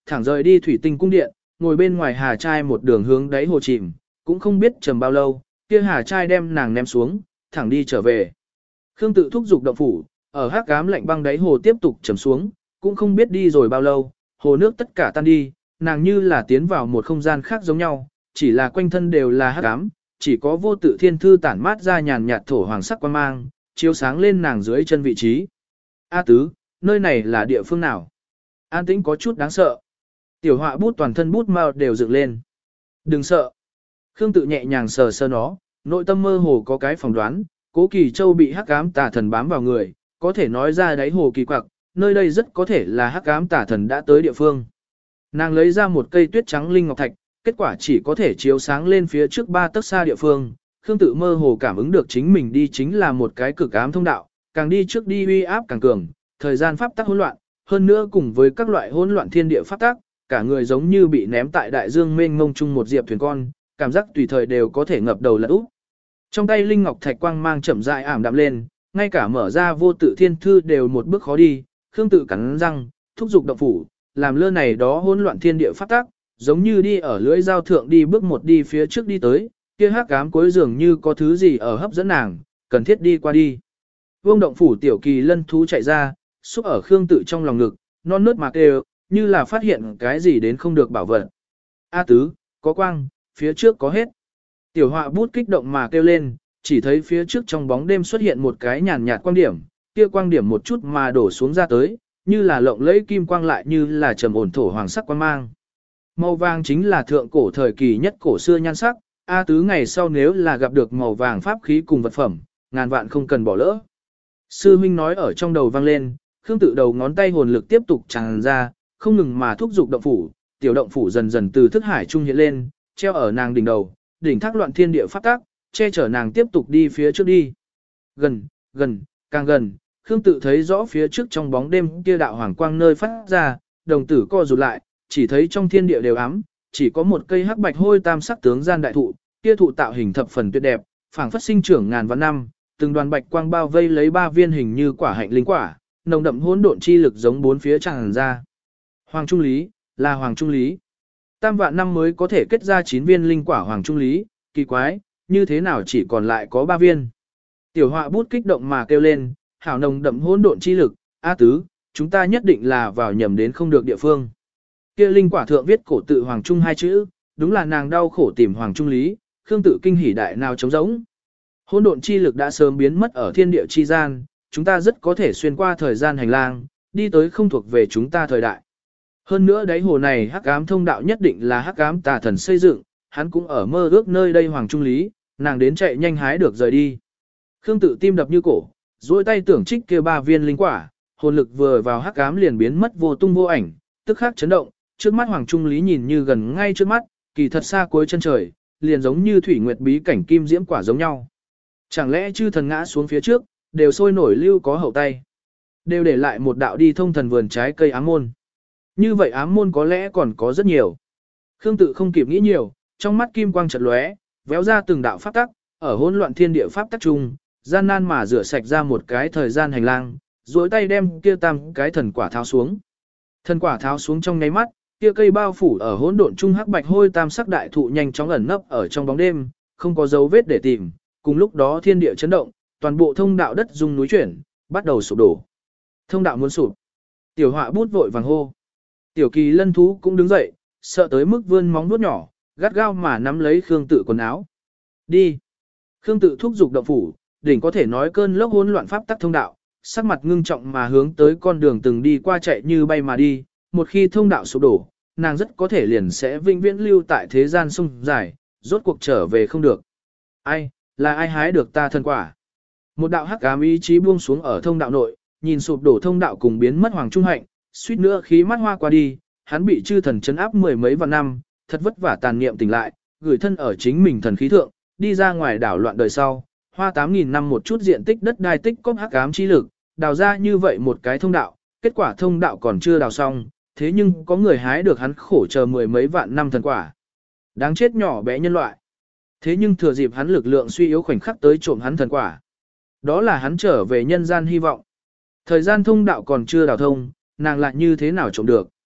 thẳng rời đi thủy tinh cung điện, ngồi bên ngoài hà trai một đường hướng đáy hồ chìm, cũng không biết trầm bao lâu, kia hà trai đem nàng ném xuống, thẳng đi trở về. Khương Tự thúc giục động phủ, ở hắc ám lạnh băng đáy hồ tiếp tục trầm xuống, cũng không biết đi rồi bao lâu, hồ nước tất cả tan đi, nàng như là tiến vào một không gian khác giống nhau, chỉ là quanh thân đều là hắc ám, chỉ có vô tự thiên thư tản mát ra nhàn nhạt thổ hoàng sắc quang mang, chiếu sáng lên nàng dưới chân vị trí. A tứ, nơi này là địa phương nào? An tĩnh có chút đáng sợ. Tiểu họa bút toàn thân bút mao đều dựng lên. Đừng sợ. Khương Tự nhẹ nhàng sờ sờ nó, nội tâm mơ hồ có cái phỏng đoán, Cố Kỳ Châu bị hắc ám tà thần bám vào người, có thể nói ra đáy hồ kỳ quặc, nơi đây rất có thể là hắc ám tà thần đã tới địa phương. Nàng lấy ra một cây tuyết trắng linh ngọc thạch, kết quả chỉ có thể chiếu sáng lên phía trước ba tấc xa địa phương. Khương Tự mơ hồ cảm ứng được chính mình đi chính là một cái cực ám thông đạo, càng đi trước đi uy áp càng cường, thời gian pháp tắc hỗn loạn, hơn nữa cùng với các loại hỗn loạn thiên địa pháp tắc, cả người giống như bị ném tại đại dương mênh mông chung một diệp thuyền con, cảm giác tùy thời đều có thể ngập đầu lật úp. Trong tay linh ngọc thạch quang mang chậm rãi ảm đạm lên, ngay cả mở ra vô tự thiên thư đều một bước khó đi. Khương Tự cắn răng, thúc giục động phủ, làm lơ này đó hỗn loạn thiên địa pháp tắc, giống như đi ở lưỡi dao thượng đi bước một đi phía trước đi tới, kia hắc ám cuối dường như có thứ gì ở hấp dẫn nàng, cần thiết đi qua đi. Vương động phủ tiểu kỳ lân thú chạy ra, xúc ở Khương Tự trong lòng ngực, non nớt mà kêu, như là phát hiện cái gì đến không được bảo vật. A tứ, có quang, phía trước có hết. Tiểu họa bút kích động mà kêu lên, chỉ thấy phía trước trong bóng đêm xuất hiện một cái nhàn nhạt quang điểm, kia quang điểm một chút mà đổ xuống ra tới, như là lộng lẫy kim quang lại như là trầm ổn thổ hoàng sắc quang mang. Màu vàng chính là thượng cổ thời kỳ nhất cổ xưa nhan sắc, A tứ ngày sau nếu là gặp được màu vàng pháp khí cùng vật phẩm, ngàn vạn không cần bỏ lỡ. Sư huynh nói ở trong đầu vang lên, Khương Tự đầu ngón tay hồn lực tiếp tục tràn ra, không ngừng mà thúc giục động phủ, tiểu động phủ dần dần từ thức hải trung hiện lên, treo ở nàng đỉnh đầu, đỉnh thác loạn thiên địa pháp tác, che chở nàng tiếp tục đi phía trước đi. Gần, gần, càng gần, Khương Tự thấy rõ phía trước trong bóng đêm kia đạo hoàng quang nơi phát ra, đồng tử co rụt lại, chỉ thấy trong thiên địa đều ám, chỉ có một cây hắc bạch hôi tam sắc tướng gian đại thụ, kia thụ tạo hình thập phần tuyệt đẹp, phảng phất sinh trưởng ngàn vạn năm, từng đoàn bạch quang bao vây lấy ba viên hình như quả hạnh linh quả, nồng đậm hỗn độn chi lực giống bốn phía tràn ra. Hoàng trung lý, là hoàng trung lý. Tam vạn năm mới có thể kết ra chín viên linh quả hoàng trung lý, kỳ quái, như thế nào chỉ còn lại có ba viên. Tiểu họa bút kích động mà kêu lên, hảo nồng đậm hỗn độn chi lực, A tứ, chúng ta nhất định là vào nhầm đến không được địa phương. Kia linh quả thượng viết cổ tự hoàng trung hai chữ, đúng là nàng đau khổ tìm hoàng trung lý, Khương Tự kinh hỉ đại nào trống rỗng. Hỗn độn chi lực đã sớm biến mất ở thiên địa chi gian, chúng ta rất có thể xuyên qua thời gian hành lang, đi tới không thuộc về chúng ta thời đại. Hơn nữa đáy hồ này hắc ám thông đạo nhất định là hắc ám tà thần xây dựng, hắn cũng ở mơ ước nơi đây hoàng trung lý, nàng đến chạy nhanh hái được rời đi. Khương Tự tim đập như cổ, duỗi tay tưởng trích kia ba viên linh quả, hồn lực vừa vào hắc ám liền biến mất vô tung vô ảnh, tức khắc chấn động, trước mắt hoàng trung lý nhìn như gần ngay trước mắt, kỳ thật xa cuối chân trời, liền giống như thủy nguyệt bí cảnh kim diễm quả giống nhau. Chẳng lẽ chư thần ngã xuống phía trước, đều sôi nổi lưu có hậu tay, đều để lại một đạo đi thông thần vườn trái cây ám môn. Như vậy ám môn có lẽ còn có rất nhiều. Khương Tự không kịp nghĩ nhiều, trong mắt kim quang chợt lóe, véo ra từng đạo pháp tắc, ở hỗn loạn thiên địa pháp tắc chung, gian nan mà rửa sạch ra một cái thời gian hành lang, duỗi tay đem kia tam cái thần quả tháo xuống. Thần quả tháo xuống trong nháy mắt, kia cây bao phủ ở hỗn độn trung hắc bạch hôi tam sắc đại thụ nhanh chóng ẩn nấp ở trong bóng đêm, không có dấu vết để tìm. Cùng lúc đó thiên địa chấn động, toàn bộ thông đạo đất rung núi chuyển, bắt đầu sụp đổ. Thông đạo muốn sụp. Tiểu họa bút vội vàng hô. Tiểu kỳ lân thú cũng đứng dậy, sợ tới mức vươn móng vuốt nhỏ, gắt gao mà nắm lấy Khương Tự quần áo. Đi. Khương Tự thúc giục động phủ, đỉnh có thể nói cơn lốc hỗn loạn pháp tắc thông đạo, sắc mặt ngưng trọng mà hướng tới con đường từng đi qua chạy như bay mà đi, một khi thông đạo sụp đổ, nàng rất có thể liền sẽ vĩnh viễn lưu tại thế gian sông dài, rốt cuộc trở về không được. Ai, là ai hái được ta thần quả? Một đạo hắc ám ý chí buông xuống ở thông đạo nội, nhìn sụp đổ thông đạo cùng biến mất hoàng trung hạnh, suýt nữa khí mắt hoa qua đi, hắn bị chư thần chấn áp mười mấy vạn năm, thật vất vả tàn niệm tỉnh lại, gửi thân ở chính mình thần khí thượng, đi ra ngoài đảo loạn đời sau, hoa tám nghìn năm một chút diện tích đất đai tích cóp hắc ám chi lực, đào ra như vậy một cái thông đạo, kết quả thông đạo còn chưa đào xong, thế nhưng có người hái được hắn khổ chờ mười mấy vạn năm thần quả. Đáng chết nhỏ bé nhân loại. Thế nhưng thừa dịp hắn lực lượng suy yếu khoảnh khắc tới trộm hắn thần quả. Đó là hắn trở về nhân gian hy vọng. Thời gian thông đạo còn chưa đào thông, nàng lại như thế nào trộm được.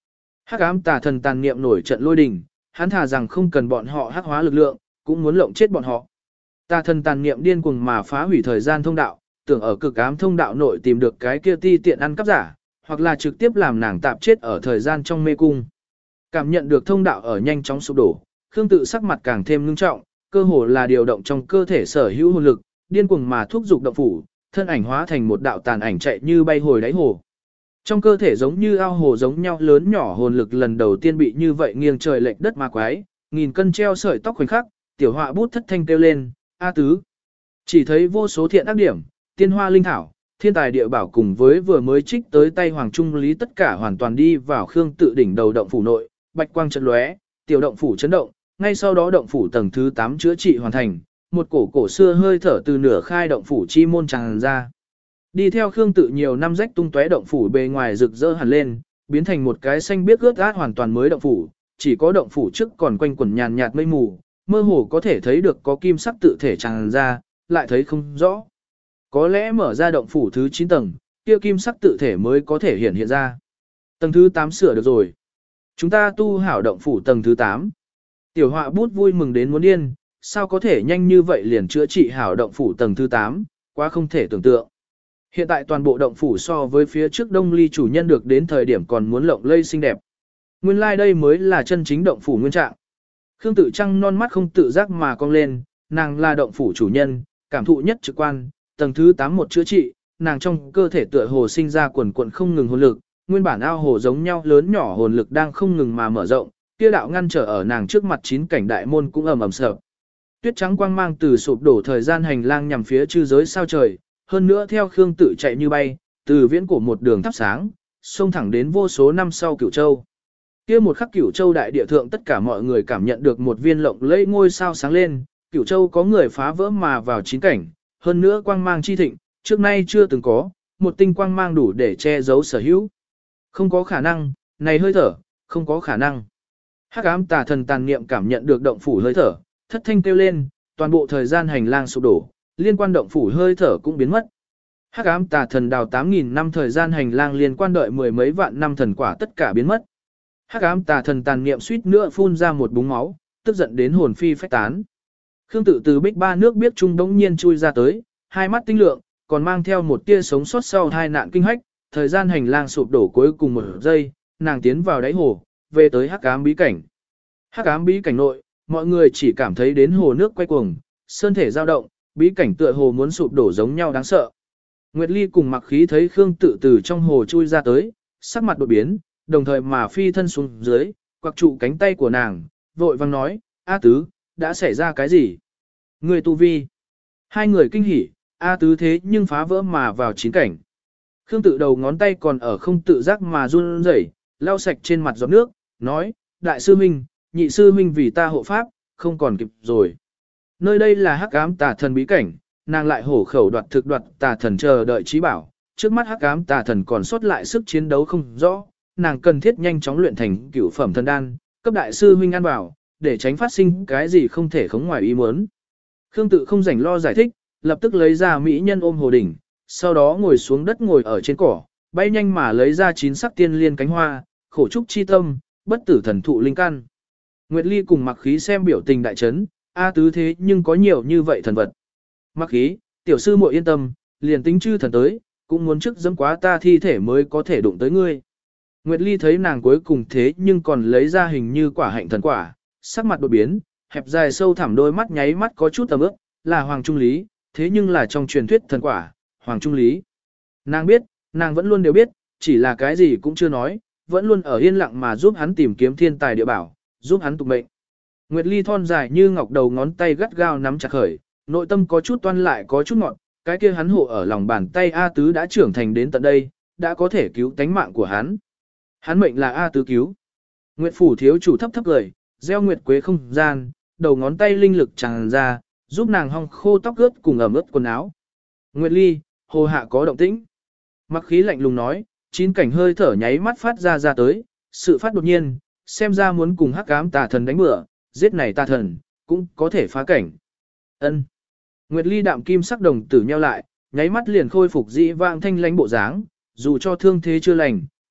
Hắc ám tà thần tàn niệm nổi trận lôi đình, hắn thà rằng không cần bọn họ hắc hóa lực lượng, cũng muốn lộng chết bọn họ. Tà thần tàn niệm điên cuồng mà phá hủy thời gian thông đạo, tưởng ở cực ám thông đạo nội tìm được cái kia ti tiện ăn cắp giả, hoặc là trực tiếp làm nàng tạp chết ở thời gian trong mê cung. Cảm nhận được thông đạo ở nhanh chóng sụp đổ, Khương Tự sắc mặt càng thêm ngưng trọng, cơ hồ là điều động trong cơ thể sở hữu hồn lực, điên cuồng mà thúc dục động phủ, thân ảnh hóa thành một đạo tàn ảnh chạy như bay hồi đáy hồ. Trong cơ thể giống như ao hồ giống nhau lớn nhỏ hồn lực lần đầu tiên bị như vậy nghiêng trời lệch đất ma quái, nghìn cân treo sợi tóc khoảnh khắc, tiểu họa bút thất thanh kêu lên, "A tứ!" Chỉ thấy vô số thiện ác điểm, tiên hoa linh thảo, thiên tài địa bảo cùng với vừa mới trích tới tay Hoàng Trung Lý tất cả hoàn toàn đi vào Khương Tự đỉnh đầu động phủ nội, bạch quang chợt lóe, tiểu động phủ chấn động, ngay sau đó động phủ tầng thứ tám chữa trị hoàn thành, một cổ cổ xưa hơi thở từ nửa khai động phủ chi môn tràn ra. Đi theo Khương Tự nhiều năm rách tung tóe động phủ bề ngoài rực rỡ hẳn lên, biến thành một cái xanh biếc ướt át hoàn toàn mới động phủ, chỉ có động phủ trước còn quanh quẩn nhàn nhạt mây mù, mơ hồ có thể thấy được có kim sắc tự thể tràn ra, lại thấy không rõ. Có lẽ mở ra động phủ thứ chín tầng, kia kim sắc tự thể mới có thể hiện hiện ra. Tầng thứ tám sửa được rồi. Chúng ta tu hảo động phủ tầng thứ tám. Tiểu họa bút vui mừng đến muốn điên, sao có thể nhanh như vậy liền chữa trị hảo động phủ tầng thứ tám, quá không thể tưởng tượng. Hiện tại toàn bộ động phủ so với phía trước Đông Ly chủ nhân được đến thời điểm còn muốn lộng lây xinh đẹp. Nguyên lai like đây mới là chân chính động phủ nguyên trạng. Khương Tự Trăng non mắt không tự giác mà cong lên, nàng là động phủ chủ nhân, cảm thụ nhất trực quan, tầng thứ tám một chữa trị, nàng trong cơ thể tựa hồ sinh ra quần quần không ngừng hồn lực, nguyên bản ao hồ giống nhau lớn nhỏ hồn lực đang không ngừng mà mở rộng, kia đạo ngăn trở ở nàng trước mặt chín cảnh đại môn cũng ầm ầm sập. Tuyết trắng quang mang từ sụp đổ thời gian hành lang nhằm phía chư giới sao trời, hơn nữa theo Khương Tự chạy như bay, từ viễn cổ một đường thắp sáng, xông thẳng đến vô số năm sau Cửu Châu. Kia một khắc Cửu Châu đại địa thượng tất cả mọi người cảm nhận được một viên lộng lẫy ngôi sao sáng lên, Cửu Châu có người phá vỡ mà vào chín cảnh, hơn nữa quang mang chi thịnh, trước nay chưa từng có, một tinh quang mang đủ để che giấu sở hữu. Không có khả năng, này hơi thở, không có khả năng. Hắc ám tà thần tàn niệm cảm nhận được động phủ hơi thở, thất thanh kêu lên, toàn bộ thời gian hành lang sụp đổ, liên quan động phủ hơi thở cũng biến mất. Hắc ám tà thần đào tám nghìn năm thời gian hành lang liên quan đợi mười mấy vạn năm thần quả tất cả biến mất. Hắc ám tà thần tàn niệm suýt nữa phun ra một búng máu, tức giận đến hồn phi phách tán. Khương Tự từ bích ba nước biết trung đống nhiên chui ra tới, hai mắt tinh lượng, còn mang theo một tia sống sót sau hai nạn kinh hách, thời gian hành lang sụp đổ cuối cùng một giây, nàng tiến vào đáy hồ, về tới hắc ám bí cảnh. Hắc ám bí cảnh nội, mọi người chỉ cảm thấy đến hồ nước quay cuồng, sơn thể dao động, bí cảnh tựa hồ muốn sụp đổ giống nhau đáng sợ. Nguyệt Ly cùng Mặc Khí thấy Khương Tự từ trong hồ chui ra tới, sắc mặt đột biến, đồng thời mà phi thân xuống dưới, quặc trụ cánh tay của nàng, vội vang nói, A Tứ, đã xảy ra cái gì? Người tu vi. Hai người kinh hỉ, A Tứ thế nhưng phá vỡ mà vào chín cảnh. Khương Tự đầu ngón tay còn ở không tự giác mà run rẩy, lau sạch trên mặt giọt nước, nói, đại sư huynh, nhị sư huynh vì ta hộ pháp, không còn kịp rồi. Nơi đây là hắc ám tà thần bí cảnh, nàng lại hổ khẩu đoạt thực đoạt tà thần chờ đợi trí bảo, trước mắt hắc ám tà thần còn sót lại sức chiến đấu không rõ, nàng cần thiết nhanh chóng luyện thành cửu phẩm thần đan, cấp đại sư huynh ăn vào, để tránh phát sinh cái gì không thể khống ngoài ý muốn. Khương Tự không rảnh lo giải thích, lập tức lấy ra mỹ nhân ôm hồ đỉnh, sau đó ngồi xuống đất ngồi ở trên cỏ, bay nhanh mà lấy ra chín sắc tiên liên cánh hoa, khổ trúc chi tâm, bất tử thần thụ linh căn. Nguyệt Ly cùng Mặc Khí xem biểu tình đại chấn, A Tứ thế nhưng có nhiều như vậy thần vật. Mặc Khí, tiểu sư muội yên tâm, liền tính chư thần tới, cũng muốn trước dẫm quá ta thi thể mới có thể đụng tới ngươi. Nguyệt Ly thấy nàng cuối cùng thế nhưng còn lấy ra hình như quả hạnh thần quả, sắc mặt đột biến, hẹp dài sâu thẳm đôi mắt nháy mắt có chút tầm ướp, là Hoàng Trung Lý, thế nhưng là trong truyền thuyết thần quả, Hoàng Trung Lý. Nàng biết, nàng vẫn luôn đều biết, chỉ là cái gì cũng chưa nói, vẫn luôn ở yên lặng mà giúp hắn tìm kiếm thiên tài địa bảo, giúp hắn tục mệnh. Nguyệt Ly thon dài như ngọc đầu ngón tay gắt gao nắm chặt khởi, nội tâm có chút toan lại có chút ngọn, cái kia hắn hộ ở lòng bàn tay A Tứ đã trưởng thành đến tận đây, đã có thể cứu tánh mạng của hắn. Hắn mệnh là A Tứ cứu. Nguyệt phủ thiếu chủ thấp thấp cười, gieo nguyệt quế không gian, đầu ngón tay linh lực tràn ra, giúp nàng hong khô tóc ướt cùng ẩm ướt quần áo. Nguyệt Ly, hồ hạ có động tĩnh. Mặc Khí lạnh lùng nói, chín cảnh hơi thở nháy mắt phát ra ra tới, sự phát đột nhiên, xem ra muốn cùng hắc ám tà thần đánh bữa, giết này tà thần, cũng có thể phá cảnh. Ân. Nguyệt Ly đạm kim sắc đồng tử nheo lại, nháy mắt liền khôi phục dị vãng thanh lãnh bộ dáng, dù cho thương thế chưa lành,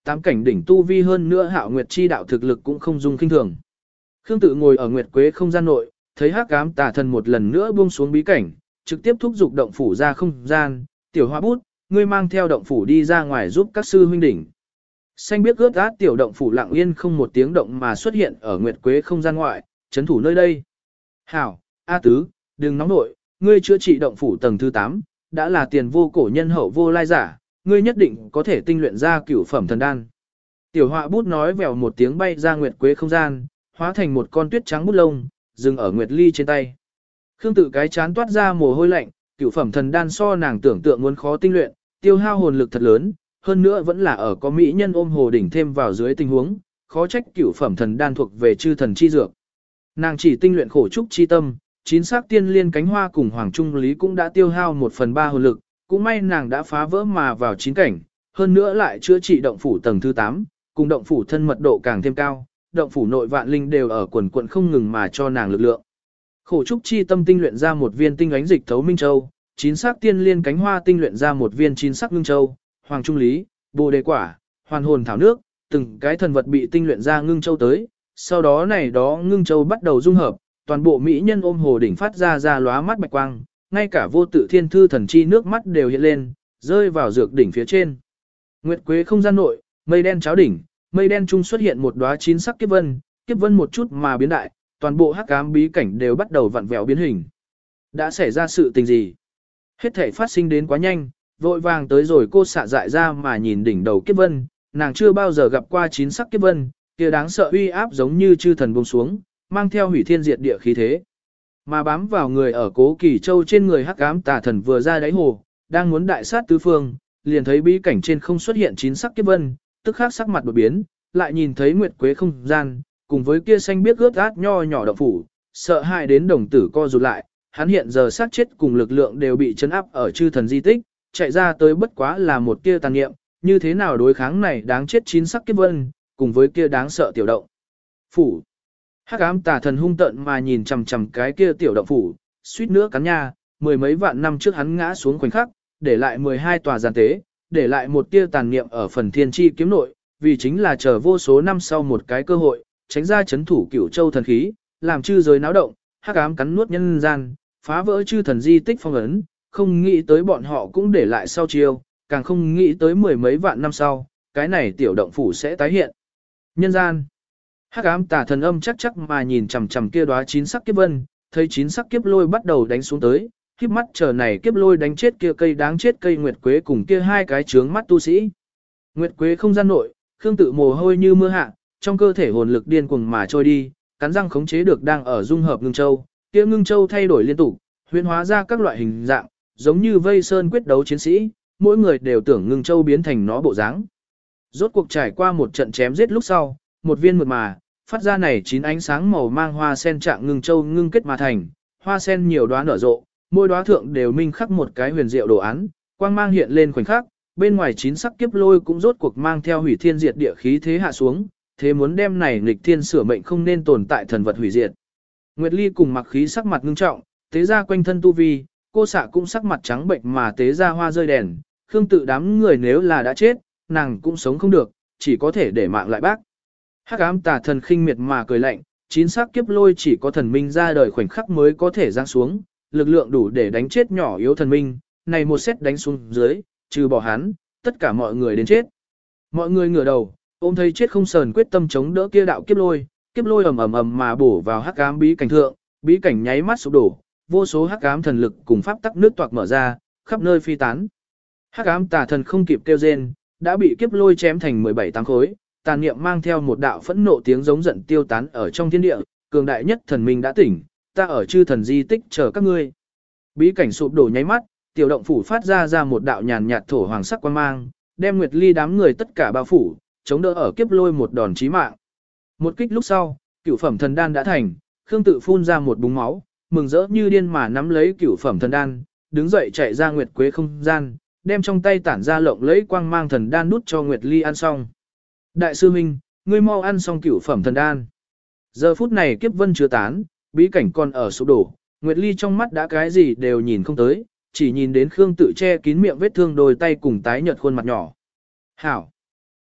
tám cảnh đỉnh tu vi hơn nữa Hạo Nguyệt chi đạo thực lực cũng không dung kinh thường. Khương Tự ngồi ở Nguyệt Quế không gian nội, thấy Hắc Ám Tà Thần một lần nữa buông xuống bí cảnh, trực tiếp thúc giục động phủ ra không gian, "Tiểu Hoa Bút, ngươi mang theo động phủ đi ra ngoài giúp các sư huynh đỉnh." Xanh biết ướt át tiểu động phủ lặng yên không một tiếng động mà xuất hiện ở Nguyệt Quế không gian ngoại, trấn thủ nơi đây. "Hảo, A Tứ, đừng nóng nội, ngươi chữa trị động phủ tầng thứ tám, đã là tiền vô cổ nhân hậu vô lai giả, ngươi nhất định có thể tinh luyện ra cửu phẩm thần đan." Tiểu Họa Bút nói vèo một tiếng bay ra Nguyệt Quế không gian, hóa thành một con tuyết trắng bút lông, dừng ở Nguyệt Ly trên tay. Khương Tự cái chán toát ra mồ hôi lạnh, cửu phẩm thần đan so nàng tưởng tượng muốn khó tinh luyện, tiêu hao hồn lực thật lớn, hơn nữa vẫn là ở có mỹ nhân ôm hồ đỉnh thêm vào dưới tình huống, khó trách cửu phẩm thần đan thuộc về chư thần chi dược. Nàng chỉ tinh luyện khổ trúc chi tâm, chín sắc tiên liên cánh hoa cùng hoàng trung lý cũng đã tiêu hao một phần ba hồn lực, cũng may nàng đã phá vỡ mà vào chín cảnh, hơn nữa lại chữa trị động phủ tầng thứ tám, cùng động phủ thân mật độ càng thêm cao, động phủ nội vạn linh đều ở quần quận không ngừng mà cho nàng lực lượng. Khổ trúc chi tâm tinh luyện ra một viên tinh ánh dịch thấu minh châu, chín sắc tiên liên cánh hoa tinh luyện ra một viên chín sắc ngưng châu, hoàng trung lý, bồ đề quả, hoàn hồn thảo nước, từng cái thần vật bị tinh luyện ra ngưng châu tới, sau đó này đó ngưng châu bắt đầu dung hợp, toàn bộ mỹ nhân ôm hồ đỉnh phát ra ra lóa mắt bạch quang, ngay cả vô tự thiên thư thần chi nước mắt đều hiện lên, rơi vào dược đỉnh phía trên. Nguyệt Quế không gian nội, mây đen cháo đỉnh, mây đen trung xuất hiện một đóa chín sắc kiếp vân, kiếp vân một chút mà biến đại, toàn bộ hắc ám bí cảnh đều bắt đầu vặn vẹo biến hình. Đã xảy ra sự tình gì? Hết thảy phát sinh đến quá nhanh, vội vàng tới rồi cô xạ dại ra mà nhìn đỉnh đầu kiếp vân, nàng chưa bao giờ gặp qua chín sắc kiếp vân, kia đáng sợ uy áp giống như chư thần buông xuống, mang theo hủy thiên diệt địa khí thế. Mà bám vào người ở Cố Kỳ Châu trên người hắc ám tà thần vừa ra đáy hồ, đang muốn đại sát tứ phương, liền thấy bí cảnh trên không xuất hiện chín sắc kiếp vân, tức khắc sắc mặt đột biến, lại nhìn thấy Nguyệt Quế không gian, cùng với kia xanh biếc ướt át nho nhỏ động phủ, sợ hãi đến đồng tử co rụt lại, hắn hiện giờ sát chết cùng lực lượng đều bị chấn áp ở chư thần di tích, chạy ra tới bất quá là một tia tàn niệm, như thế nào đối kháng này đáng chết chín sắc kiếp vân, cùng với kia đáng sợ tiểu động phủ. Hắc ám tà thần hung tợn mà nhìn chằm chằm cái kia tiểu động phủ, suýt nữa cắn nha, mười mấy vạn năm trước hắn ngã xuống khoảnh khắc, để lại mười hai tòa giàn tế, để lại một tia tàn niệm ở phần thiên chi kiếm nội, vì chính là chờ vô số năm sau một cái cơ hội, tránh ra chấn thủ cửu châu thần khí, làm chư giới náo động, hắc ám cắn nuốt nhân gian, phá vỡ chư thần di tích phong ấn, không nghĩ tới bọn họ cũng để lại sau chiêu, càng không nghĩ tới mười mấy vạn năm sau, cái này tiểu động phủ sẽ tái hiện. Nhân gian. Hắc ám tà thần âm chắc chắc mà nhìn chằm chằm kia đóa chín sắc kiếp vân, thấy chín sắc kiếp lôi bắt đầu đánh xuống tới, khiếp mắt chờ này kiếp lôi đánh chết kia cây đáng chết cây nguyệt quế cùng kia hai cái trướng mắt tu sĩ. Nguyệt quế không gian nội, Khương Tự mồ hôi như mưa hạ, trong cơ thể hồn lực điên cuồng mà trôi đi, cắn răng khống chế được đang ở dung hợp ngưng châu, kia ngưng châu thay đổi liên tục, huyễn hóa ra các loại hình dạng, giống như vây sơn quyết đấu chiến sĩ, mỗi người đều tưởng ngưng châu biến thành nó bộ dáng. Rốt cuộc trải qua một trận chém giết lúc sau, một viên mượt mà, phát ra này chín ánh sáng màu mang hoa sen trạng ngưng châu ngưng kết mà thành, hoa sen nhiều đóa nở rộ, mỗi đóa thượng đều minh khắc một cái huyền diệu đồ án, quang mang hiện lên khoảnh khắc, bên ngoài chín sắc kiếp lôi cũng rốt cuộc mang theo hủy thiên diệt địa khí thế hạ xuống, thế muốn đem này nghịch thiên sửa mệnh không nên tồn tại thần vật hủy diệt. Nguyệt Ly cùng Mặc Khí sắc mặt ngưng trọng, tế ra quanh thân tu vi, cô xạ cũng sắc mặt trắng bệnh mà tế ra hoa rơi đèn, Khương Tự đám người nếu là đã chết, nàng cũng sống không được, chỉ có thể để mạng lại bác. Hắc ám tà thần khinh miệt mà cười lạnh, chín sắc kiếp lôi chỉ có thần minh ra đời khoảnh khắc mới có thể giáng xuống, lực lượng đủ để đánh chết nhỏ yếu thần minh, này một xét đánh xuống dưới, trừ bỏ hắn, tất cả mọi người đến chết. Mọi người ngửa đầu, ôm thấy chết không sờn quyết tâm chống đỡ kia đạo kiếp lôi, kiếp lôi ầm ầm ầm mà bổ vào hắc ám bí cảnh thượng, bí cảnh nháy mắt sụp đổ, vô số hắc ám thần lực cùng pháp tắc nước toạc mở ra, khắp nơi phi tán. Hắc ám tà thần không kịp kêu rên, đã bị kiếp lôi chém thành mười bảy tám khối, tàn niệm mang theo một đạo phẫn nộ tiếng giống giận tiêu tán ở trong thiên địa, cường đại nhất thần minh đã tỉnh, ta ở chư thần di tích chờ các ngươi. Bí cảnh sụp đổ nháy mắt, tiểu động phủ phát ra ra một đạo nhàn nhạt thổ hoàng sắc quang mang, đem Nguyệt Ly đám người tất cả bao phủ, chống đỡ ở kiếp lôi một đòn chí mạng. Một kích lúc sau, cửu phẩm thần đan đã thành, Khương Tự phun ra một búng máu, mừng rỡ như điên mà nắm lấy cửu phẩm thần đan, đứng dậy chạy ra Nguyệt Quế không gian, đem trong tay tản ra lộng lẫy quang mang thần đan đút cho Nguyệt Ly ăn xong. Đại sư huynh, ngươi mau ăn xong cửu phẩm thần đan. Giờ phút này kiếp vân chưa tán, bí cảnh còn ở sụp đổ, Nguyệt Ly trong mắt đã cái gì đều nhìn không tới, chỉ nhìn đến Khương Tự che kín miệng vết thương đôi tay cùng tái nhợt khuôn mặt nhỏ. Hảo!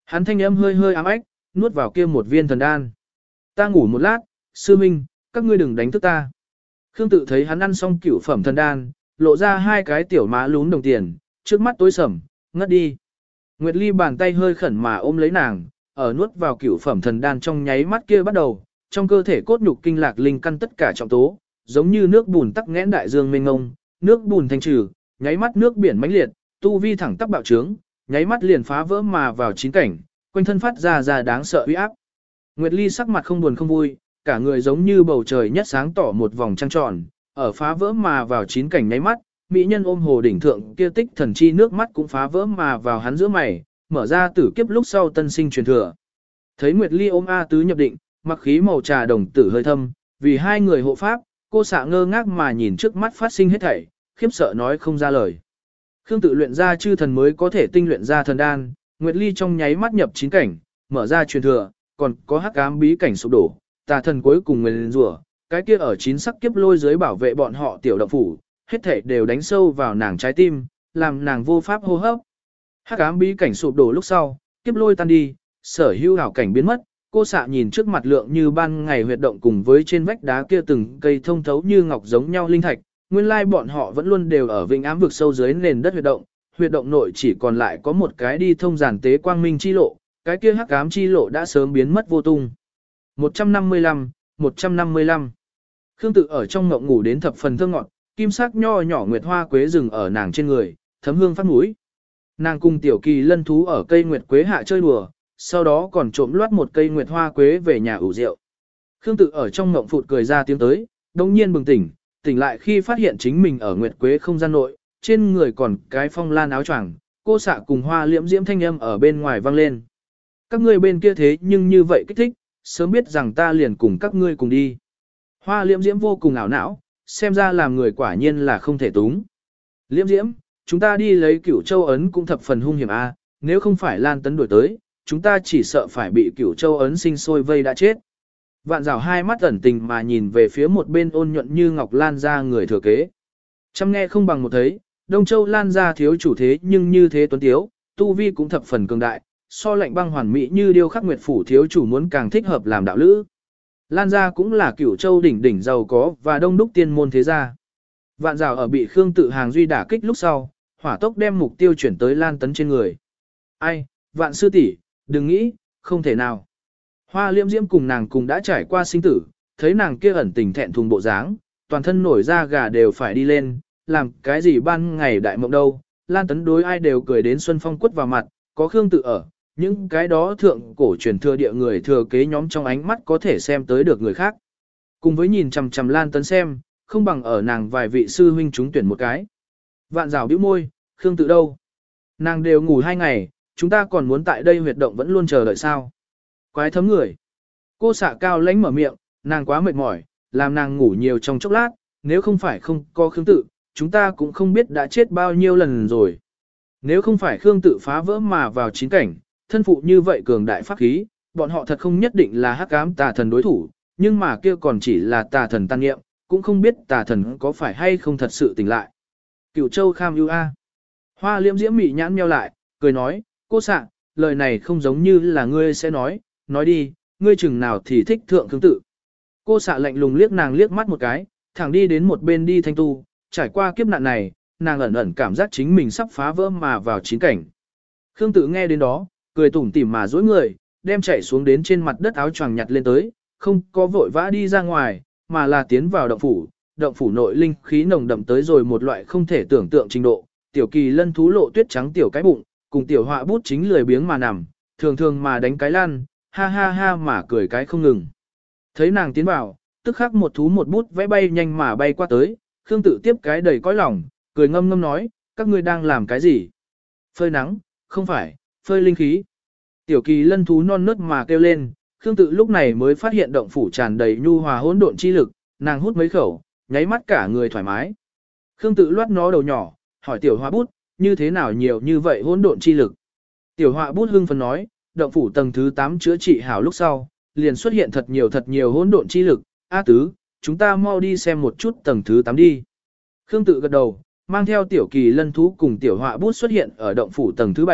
Hắn thanh âm hơi hơi ám ách, nuốt vào kia một viên thần đan. Ta ngủ một lát, sư minh, các ngươi đừng đánh thức ta. Khương Tự thấy hắn ăn xong cửu phẩm thần đan, lộ ra hai cái tiểu má lún đồng tiền, trước mắt tối sầm, ngất đi. Nguyệt Ly bàn tay hơi khẩn mà ôm lấy nàng, ở nuốt vào cửu phẩm thần đan trong nháy mắt kia bắt đầu, trong cơ thể cốt nhục kinh lạc linh căn tất cả trọng tố, giống như nước bùn tắc nghẽn đại dương mênh ngông, nước bùn thanh trừ, nháy mắt nước biển mãnh liệt, tu vi thẳng tắp bạo trướng, nháy mắt liền phá vỡ mà vào chín cảnh, quanh thân phát ra ra đáng sợ uy áp. Nguyệt Ly sắc mặt không buồn không vui, cả người giống như bầu trời nhất sáng tỏ một vòng trăng tròn, ở phá vỡ mà vào chín cảnh nháy mắt, mỹ nhân ôm hồ đỉnh thượng kia tích thần chi nước mắt cũng phá vỡ mà vào hắn giữa mày, mở ra tử kiếp lúc sau tân sinh truyền thừa. Thấy Nguyệt Ly ôm A Tứ nhập định, mặc khí màu trà đồng tử hơi thâm, vì hai người hộ pháp, cô xạ ngơ ngác mà nhìn trước mắt phát sinh hết thảy, khiếp sợ nói không ra lời. Khương Tự luyện ra chư thần mới có thể tinh luyện ra thần đan, Nguyệt Ly trong nháy mắt nhập chín cảnh, mở ra truyền thừa, còn có hắc ám bí cảnh sụp đổ, tà thần cuối cùng nguyền rủa, cái kia ở chín sắc kiếp lôi dưới bảo vệ bọn họ tiểu động phủ, hết thảy đều đánh sâu vào nàng trái tim, làm nàng vô pháp hô hấp. Hắc ám bí cảnh sụp đổ lúc sau, kiếp lôi tan đi, sở hữu hảo cảnh biến mất, cô xạ nhìn trước mặt lượng như ban ngày huyệt động cùng với trên vách đá kia từng cây thông thấu như ngọc giống nhau linh thạch, nguyên lai bọn họ vẫn luôn đều ở vĩnh ám vực sâu dưới nền đất huyệt động, huyệt động nội chỉ còn lại có một cái đi thông giản tế quang minh chi lộ, cái kia hắc ám chi lộ đã sớm biến mất vô tung. một trăm năm mươi lăm, một trăm năm mươi lăm. Khương Tự ở trong ngộng ngủ đến thập phần thơ ngọt, kim sắc nho nhỏ nguyệt hoa quế rừng ở nàng trên người, thấm hương phát mũi. Nàng cùng tiểu kỳ lân thú ở cây nguyệt quế hạ chơi đùa, sau đó còn trộm loát một cây nguyệt hoa quế về nhà ủ rượu. Khương Tự ở trong ngộng phụt cười ra tiếng tới, đồng nhiên bừng tỉnh, tỉnh lại khi phát hiện chính mình ở nguyệt quế không gian nội, trên người còn cái phong lan áo choàng, cô xạ cùng hoa liễm diễm thanh âm ở bên ngoài vang lên. Các ngươi bên kia thế nhưng như vậy kích thích, sớm biết rằng ta liền cùng các ngươi cùng đi. Hoa liễm diễm vô cùng ảo não, xem ra làm người quả nhiên là không thể túng. Liễm diễm, chúng ta đi lấy cửu châu ấn cũng thập phần hung hiểm a, nếu không phải Lan Tấn đuổi tới, chúng ta chỉ sợ phải bị cửu châu ấn sinh sôi vây đã chết. Vạn rào hai mắt ẩn tình mà nhìn về phía một bên ôn nhuận như ngọc Lan ra người thừa kế. Chăm nghe không bằng một thấy, Đông Châu Lan ra thiếu chủ thế nhưng như thế tuấn tiếu, tu vi cũng thập phần cường đại, so lạnh băng hoàn mỹ như điêu khắc nguyệt phủ thiếu chủ muốn càng thích hợp làm đạo lữ. Lan gia cũng là cửu châu đỉnh đỉnh giàu có và đông đúc tiên môn thế gia. Vạn rào ở bị Khương Tự hàng duy đả kích lúc sau, hỏa tốc đem mục tiêu chuyển tới Lan Tấn trên người. Ai, vạn sư tỷ, đừng nghĩ, không thể nào. Hoa liễm diễm cùng nàng cùng đã trải qua sinh tử, thấy nàng kia ẩn tình thẹn thùng bộ dáng, toàn thân nổi da gà đều phải đi lên, làm cái gì ban ngày đại mộng đâu. Lan Tấn đối ai đều cười đến xuân phong quất vào mặt, có Khương Tự ở, những cái đó thượng cổ truyền thừa địa người thừa kế nhóm trong ánh mắt có thể xem tới được người khác. Cùng với nhìn chằm chằm Lan Tấn xem, không bằng ở nàng vài vị sư huynh chúng tuyển một cái. Vạn rào bĩu môi, Khương Tự đâu? Nàng đều ngủ hai ngày, chúng ta còn muốn tại đây huyệt động vẫn luôn chờ đợi sao? Quái thấm người. Cô xạ cao lãnh mở miệng, nàng quá mệt mỏi, làm nàng ngủ nhiều trong chốc lát, nếu không phải không có Khương Tự, chúng ta cũng không biết đã chết bao nhiêu lần rồi. Nếu không phải Khương Tự phá vỡ mà vào chín cảnh, thân phụ như vậy cường đại pháp khí, bọn họ thật không nhất định là hắc ám tà thần đối thủ, nhưng mà kia còn chỉ là tà thần tan nghiệm, cũng không biết tà thần có phải hay không thật sự tỉnh lại. Cửu Châu Kham ưu a. Hoa liễm diễm mị nhãn meo lại, cười nói, cô xạ, lời này không giống như là ngươi sẽ nói, nói đi, ngươi chừng nào thì thích thượng Khương Tự. Cô xạ lạnh lùng liếc nàng liếc mắt một cái, thẳng đi đến một bên đi thanh tu, trải qua kiếp nạn này, nàng ẩn ẩn cảm giác chính mình sắp phá vỡ mà vào chín cảnh. Khương Tự nghe đến đó, cười tủm tỉm mà dối người, đem chạy xuống đến trên mặt đất áo choàng nhặt lên tới, không có vội vã đi ra ngoài, mà là tiến vào động phủ. Động phủ nội linh khí nồng đậm tới rồi một loại không thể tưởng tượng trình độ, tiểu kỳ lân thú lộ tuyết trắng tiểu cái bụng, cùng tiểu họa bút chính lười biếng mà nằm, thường thường mà đánh cái lăn, ha ha ha mà cười cái không ngừng. Thấy nàng tiến vào, tức khắc một thú một bút vẽ bay nhanh mà bay qua tới, Khương Tự tiếp cái đầy cõi lòng, cười ngâm ngâm nói, các ngươi đang làm cái gì? Phơi nắng, không phải, phơi linh khí. Tiểu kỳ lân thú non nớt mà kêu lên, Khương Tự lúc này mới phát hiện động phủ tràn đầy nhu hòa hỗn độn chi lực, nàng hút mấy khẩu, nháy mắt cả người thoải mái. Khương Tự loát nó đầu nhỏ, hỏi tiểu họa bút, như thế nào nhiều như vậy hỗn độn chi lực. Tiểu họa bút hưng phấn nói, động phủ tầng thứ tám chữa trị hảo lúc sau, liền xuất hiện thật nhiều thật nhiều hỗn độn chi lực, A Tứ, chúng ta mau đi xem một chút tầng thứ tám đi. Khương Tự gật đầu, mang theo tiểu kỳ lân thú cùng tiểu họa bút xuất hiện ở động phủ tầng thứ bảy,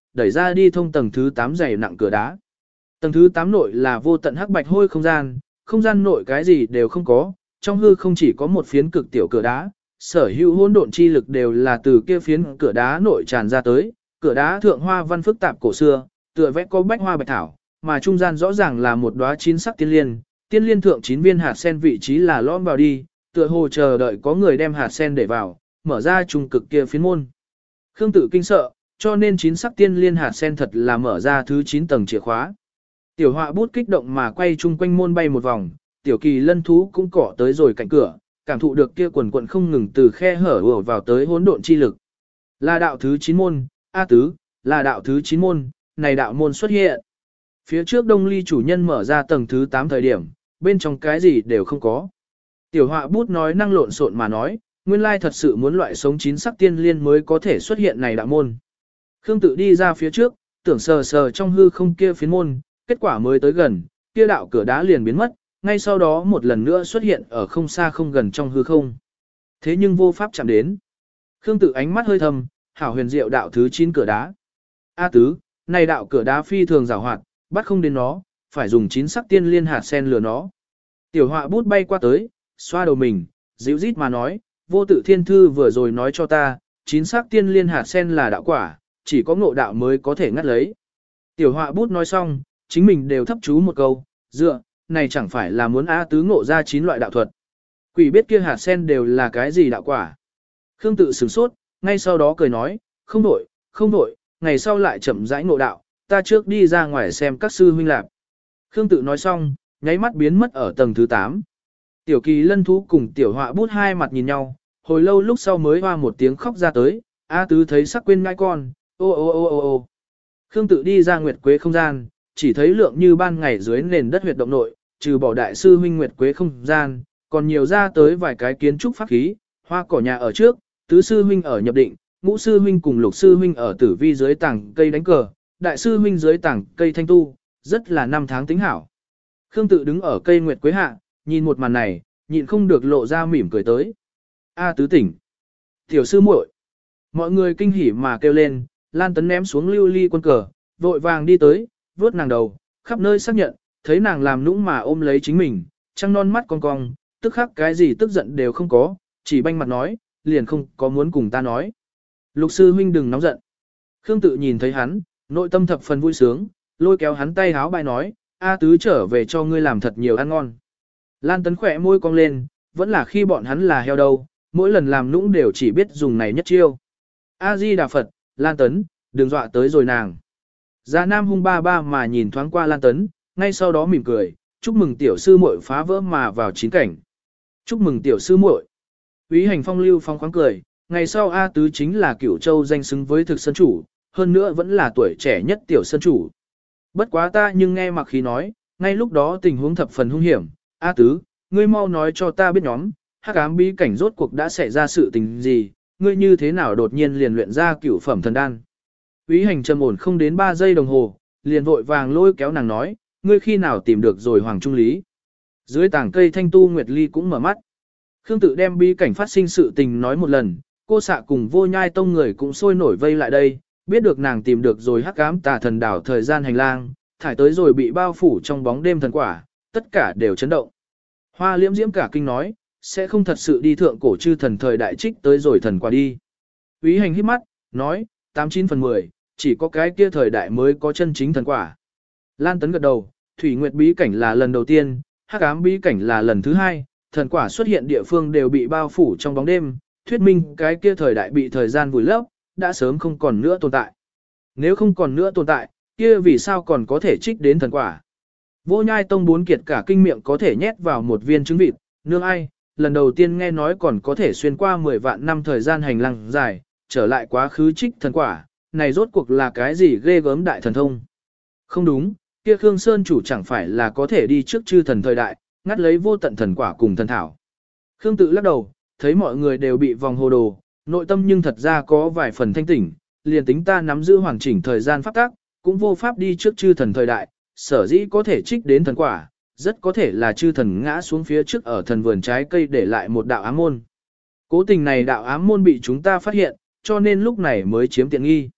đẩy ra đi thông tầng thứ tám dày nặng cửa đá. Tầng thứ tám nội là vô tận hắc bạch hôi không gian, không gian nội cái gì đều không có, trong hư không chỉ có một phiến cực tiểu cửa đá, sở hữu hỗn độn chi lực đều là từ kia phiến cửa đá nội tràn ra tới, cửa đá thượng hoa văn phức tạp cổ xưa, tựa vẽ có bách hoa bạch thảo, mà trung gian rõ ràng là một đóa chín sắc tiên liên, tiên liên thượng chín viên hạt sen vị trí là lõm vào đi, tựa hồ chờ đợi có người đem hạt sen để vào, mở ra trung cực kia phiến môn. Khương Tự kinh sợ, cho nên chín sắc tiên liên hạt sen thật là mở ra thứ chín tầng chìa khóa. Tiểu họa bút kích động mà quay chung quanh môn bay một vòng, tiểu kỳ lân thú cũng cỏ tới rồi cạnh cửa, cảm thụ được kia quần quần không ngừng từ khe hở ùa vào tới hỗn độn chi lực. Là đạo thứ chín môn, A tứ, là đạo thứ chín môn, này đạo môn xuất hiện. Phía trước Đông Ly chủ nhân mở ra tầng thứ tám thời điểm, bên trong cái gì đều không có. Tiểu họa bút nói năng lộn xộn mà nói, nguyên lai thật sự muốn loại sống chín sắc tiên liên mới có thể xuất hiện này đạo môn. Khương Tự đi ra phía trước, tưởng sờ sờ trong hư không kia phiến môn, kết quả mới tới gần, kia đạo cửa đá liền biến mất, ngay sau đó một lần nữa xuất hiện ở không xa không gần trong hư không. Thế nhưng vô pháp chạm đến. Khương Tự ánh mắt hơi thầm, hảo huyền diệu đạo thứ chín cửa đá. A tứ, này đạo cửa đá phi thường giàu hoạt, bắt không đến nó, phải dùng chín sắc tiên liên hạt sen lừa nó. Tiểu họa bút bay qua tới, xoa đầu mình, dịu rít mà nói, vô tự thiên thư vừa rồi nói cho ta, chín sắc tiên liên hạt sen là đạo quả, chỉ có ngộ đạo mới có thể ngắt lấy. Tiểu họa bút nói xong, chính mình đều thấp chú một câu, dựa, này chẳng phải là muốn A tứ ngộ ra chín loại đạo thuật. Quỷ biết kia hạt sen đều là cái gì đạo quả. Khương Tự sửng sốt, ngay sau đó cười nói, không đổi, không đổi, ngày sau lại chậm rãi ngộ đạo, ta trước đi ra ngoài xem các sư huynh lạp. Khương Tự nói xong, nháy mắt biến mất ở tầng thứ tám. Tiểu kỳ lân thú cùng tiểu họa bút hai mặt nhìn nhau, hồi lâu lúc sau mới hoa một tiếng khóc ra tới, A tứ thấy sắc quên ngai con, ô ô ô ô ô. Khương Tự đi ra nguyệt quế không gian, chỉ thấy lượng như ban ngày dưới nền đất huyệt động nội, trừ bỏ đại sư huynh nguyệt quế không gian, còn nhiều ra tới vài cái kiến trúc pháp khí, hoa cỏ nhà ở trước, tứ sư huynh ở nhập định, ngũ sư huynh cùng lục sư huynh ở tử vi dưới tảng cây đánh cờ, đại sư huynh dưới tảng cây thanh tu, rất là năm tháng tính hảo. Khương Tự đứng ở cây nguyệt quế hạ, nhìn một màn này, nhịn không được lộ ra mỉm cười tới. A tứ tỉnh. Tiểu sư muội. Mọi người kinh hỉ mà kêu lên, Lan Tấn ném xuống lưu ly quân cờ, vội vàng đi tới, vớt nàng đầu, khắp nơi xác nhận, thấy nàng làm nũng mà ôm lấy chính mình, trăng non mắt cong cong, tức khắc cái gì tức giận đều không có, chỉ banh mặt nói, liền không có muốn cùng ta nói. Lục sư huynh đừng nóng giận. Khương Tự nhìn thấy hắn, nội tâm thập phần vui sướng, lôi kéo hắn tay háo bài nói, A tứ trở về cho ngươi làm thật nhiều ăn ngon. Lan Tấn khỏe môi cong lên, vẫn là khi bọn hắn là heo đâu, mỗi lần làm nũng đều chỉ biết dùng này nhất chiêu. A-di Đà Phật, Lan Tấn, đừng dọa tới rồi nàng. Già Nam hung ba ba mà nhìn thoáng qua Lan Tấn, ngay sau đó mỉm cười, chúc mừng tiểu sư muội phá vỡ mà vào chín cảnh. Chúc mừng tiểu sư muội. Úy Hành phong lưu phong khoáng cười, ngày sau A tứ chính là Cửu Châu danh xứng với thực sơn chủ, hơn nữa vẫn là tuổi trẻ nhất tiểu sơn chủ. Bất quá ta nhưng nghe mặc khí nói, ngay lúc đó tình huống thập phần hung hiểm, A tứ, ngươi mau nói cho ta biết nhóm, hắc ám bí cảnh rốt cuộc đã xảy ra sự tình gì, ngươi như thế nào đột nhiên liền luyện ra cửu phẩm thần đan. Úy Hành trầm ổn không đến ba giây đồng hồ, liền vội vàng lôi kéo nàng nói, ngươi khi nào tìm được rồi Hoàng Trung Lý. Dưới tảng cây thanh tu Nguyệt Ly cũng mở mắt. Khương Tự đem bí cảnh phát sinh sự tình nói một lần, cô xạ cùng vô nhai tông người cũng sôi nổi vây lại đây, biết được nàng tìm được rồi hắc ám tà thần đảo thời gian hành lang, thải tới rồi bị bao phủ trong bóng đêm thần quả, tất cả đều chấn động. Hoa Liễm Diễm cả kinh nói, sẽ không thật sự đi thượng cổ chư thần thời đại trích tới rồi thần quả đi. Úy Hành hít mắt, nói, tám chín phần mười, chỉ có cái kia thời đại mới có chân chính thần quả. Lan Tấn gật đầu, Thủy Nguyệt bí cảnh là lần đầu tiên, hắc ám bí cảnh là lần thứ hai, thần quả xuất hiện địa phương đều bị bao phủ trong bóng đêm, thuyết minh cái kia thời đại bị thời gian vùi lấp, đã sớm không còn nữa tồn tại. Nếu không còn nữa tồn tại, kia vì sao còn có thể trích đến thần quả? Vô Nhai tông bốn kiệt cả kinh miệng có thể nhét vào một viên trứng vịt, nương ai, lần đầu tiên nghe nói còn có thể xuyên qua mười vạn năm thời gian hành lang dài, trở lại quá khứ trích thần quả, này rốt cuộc là cái gì ghê gớm đại thần thông? Không đúng, kia Khương Sơn chủ chẳng phải là có thể đi trước chư thần thời đại, ngắt lấy vô tận thần quả cùng thần thảo. Khương Tự lắc đầu, thấy mọi người đều bị vòng hồ đồ, nội tâm nhưng thật ra có vài phần thanh tỉnh, liền tính ta nắm giữ hoàn chỉnh thời gian pháp tắc, cũng vô pháp đi trước chư thần thời đại, sở dĩ có thể trích đến thần quả, rất có thể là chư thần ngã xuống phía trước ở thần vườn trái cây để lại một đạo ám môn. Cố tình này đạo ám môn bị chúng ta phát hiện, cho nên lúc này mới chiếm tiện nghi.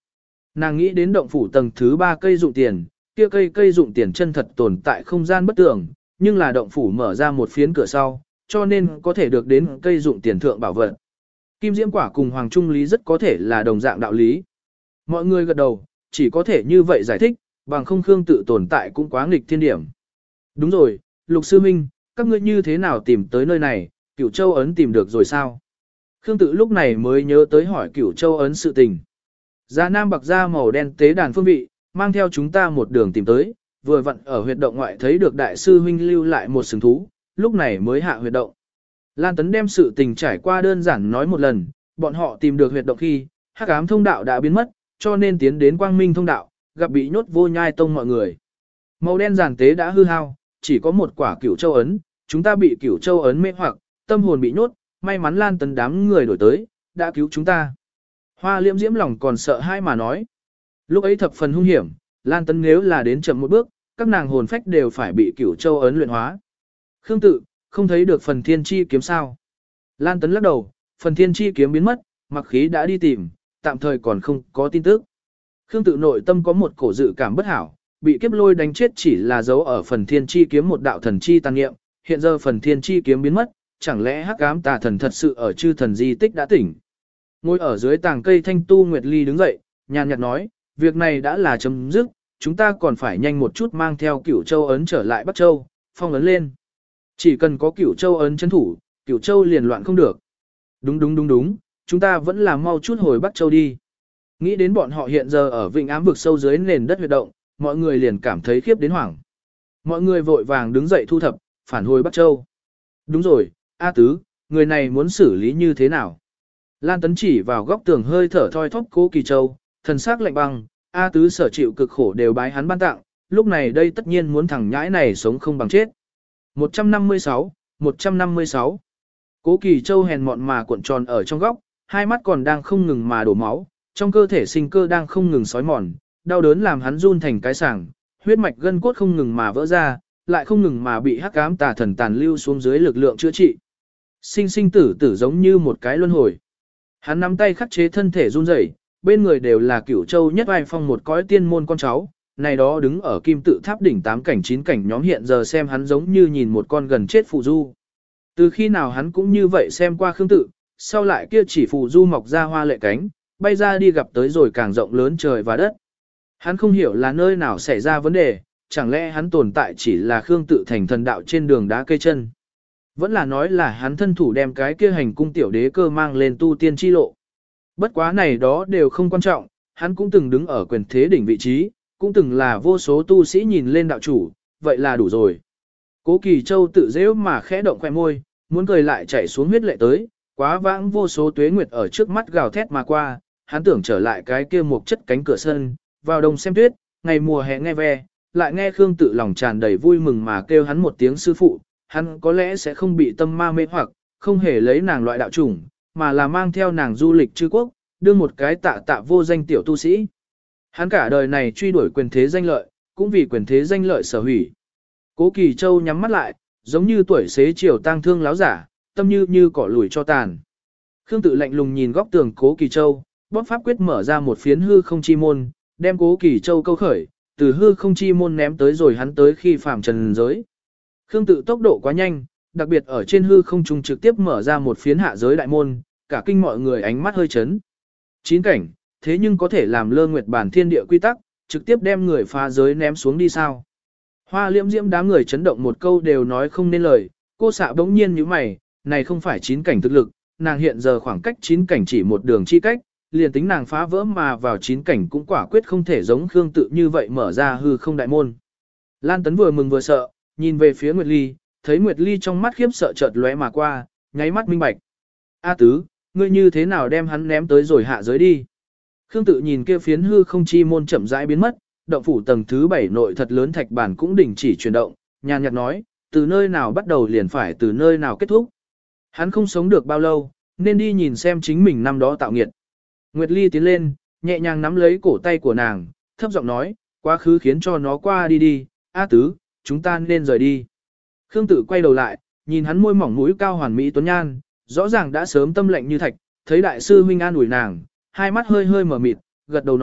Nàng nghĩ đến động phủ tầng thứ ba cây dụng tiền, kia cây cây dụng tiền chân thật tồn tại không gian bất tường, nhưng là động phủ mở ra một phiến cửa sau, cho nên có thể được đến cây dụng tiền thượng bảo vật. Kim diễm quả cùng hoàng trung lý rất có thể là đồng dạng đạo lý. Mọi người gật đầu, chỉ có thể như vậy giải thích, bằng không Khương tự tồn tại cũng quá nghịch thiên điểm. Đúng rồi, Lục sư minh, các ngươi như thế nào tìm tới nơi này, Cửu Châu ấn tìm được rồi sao? Khương tự lúc này mới nhớ tới hỏi Cửu Châu ấn sự tình. Giá Nam bạc da màu đen tế đàn phương vị, mang theo chúng ta một đường tìm tới, vừa vặn ở huyệt động ngoại thấy được đại sư huynh lưu lại một sừng thú, lúc này mới hạ huyệt động. Lan Tấn đem sự tình trải qua đơn giản nói một lần, bọn họ tìm được huyệt động khi, hắc ám thông đạo đã biến mất, cho nên tiến đến quang minh thông đạo, gặp bị nhốt vô nhai tông mọi người. Màu đen giàn tế đã hư hao, chỉ có một quả Cửu Châu ấn, chúng ta bị Cửu Châu ấn mê hoặc, tâm hồn bị nhốt, may mắn Lan Tấn đám người đổi tới, đã cứu chúng ta. Hoa Liễm Diễm lòng còn sợ hai mà nói. Lúc ấy thập phần hung hiểm, Lan Tấn nếu là đến chậm một bước, các nàng hồn phách đều phải bị Cửu Châu ấn luyện hóa. Khương tự, không thấy được phần thiên chi kiếm sao. Lan Tấn lắc đầu, phần thiên chi kiếm biến mất, mặc khí đã đi tìm, tạm thời còn không có tin tức. Khương tự nội tâm có một cổ dự cảm bất hảo, bị kiếp lôi đánh chết chỉ là dấu ở phần thiên chi kiếm một đạo thần chi tàn nghiệm, hiện giờ phần thiên chi kiếm biến mất, chẳng lẽ hắc ám tà thần thật sự ở chư thần di tích đã tỉnh. Ngồi ở dưới tàng cây thanh tu Nguyệt Ly đứng dậy, nhàn nhạt nói, việc này đã là chấm dứt, chúng ta còn phải nhanh một chút mang theo Cửu Châu ấn trở lại Bắc Châu, phong ấn lên. Chỉ cần có Cửu Châu ấn chấn thủ, Cửu Châu liền loạn không được. Đúng đúng đúng đúng, chúng ta vẫn là mau chút hồi Bắc Châu đi. Nghĩ đến bọn họ hiện giờ ở vịnh ám vực sâu dưới nền đất huyệt động, mọi người liền cảm thấy khiếp đến hoảng. Mọi người vội vàng đứng dậy thu thập, phản hồi Bắc Châu. Đúng rồi, A Tứ, người này muốn xử lý như thế nào? Lan Tấn chỉ vào góc tường hơi thở thoi thóp Cố Kỳ Châu, thần sắc lạnh băng, A Tứ sở chịu cực khổ đều bái hắn ban tặng, lúc này đây tất nhiên muốn thằng nhãi này sống không bằng chết. một trăm năm mươi sáu, một trăm năm mươi sáu. Cố Kỳ Châu hèn mọn mà cuộn tròn ở trong góc, hai mắt còn đang không ngừng mà đổ máu, trong cơ thể sinh cơ đang không ngừng sói mòn, đau đớn làm hắn run thành cái sảng, huyết mạch gân cốt không ngừng mà vỡ ra, lại không ngừng mà bị hắc ám tà thần tàn lưu xuống dưới lực lượng chữa trị. Sinh sinh tử tử giống như một cái luân hồi. Hắn nắm tay khắc chế thân thể run rẩy, bên người đều là Cửu Châu nhất vai phong một cõi tiên môn con cháu, này đó đứng ở kim tự tháp đỉnh tám cảnh chín cảnh nhóm hiện giờ xem hắn giống như nhìn một con gần chết phù du. Từ khi nào hắn cũng như vậy xem qua Khương tự, sau lại kia chỉ phù du mọc ra hoa lệ cánh, bay ra đi gặp tới rồi càng rộng lớn trời và đất. Hắn không hiểu là nơi nào xảy ra vấn đề, chẳng lẽ hắn tồn tại chỉ là Khương tự thành thần đạo trên đường đá cây chân. Vẫn là nói là hắn thân thủ đem cái kia hành cung tiểu đế cơ mang lên tu tiên chi lộ. Bất quá này đó đều không quan trọng, hắn cũng từng đứng ở quyền thế đỉnh vị trí, cũng từng là vô số tu sĩ nhìn lên đạo chủ, vậy là đủ rồi. Cố Kỳ Châu tự dễ mà khẽ động khoe môi, muốn cười lại chảy xuống huyết lệ tới, quá vãng vô số tuế nguyệt ở trước mắt gào thét mà qua, hắn tưởng trở lại cái kia một chất cánh cửa sân, vào đông xem tuyết, ngày mùa hè nghe ve, lại nghe Khương tự lòng tràn đầy vui mừng mà kêu hắn một tiếng sư phụ, hắn có lẽ sẽ không bị tâm ma mê hoặc, không hề lấy nàng loại đạo chủng, mà là mang theo nàng du lịch chư quốc, đưa một cái tạ tạ vô danh tiểu tu sĩ. Hắn cả đời này truy đuổi quyền thế danh lợi, cũng vì quyền thế danh lợi sở hủy. Cố Kỳ Châu nhắm mắt lại, giống như tuổi xế chiều tang thương láo giả, tâm như như cỏ lùi cho tàn. Khương tự lạnh lùng nhìn góc tường Cố Kỳ Châu, bóp pháp quyết mở ra một phiến hư không chi môn, đem Cố Kỳ Châu câu khởi, từ hư không chi môn ném tới rồi hắn tới khi phàm trần giới. Khương tự tốc độ quá nhanh, đặc biệt ở trên hư không trung trực tiếp mở ra một phiến hạ giới đại môn, cả kinh mọi người ánh mắt hơi chấn. Chín cảnh, thế nhưng có thể làm lơ nguyệt bản thiên địa quy tắc, trực tiếp đem người phá giới ném xuống đi sao. Hoa Liễm Diễm đám người chấn động một câu đều nói không nên lời, cô xạ bỗng nhiên như mày, này không phải chín cảnh thực lực, nàng hiện giờ khoảng cách chín cảnh chỉ một đường chi cách, liền tính nàng phá vỡ mà vào chín cảnh cũng quả quyết không thể giống Khương tự như vậy mở ra hư không đại môn. Lan Tấn vừa mừng vừa sợ, nhìn về phía Nguyệt Ly, thấy Nguyệt Ly trong mắt khiếp sợ chợt lóe mà qua, nháy mắt minh bạch. A Tứ, ngươi như thế nào đem hắn ném tới rồi hạ giới đi? Khương tự nhìn kia phiến hư không chi môn chậm rãi biến mất, động phủ tầng thứ bảy nội thật lớn thạch bản cũng đình chỉ chuyển động, nhàn nhạt nói, từ nơi nào bắt đầu liền phải từ nơi nào kết thúc. Hắn không sống được bao lâu, nên đi nhìn xem chính mình năm đó tạo nghiệt. Nguyệt Ly tiến lên, nhẹ nhàng nắm lấy cổ tay của nàng, thấp giọng nói, quá khứ khiến cho nó qua đi đi, A Tứ, chúng ta nên rời đi. Khương tự quay đầu lại, nhìn hắn môi mỏng mũi cao hoàn mỹ tuấn nhan, rõ ràng đã sớm tâm lệnh như thạch, thấy đại sư huynh an ủi nàng, hai mắt hơi hơi mở mịt, gật đầu nói,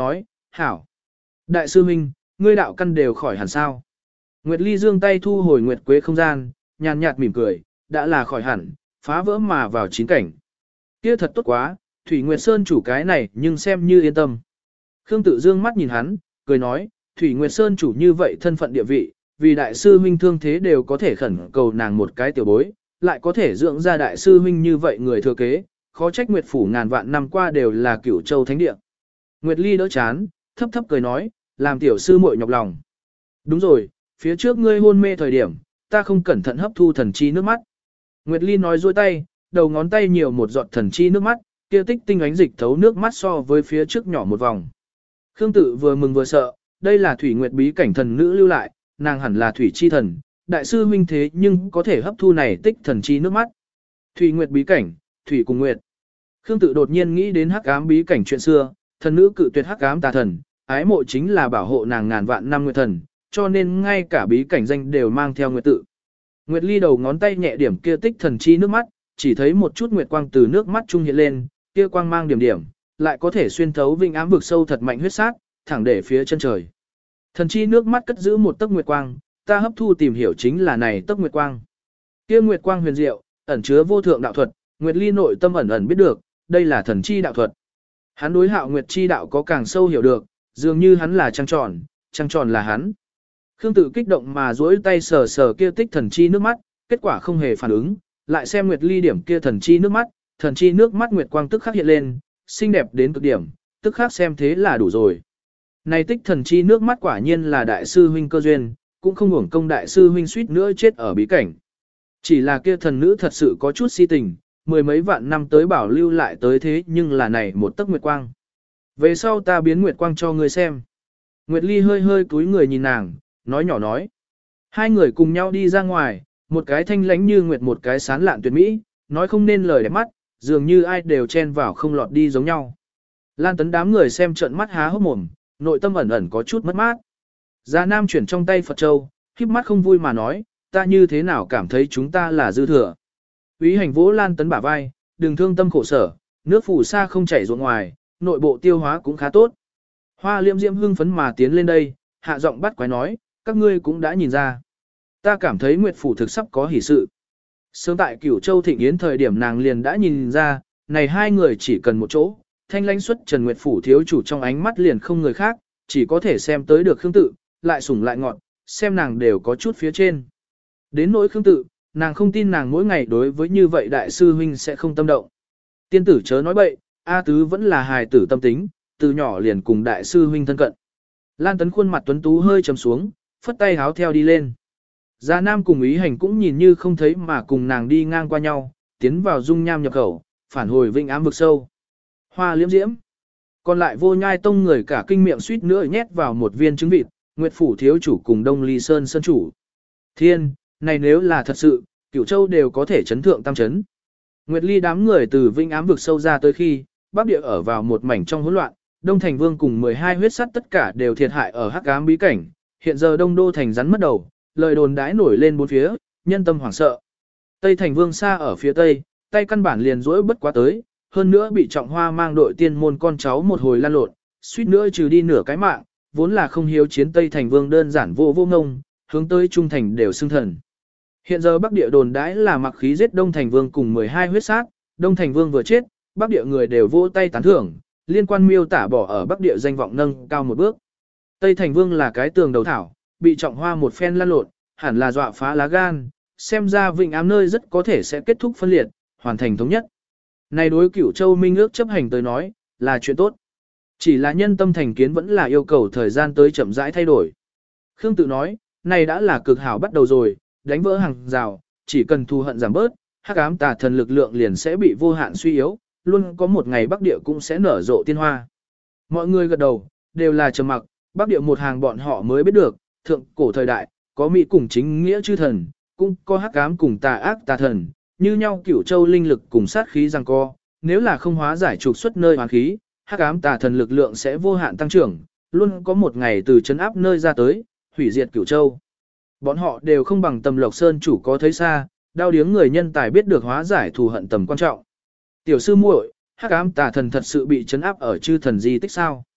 hảo. Đại sư huynh, ngươi đạo căn đều khỏi hẳn sao? Nguyệt Ly giương tay thu hồi Nguyệt Quế không gian, nhàn nhạt mỉm cười, đã là khỏi hẳn, phá vỡ mà vào chín cảnh. Kia thật tốt quá, Thủy Nguyệt Sơn chủ cái này nhưng xem như yên tâm. Khương Tự Dương mắt nhìn hắn, cười nói, Thủy Nguyệt Sơn chủ như vậy thân phận địa vị, vì đại sư huynh thương thế đều có thể khẩn cầu nàng một cái tiểu bối, lại có thể dưỡng ra đại sư huynh như vậy người thừa kế, khó trách Nguyệt phủ ngàn vạn năm qua đều là Cửu Châu thánh địa. Nguyệt Ly đỡ chán, thấp thấp cười nói, làm tiểu sư muội nhọc lòng. Đúng rồi, phía trước ngươi hôn mê thời điểm, ta không cẩn thận hấp thu thần chi nước mắt. Nguyệt Ly nói dôi tay, đầu ngón tay nhiều một giọt thần chi nước mắt, kia tích tinh ánh dịch thấu nước mắt so với phía trước nhỏ một vòng. Khương Tự vừa mừng vừa sợ, đây là Thủy Nguyệt bí cảnh thần nữ lưu lại, nàng hẳn là thủy chi thần, đại sư huynh thế nhưng có thể hấp thu này tích thần chi nước mắt. Thủy Nguyệt bí cảnh, thủy cùng nguyệt. Khương Tự đột nhiên nghĩ đến hắc ám bí cảnh chuyện xưa, thần nữ cự tuyệt hắc ám tà thần, ái mộ chính là bảo hộ nàng ngàn vạn năm nguyệt thần, cho nên ngay cả bí cảnh danh đều mang theo nguyệt tự. Nguyệt Ly đầu ngón tay nhẹ điểm kia tích thần chi nước mắt, chỉ thấy một chút nguyệt quang từ nước mắt trung hiện lên, kia quang mang điểm điểm, lại có thể xuyên thấu vinh ám vực sâu thật mạnh huyết sát, thẳng để phía chân trời. Thần chi nước mắt cất giữ một tấc nguyệt quang, ta hấp thu tìm hiểu chính là này tấc nguyệt quang. Kia nguyệt quang huyền diệu, ẩn chứa vô thượng đạo thuật, Nguyệt Ly nội tâm ẩn ẩn biết được, đây là thần chi đạo thuật. Hắn đối Hạo Nguyệt chi đạo có càng sâu hiểu được, dường như hắn là trăng tròn, trăng tròn là hắn. Khương Tự kích động mà duỗi tay sờ sờ kia tích thần chi nước mắt, kết quả không hề phản ứng, lại xem Nguyệt Ly điểm kia thần chi nước mắt, thần chi nước mắt nguyệt quang tức khắc hiện lên, xinh đẹp đến cực điểm, tức khắc xem thế là đủ rồi. Này tích thần chi nước mắt quả nhiên là đại sư huynh cơ duyên, cũng không hưởng công đại sư huynh suýt nữa chết ở bí cảnh. Chỉ là kia thần nữ thật sự có chút si tình, mười mấy vạn năm tới bảo lưu lại tới thế nhưng là này một tấc nguyệt quang. Về sau ta biến nguyệt quang cho ngươi xem. Nguyệt Ly hơi hơi cúi người nhìn nàng, nói nhỏ nói. Hai người cùng nhau đi ra ngoài, một cái thanh lãnh như nguyệt một cái sán lạn tuyệt mỹ, nói không nên lời đẹp mắt, dường như ai đều chen vào không lọt đi giống nhau. Lan Tấn đám người xem trợn mắt há hốc mồm, nội tâm ẩn ẩn có chút mất mát. Già Nam chuyển trong tay Phật Châu, khiếp mắt không vui mà nói, ta như thế nào cảm thấy chúng ta là dư thừa. Úy Hành vỗ Lan Tấn bả vai, đừng thương tâm khổ sở, nước phù sa không chảy ruộng ngoài, nội bộ tiêu hóa cũng khá tốt. Hoa Liễm Diễm hưng phấn mà tiến lên đây, hạ giọng bắt quái nói, các ngươi cũng đã nhìn ra. Ta cảm thấy Nguyệt phủ thực sắp có hỷ sự. Sớm tại Cửu Châu Thịnh Yến thời điểm nàng liền đã nhìn ra, này hai người chỉ cần một chỗ, thanh lãnh xuất Trần Nguyệt phủ thiếu chủ trong ánh mắt liền không người khác, chỉ có thể xem tới được Khương Tự, lại sủng lại ngọn, xem nàng đều có chút phía trên. Đến nỗi Khương Tự, nàng không tin nàng mỗi ngày đối với như vậy đại sư huynh sẽ không tâm động. Tiên tử chớ nói bậy, A Tứ vẫn là hài tử tâm tính, từ nhỏ liền cùng đại sư huynh thân cận. Lan Tấn khuôn mặt tuấn tú hơi trầm xuống, phất tay háo theo đi lên. Gia Nam cùng Ý Hành cũng nhìn như không thấy mà cùng nàng đi ngang qua nhau, tiến vào dung nham nhập khẩu, phản hồi vinh ám vực sâu. Hoa Liễm Diễm. Còn lại Vô Nhai tông người cả kinh miệng suýt nữa nhét vào một viên trứng vịt, Nguyệt phủ thiếu chủ cùng Đông Ly Sơn sơn chủ. Thiên, này nếu là thật sự, Cửu Châu đều có thể chấn thượng tam chấn. Nguyệt Ly đám người từ vinh ám vực sâu ra tới khi, Bắc địa ở vào một mảnh trong hỗn loạn, Đông Thành Vương cùng mười hai huyết sắt tất cả đều thiệt hại ở hắc ám bí cảnh, hiện giờ Đông Đô thành rắn mất đầu, lời đồn đãi nổi lên bốn phía, nhân tâm hoảng sợ. Tây Thành Vương xa ở phía tây, tay căn bản liền rỗi bất quá tới, hơn nữa bị Trọng Hoa mang đội tiên môn con cháu một hồi lan lộn, suýt nữa trừ đi nửa cái mạng, vốn là không hiếu chiến Tây Thành Vương đơn giản vô vô ngông, hướng tới Trung Thành đều xưng thần. Hiện giờ Bắc địa đồn đãi là mặc khí giết Đông Thành Vương cùng mười hai huyết sát, Đông Thành Vương vừa chết, Bắc địa người đều vỗ tay tán thưởng, liên quan miêu tả bỏ ở Bắc địa danh vọng nâng cao một bước. Tây Thành Vương là cái tường đầu thảo, bị Trọng Hoa một phen lăn lộn, hẳn là dọa phá lá gan, xem ra Vịnh Ám nơi rất có thể sẽ kết thúc phân liệt, hoàn thành thống nhất. Này đối Cửu Châu Minh ước chấp hành tới nói, là chuyện tốt. Chỉ là nhân tâm thành kiến vẫn là yêu cầu thời gian tới chậm rãi thay đổi. Khương Tự nói, này đã là cực hảo bắt đầu rồi, đánh vỡ hàng rào, chỉ cần thù hận giảm bớt, hắc ám tà thần lực lượng liền sẽ bị vô hạn suy yếu, luôn có một ngày Bắc địa cũng sẽ nở rộ tiên hoa. Mọi người gật đầu, đều là trầm mặc, Bắc địa một hàng bọn họ mới biết được, thượng cổ thời đại, có mỹ cùng chính nghĩa chư thần, cũng có hắc ám cùng tà ác tà thần, như nhau Cửu Châu linh lực cùng sát khí giằng co, nếu là không hóa giải trục xuất nơi hoàn khí, hắc ám tà thần lực lượng sẽ vô hạn tăng trưởng, luôn có một ngày từ chấn áp nơi ra tới, hủy diệt Cửu Châu. Bọn họ đều không bằng Tầm Lộc Sơn chủ có thấy xa, đao điếng người nhân tài biết được hóa giải thù hận tầm quan trọng. Tiểu sư muội, hắc ám tà thần thật sự bị chấn áp ở chư thần di tích sao?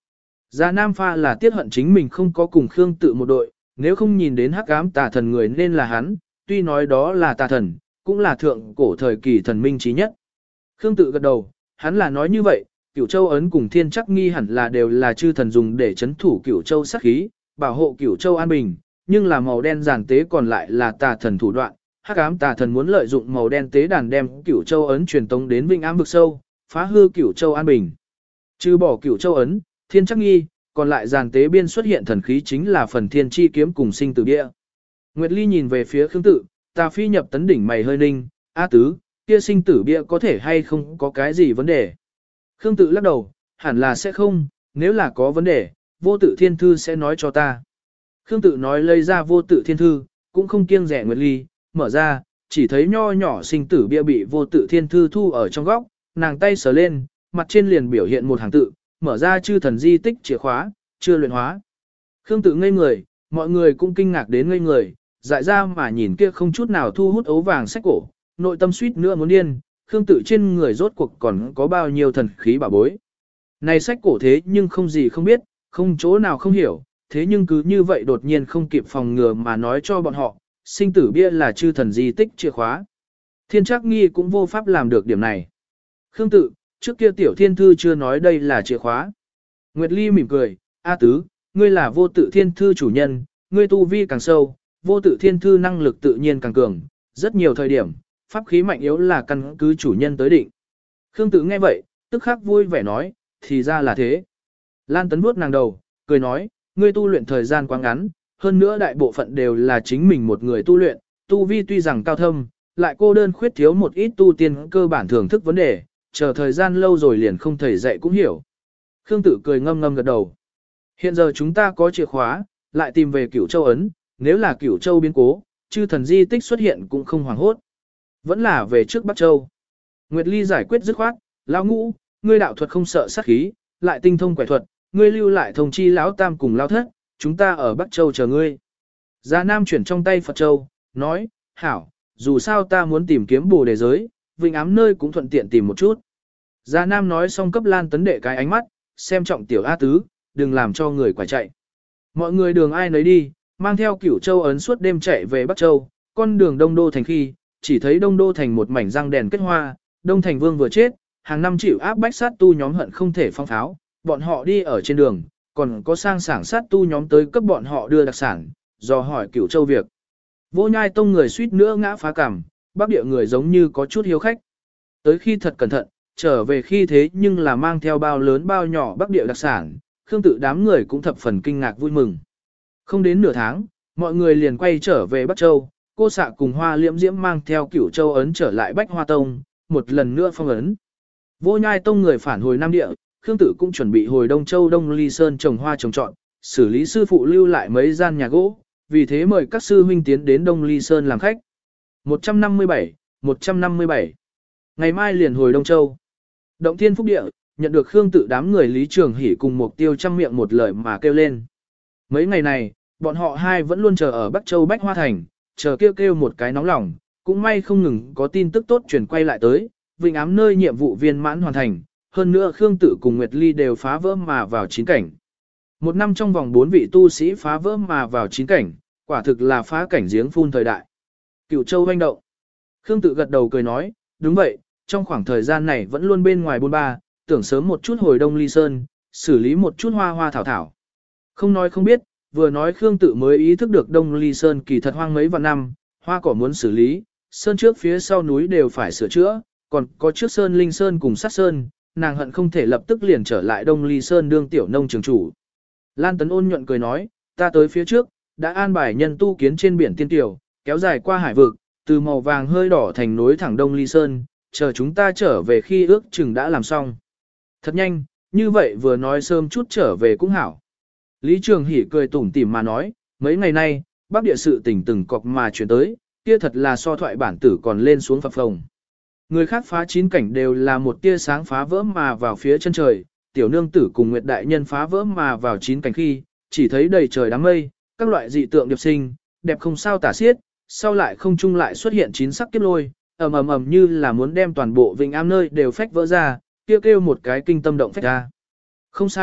Già Nam pha là tiếc hận chính mình không có cùng Khương Tự một đội, nếu không nhìn đến hắc ám tà thần người nên là hắn, tuy nói đó là tà thần, cũng là thượng cổ thời kỳ thần minh trí nhất. Khương Tự gật đầu, hắn là nói như vậy, Cửu Châu ấn cùng Thiên Chắc nghi hẳn là đều là chư thần dùng để chấn thủ Cửu Châu sát khí, bảo hộ Cửu Châu an bình, nhưng là màu đen giàn tế còn lại là tà thần thủ đoạn. Hắc ám tà thần muốn lợi dụng màu đen tế đàn đem Cửu Châu ấn truyền tống đến Vinh Ám vực sâu, phá hư Cửu Châu an bình. Trừ bỏ Cửu Châu ấn, Thiên Chắc nghi, còn lại giàn tế biên xuất hiện thần khí chính là phần Thiên Chi kiếm cùng sinh tử bia. Nguyệt Ly nhìn về phía Khương Tự, Tà Phi nhập tấn đỉnh mày hơi ninh, "A tứ, kia sinh tử bia có thể hay không có cái gì vấn đề?" Khương Tự lắc đầu, "Hẳn là sẽ không, nếu là có vấn đề, Vô Tự Thiên Thư sẽ nói cho ta." Khương Tự nói lấy ra Vô Tự Thiên Thư, cũng không kiêng rẻ Nguyệt Ly, mở ra, chỉ thấy nho nhỏ sinh tử bia bị Vô Tự Thiên Thư thu ở trong góc, nàng tay sờ lên, mặt trên liền biểu hiện một hàng tự, mở ra chư thần di tích chìa khóa, chưa luyện hóa. Khương Tự ngây người, mọi người cũng kinh ngạc đến ngây người, dại ra mà nhìn kia không chút nào thu hút ấu vàng sách cổ, nội tâm suýt nữa muốn điên, Khương Tự trên người rốt cuộc còn có bao nhiêu thần khí bảo bối. Này sách cổ thế nhưng không gì không biết, không chỗ nào không hiểu, thế nhưng cứ như vậy đột nhiên không kịp phòng ngừa mà nói cho bọn họ, sinh tử bia là chư thần di tích chìa khóa. Thiên Trác Nghi cũng vô pháp làm được điểm này. Khương Tự, trước kia tiểu thiên thư chưa nói đây là chìa khóa. Nguyệt Ly mỉm cười, "A tứ, ngươi là Vô Tự Thiên Thư chủ nhân, ngươi tu vi càng sâu, Vô Tự Thiên Thư năng lực tự nhiên càng cường, rất nhiều thời điểm, pháp khí mạnh yếu là căn cứ chủ nhân tới định." Khương Tự nghe vậy, tức khắc vui vẻ nói, "Thì ra là thế." Lan Tấn vuốt nàng đầu, cười nói, "Ngươi tu luyện thời gian quá ngắn, hơn nữa đại bộ phận đều là chính mình một người tu luyện, tu vi tuy rằng cao thâm, lại cô đơn khuyết thiếu một ít tu tiên cơ bản thưởng thức vấn đề, chờ thời gian lâu rồi liền không thầy dạy cũng hiểu." Khương Tự cười ngâm ngâm gật đầu. "Hiện giờ chúng ta có chìa khóa, lại tìm về Cửu Châu ấn, nếu là Cửu Châu biến cố, chư thần di tích xuất hiện cũng không hoảng hốt. Vẫn là về trước Bắc Châu." Nguyệt Ly giải quyết dứt khoát, "Lão Ngũ, ngươi đạo thuật không sợ sát khí, lại tinh thông quẻ thuật, ngươi lưu lại thông chi lão tam cùng lão thất, chúng ta ở Bắc Châu chờ ngươi." Già Nam chuyển trong tay Phật Châu, nói, "Hảo, dù sao ta muốn tìm kiếm Bồ Đề giới, Vinh Ám nơi cũng thuận tiện tìm một chút." Già Nam nói xong cấp Lan Tấn đệ cái ánh mắt, xem trọng tiểu A tứ, đừng làm cho người quả chạy. Mọi người đường ai nấy đi, mang theo Cửu Châu ấn suốt đêm chạy về Bắc Châu, con đường Đông Đô thành khi, chỉ thấy Đông Đô thành một mảnh răng đèn kết hoa, Đông thành vương vừa chết, hàng năm chịu áp bách sát tu nhóm hận không thể phong pháo, bọn họ đi ở trên đường, còn có sang sảng sát tu nhóm tới cấp bọn họ đưa đặc sản, dò hỏi Cửu Châu việc. Vô Nhai Tông người suýt nữa ngã phá cằm, Bắc địa người giống như có chút hiếu khách. Tới khi thật cẩn thận, trở về khi thế nhưng là mang theo bao lớn bao nhỏ Bắc địa đặc sản, Khương Tự đám người cũng thập phần kinh ngạc vui mừng. Không đến nửa tháng, mọi người liền quay trở về Bắc Châu, cô xạ cùng Hoa Liễm Diễm mang theo Cửu Châu ấn trở lại Bách Hoa Tông, một lần nữa phong ấn. Vô Nhai Tông người phản hồi Nam địa, Khương Tự cũng chuẩn bị hồi Đông Châu Đông Ly Sơn trồng hoa trồng trọt, xử lý sư phụ lưu lại mấy gian nhà gỗ, vì thế mời các sư huynh tiến đến Đông Ly Sơn làm khách. một trăm năm mươi bảy, một trăm năm mươi bảy. Ngày mai liền hồi Đông Châu. Động Thiên Phúc Địa, nhận được Khương Tự đám người Lý Trường Hỷ cùng Mục Tiêu trăm miệng một lời mà kêu lên. Mấy ngày này, bọn họ hai vẫn luôn chờ ở Bắc Châu Bách Hoa Thành, chờ kêu kêu một cái nóng lòng, cũng may không ngừng có tin tức tốt truyền quay lại tới, Vinh Ám nơi nhiệm vụ viên mãn hoàn thành, hơn nữa Khương Tự cùng Nguyệt Ly đều phá vỡ mà vào chín cảnh. Một năm trong vòng bốn vị tu sĩ phá vỡ mà vào chín cảnh, quả thực là phá cảnh giếng phun thời đại. Cửu Châu hoành động. Khương Tự gật đầu cười nói, đúng vậy, trong khoảng thời gian này vẫn luôn bên ngoài bôn ba, tưởng sớm một chút hồi Đông Ly Sơn, xử lý một chút hoa hoa thảo thảo. Không nói không biết, vừa nói Khương Tự mới ý thức được Đông Ly Sơn kỳ thật hoang mấy vạn năm, hoa cỏ muốn xử lý, sơn trước phía sau núi đều phải sửa chữa, còn có trước sơn Linh Sơn cùng sát sơn, nàng hận không thể lập tức liền trở lại Đông Ly Sơn đương tiểu nông trường chủ. Lan Tấn ôn nhuận cười nói, ta tới phía trước, đã an bài nhân tu kiến trên biển tiên tiểu, kéo dài qua hải vực, từ màu vàng hơi đỏ thành nối thẳng Đông Ly Sơn, chờ chúng ta trở về khi ước chừng đã làm xong. Thật nhanh, như vậy vừa nói sớm chút trở về cũng hảo. Lý Trường Hỷ cười tủm tỉm mà nói, mấy ngày nay, Bắc địa sự tình từng cọc mà chuyển tới, kia thật là so thoại bản tử còn lên xuống phập phồng. Người khác phá chín cảnh đều là một tia sáng phá vỡ mà vào phía chân trời, tiểu nương tử cùng Nguyệt đại nhân phá vỡ mà vào chín cảnh khi, chỉ thấy đầy trời đám mây, các loại dị tượng điệp sinh, đẹp không sao tả xiết, sau lại không trung lại xuất hiện chín sắc kiếp lôi, ầm ầm ầm như là muốn đem toàn bộ Vĩnh Am nơi đều phách vỡ ra, kêu kêu một cái kinh tâm động phách ra. Không sai,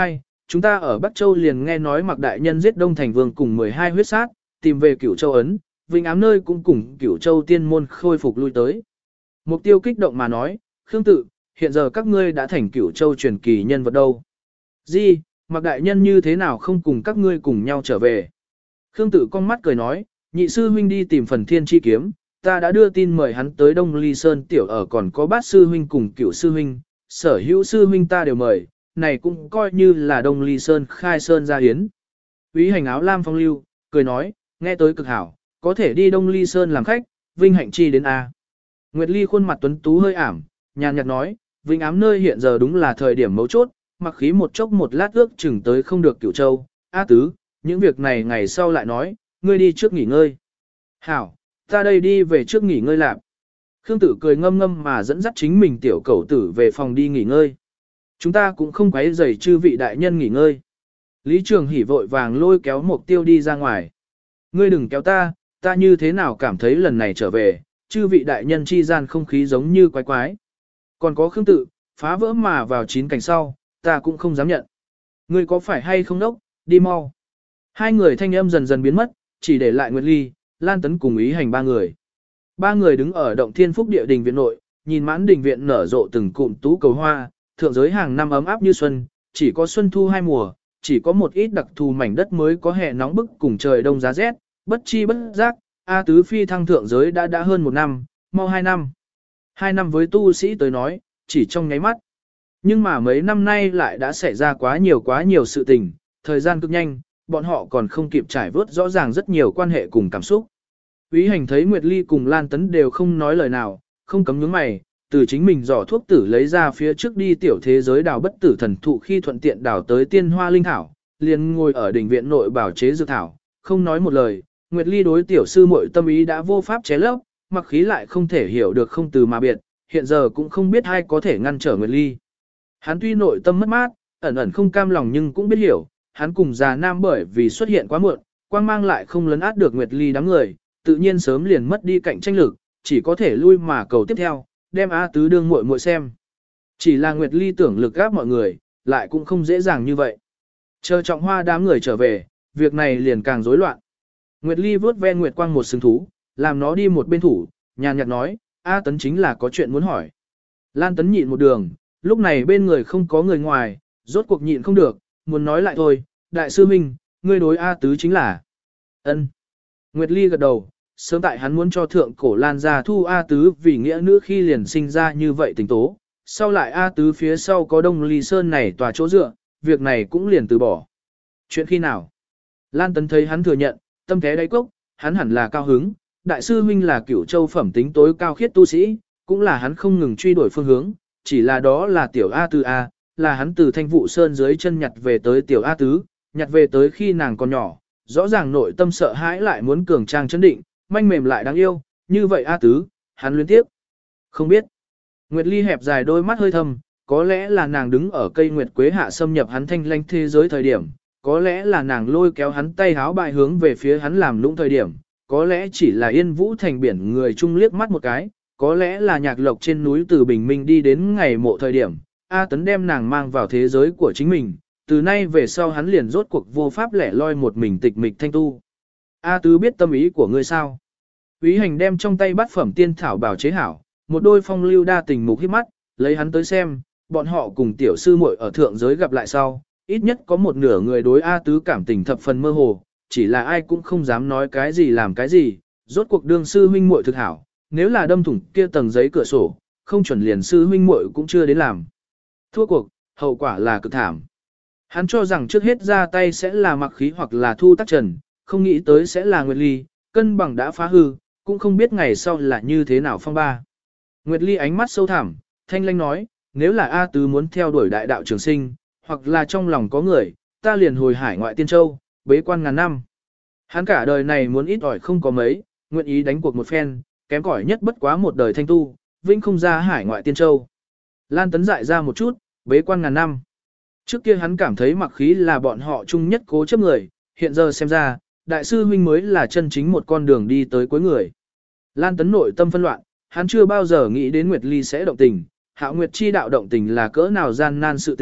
chúng ta ở Bắc Châu liền nghe nói Mạc đại nhân giết Đông Thành Vương cùng mười hai huyết sát, tìm về Cửu Châu ấn, Vinh Ám nơi cũng cùng Cửu Châu tiên môn khôi phục lui tới. Mục Tiêu kích động mà nói, Khương Tự, hiện giờ các ngươi đã thành Cửu Châu truyền kỳ nhân vật đâu. Gì, Mạc đại nhân như thế nào không cùng các ngươi cùng nhau trở về. Khương Tự con mắt cười nói, nhị sư huynh đi tìm phần thiên chi kiếm, ta đã đưa tin mời hắn tới Đông Ly Sơn tiểu ở còn có bát sư huynh cùng Cửu sư huynh, sở hữu sư huynh ta đều mời, này cũng coi như là Đông Ly Sơn khai sơn gia hiến. Úy hành áo lam phong lưu, cười nói, nghe tới cực hảo, có thể đi Đông Ly Sơn làm khách, vinh hạnh chi đến A. Nguyệt Ly khuôn mặt tuấn tú hơi ảm, nhàn nhạt nói, Vinh Ám nơi hiện giờ đúng là thời điểm mấu chốt, mặc khí một chốc một lát ước chừng tới không được Cửu Châu. A tứ, những việc này ngày sau lại nói, ngươi đi trước nghỉ ngơi. Hảo, ta đây đi về trước nghỉ ngơi lạp. Khương Tử cười ngâm ngâm mà dẫn dắt chính mình tiểu cẩu tử về phòng đi nghỉ ngơi. Chúng ta cũng không quấy rầy chư vị đại nhân nghỉ ngơi. Lý Trường Hỉ vội vàng lôi kéo Mục Tiêu đi ra ngoài. Ngươi đừng kéo ta, ta như thế nào cảm thấy lần này trở về, chư vị đại nhân chi gian không khí giống như quái quái. Còn có Khương Tự, phá vỡ mà vào chín cảnh sau, ta cũng không dám nhận. Ngươi có phải hay không đốc, đi mau. Hai người thanh âm dần dần biến mất, chỉ để lại Nguyệt Ly, Lan Tấn cùng Ý Hành ba người. Ba người đứng ở động thiên phúc địa đình viện nội, nhìn mãn đình viện nở rộ từng cụm tú cầu hoa, thượng giới hàng năm ấm áp như xuân, chỉ có xuân thu hai mùa, chỉ có một ít đặc thù mảnh đất mới có hè nóng bức cùng trời đông giá rét, bất chi bất giác, A Tứ phi thăng thượng giới đã đã hơn một năm, mau hai năm. Hai năm với tu sĩ tới nói, chỉ trong nháy mắt. Nhưng mà mấy năm nay lại đã xảy ra quá nhiều quá nhiều sự tình, thời gian cực nhanh, bọn họ còn không kịp trải vớt rõ ràng rất nhiều quan hệ cùng cảm xúc. Úy Hành thấy Nguyệt Ly cùng Lan Tấn đều không nói lời nào, không cấm nhướng mày, từ chính mình giỏ thuốc tử lấy ra phía trước đi tiểu thế giới đào bất tử thần thụ khi thuận tiện đào tới tiên hoa linh thảo, liền ngồi ở đỉnh viện nội bảo chế dược thảo, không nói một lời. Nguyệt Ly đối tiểu sư muội tâm ý đã vô pháp chế lấp, mặc khí lại không thể hiểu được không từ mà biệt, hiện giờ cũng không biết ai có thể ngăn trở Nguyệt Ly. Hắn tuy nội tâm mất mát, ẩn ẩn không cam lòng nhưng cũng biết hiểu, hắn cùng già nam bởi vì xuất hiện quá muộn, quang mang lại không lấn át được Nguyệt Ly đám người, tự nhiên sớm liền mất đi cạnh tranh lực, chỉ có thể lui mà cầu tiếp theo, đem A Tứ đương muội muội xem. Chỉ là Nguyệt Ly tưởng lực gáp mọi người, lại cũng không dễ dàng như vậy. Chờ Trọng Hoa đám người trở về, việc này liền càng rối loạn. Nguyệt Ly vớt ve Nguyệt Quang một sừng thú, làm nó đi một bên thủ, nhàn nhạt nói, A Tấn chính là có chuyện muốn hỏi. Lan Tấn nhịn một đường, lúc này bên người không có người ngoài, rốt cuộc nhịn không được, muốn nói lại thôi, đại sư huynh, ngươi đối A Tứ chính là. Ân. Nguyệt Ly gật đầu, sớm tại hắn muốn cho thượng cổ Lan gia thu A Tứ vì nghĩa nữ khi liền sinh ra như vậy tình tố, sau lại A Tứ phía sau có Đông Ly Sơn này tòa chỗ dựa, việc này cũng liền từ bỏ. Chuyện khi nào? Lan Tấn thấy hắn thừa nhận, tâm thế đáy cốc, hắn hẳn là cao hứng, đại sư huynh là Cửu Châu phẩm tính tối cao khiết tu sĩ, cũng là hắn không ngừng truy đuổi phương hướng, chỉ là đó là tiểu A Tứ A, là hắn từ Thanh Vụ Sơn dưới chân nhặt về tới tiểu A Tứ, nhặt về tới khi nàng còn nhỏ, rõ ràng nội tâm sợ hãi lại muốn cường trang chấn định, manh mềm lại đáng yêu, như vậy A Tứ, hắn luyến tiếp. Không biết. Nguyệt Ly hẹp dài đôi mắt hơi thâm, có lẽ là nàng đứng ở cây Nguyệt Quế hạ xâm nhập hắn thanh lanh thế giới thời điểm, có lẽ là nàng lôi kéo hắn tay háo bài hướng về phía hắn làm lũng thời điểm, có lẽ chỉ là Yên Vũ thành biển người chung liếc mắt một cái, có lẽ là nhạc lộc trên núi từ bình minh đi đến ngày mộ thời điểm, A Tấn đem nàng mang vào thế giới của chính mình, từ nay về sau hắn liền rốt cuộc vô pháp lẻ loi một mình tịch mịch thanh tu. A Tứ biết tâm ý của ngươi sao? Úy Hành đem trong tay bát phẩm tiên thảo bảo chế hảo, một đôi phong lưu đa tình mục hít mắt, lấy hắn tới xem, bọn họ cùng tiểu sư muội ở thượng giới gặp lại sau, ít nhất có một nửa người đối A Tứ cảm tình thập phần mơ hồ, chỉ là ai cũng không dám nói cái gì làm cái gì, rốt cuộc đương sư huynh muội thực hảo, nếu là đâm thủng kia tầng giấy cửa sổ, không chuẩn liền sư huynh muội cũng chưa đến làm. Thua cuộc, hậu quả là cực thảm. Hắn cho rằng trước hết ra tay sẽ là Mặc Khí hoặc là Thu Tắc Trần, không nghĩ tới sẽ là Nguyệt Ly, cân bằng đã phá hư, cũng không biết ngày sau là như thế nào phong ba. Nguyệt Ly ánh mắt sâu thẳm, thanh lanh nói, nếu là A Tứ muốn theo đuổi đại đạo trường sinh, hoặc là trong lòng có người, ta liền hồi hải ngoại tiên châu, bế quan ngàn năm. Hắn cả đời này muốn ít ỏi không có mấy, nguyện ý đánh cuộc một phen, kém cỏi nhất bất quá một đời thanh tu, vĩnh không ra hải ngoại tiên châu. Lan Tấn dại ra một chút, bế quan ngàn năm. Trước kia hắn cảm thấy Mặc Khí là bọn họ chung nhất cố chấp người, hiện giờ xem ra, đại sư huynh mới là chân chính một con đường đi tới cuối người. Lan Tấn nội tâm phân loạn, hắn chưa bao giờ nghĩ đến Nguyệt Ly sẽ động tình, Hạo Nguyệt chi đạo động tình là cỡ nào gian nan sự tình,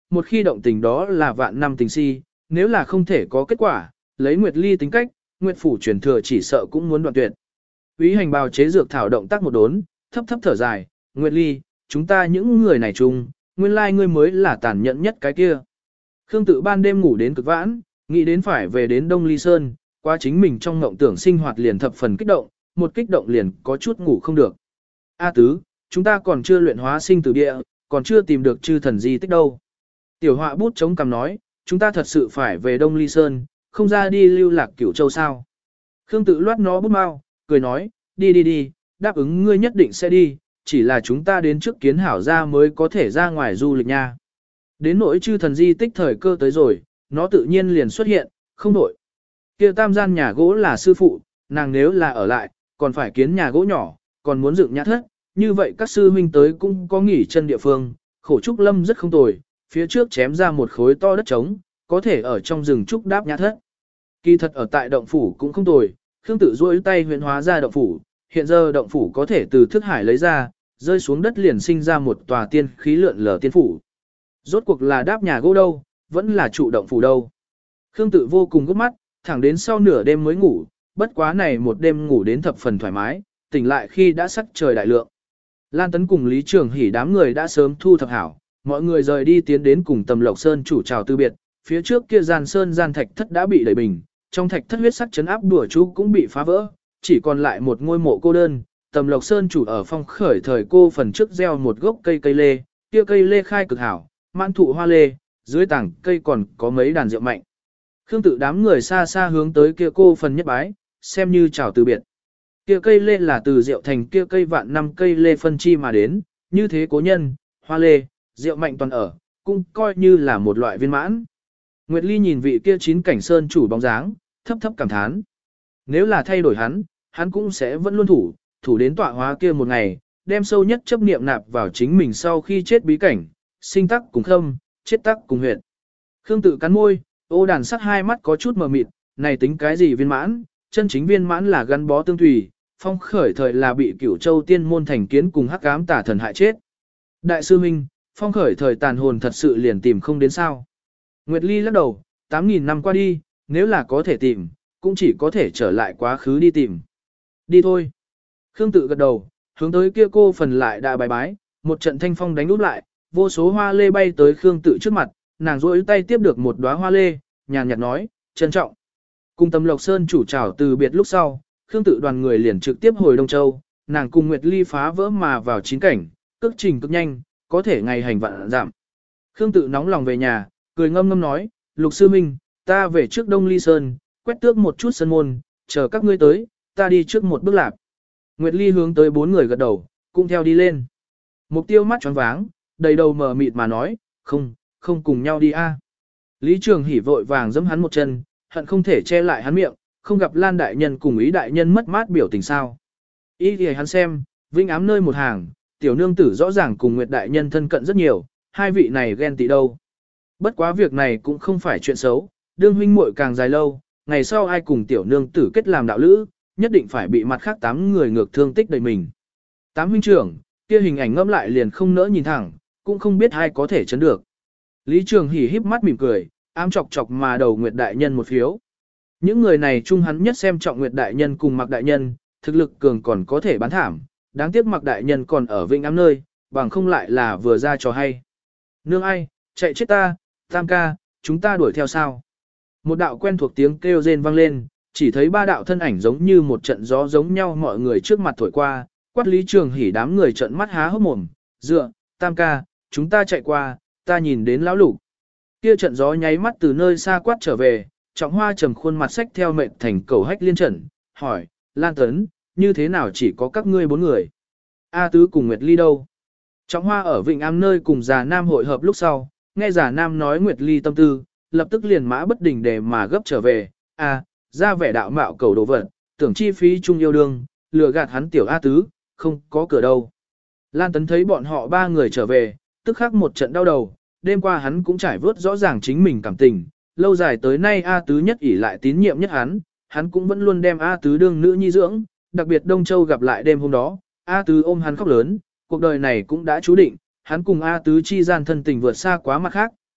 một khi động tình đó là vạn năm tình si, nếu là không thể có kết quả, lấy Nguyệt Ly tính cách, Nguyệt phủ truyền thừa chỉ sợ cũng muốn đoạn tuyệt. Úy hành bào chế dược thảo động tác một đốn, thấp thấp thở dài, Nguyệt Ly, chúng ta những người này chung, nguyên lai ngươi mới là tàn nhẫn nhất cái kia. Khương Tự ban đêm ngủ đến cực vãn, nghĩ đến phải về đến Đông Ly Sơn, qua chính mình trong ngộng tưởng sinh hoạt liền thập phần kích động, một kích động liền có chút ngủ không được. A tứ, chúng ta còn chưa luyện hóa sinh tử địa, còn chưa tìm được chư thần di tích đâu. Tiểu họa bút chống cằm nói, chúng ta thật sự phải về Đông Ly Sơn, không ra đi lưu lạc Cửu Châu sao. Khương Tự loát nó bút mau, cười nói, đi đi đi, đáp ứng ngươi nhất định sẽ đi, chỉ là chúng ta đến trước kiến hảo ra mới có thể ra ngoài du lịch nha. Đến nỗi chư thần di tích thời cơ tới rồi, nó tự nhiên liền xuất hiện, không đổi. Kia tam gian nhà gỗ là sư phụ, nàng nếu là ở lại, còn phải kiến nhà gỗ nhỏ, còn muốn dựng nhã thất, như vậy các sư huynh tới cũng có nghỉ chân địa phương, khổ trúc lâm rất không tồi, phía trước chém ra một khối to đất trống, có thể ở trong rừng trúc đáp nhã thất. Kỳ thật ở tại động phủ cũng không tồi, Khương Tự duỗi tay huyễn hóa ra động phủ, hiện giờ động phủ có thể từ thức hải lấy ra, rơi xuống đất liền sinh ra một tòa tiên khí lượn lờ tiên phủ. Rốt cuộc là đáp nhà gỗ đâu, vẫn là trụ động phủ đâu. Khương Tự vô cùng gấp mắt, thẳng đến sau nửa đêm mới ngủ, bất quá này một đêm ngủ đến thập phần thoải mái, tỉnh lại khi đã sắc trời đại lượng. Lan Tấn cùng Lý Trường Hỷ đám người đã sớm thu thập hảo, mọi người rời đi tiến đến cùng Tầm Lộc Sơn chủ chào từ biệt, phía trước kia gian sơn gian thạch thất đã bị đẩy bình, trong thạch thất huyết sắc chấn áp đùa chú cũng bị phá vỡ, chỉ còn lại một ngôi mộ cô đơn. Tầm Lộc Sơn chủ ở phong khởi thời cô phần trước gieo một gốc cây cây lê, kia cây lê khai cực hảo, mãn thụ hoa lê, dưới tảng cây còn có mấy đàn rượu mạnh. Khương Tự đám người xa xa hướng tới kia cô phần nhất bái, xem như chào từ biệt. Kia cây lê là từ rượu thành kia cây vạn năm cây lê phân chi mà đến, như thế cố nhân, hoa lê, rượu mạnh toàn ở, cũng coi như là một loại viên mãn. Nguyệt Ly nhìn vị kia chín cảnh sơn chủ bóng dáng, thấp thấp cảm thán. Nếu là thay đổi hắn, hắn cũng sẽ vẫn luôn thủ, thủ đến tọa hóa kia một ngày, đem sâu nhất chấp niệm nạp vào chính mình sau khi chết bí cảnh, sinh tắc cùng khâm, chết tắc cùng huyệt. Khương Tự cắn môi, ô đàn sắc hai mắt có chút mờ mịt, này tính cái gì viên mãn, chân chính viên mãn là gắn bó tương tùy, phong khởi thời là bị Cửu Châu tiên môn thành kiến cùng hắc ám tà thần hại chết. Đại sư Minh, phong khởi thời tàn hồn thật sự liền tìm không đến sao. Nguyệt Ly lắc đầu, tám nghìn năm qua đi, nếu là có thể tìm, cũng chỉ có thể trở lại quá khứ đi tìm. Đi thôi. Khương Tự gật đầu, hướng tới kia cô phần lại đã bài bái, một trận thanh phong đánh úp lại, vô số hoa lê bay tới Khương Tự trước mặt, nàng duỗi tay tiếp được một đóa hoa lê, nhàn nhạt nói, trân trọng. Cùng Tầm Lộc Sơn chủ chào từ biệt lúc sau, Khương Tự đoàn người liền trực tiếp hồi Đông Châu, nàng cùng Nguyệt Ly phá vỡ mà vào chín cảnh, cước trình cực nhanh, có thể ngày hành vạn giảm. Khương Tự nóng lòng về nhà, cười ngâm ngâm nói, Lục sư minh, ta về trước Đông Ly Sơn, quét tước một chút sân môn, chờ các ngươi tới, ta đi trước một bước lạp. Nguyệt Ly hướng tới bốn người gật đầu, cũng theo đi lên. Mục Tiêu mắt tròn váng, đầy đầu mờ mịt mà nói, không, không cùng nhau đi a. Lý Trường Hỷ vội vàng giẫm hắn một chân, hận không thể che lại hắn miệng, không gặp Lan đại nhân cùng Ý đại nhân mất mát biểu tình sao. Ý thì hắn xem, vinh ám nơi một hàng, tiểu nương tử rõ ràng cùng Nguyệt đại nhân thân cận rất nhiều, hai vị này ghen tị đâu. Bất quá việc này cũng không phải chuyện xấu, đương huynh muội càng dài lâu, ngày sau ai cùng tiểu nương tử kết làm đạo lữ, nhất định phải bị mặt khác tám người ngược thương tích đầy mình. Tám huynh trưởng, kia hình ảnh ngâm lại liền không nỡ nhìn thẳng, cũng không biết ai có thể chấn được. Lý Trường Hỷ híp mắt mỉm cười, ám chọc chọc mà đầu Nguyệt đại nhân một phiếu. Những người này chung hắn nhất xem trọng Nguyệt đại nhân cùng Mạc đại nhân, thực lực cường còn có thể bán thảm, đáng tiếc Mạc đại nhân còn ở Vĩnh Ám nơi, bằng không lại là vừa ra trò hay. Nương ai, chạy chết ta, Tam ca, chúng ta đuổi theo sao? Một đạo quen thuộc tiếng kêu rên vang lên, chỉ thấy ba đạo thân ảnh giống như một trận gió giống nhau mọi người trước mặt thổi qua, quát Lý Trường Hỷ đám người trợn mắt há hốc mồm, dựa, Tam ca, chúng ta chạy qua, ta nhìn đến lão lục. Kia trận gió nháy mắt từ nơi xa quát trở về, Trọng Hoa trầm khuôn mặt sách theo mệnh thành cầu hách liên trận, hỏi, Lan Tấn, như thế nào chỉ có các ngươi bốn người? A Tứ cùng Nguyệt Ly đâu? Trọng Hoa ở Vịnh Am nơi cùng già Nam hội hợp lúc sau, nghe già Nam nói Nguyệt Ly tâm tư, lập tức liền mã bất đình để mà gấp trở về, a, ra vẻ đạo mạo cầu đồ vật, tưởng chi phí chung yêu đương, lừa gạt hắn tiểu A Tứ, không có cửa đâu. Lan Tấn thấy bọn họ ba người trở về, tức khắc một trận đau đầu, đêm qua hắn cũng trải vớt rõ ràng chính mình cảm tình, lâu dài tới nay A Tứ nhất ỷ lại tín nhiệm nhất hắn, hắn cũng vẫn luôn đem A Tứ đương nữ nhi dưỡng, đặc biệt Đông Châu gặp lại đêm hôm đó, A Tứ ôm hắn khóc lớn, cuộc đời này cũng đã chú định, hắn cùng A Tứ chi gian thân tình vượt xa quá mặt khác,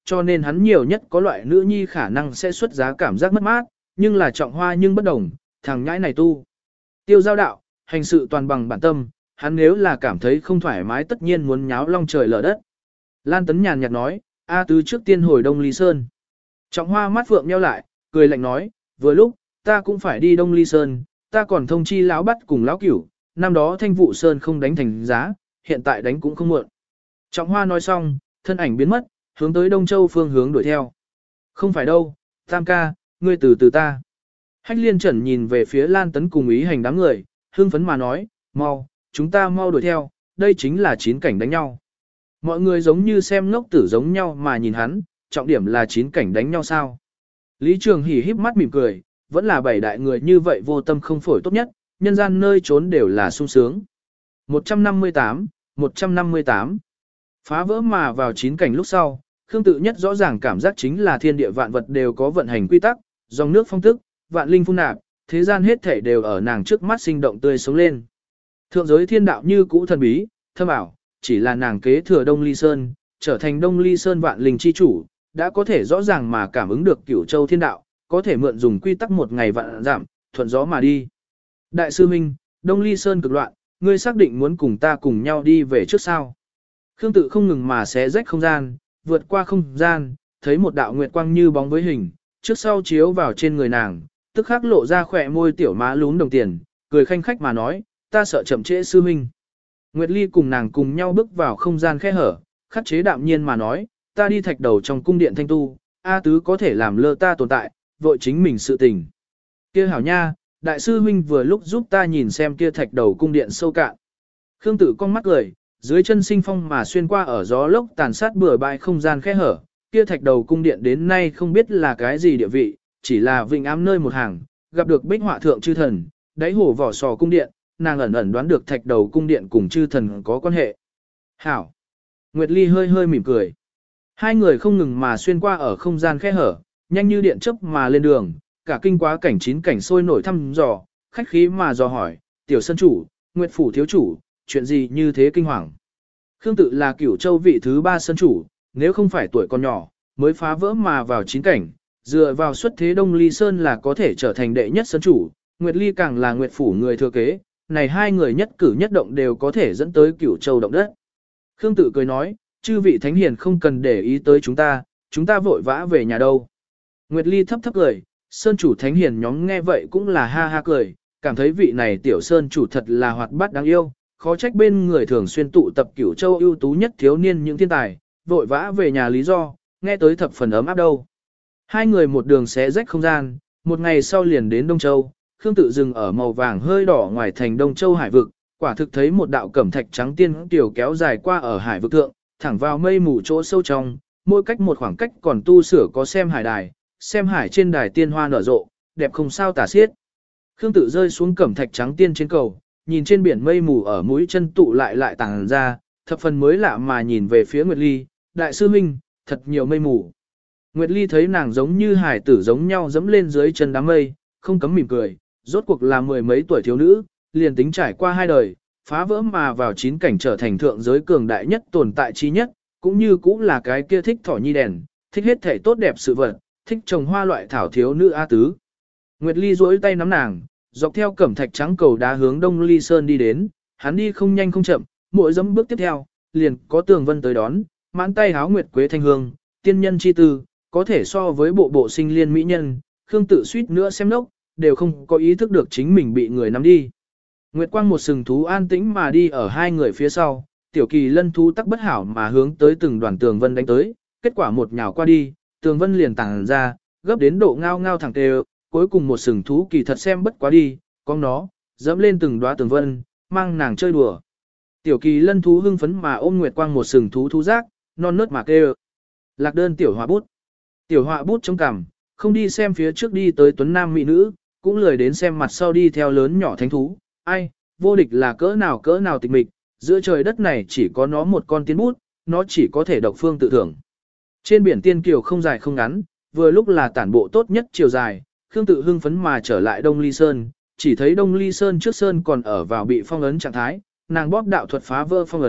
cho nên hắn nhiều nhất có loại nữ nhi khả năng sẽ xuất giá cảm giác mất mát, nhưng là trọng hoa nhưng bất đồng, thằng nhãi này tu. Tiêu giao đạo, hành sự toàn bằng bản tâm, hắn nếu là cảm thấy không thoải mái tất nhiên muốn nháo long trời lở đất. Lan Tấn nhàn nhạt nói, A tứ trước tiên hồi Đông Ly Sơn. Trọng hoa mắt phượng nheo lại, cười lạnh nói, vừa lúc, ta cũng phải đi Đông Ly Sơn, ta còn thông chi lão bắt cùng lão cửu, năm đó thanh vụ Sơn không đánh thành giá, hiện tại đánh cũng không muộn. Trọng hoa nói xong, thân ảnh biến mất, hướng tới Đông Châu phương hướng đuổi theo. Không phải đâu, Tam ca, ngươi từ từ ta. Hách liên trần nhìn về phía Lan Tấn cùng ý hành đám người, hương phấn mà nói, mau, chúng ta mau đuổi theo, đây chính là chín cảnh đánh nhau. Mọi người giống như xem ngốc tử giống nhau mà nhìn hắn, trọng điểm là chín cảnh đánh nhau sao. Lý Trường Hỉ híp mắt mỉm cười, vẫn là bảy đại người như vậy vô tâm không phổi tốt nhất, nhân gian nơi trốn đều là sung sướng. một trăm năm mươi tám, một trăm năm mươi tám. Phá vỡ mà vào chín cảnh lúc sau, Khương Tự nhất rõ ràng cảm giác chính là thiên địa vạn vật đều có vận hành quy tắc, dòng nước phong tức, vạn linh phun nạp, thế gian hết thể đều ở nàng trước mắt sinh động tươi sống lên. Thượng giới thiên đạo như cũ thần bí, thâm ảo, chỉ là nàng kế thừa Đông Ly Sơn, trở thành Đông Ly Sơn vạn linh chi chủ, đã có thể rõ ràng mà cảm ứng được Cửu Châu thiên đạo, có thể mượn dùng quy tắc một ngày vạn giảm, thuận gió mà đi. Đại sư Minh, Đông Ly Sơn cực loạn, ngươi xác định muốn cùng ta cùng nhau đi về trước sao? Khương Tự không ngừng mà xé rách không gian, vượt qua không gian, thấy một đạo nguyệt quang như bóng với hình, trước sau chiếu vào trên người nàng, tức khắc lộ ra khỏe môi tiểu má lún đồng tiền, cười khanh khách mà nói, ta sợ chậm trễ sư minh. Nguyệt Ly cùng nàng cùng nhau bước vào không gian khe hở, khắc chế đạm nhiên mà nói, ta đi thạch đầu trong cung điện thanh tu, A tứ có thể làm lơ ta tồn tại, vội chính mình sự tình. Kia hảo nha, đại sư huynh vừa lúc giúp ta nhìn xem kia thạch đầu cung điện sâu cạn. Khương Tự con mắt cười, dưới chân sinh phong mà xuyên qua ở gió lốc tàn sát bừa bãi không gian khe hở, kia thạch đầu cung điện đến nay không biết là cái gì địa vị, chỉ là vịnh ám nơi một hàng, gặp được bích họa thượng chư thần, đáy hồ vỏ sò cung điện, nàng ẩn ẩn đoán được thạch đầu cung điện cùng chư thần có quan hệ. Hảo! Nguyệt Ly hơi hơi mỉm cười. Hai người không ngừng mà xuyên qua ở không gian khe hở, nhanh như điện chớp mà lên đường, cả kinh quá cảnh chín cảnh sôi nổi thăm dò, khách khí mà dò hỏi, tiểu sơn chủ, Nguyệt phủ thiếu chủ, chuyện gì như thế kinh hoàng. Khương Tự là Cửu Châu vị thứ ba sơn chủ, nếu không phải tuổi còn nhỏ, mới phá vỡ mà vào chín cảnh, dựa vào xuất thế Đông Ly Sơn là có thể trở thành đệ nhất sơn chủ, Nguyệt Ly càng là Nguyệt phủ người thừa kế, này hai người nhất cử nhất động đều có thể dẫn tới Cửu Châu động đất. Khương Tự cười nói, chư vị thánh hiền không cần để ý tới chúng ta, chúng ta vội vã về nhà đâu. Nguyệt Ly thấp thấp cười, sơn chủ thánh hiền nhóm nghe vậy cũng là ha ha cười, cảm thấy vị này tiểu sơn chủ thật là hoạt bát đáng yêu, khó trách bên người thường xuyên tụ tập Cửu Châu ưu tú nhất thiếu niên những thiên tài, vội vã về nhà lý do, nghe tới thập phần ấm áp đâu. Hai người một đường xé rách không gian, một ngày sau liền đến Đông Châu, Khương Tự dừng ở màu vàng hơi đỏ ngoài thành Đông Châu hải vực, quả thực thấy một đạo cẩm thạch trắng tiên tiểu kéo dài qua ở hải vực thượng, thẳng vào mây mù chỗ sâu trong, mỗi cách một khoảng cách còn tu sửa có xem hải đài, xem hải trên đài tiên hoa nở rộ, đẹp không sao tả xiết. Khương Tự rơi xuống cẩm thạch trắng tiên trên cầu, nhìn trên biển mây mù ở mũi chân tụ lại lại tàng ra, thập phần mới lạ mà nhìn về phía Nguyệt Ly, đại sư huynh, thật nhiều mây mù. Nguyệt Ly thấy nàng giống như hải tử giống nhau dẫm lên dưới chân đám mây, không cấm mỉm cười, rốt cuộc là mười mấy tuổi thiếu nữ, liền tính trải qua hai đời, phá vỡ mà vào chín cảnh trở thành thượng giới cường đại nhất tồn tại chi nhất, cũng như cũng là cái kia thích thỏ nhi đèn, thích hết thể tốt đẹp sự vật, thích trồng hoa loại thảo thiếu nữ A tứ. Nguyệt Ly duỗi tay nắm nàng, dọc theo cẩm thạch trắng cầu đá hướng Đông Ly Sơn đi đến, hắn đi không nhanh không chậm, mỗi dẫm bước tiếp theo, liền có Tường Vân tới đón, mãn tay háo nguyệt quế thanh hương, tiên nhân chi tư, có thể so với bộ bộ sinh liên mỹ nhân, Khương Tự suýt nữa xem nốc, đều không có ý thức được chính mình bị người nắm đi. Nguyệt Quang một sừng thú an tĩnh mà đi ở hai người phía sau, tiểu kỳ lân thú tắc bất hảo mà hướng tới từng đoàn Tường Vân đánh tới, kết quả một nhào qua đi, Tường Vân liền tàng ra, gấp đến độ ngao ngao thẳng tê, cuối cùng một sừng thú kỳ thật xem bất quá đi, con nó, dẫm lên từng đóa Tường Vân, mang nàng chơi đùa. Tiểu kỳ lân thú hưng phấn mà ôm Nguyệt Quang một sừng thú thú giác, non nớt mà kêu. Lạc đơn tiểu họa bút. Tiểu họa bút trong cằm, không đi xem phía trước đi tới tuấn nam mỹ nữ, cũng lười đến xem mặt sau đi theo lớn nhỏ thánh thú. Ai, vô địch là cỡ nào cỡ nào tịch mịch, giữa trời đất này chỉ có nó một con tiến bút, nó chỉ có thể độc phương tự thưởng. Trên biển tiên kiều không dài không ngắn, vừa lúc là tản bộ tốt nhất chiều dài, Khương Tự hưng phấn mà trở lại Đông Ly Sơn, chỉ thấy Đông Ly Sơn trước sơn còn ở vào bị phong ấn trạng thái, nàng bóp đạo thuật phá vỡ phong ấn,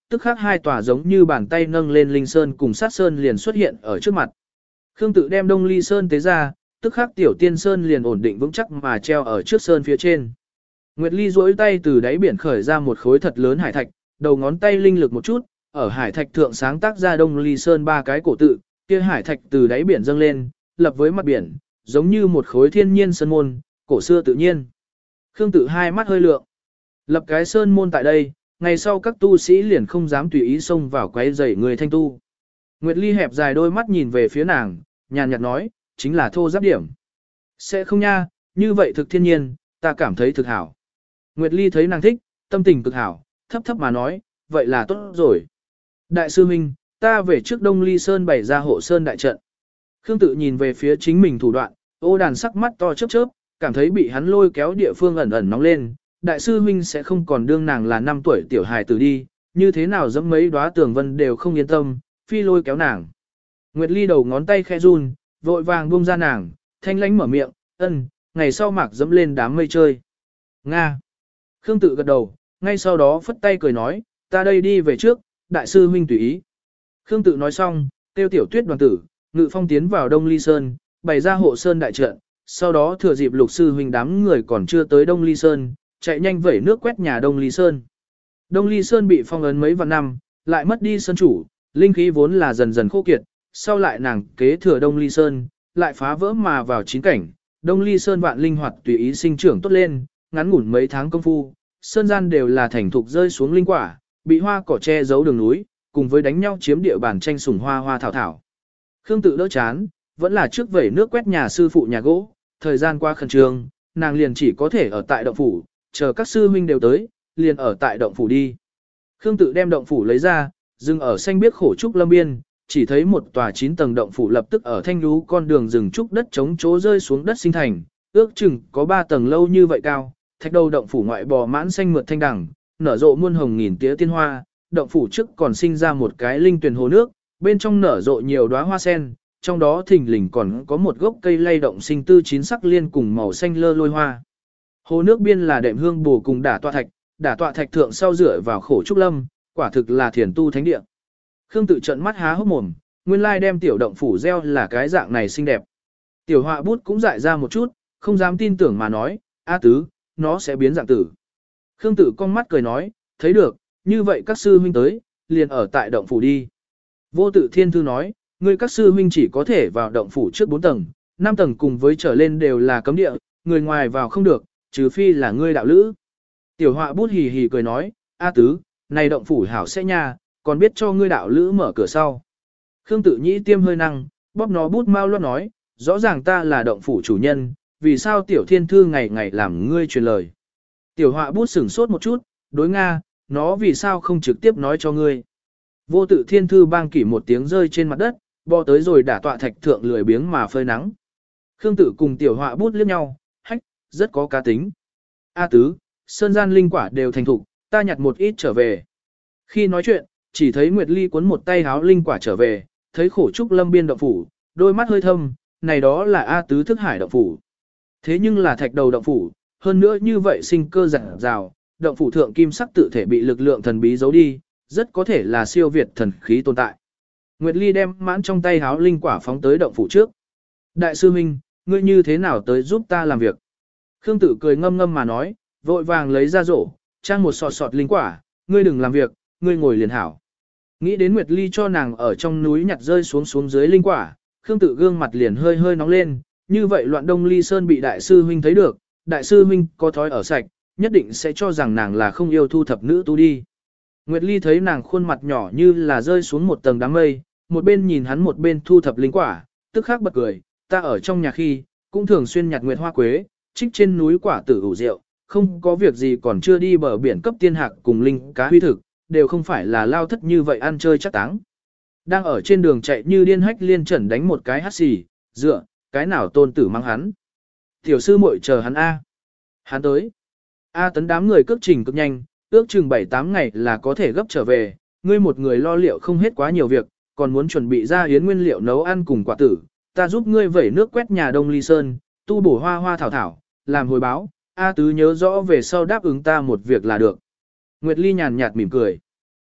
tức khắc hai tòa giống như bàn tay nâng lên linh sơn cùng sát sơn liền xuất hiện ở trước mặt. Khương Tự đem Đông Ly Sơn tế ra, tức khắc tiểu tiên sơn liền ổn định vững chắc mà treo ở trước sơn phía trên. Nguyệt Ly duỗi tay từ đáy biển khởi ra một khối thật lớn hải thạch, đầu ngón tay linh lực một chút, ở hải thạch thượng sáng tác ra Đông Ly Sơn ba cái cổ tự, kia hải thạch từ đáy biển dâng lên, lập với mặt biển, giống như một khối thiên nhiên sơn môn, cổ xưa tự nhiên. Khương Tự hai mắt hơi lượng. Lập cái sơn môn tại đây, ngày sau các tu sĩ liền không dám tùy ý xông vào quấy rầy người thanh tu. Nguyệt Ly hẹp dài đôi mắt nhìn về phía nàng, nhàn nhạt nói, chính là thô giáp điểm. Sẽ không nha, như vậy thực thiên nhiên, ta cảm thấy thực hảo. Nguyệt Ly thấy nàng thích, tâm tình cực hảo, thấp thấp mà nói, vậy là tốt rồi. Đại sư huynh, ta về trước Đông Ly Sơn bày ra hộ sơn đại trận. Khương Tự nhìn về phía chính mình thủ đoạn, ô đàn sắc mắt to chớp chớp, cảm thấy bị hắn lôi kéo địa phương ẩn ẩn nóng lên. Đại sư huynh sẽ không còn đương nàng là năm tuổi tiểu hài tử đi, như thế nào dẫm mấy đóa tường vân đều không yên tâm, phi lôi kéo nàng. Nguyệt Ly đầu ngón tay khẽ run, vội vàng buông ra nàng, thanh lãnh mở miệng, ân, ngày sau mạc dẫm lên đám mây chơi. Nga. Khương Tự gật đầu, ngay sau đó phất tay cười nói, ta đây đi về trước, đại sư huynh tùy ý. Khương Tự nói xong, tiêu tiểu tuyết đoàn tử, ngự phong tiến vào Đông Ly Sơn, bày ra hộ sơn đại trận, sau đó thừa dịp lục sư huynh đám người còn chưa tới Đông Ly Sơn, chạy nhanh vẩy nước quét nhà Đông Ly Sơn. Đông Ly Sơn bị phong ấn mấy vạn năm, lại mất đi sơn chủ, linh khí vốn là dần dần khô kiệt, sau lại nàng kế thừa Đông Ly Sơn, lại phá vỡ mà vào chín cảnh, Đông Ly Sơn vạn linh hoạt tùy ý sinh trưởng tốt lên, ngắn ngủn mấy tháng công phu, sơn gian đều là thành thục rơi xuống linh quả, bị hoa cỏ che giấu đường núi, cùng với đánh nhau chiếm địa bàn tranh sủng hoa hoa thảo thảo. Khương Tự đỡ chán, vẫn là trước vẩy nước quét nhà sư phụ nhà gỗ, thời gian qua khẩn trương, nàng liền chỉ có thể ở tại động phủ, chờ các sư huynh đều tới, liền ở tại động phủ đi. Khương Tự đem động phủ lấy ra, dừng ở xanh biếc khổ trúc lâm biên, chỉ thấy một tòa chín tầng động phủ lập tức ở thanh lú con đường rừng trúc đất chống chỗ rơi xuống đất sinh thành, ước chừng có ba tầng lâu như vậy cao, thạch đầu động phủ ngoại bò mãn xanh mượt thanh đằng, nở rộ muôn hồng nghìn tía tiên hoa, động phủ trước còn sinh ra một cái linh tuyển hồ nước, bên trong nở rộ nhiều đóa hoa sen, trong đó thình lình còn có một gốc cây lay động sinh tư chín sắc liên cùng màu xanh lơ lôi hoa. Hồ nước biên là đệm hương bổ cùng đả tọa thạch, đả tọa thạch thượng sau rửa vào khổ trúc lâm, quả thực là thiền tu thánh địa. Khương Tự trợn mắt há hốc mồm, nguyên lai đem tiểu động phủ gieo là cái dạng này xinh đẹp. Tiểu họa bút cũng dại ra một chút, không dám tin tưởng mà nói, A tứ, nó sẽ biến dạng tử. Khương Tự cong mắt cười nói, thấy được, như vậy các sư huynh tới, liền ở tại động phủ đi. Vô Tự Thiên Thư nói, người các sư huynh chỉ có thể vào động phủ trước bốn tầng, năm tầng cùng với trở lên đều là cấm địa, người ngoài vào không được, trừ phi là ngươi đạo lữ. Tiểu họa bút hì hì cười nói, A tứ, này động phủ hảo sẽ nha, còn biết cho ngươi đạo lữ mở cửa sau. Khương Tự nhĩ tiêm hơi năng, bóp nó bút mau loát nói, rõ ràng ta là động phủ chủ nhân, vì sao tiểu thiên thư ngày ngày làm ngươi truyền lời. Tiểu họa bút sửng sốt một chút, đối Nga, nó vì sao không trực tiếp nói cho ngươi. Vô Tự Thiên Thư bang kỷ một tiếng rơi trên mặt đất, bò tới rồi đả tọa thạch thượng lười biếng mà phơi nắng. Khương Tự cùng tiểu họa bút liếc nhau, hách, rất có cá tính. A tứ, sơn gian linh quả đều thành thục, ta nhặt một ít trở về. Khi nói chuyện, chỉ thấy Nguyệt Ly cuốn một tay háo linh quả trở về, thấy khổ trúc lâm biên động phủ, đôi mắt hơi thâm, này đó là A tứ thức hải động phủ. Thế nhưng là thạch đầu động phủ, hơn nữa như vậy sinh cơ rạng rào, động phủ thượng kim sắc tự thể bị lực lượng thần bí giấu đi, rất có thể là siêu việt thần khí tồn tại. Nguyệt Ly đem mãn trong tay háo linh quả phóng tới động phủ trước. Đại sư huynh, ngươi như thế nào tới giúp ta làm việc? Khương Tự cười ngâm ngâm mà nói, vội vàng lấy ra rổ, trang một sọt sọt linh quả, ngươi đừng làm việc, ngươi ngồi liền hảo. Nghĩ đến Nguyệt Ly cho nàng ở trong núi nhặt rơi xuống xuống dưới linh quả, Khương Tự gương mặt liền hơi hơi nóng lên, như vậy loạn Đông Ly Sơn bị đại sư huynh thấy được, đại sư huynh có thói ở sạch, nhất định sẽ cho rằng nàng là không yêu thu thập nữ tu đi. Nguyệt Ly thấy nàng khuôn mặt nhỏ như là rơi xuống một tầng đám mây, một bên nhìn hắn một bên thu thập linh quả, tức khắc bật cười, ta ở trong nhà khi, cũng thường xuyên nhặt nguyệt hoa quế, trích trên núi quả tử ủ rượu, không có việc gì còn chưa đi bờ biển cấp tiên hạc cùng linh cá huy thực, đều không phải là lao thất như vậy ăn chơi chắc táng. Đang ở trên đường chạy như điên hách liên trần đánh một cái hắt xì, dựa, cái nào tôn tử mang hắn. Tiểu sư muội chờ hắn A. Hắn tới. A tấn đám người cước trình cực nhanh, ước chừng bảy tám ngày là có thể gấp trở về, ngươi một người lo liệu không hết quá nhiều việc, còn muốn chuẩn bị ra yến nguyên liệu nấu ăn cùng quả tử, ta giúp ngươi vẩy nước quét nhà Đông Ly Sơn, tu bổ hoa hoa thảo thảo, làm hồi báo, A tứ nhớ rõ về sau đáp ứng ta một việc là được. Nguyệt Ly nhàn nhạt mỉm cười.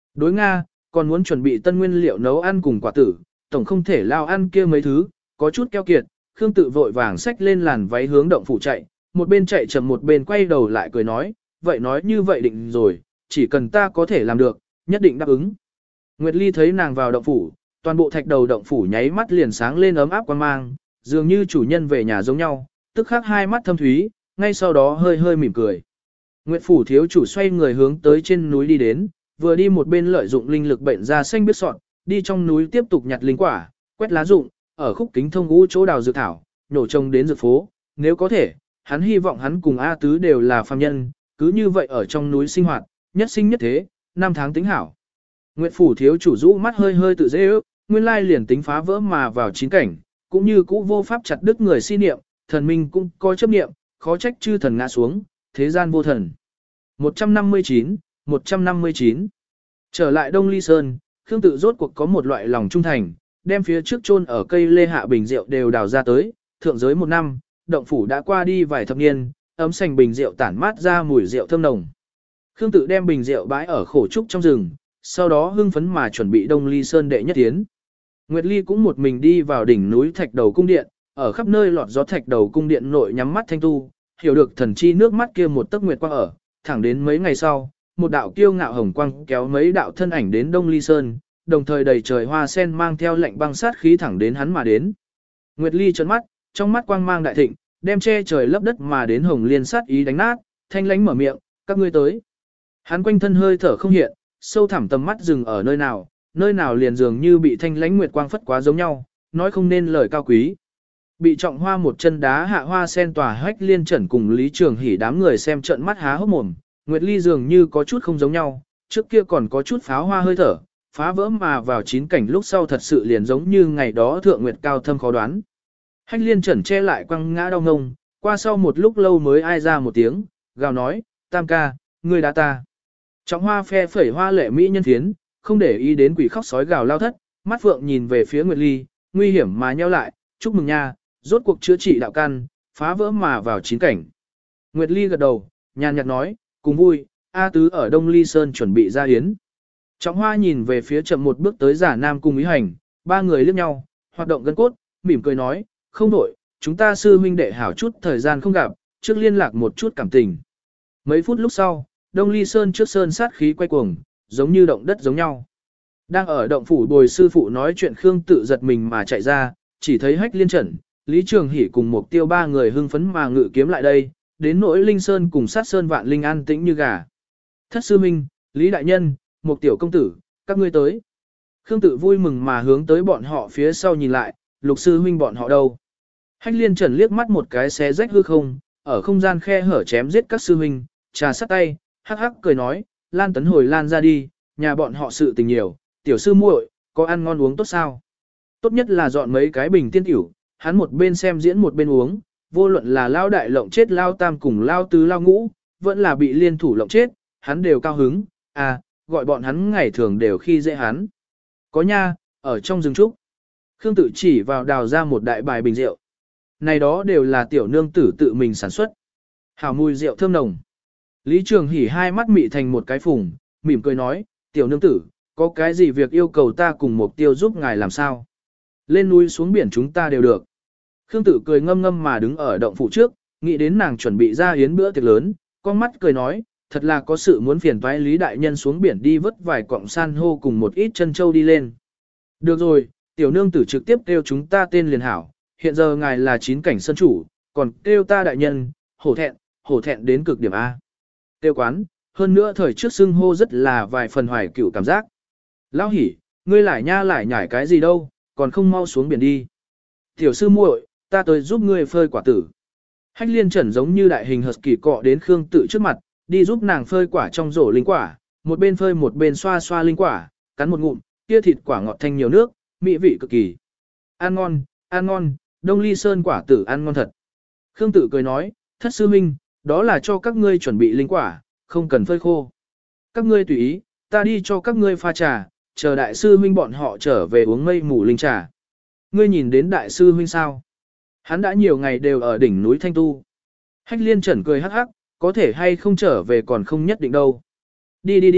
Đối Nga, còn muốn chuẩn bị tân nguyên liệu nấu ăn cùng quả tử, tổng không thể lao ăn kia mấy thứ, có chút keo kiệt, Khương Tự vội vàng xách lên làn váy hướng động phủ chạy, một bên chạy chậm một bên quay đầu lại cười nói, vậy nói như vậy định rồi, chỉ cần ta có thể làm được, nhất định đáp ứng. Nguyệt Ly thấy nàng vào động phủ, toàn bộ thạch đầu động phủ nháy mắt liền sáng lên ấm áp quan mang, dường như chủ nhân về nhà giống nhau, tức khắc hai mắt thâm thúy, ngay sau đó hơi hơi mỉm cười. Nguyệt phủ thiếu chủ xoay người hướng tới trên núi đi đến, vừa đi một bên lợi dụng linh lực bệnh ra xanh biết sọt, đi trong núi tiếp tục nhặt linh quả, quét lá rụng, ở khúc kính thông ngũ chỗ đào dược thảo, nhổ trồng đến dược phố, nếu có thể, hắn hy vọng hắn cùng A Tứ đều là phàm nhân, cứ như vậy ở trong núi sinh hoạt, nhất sinh nhất thế, năm tháng tính hảo. Nguyệt phủ thiếu chủ rũ mắt hơi hơi tự dễ ước, nguyên lai liền tính phá vỡ mà vào chín cảnh, cũng như cũ vô pháp chặt đứt người si niệm, thần minh cũng coi chấp niệm, khó trách chư thần ngã xuống, thế gian vô thần. một trăm năm mươi chín, một trăm năm mươi chín. Trở lại Đông Ly Sơn, Khương Tự rốt cuộc có một loại lòng trung thành, đem phía trước chôn ở cây lê hạ bình rượu đều đào ra tới, thượng giới một năm, động phủ đã qua đi vài thập niên, ấm sành bình rượu tản mát ra mùi rượu thơm nồng. Khương Tự đem bình rượu bãi ở khổ trúc trong rừng, sau đó hưng phấn mà chuẩn bị Đông Ly Sơn đệ nhất tiến. Nguyệt Ly cũng một mình đi vào đỉnh núi Thạch Đầu cung điện, ở khắp nơi lọt gió Thạch Đầu cung điện nội nhắm mắt thanh tu, hiểu được thần chi nước mắt kia một tấc nguyệt quang ở, thẳng đến mấy ngày sau, một đạo kiêu ngạo hồng quang kéo mấy đạo thân ảnh đến Đông Ly Sơn, đồng thời đầy trời hoa sen mang theo lệnh băng sát khí thẳng đến hắn mà đến. Nguyệt Ly trợn mắt, trong mắt quang mang đại thịnh, đem che trời lấp đất mà đến hồng liên sát ý đánh nát, thanh lãnh mở miệng, các ngươi tới. Hắn quanh thân hơi thở không hiện, sâu thẳm tầm mắt dừng ở nơi nào, nơi nào liền dường như bị thanh lãnh nguyệt quang phất quá giống nhau, nói không nên lời cao quý. Bị trọng hoa một chân đá hạ hoa sen tòa hách liên trần cùng Lý Trường Hỉ đám người xem trợn mắt há hốc mồm, Nguyệt Ly dường như có chút không giống nhau, trước kia còn có chút pháo hoa hơi thở, phá vỡ mà vào chín cảnh lúc sau thật sự liền giống như ngày đó thượng nguyệt cao thâm khó đoán. Hách liên trần che lại quăng ngã đau ngông, qua sau một lúc lâu mới ai ra một tiếng, gào nói, tam ca, ngươi đá ta. Trọng hoa phe phẩy hoa lệ mỹ nhân phiến, không để ý đến quỷ khóc sói gào lao thất, mắt phượng nhìn về phía Nguyệt Ly, nguy hiểm mà nheo lại, chúc mừng nha, rốt cuộc chữa trị đạo căn, phá vỡ mà vào chín cảnh. Nguyệt Ly gật đầu, nhàn nhạt nói, cùng vui, A Tứ ở Đông Ly Sơn chuẩn bị ra yến. Trọng hoa nhìn về phía chậm một bước tới giả nam cùng ý hành, ba người liếc nhau, hoạt động gân cốt, mỉm cười nói, không đổi, chúng ta sư huynh đệ hảo chút thời gian không gặp, trước liên lạc một chút cảm tình. Mấy phút lúc sau, Đông Ly Sơn trước sơn sát khí quay cuồng, giống như động đất giống nhau. Đang ở động phủ bồi sư phụ nói chuyện Khương Tự giật mình mà chạy ra, chỉ thấy Hách Liên Trần, Lý Trường Hỷ cùng Mục Tiêu ba người hưng phấn mà ngự kiếm lại đây, đến nỗi Linh Sơn cùng sát sơn vạn linh an tĩnh như gà. Thất sư minh, Lý đại nhân, Mục Tiểu công tử, các ngươi tới. Khương Tự vui mừng mà hướng tới bọn họ phía sau nhìn lại, Lục sư huynh bọn họ đâu? Hách Liên Trần liếc mắt một cái xé rách hư không, ở không gian khe hở chém giết các sư huynh, trà sắt tay, hắc hắc cười nói, Lan Tấn hồi Lan ra đi, nhà bọn họ sự tình nhiều, tiểu sư muội, có ăn ngon uống tốt sao? Tốt nhất là dọn mấy cái bình tiên tiểu, hắn một bên xem diễn một bên uống, vô luận là lao đại lộng chết lao tam cùng lao tứ lao ngũ, vẫn là bị liên thủ lộng chết, hắn đều cao hứng, à, gọi bọn hắn ngày thường đều khi dễ hắn. Có nha, ở trong rừng trúc. Khương Tự chỉ vào đào ra một đại bài bình rượu. Này đó đều là tiểu nương tử tự mình sản xuất. Hảo mùi rượu thơm nồng. Lý Trường Hỉ hai mắt mị thành một cái phùng, mỉm cười nói, tiểu nương tử, có cái gì việc yêu cầu ta cùng Mục Tiêu giúp ngài làm sao? Lên núi xuống biển chúng ta đều được. Khương Tự cười ngâm ngâm mà đứng ở động phủ trước, nghĩ đến nàng chuẩn bị ra yến bữa tiệc lớn, con mắt cười nói, thật là có sự muốn phiền toái Lý đại nhân xuống biển đi vớt vài cọng san hô cùng một ít chân châu đi lên. Được rồi, tiểu nương tử trực tiếp kêu chúng ta tên liền hảo, hiện giờ ngài là chín cảnh sân chủ, còn kêu ta đại nhân, hổ thẹn, hổ thẹn đến cực điểm A. Tiêu quán, hơn nữa thời trước xưng hô rất là vài phần hoài cựu cảm giác. Lão hỉ, ngươi lại nha lại nhảy cái gì đâu, còn không mau xuống biển đi. Tiểu sư muội, ta tới giúp ngươi phơi quả tử. Hách Liên Trần giống như đại hình hợp kỳ cọ đến Khương Tự trước mặt, đi giúp nàng phơi quả trong rổ linh quả, một bên phơi một bên xoa xoa linh quả, cắn một ngụm, kia thịt quả ngọt thanh nhiều nước, mỹ vị cực kỳ. Ăn ngon, ăn ngon, Đông Ly Sơn quả tử ăn ngon thật. Khương Tự cười nói, thất sư minh, đó là cho các ngươi chuẩn bị linh quả, không cần phơi khô. Các ngươi tùy ý, ta đi cho các ngươi pha trà, chờ đại sư huynh bọn họ trở về uống mây mù linh trà. Ngươi nhìn đến đại sư huynh sao? Hắn đã nhiều ngày đều ở đỉnh núi Thanh Tu. Hách Liên Trần cười hắc hắc, có thể hay không trở về còn không nhất định đâu. Đi đi đi,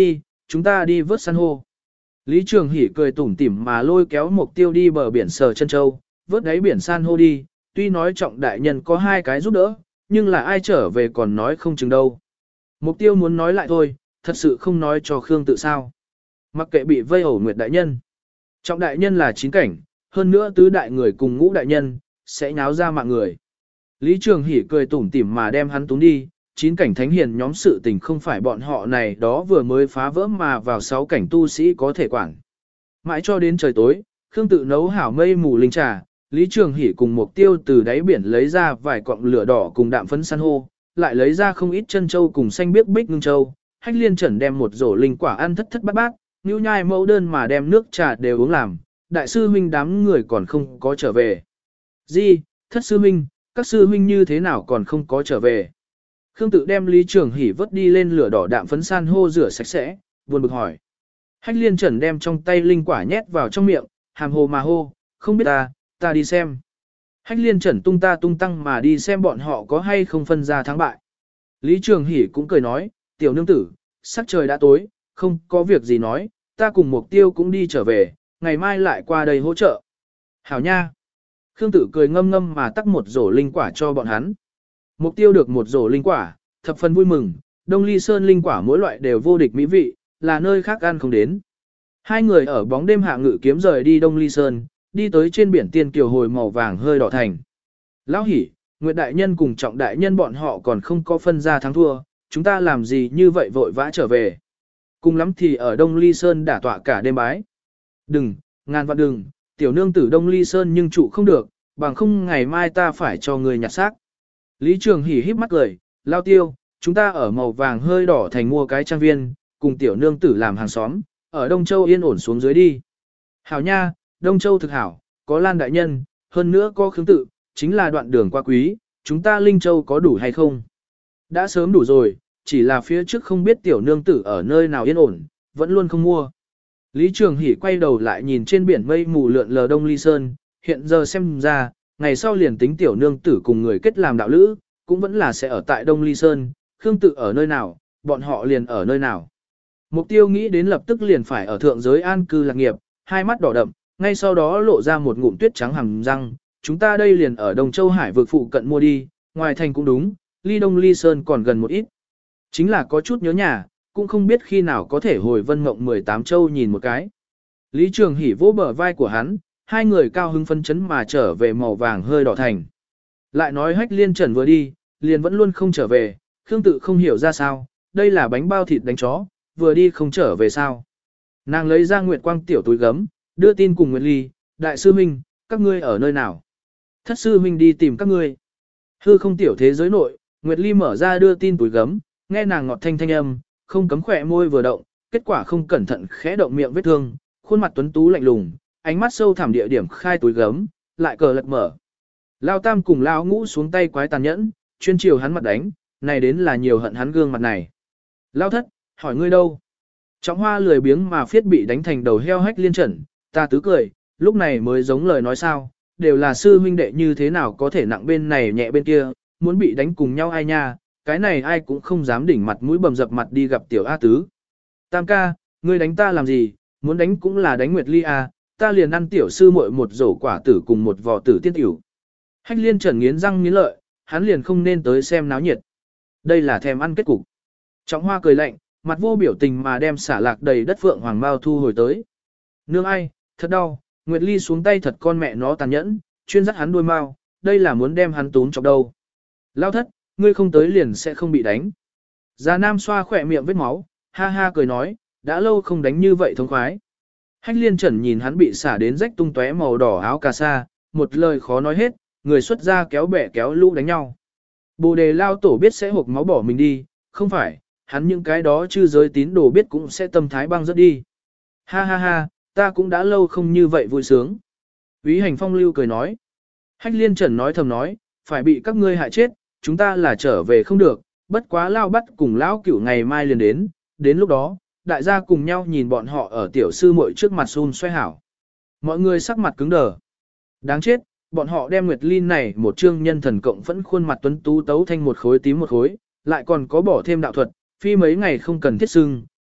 chúng ta đi vớt san hô. Lý Trường Hỷ cười tủm tỉm mà lôi kéo Mục Tiêu đi bờ biển Sở Chân Châu, vớt đáy biển san hô đi, tuy nói trọng đại nhân có hai cái giúp đỡ, nhưng là ai trở về còn nói không chừng đâu. Mục Tiêu muốn nói lại thôi, thật sự không nói cho Khương Tự sao. Mặc kệ bị vây ẩu Nguyệt đại nhân. Trọng đại nhân là chín cảnh, hơn nữa tứ đại người cùng ngũ đại nhân, sẽ nháo ra mạng người. Lý Trường Hỷ cười tủm tỉm mà đem hắn túng đi, chín cảnh thánh hiền nhóm sự tình không phải bọn họ này đó vừa mới phá vỡ mà vào sáu cảnh tu sĩ có thể quản. Mãi cho đến trời tối, Khương Tự nấu hảo mây mù linh trà, Lý Trường Hỷ cùng Mục Tiêu từ đáy biển lấy ra vài cọng lửa đỏ cùng đạm phấn san hô, lại lấy ra không ít chân châu cùng xanh biếc bích ngưng châu. Hách Liên Trần đem một rổ linh quả ăn thất thất bát bát, nưu nhai mẫu đơn mà đem nước trà đều uống làm, đại sư huynh đám người còn không có trở về. Di, thất sư huynh, các sư huynh như thế nào còn không có trở về? Khương Tự đem Lý Trường Hỷ vớt đi lên lửa đỏ đạm phấn san hô rửa sạch sẽ, buồn bực hỏi. Hách Liên Trần đem trong tay linh quả nhét vào trong miệng, hàm hồ mà hô, không biết ta, ta đi xem. Hách Liên Trần tung ta tung tăng mà đi xem bọn họ có hay không phân ra thắng bại. Lý Trường Hỷ cũng cười nói, tiểu nương tử, sắc trời đã tối, không có việc gì nói, ta cùng Mục Tiêu cũng đi trở về, ngày mai lại qua đây hỗ trợ. Hảo nha. Khương Tự cười ngâm ngâm mà tắc một rổ linh quả cho bọn hắn. Mục Tiêu được một rổ linh quả, thập phần vui mừng, Đông Ly Sơn linh quả mỗi loại đều vô địch mỹ vị, là nơi khác ăn không đến. Hai người ở bóng đêm hạ ngự kiếm rời đi Đông Ly Sơn, đi tới trên biển tiên kiều hồi màu vàng hơi đỏ thành. Lão Hỷ, Nguyệt đại nhân cùng Trọng đại nhân bọn họ còn không có phân ra thắng thua, chúng ta làm gì như vậy vội vã trở về. Cùng lắm thì ở Đông Ly Sơn đả tọa cả đêm bái. Đừng, ngàn vạn đừng, tiểu nương tử Đông Ly Sơn nhưng trụ không được, bằng không ngày mai ta phải cho người nhặt xác. Lý Trường Hỷ híp mắt cười, Lao Tiêu, chúng ta ở màu vàng hơi đỏ thành mua cái trang viên, cùng tiểu nương tử làm hàng xóm, ở Đông Châu yên ổn xuống dưới đi. Hảo nha, Đông Châu thực hảo, có Lan đại nhân, hơn nữa có Khương Tự, chính là đoạn đường qua quý, chúng ta Linh Châu có đủ hay không? Đã sớm đủ rồi, chỉ là phía trước không biết tiểu nương tử ở nơi nào yên ổn, vẫn luôn không mua. Lý Trường Hỷ quay đầu lại nhìn trên biển mây mù lượn lờ Đông Ly Sơn, hiện giờ xem ra, ngày sau liền tính tiểu nương tử cùng người kết làm đạo lữ, cũng vẫn là sẽ ở tại Đông Ly Sơn, Khương Tự ở nơi nào, bọn họ liền ở nơi nào. Mục Tiêu nghĩ đến lập tức liền phải ở thượng giới an cư lạc nghiệp, hai mắt đỏ đậm, ngay sau đó lộ ra một ngụm tuyết trắng hàm răng, chúng ta đây liền ở Đông Châu Hải vực phụ cận mua đi, ngoài thành cũng đúng, ly Đông Ly Sơn còn gần một ít. Chính là có chút nhớ nhà, cũng không biết khi nào có thể hồi Vân Mộng mười tám châu nhìn một cái. Lý Trường Hỷ vỗ bờ vai của hắn, hai người cao hứng phấn chấn mà trở về màu vàng hơi đỏ thành. Lại nói Hách Liên Trần vừa đi, liền vẫn luôn không trở về, Khương Tự không hiểu ra sao, đây là bánh bao thịt đánh chó, vừa đi không trở về sao. Nàng lấy ra Nguyệt Quang tiểu túi gấm, đưa tin cùng Nguyệt Ly, đại sư huynh, các ngươi ở nơi nào? Thất sư huynh đi tìm các ngươi. Hư không tiểu thế giới nội, Nguyệt Ly mở ra đưa tin túi gấm, nghe nàng ngọt thanh thanh âm, không cấm khỏe môi vừa động, kết quả không cẩn thận khẽ động miệng vết thương, khuôn mặt tuấn tú lạnh lùng, ánh mắt sâu thẳm địa điểm khai túi gấm, lại cờ lật mở. Lao Tam cùng Lao Ngũ xuống tay quái tàn nhẫn, chuyên chiều hắn mặt đánh, này đến là nhiều hận hắn gương mặt này. Lao Thất, hỏi ngươi đâu? Trọng Hoa lười biếng mà phiết bị đánh thành đầu heo Hách Liên Trần, ta tứ cười, lúc này mới giống lời nói sao, đều là sư huynh đệ như thế nào có thể nặng bên này nhẹ bên kia, muốn bị đánh cùng nhau ai nha, cái này ai cũng không dám đỉnh mặt mũi bầm dập mặt đi gặp tiểu A tứ. Tam ca, ngươi đánh ta làm gì, muốn đánh cũng là đánh Nguyệt Ly à, ta liền ăn tiểu sư muội một rổ quả tử cùng một vò tử tiên tiểu. Hách Liên Trần nghiến răng nghiến lợi, hắn liền không nên tới xem náo nhiệt. Đây là thèm ăn kết cục. Trọng Hoa cười lạnh, mặt vô biểu tình mà đem xả lạc đầy đất phượng hoàng mao thu hồi tới. Nương ai, thật đau, Nguyệt Ly xuống tay thật con mẹ nó tàn nhẫn, chuyên dắt hắn đuôi mao, đây là muốn đem hắn tún chọc đâu. Lao Thất, ngươi không tới liền sẽ không bị đánh. Già Nam xoa khỏe miệng vết máu, ha ha cười nói, đã lâu không đánh như vậy thống khoái. Hách Liên Trần nhìn hắn bị xả đến rách tung tóe màu đỏ áo cà sa, một lời khó nói hết, người xuất ra kéo bẻ kéo lũ đánh nhau. Bồ đề lao tổ biết sẽ hộp máu bỏ mình đi, không phải, hắn những cái đó chư giới tín đồ biết cũng sẽ tâm thái băng rất đi. Ha ha ha, ta cũng đã lâu không như vậy vui sướng. Úy Hành Phong lưu cười nói. Hách Liên Trần nói thầm nói, phải bị các ngươi hại chết, chúng ta là trở về không được, bất quá lao bắt cùng lão cửu ngày mai liền đến, đến lúc đó, đại gia cùng nhau nhìn bọn họ ở tiểu sư muội trước mặt xun xoay hảo. Mọi người sắc mặt cứng đờ. Đáng chết, bọn họ đem Nguyệt Ly này một chương nhân thần cộng phẫn khuôn mặt tuấn tú tấu thanh một khối tím một khối, lại còn có bỏ thêm đạo thuật, phi mấy ngày không cần thiết sưng,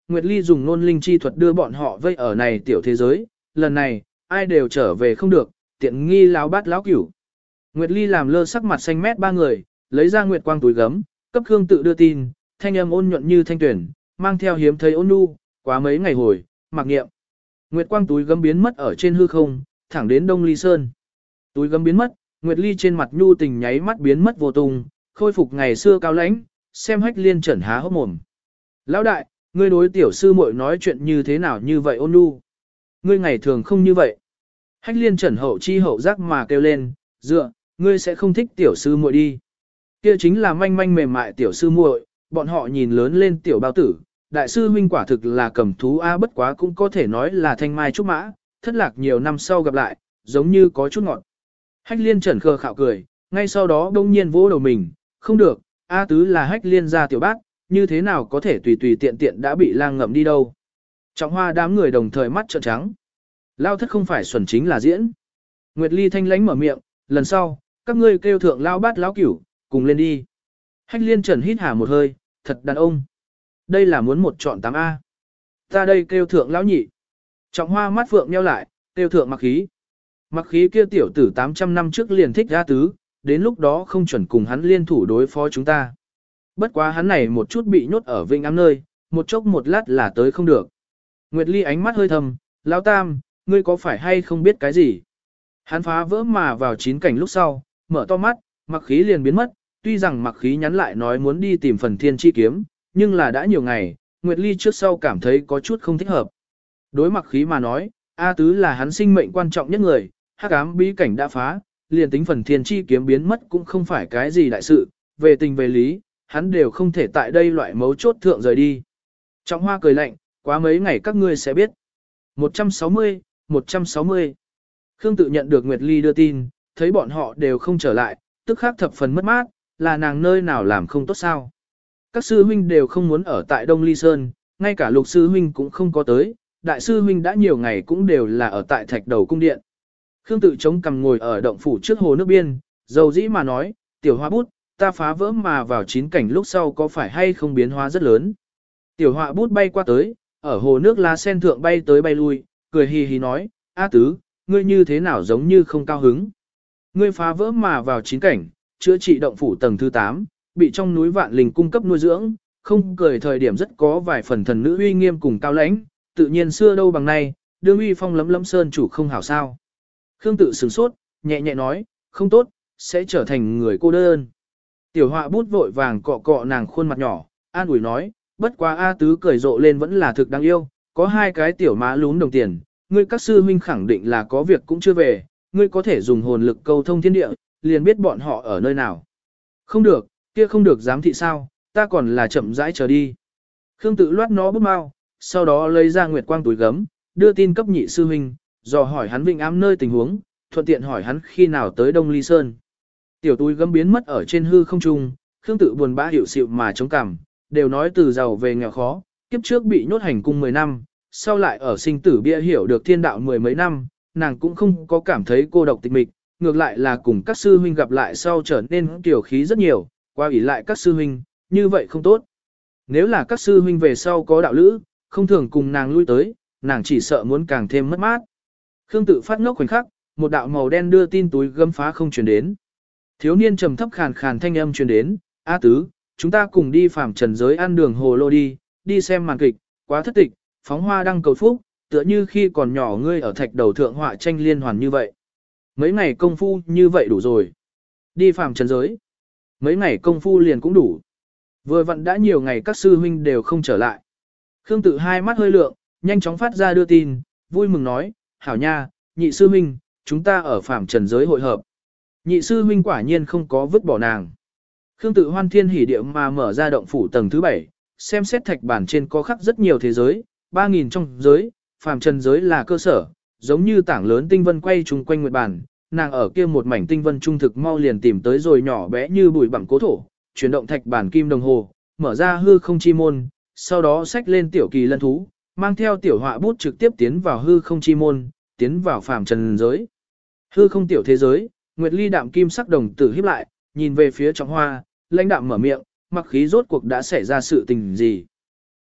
Nguyệt Ly dùng nôn linh chi thuật đưa bọn họ vây ở này tiểu thế giới, lần này, ai đều trở về không được, tiện nghi lão bát lão cửu. Nguyệt Ly làm lơ sắc mặt xanh mét ba người, lấy ra nguyệt quang túi gấm, cấp Khương Tự đưa tin, thanh âm ôn nhuận như thanh tuyển, mang theo hiếm thấy ôn nhu, quá mấy ngày hồi, mặc niệm. Nguyệt quang túi gấm biến mất ở trên hư không, thẳng đến Đông Ly Sơn. Túi gấm biến mất, Nguyệt Ly trên mặt nhu tình nháy mắt biến mất vô tung, khôi phục ngày xưa cao lãnh, xem Hách Liên Trần há hốc mồm. Lão đại, ngươi đối tiểu sư muội nói chuyện như thế nào như vậy ôn nhu? Ngươi ngày thường không như vậy. Hách Liên Trần hậu chi hậu giác mà kêu lên, dựa, ngươi sẽ không thích tiểu sư muội đi. Kia chính là manh manh mềm mại tiểu sư muội, bọn họ nhìn lớn lên tiểu bao tử, đại sư huynh quả thực là cầm thú a bất quá cũng có thể nói là thanh mai trúc mã, thất lạc nhiều năm sau gặp lại, giống như có chút ngọt. Hách Liên Trần khờ khạo cười, ngay sau đó đông nhiên vỗ đầu mình, không được, A tứ là Hách Liên gia tiểu bác, như thế nào có thể tùy tùy tiện tiện đã bị lang ngậm đi đâu. Trọng Hoa đám người đồng thời mắt trợn trắng. Lao thất không phải xuẩn chính là diễn. Nguyệt Ly thanh lánh mở miệng, lần sau, các ngươi kêu thượng lao bát lão cửu, cùng lên đi. Hách Liên Trần hít hà một hơi, thật đàn ông. Đây là muốn một chọn tám A. Ta đây kêu thượng lão nhị. Trọng Hoa mắt phượng nheo lại, kêu thượng mặc khí. Mặc khí kia tiểu tử tám trăm năm trước liền thích ra tứ, đến lúc đó không chuẩn cùng hắn liên thủ đối phó chúng ta. Bất quá hắn này một chút bị nhốt ở vinh ám nơi, một chốc một lát là tới không được. Nguyệt Ly ánh mắt hơi thầm, lão tam, ngươi có phải hay không biết cái gì? Hắn phá vỡ mà vào chín cảnh lúc sau, mở to mắt, mặc khí liền biến mất, tuy rằng mặc khí nhắn lại nói muốn đi tìm phần thiên chi kiếm, nhưng là đã nhiều ngày, Nguyệt Ly trước sau cảm thấy có chút không thích hợp. Đối mặc khí mà nói, A tứ là hắn sinh mệnh quan trọng nhất người, hắc ám bí cảnh đã phá, liền tính phần thiên chi kiếm biến mất cũng không phải cái gì đại sự, về tình về lý, hắn đều không thể tại đây loại mấu chốt thượng rời đi. Trọng Hoa cười lạnh, quá mấy ngày các ngươi sẽ biết. một trăm sáu mươi, một trăm sáu mươi. Khương Tự nhận được Nguyệt Ly đưa tin, thấy bọn họ đều không trở lại, tức khắc thập phần mất mát, là nàng nơi nào làm không tốt sao. Các sư huynh đều không muốn ở tại Đông Ly Sơn, ngay cả lục sư huynh cũng không có tới, đại sư huynh đã nhiều ngày cũng đều là ở tại thạch đầu cung điện. Khương Tự chống cằm ngồi ở động phủ trước hồ nước biên, dầu dĩ mà nói, tiểu hoa bút, ta phá vỡ mà vào chín cảnh lúc sau có phải hay không biến hóa rất lớn. Tiểu họa bút bay qua tới, ở hồ nước lá sen thượng bay tới bay lui, cười hì hì nói, A tứ, ngươi như thế nào giống như không cao hứng. Ngươi phá vỡ mà vào chín cảnh, chữa trị động phủ tầng thứ tám, bị trong núi vạn linh cung cấp nuôi dưỡng, không cười thời điểm rất có vài phần thần nữ uy nghiêm cùng cao lãnh, tự nhiên xưa đâu bằng nay, đương uy phong lấm lấm sơn chủ không hảo sao. Khương Tự sửng sốt, nhẹ nhẹ nói, không tốt, sẽ trở thành người cô đơn. Tiểu họa bút vội vàng cọ cọ nàng khuôn mặt nhỏ, an ủi nói, bất quá A tứ cười rộ lên vẫn là thực đáng yêu, có hai cái tiểu má lún đồng tiền, ngươi các sư huynh khẳng định là có việc cũng chưa về, ngươi có thể dùng hồn lực câu thông thiên địa, liền biết bọn họ ở nơi nào. Không được, kia không được giám thị sao, ta còn là chậm rãi chờ đi. Khương Tự loát nó bút mau, sau đó lấy ra nguyệt quang túi gấm, đưa tin cấp nhị sư huynh, dò hỏi hắn Vịnh Ám nơi tình huống, thuận tiện hỏi hắn khi nào tới Đông Ly Sơn. Tiểu túi gấm biến mất ở trên hư không trung, Khương Tự buồn bã hiểu xịu mà chống cằm, đều nói từ giàu về nghèo khó, kiếp trước bị nhốt hành cung mười năm, sau lại ở sinh tử bia hiểu được thiên đạo mười mấy năm, nàng cũng không có cảm thấy cô độc tịch mịch, ngược lại là cùng các sư huynh gặp lại sau trở nên tiểu khí rất nhiều, qua ủy lại các sư huynh, như vậy không tốt. Nếu là các sư huynh về sau có đạo lữ, không thường cùng nàng lui tới, nàng chỉ sợ muốn càng thêm mất mát. Khương Tự phát ngốc khoảnh khắc, một đạo màu đen đưa tin túi gấm phá không truyền đến. Thiếu niên trầm thấp khàn khàn thanh âm truyền đến, A tứ, chúng ta cùng đi phàm trần giới ăn đường hồ lô đi, đi xem màn kịch, quá thất tịch, phóng hoa đăng cầu phúc, tựa như khi còn nhỏ ngươi ở thạch đầu thượng họa tranh liên hoàn như vậy. Mấy ngày công phu như vậy đủ rồi. Đi phàm trần giới. Mấy ngày công phu liền cũng đủ. Vừa vặn đã nhiều ngày các sư huynh đều không trở lại. Khương Tự hai mắt hơi lượng, nhanh chóng phát ra đưa tin, vui mừng nói, hảo nha, nhị sư huynh, chúng ta ở phàm trần giới hội hợp. Nhị sư huynh quả nhiên không có vứt bỏ nàng. Khương Tự hoan thiên hỉ điệu mà mở ra động phủ tầng thứ bảy, xem xét thạch bản trên có khắc rất nhiều thế giới, ba nghìn trong giới, phàm trần giới là cơ sở, giống như tảng lớn tinh vân quay chung quanh nguyệt bản, nàng ở kia một mảnh tinh vân trung thực mau liền tìm tới rồi nhỏ bé như bụi bặm cố thổ, chuyển động thạch bản kim đồng hồ, mở ra hư không chi môn, sau đó xách lên tiểu kỳ lân thú, mang theo tiểu họa bút trực tiếp tiến vào hư không chi môn, tiến vào phàm trần giới. Hư không tiểu thế giới, Nguyệt Ly đạm kim sắc đồng tử híp lại, nhìn về phía Trọng Hoa, lãnh đạm mở miệng, mặc khí rốt cuộc đã xảy ra sự tình gì.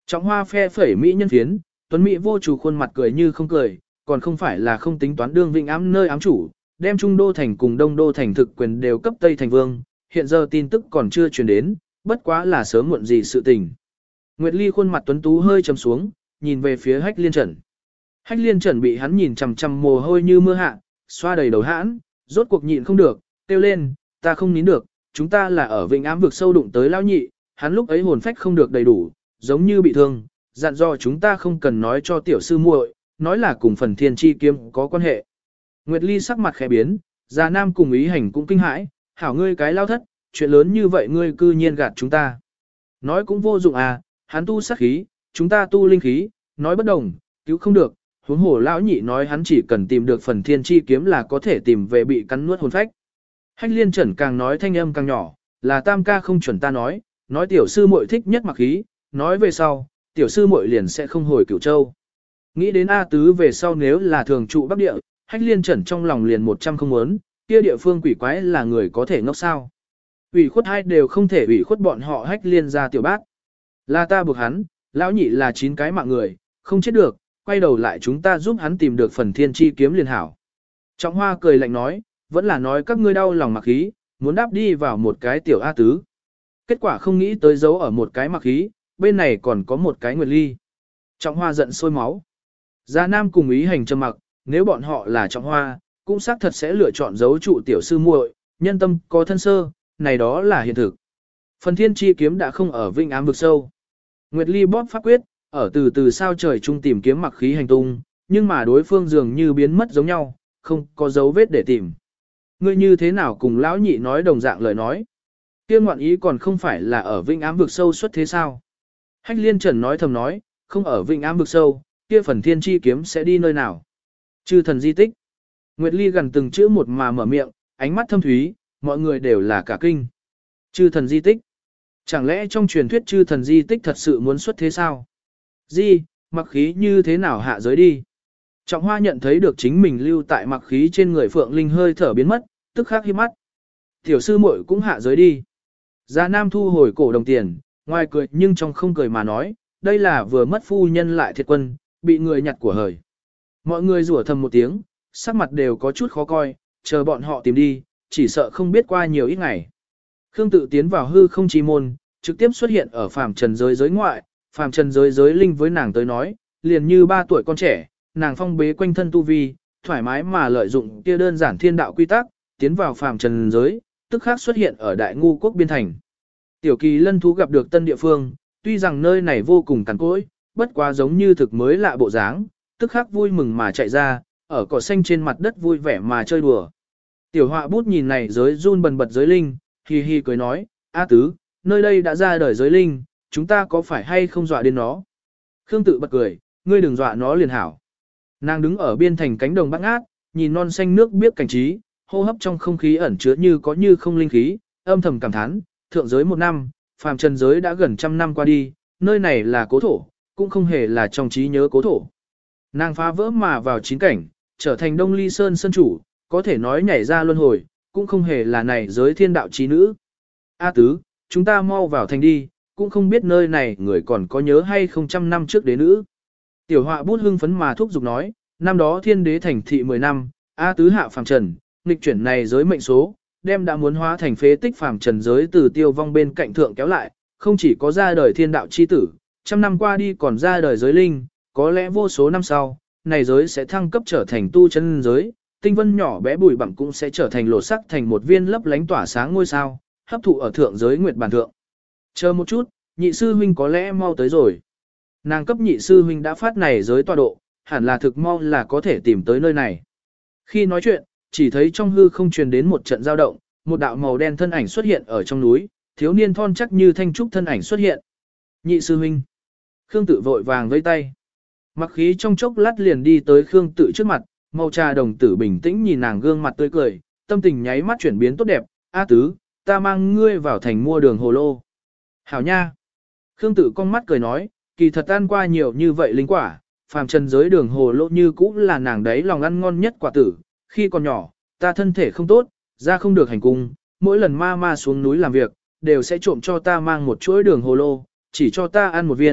Trọng hoa phe phẩy mỹ nhân phiến, tuấn mỹ vô chủ khuôn mặt cười như không cười, còn không phải là không tính toán đương vĩnh ám nơi ám chủ, đem trung đô thành cùng đông đô thành thực quyền đều cấp Tây thành vương, hiện giờ tin tức còn chưa truyền đến, bất quá là sớm muộn gì sự tình. Nguyệt Ly khuôn mặt tuấn tú hơi trầm xuống, nhìn về phía Hách Liên Trần. Hách Liên Trần bị hắn nhìn chằm chằm mồ hôi như mưa hạ, xoa đầy đầu hãn, rốt cuộc nhịn không được, kêu lên, ta không nín được, chúng ta là ở Vĩnh Ám vực sâu đụng tới lão nhị, hắn lúc ấy hồn phách không được đầy đủ, giống như bị thương, dặn dò chúng ta không cần nói cho tiểu sư muội, nói là cùng phần thiên chi kiếm có quan hệ. Nguyệt Ly sắc mặt khẽ biến, Già Nam cùng ý hành cũng kinh hãi, hảo ngươi cái lao thất, chuyện lớn như vậy ngươi cư nhiên gạt chúng ta. Nói cũng vô dụng à, hắn tu sát khí, chúng ta tu linh khí, nói bất đồng, cứu không được, huống hồ lão nhị nói hắn chỉ cần tìm được phần thiên chi kiếm là có thể tìm về bị cắn nuốt hồn phách. Hách Liên Trần càng nói thanh âm càng nhỏ, là tam ca không chuẩn ta nói, nói tiểu sư muội thích nhất mặc khí, nói về sau, tiểu sư muội liền sẽ không hồi Cửu Châu. Nghĩ đến A Tứ về sau nếu là thường trụ Bắc Địa, Hách Liên Trần trong lòng liền một trăm không muốn, kia địa phương quỷ quái là người có thể ngốc sao. Ủy khuất hai đều không thể ủy khuất bọn họ Hách Liên ra tiểu bác. Là ta buộc hắn, lão nhị là chín cái mạng người, không chết được, quay đầu lại chúng ta giúp hắn tìm được phần thiên chi kiếm liền hảo. Trọng Hoa cười lạnh nói, vẫn là nói các ngươi đau lòng mặc khí, muốn đáp đi vào một cái tiểu A Tứ. Kết quả không nghĩ tới giấu ở một cái mặc khí, bên này còn có một cái Nguyệt Ly. Trọng Hoa giận sôi máu. Gia Nam cùng ý hành trầm mặc, nếu bọn họ là Trọng Hoa, cũng xác thật sẽ lựa chọn giấu trụ tiểu sư muội, nhân tâm có thân sơ, này đó là hiện thực. Phần thiên chi kiếm đã không ở Vĩnh Ám vực sâu. Nguyệt Ly bóp pháp quyết, ở từ từ sao trời trung tìm kiếm mặc khí hành tung, nhưng mà đối phương dường như biến mất giống nhau, không có dấu vết để tìm. Ngươi như thế nào cùng lão nhị nói đồng dạng lời nói? Kia ngoạn ý còn không phải là ở Vĩnh Ám vực sâu xuất thế sao? Hách Liên Trần nói thầm nói, không ở Vĩnh Ám vực sâu, kia phần thiên chi kiếm sẽ đi nơi nào? Chư thần di tích. Nguyệt Ly gần từng chữ một mà mở miệng, ánh mắt thâm thúy, mọi người đều là cả kinh. Chư thần di tích. Chẳng lẽ trong truyền thuyết chư thần di tích thật sự muốn xuất thế sao? Di, mặc khí như thế nào hạ giới đi? Trọng Hoa nhận thấy được chính mình lưu tại mặc khí trên người Phượng Linh hơi thở biến mất, tức khắc hiếp mắt. Tiểu sư muội cũng hạ giới đi. Gia Nam thu hồi cổ đồng tiền, ngoài cười nhưng trong không cười mà nói, đây là vừa mất phu nhân lại thiệt quân, bị người nhặt của hời. Mọi người rủa thầm một tiếng, sắc mặt đều có chút khó coi, chờ bọn họ tìm đi, chỉ sợ không biết qua nhiều ít ngày. Khương Tự tiến vào hư không chi môn, trực tiếp xuất hiện ở phàm trần giới giới ngoại, phàm trần giới giới linh với nàng tới nói, liền như ba tuổi con trẻ, nàng phong bế quanh thân tu vi, thoải mái mà lợi dụng kia đơn giản thiên đạo quy tắc, tiến vào phàm trần giới, tức khắc xuất hiện ở đại ngu quốc biên thành. Tiểu Kỳ Lân thú gặp được tân địa phương, tuy rằng nơi này vô cùng cằn cỗi, bất quá giống như thực mới lạ bộ dáng, tức khắc vui mừng mà chạy ra, ở cỏ xanh trên mặt đất vui vẻ mà chơi đùa. Tiểu Họa bút nhìn này giới run bần bật giới linh, hi hi cười nói, A Tứ, nơi đây đã ra đời giới linh, chúng ta có phải hay không dọa đến nó? Khương Tự bật cười, ngươi đừng dọa nó liền hảo. Nàng đứng ở biên thành cánh đồng bát ngát, nhìn non xanh nước biếc cảnh trí, hô hấp trong không khí ẩn chứa như có như không linh khí, âm thầm cảm thán, thượng giới một năm, phàm trần giới đã gần trăm năm qua đi, nơi này là cố thổ, cũng không hề là trong trí nhớ cố thổ. Nàng phá vỡ mà vào chín cảnh, trở thành Đông Ly Sơn sơn chủ, có thể nói nhảy ra luân hồi, cũng không hề là này giới thiên đạo trí nữ. A Tứ, chúng ta mau vào thành đi, cũng không biết nơi này người còn có nhớ hay không trăm năm trước đế nữ. Tiểu Họa bút hưng phấn mà thúc giục nói, năm đó thiên đế thành thị mười năm, A Tứ hạ phàm trần, nghịch chuyển này giới mệnh số, đem đã muốn hóa thành phế tích phàm trần giới từ tiêu vong bên cạnh thượng kéo lại, không chỉ có ra đời thiên đạo chi tử, trăm năm qua đi còn ra đời giới linh, có lẽ vô số năm sau, này giới sẽ thăng cấp trở thành tu chân giới, tinh vân nhỏ bé bụi bặm cũng sẽ trở thành lộ sắc thành một viên lấp lánh tỏa sáng ngôi sao, hấp thụ ở thượng giới nguyệt bàn thượng. Chờ một chút, nhị sư huynh có lẽ mau tới rồi. Nàng cấp nhị sư huynh đã phát này giới tọa độ, hẳn là thực mau là có thể tìm tới nơi này. Khi nói chuyện, chỉ thấy trong hư không truyền đến một trận dao động, một đạo màu đen thân ảnh xuất hiện ở trong núi, thiếu niên thon chắc như thanh trúc thân ảnh xuất hiện. Nhị sư huynh. Khương Tự vội vàng vẫy tay. Mặc khí trong chốc lát liền đi tới Khương Tự trước mặt, màu trà đồng tử bình tĩnh nhìn nàng gương mặt tươi cười, tâm tình nháy mắt chuyển biến tốt đẹp. A Tứ, ta mang ngươi vào thành mua đường hồ lô. Hảo nha. Khương Tự con mắt cười nói, kỳ thật ăn qua nhiều như vậy linh quả, phàm trần giới đường hồ lô như cũ là nàng đấy lòng ăn ngon nhất quả tử. Khi còn nhỏ, ta thân thể không tốt, ra không được hành cung, mỗi lần ma ma xuống núi làm việc, đều sẽ trộm cho ta mang một chuỗi đường hồ lô, chỉ cho ta ăn một viên,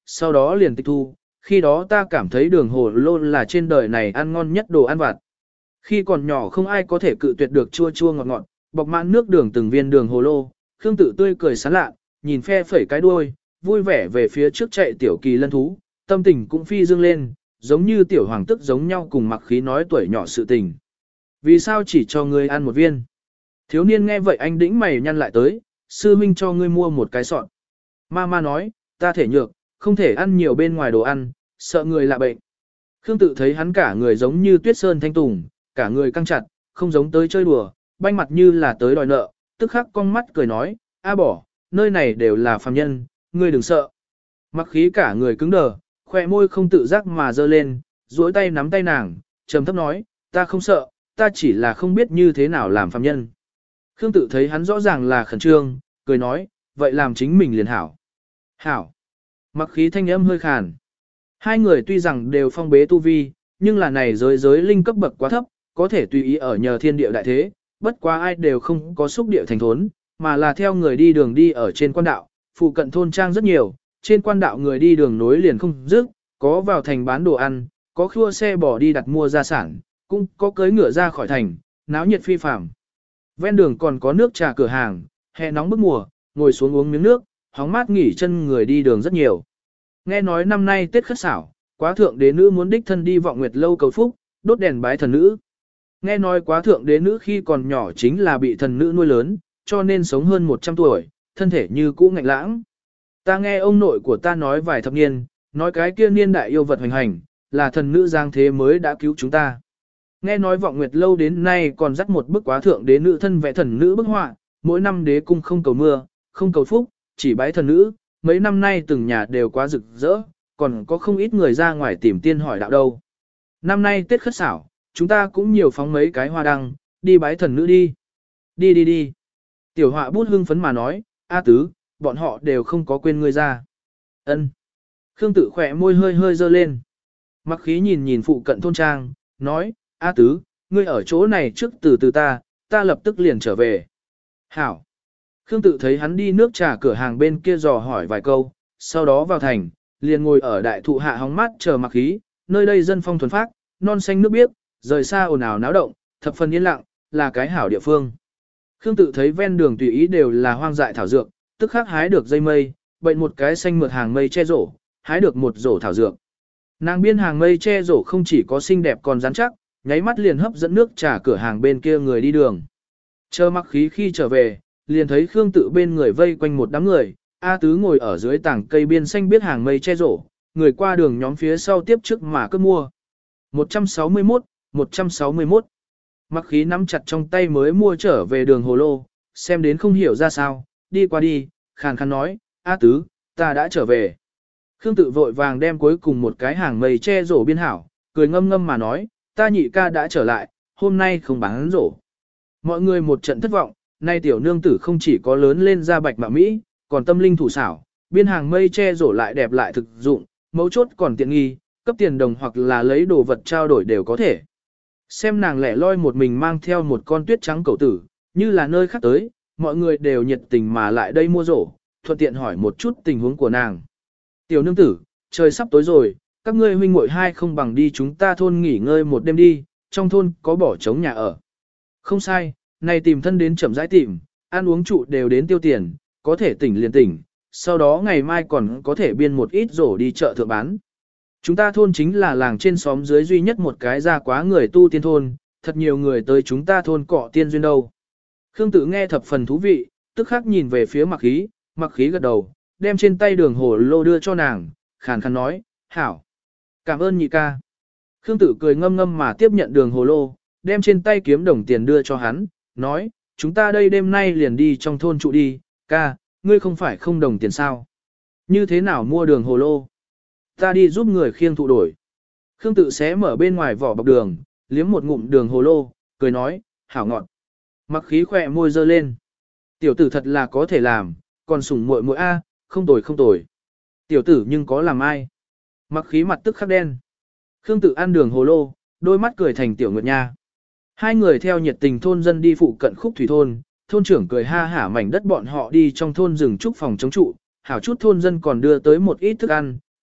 sau đó liền tịch thu, khi đó ta cảm thấy đường hồ lô là trên đời này ăn ngon nhất đồ ăn vặt. Khi còn nhỏ không ai có thể cự tuyệt được chua chua ngọt ngọt, bọc mãn nước đường từng viên đường hồ lô, Khương Tự tươi cười sán lạ, nhìn phe phẩy cái đuôi, vui vẻ về phía trước chạy tiểu kỳ lân thú, tâm tình cũng phi dương lên, giống như tiểu hoàng tức giống nhau cùng Mặc Khí nói tuổi nhỏ sự tình. Vì sao chỉ cho ngươi ăn một viên? Thiếu niên nghe vậy anh đĩnh mày nhăn lại tới, sư minh cho ngươi mua một cái sọt. Mama nói, ta thể nhược, không thể ăn nhiều bên ngoài đồ ăn, sợ người lạ bệnh. Khương Tự thấy hắn cả người giống như tuyết sơn thanh tùng, cả người căng chặt, không giống tới chơi đùa, banh mặt như là tới đòi nợ, tức khắc con mắt cười nói, a bỏ, nơi này đều là phàm nhân, ngươi đừng sợ. Mặc Khí cả người cứng đờ, khoe môi không tự giác mà giơ lên, duỗi tay nắm tay nàng, trầm thấp nói, ta không sợ, ta chỉ là không biết như thế nào làm phàm nhân. Khương Tự thấy hắn rõ ràng là khẩn trương, cười nói, vậy làm chính mình liền hảo. Hảo. Mặc Khí thanh âm hơi khàn. Hai người tuy rằng đều phong bế tu vi, nhưng là này giới giới linh cấp bậc quá thấp, có thể tùy ý ở nhờ thiên địa đại thế, bất quá ai đều không có xúc địa thành thốn, mà là theo người đi đường đi ở trên quan đạo, phụ cận thôn trang rất nhiều, trên quan đạo người đi đường nối liền không dứt, có vào thành bán đồ ăn, có khua xe bỏ đi đặt mua gia sản, cũng có cưỡi ngựa ra khỏi thành, náo nhiệt phi phàm. Ven đường còn có nước trà cửa hàng, hè nóng bức mùa, ngồi xuống uống miếng nước, hóng mát nghỉ chân người đi đường rất nhiều. Nghe nói năm nay Tết khất xảo, quá thượng đế nữ muốn đích thân đi vọng nguyệt lâu cầu phúc, đốt đèn bái thần nữ. Nghe nói quá thượng đế nữ khi còn nhỏ chính là bị thần nữ nuôi lớn, cho nên sống hơn một trăm tuổi, thân thể như cũ ngạnh lãng. Ta nghe ông nội của ta nói vài thập niên, nói cái kia niên đại yêu vật hoành hành, là thần nữ giang thế mới đã cứu chúng ta. Nghe nói vọng nguyệt lâu đến nay còn dắt một bức quá thượng đế nữ thân vẽ thần nữ bức họa, mỗi năm đế cung không cầu mưa, không cầu phúc, chỉ bái thần nữ, mấy năm nay từng nhà đều quá rực rỡ, còn có không ít người ra ngoài tìm tiên hỏi đạo đâu. Năm nay Tết khất xảo, chúng ta cũng nhiều phóng mấy cái hoa đăng, đi bái thần nữ đi. Đi đi đi. Tiểu họa bút hưng phấn mà nói, A Tứ, bọn họ đều không có quên ngươi ra. Ân. Khương Tự khỏe môi hơi hơi dơ lên. Mặc Khí nhìn nhìn phụ cận thôn trang, nói, A Tứ, ngươi ở chỗ này trước từ từ ta, ta lập tức liền trở về. Hảo. Khương Tự thấy hắn đi nước trà cửa hàng bên kia dò hỏi vài câu, sau đó vào thành, liền ngồi ở đại thụ hạ hóng mát chờ Mặc Khí, nơi đây dân phong thuần phác, non xanh nước biếc, rời xa ồn ào náo động, thập phần yên lặng, là cái hảo địa phương. Khương Tự thấy ven đường tùy ý đều là hoang dại thảo dược, tức khắc hái được dây mây, bệnh một cái xanh mượt hàng mây che rổ, hái được một rổ thảo dược. Nàng biên hàng mây che rổ không chỉ có xinh đẹp còn rắn chắc, nháy mắt liền hấp dẫn nước trà cửa hàng bên kia người đi đường. Chờ Mặc Khí khi trở về, liền thấy Khương Tự bên người vây quanh một đám người, A Tứ ngồi ở dưới tảng cây biên xanh biết hàng mây che rổ, người qua đường nhóm phía sau tiếp trước mà cướp mua. một trăm sáu mươi mốt, một trăm sáu mươi mốt. Mặc Khí nắm chặt trong tay mới mua trở về đường hồ lô, xem đến không hiểu ra sao, đi qua đi, khàn khàn nói, A Tứ, ta đã trở về. Khương Tự vội vàng đem cuối cùng một cái hàng mây che rổ biên hảo, cười ngâm ngâm mà nói, ta nhị ca đã trở lại, hôm nay không bán rổ. Mọi người một trận thất vọng, nay tiểu nương tử không chỉ có lớn lên da bạch mạ mỹ, còn tâm linh thủ xảo, biên hàng mây che rổ lại đẹp lại thực dụng, mấu chốt còn tiện nghi, cấp tiền đồng hoặc là lấy đồ vật trao đổi đều có thể. Xem nàng lẻ loi một mình mang theo một con tuyết trắng cẩu tử, như là nơi khác tới, mọi người đều nhiệt tình mà lại đây mua rổ, thuận tiện hỏi một chút tình huống của nàng. Tiểu nương tử, trời sắp tối rồi, các ngươi huynh muội hai không bằng đi chúng ta thôn nghỉ ngơi một đêm đi, trong thôn có bỏ trống nhà ở. Không sai, này tìm thân đến chậm rãi tìm, ăn uống trụ đều đến tiêu tiền, có thể tỉnh liền tỉnh, sau đó ngày mai còn có thể biên một ít rổ đi chợ thượng bán. Chúng ta thôn chính là làng trên xóm dưới duy nhất một cái ra quá người tu tiên thôn, thật nhiều người tới chúng ta thôn cọ tiên duyên đâu. Khương Tự nghe thập phần thú vị, tức khắc nhìn về phía Mặc Khí, Mặc Khí gật đầu, đem trên tay đường hồ lô đưa cho nàng, khàn khàn nói, hảo. Cảm ơn nhị ca. Khương Tự cười ngâm ngâm mà tiếp nhận đường hồ lô, đem trên tay kiếm đồng tiền đưa cho hắn, nói, chúng ta đây đêm nay liền đi trong thôn trụ đi, ca, ngươi không phải không đồng tiền sao? Như thế nào mua đường hồ lô? Ta đi giúp người khiêng thụ đổi. Khương Tự xé mở bên ngoài vỏ bọc đường, liếm một ngụm đường hồ lô, cười nói, hảo ngọt. Mặc Khí khỏe môi dơ lên. Tiểu tử thật là có thể làm, còn sủng muội muội a, không tồi không tồi. Tiểu tử nhưng có làm ai? Mặc Khí mặt tức khắc đen. Khương Tự ăn đường hồ lô, đôi mắt cười thành tiểu nguyệt nha. Hai người theo nhiệt tình thôn dân đi phụ cận khúc thủy thôn, thôn trưởng cười ha hả mảnh đất bọn họ đi trong thôn rừng trúc phòng chống trụ, hảo chút thôn dân còn đưa tới một ít thức ăn,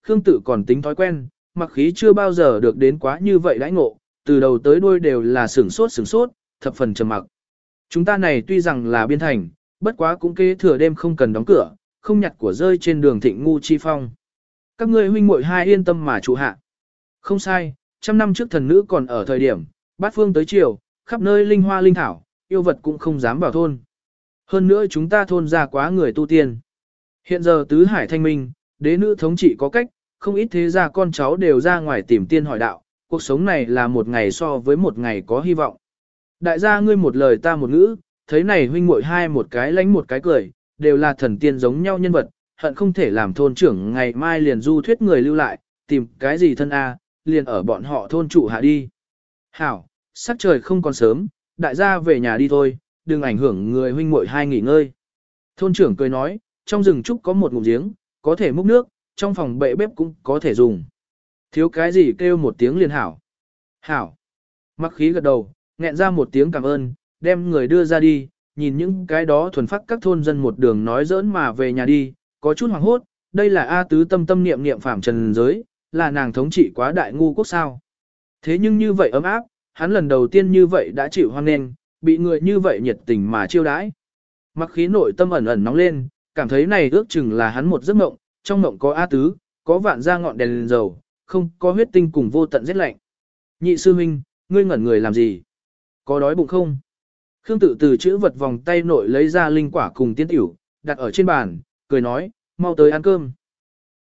Khương Tự còn tính thói quen, mặc khí chưa bao giờ được đến quá như vậy đãi ngộ, từ đầu tới đuôi đều là sửng sốt sửng sốt, thập phần trầm mặc. Chúng ta này tuy rằng là biên thành, bất quá cũng kế thừa đêm không cần đóng cửa, không nhặt của rơi trên đường Thịnh Ngu Chi Phong. Các ngươi huynh muội hai yên tâm mà trụ hạ. Không sai, trăm năm trước thần nữ còn ở thời điểm, bát phương tới chiều, khắp nơi linh hoa linh thảo, yêu vật cũng không dám vào thôn. Hơn nữa chúng ta thôn ra quá người tu tiên. Hiện giờ tứ hải thanh minh, đế nữ thống trị có cách, không ít thế gia con cháu đều ra ngoài tìm tiên hỏi đạo, cuộc sống này là một ngày so với một ngày có hy vọng. Đại gia ngươi một lời ta một ngữ, thấy này huynh muội hai một cái lánh một cái cười, đều là thần tiên giống nhau nhân vật, hận không thể làm thôn trưởng ngày mai liền du thuyết người lưu lại, tìm cái gì thân a, liền ở bọn họ thôn trụ hạ đi. Hảo, sắc trời không còn sớm, đại gia về nhà đi thôi, đừng ảnh hưởng người huynh muội hai nghỉ ngơi. Thôn trưởng cười nói, trong rừng trúc có một ngụm giếng, có thể múc nước, trong phòng bệ bếp cũng có thể dùng. Thiếu cái gì kêu một tiếng liền hảo. Hảo. Mặc khí gật đầu, nghẹn ra một tiếng cảm ơn, đem người đưa ra đi, nhìn những cái đó thuần phát các thôn dân một đường nói giỡn mà về nhà đi, có chút hoảng hốt, đây là A Tứ tâm tâm niệm niệm phạm trần giới, là nàng thống trị quá đại ngu quốc sao. Thế nhưng như vậy ấm áp, hắn lần đầu tiên như vậy đã chịu hoan nghênh, bị người như vậy nhiệt tình mà chiêu đãi. Mặc khí nội tâm ẩn ẩn nóng lên, cảm thấy này ước chừng là hắn một giấc mộng, trong mộng có A Tứ, có vạn ra ngọn đèn lên dầu, không có huyết tinh cùng vô tận giết lạnh. Nhị sư huynh, ngươi ngẩn người làm gì? Có đói bụng không? Khương Tự từ chữ vật vòng tay nội lấy ra linh quả cùng tiên tiểu, đặt ở trên bàn, cười nói, mau tới ăn cơm.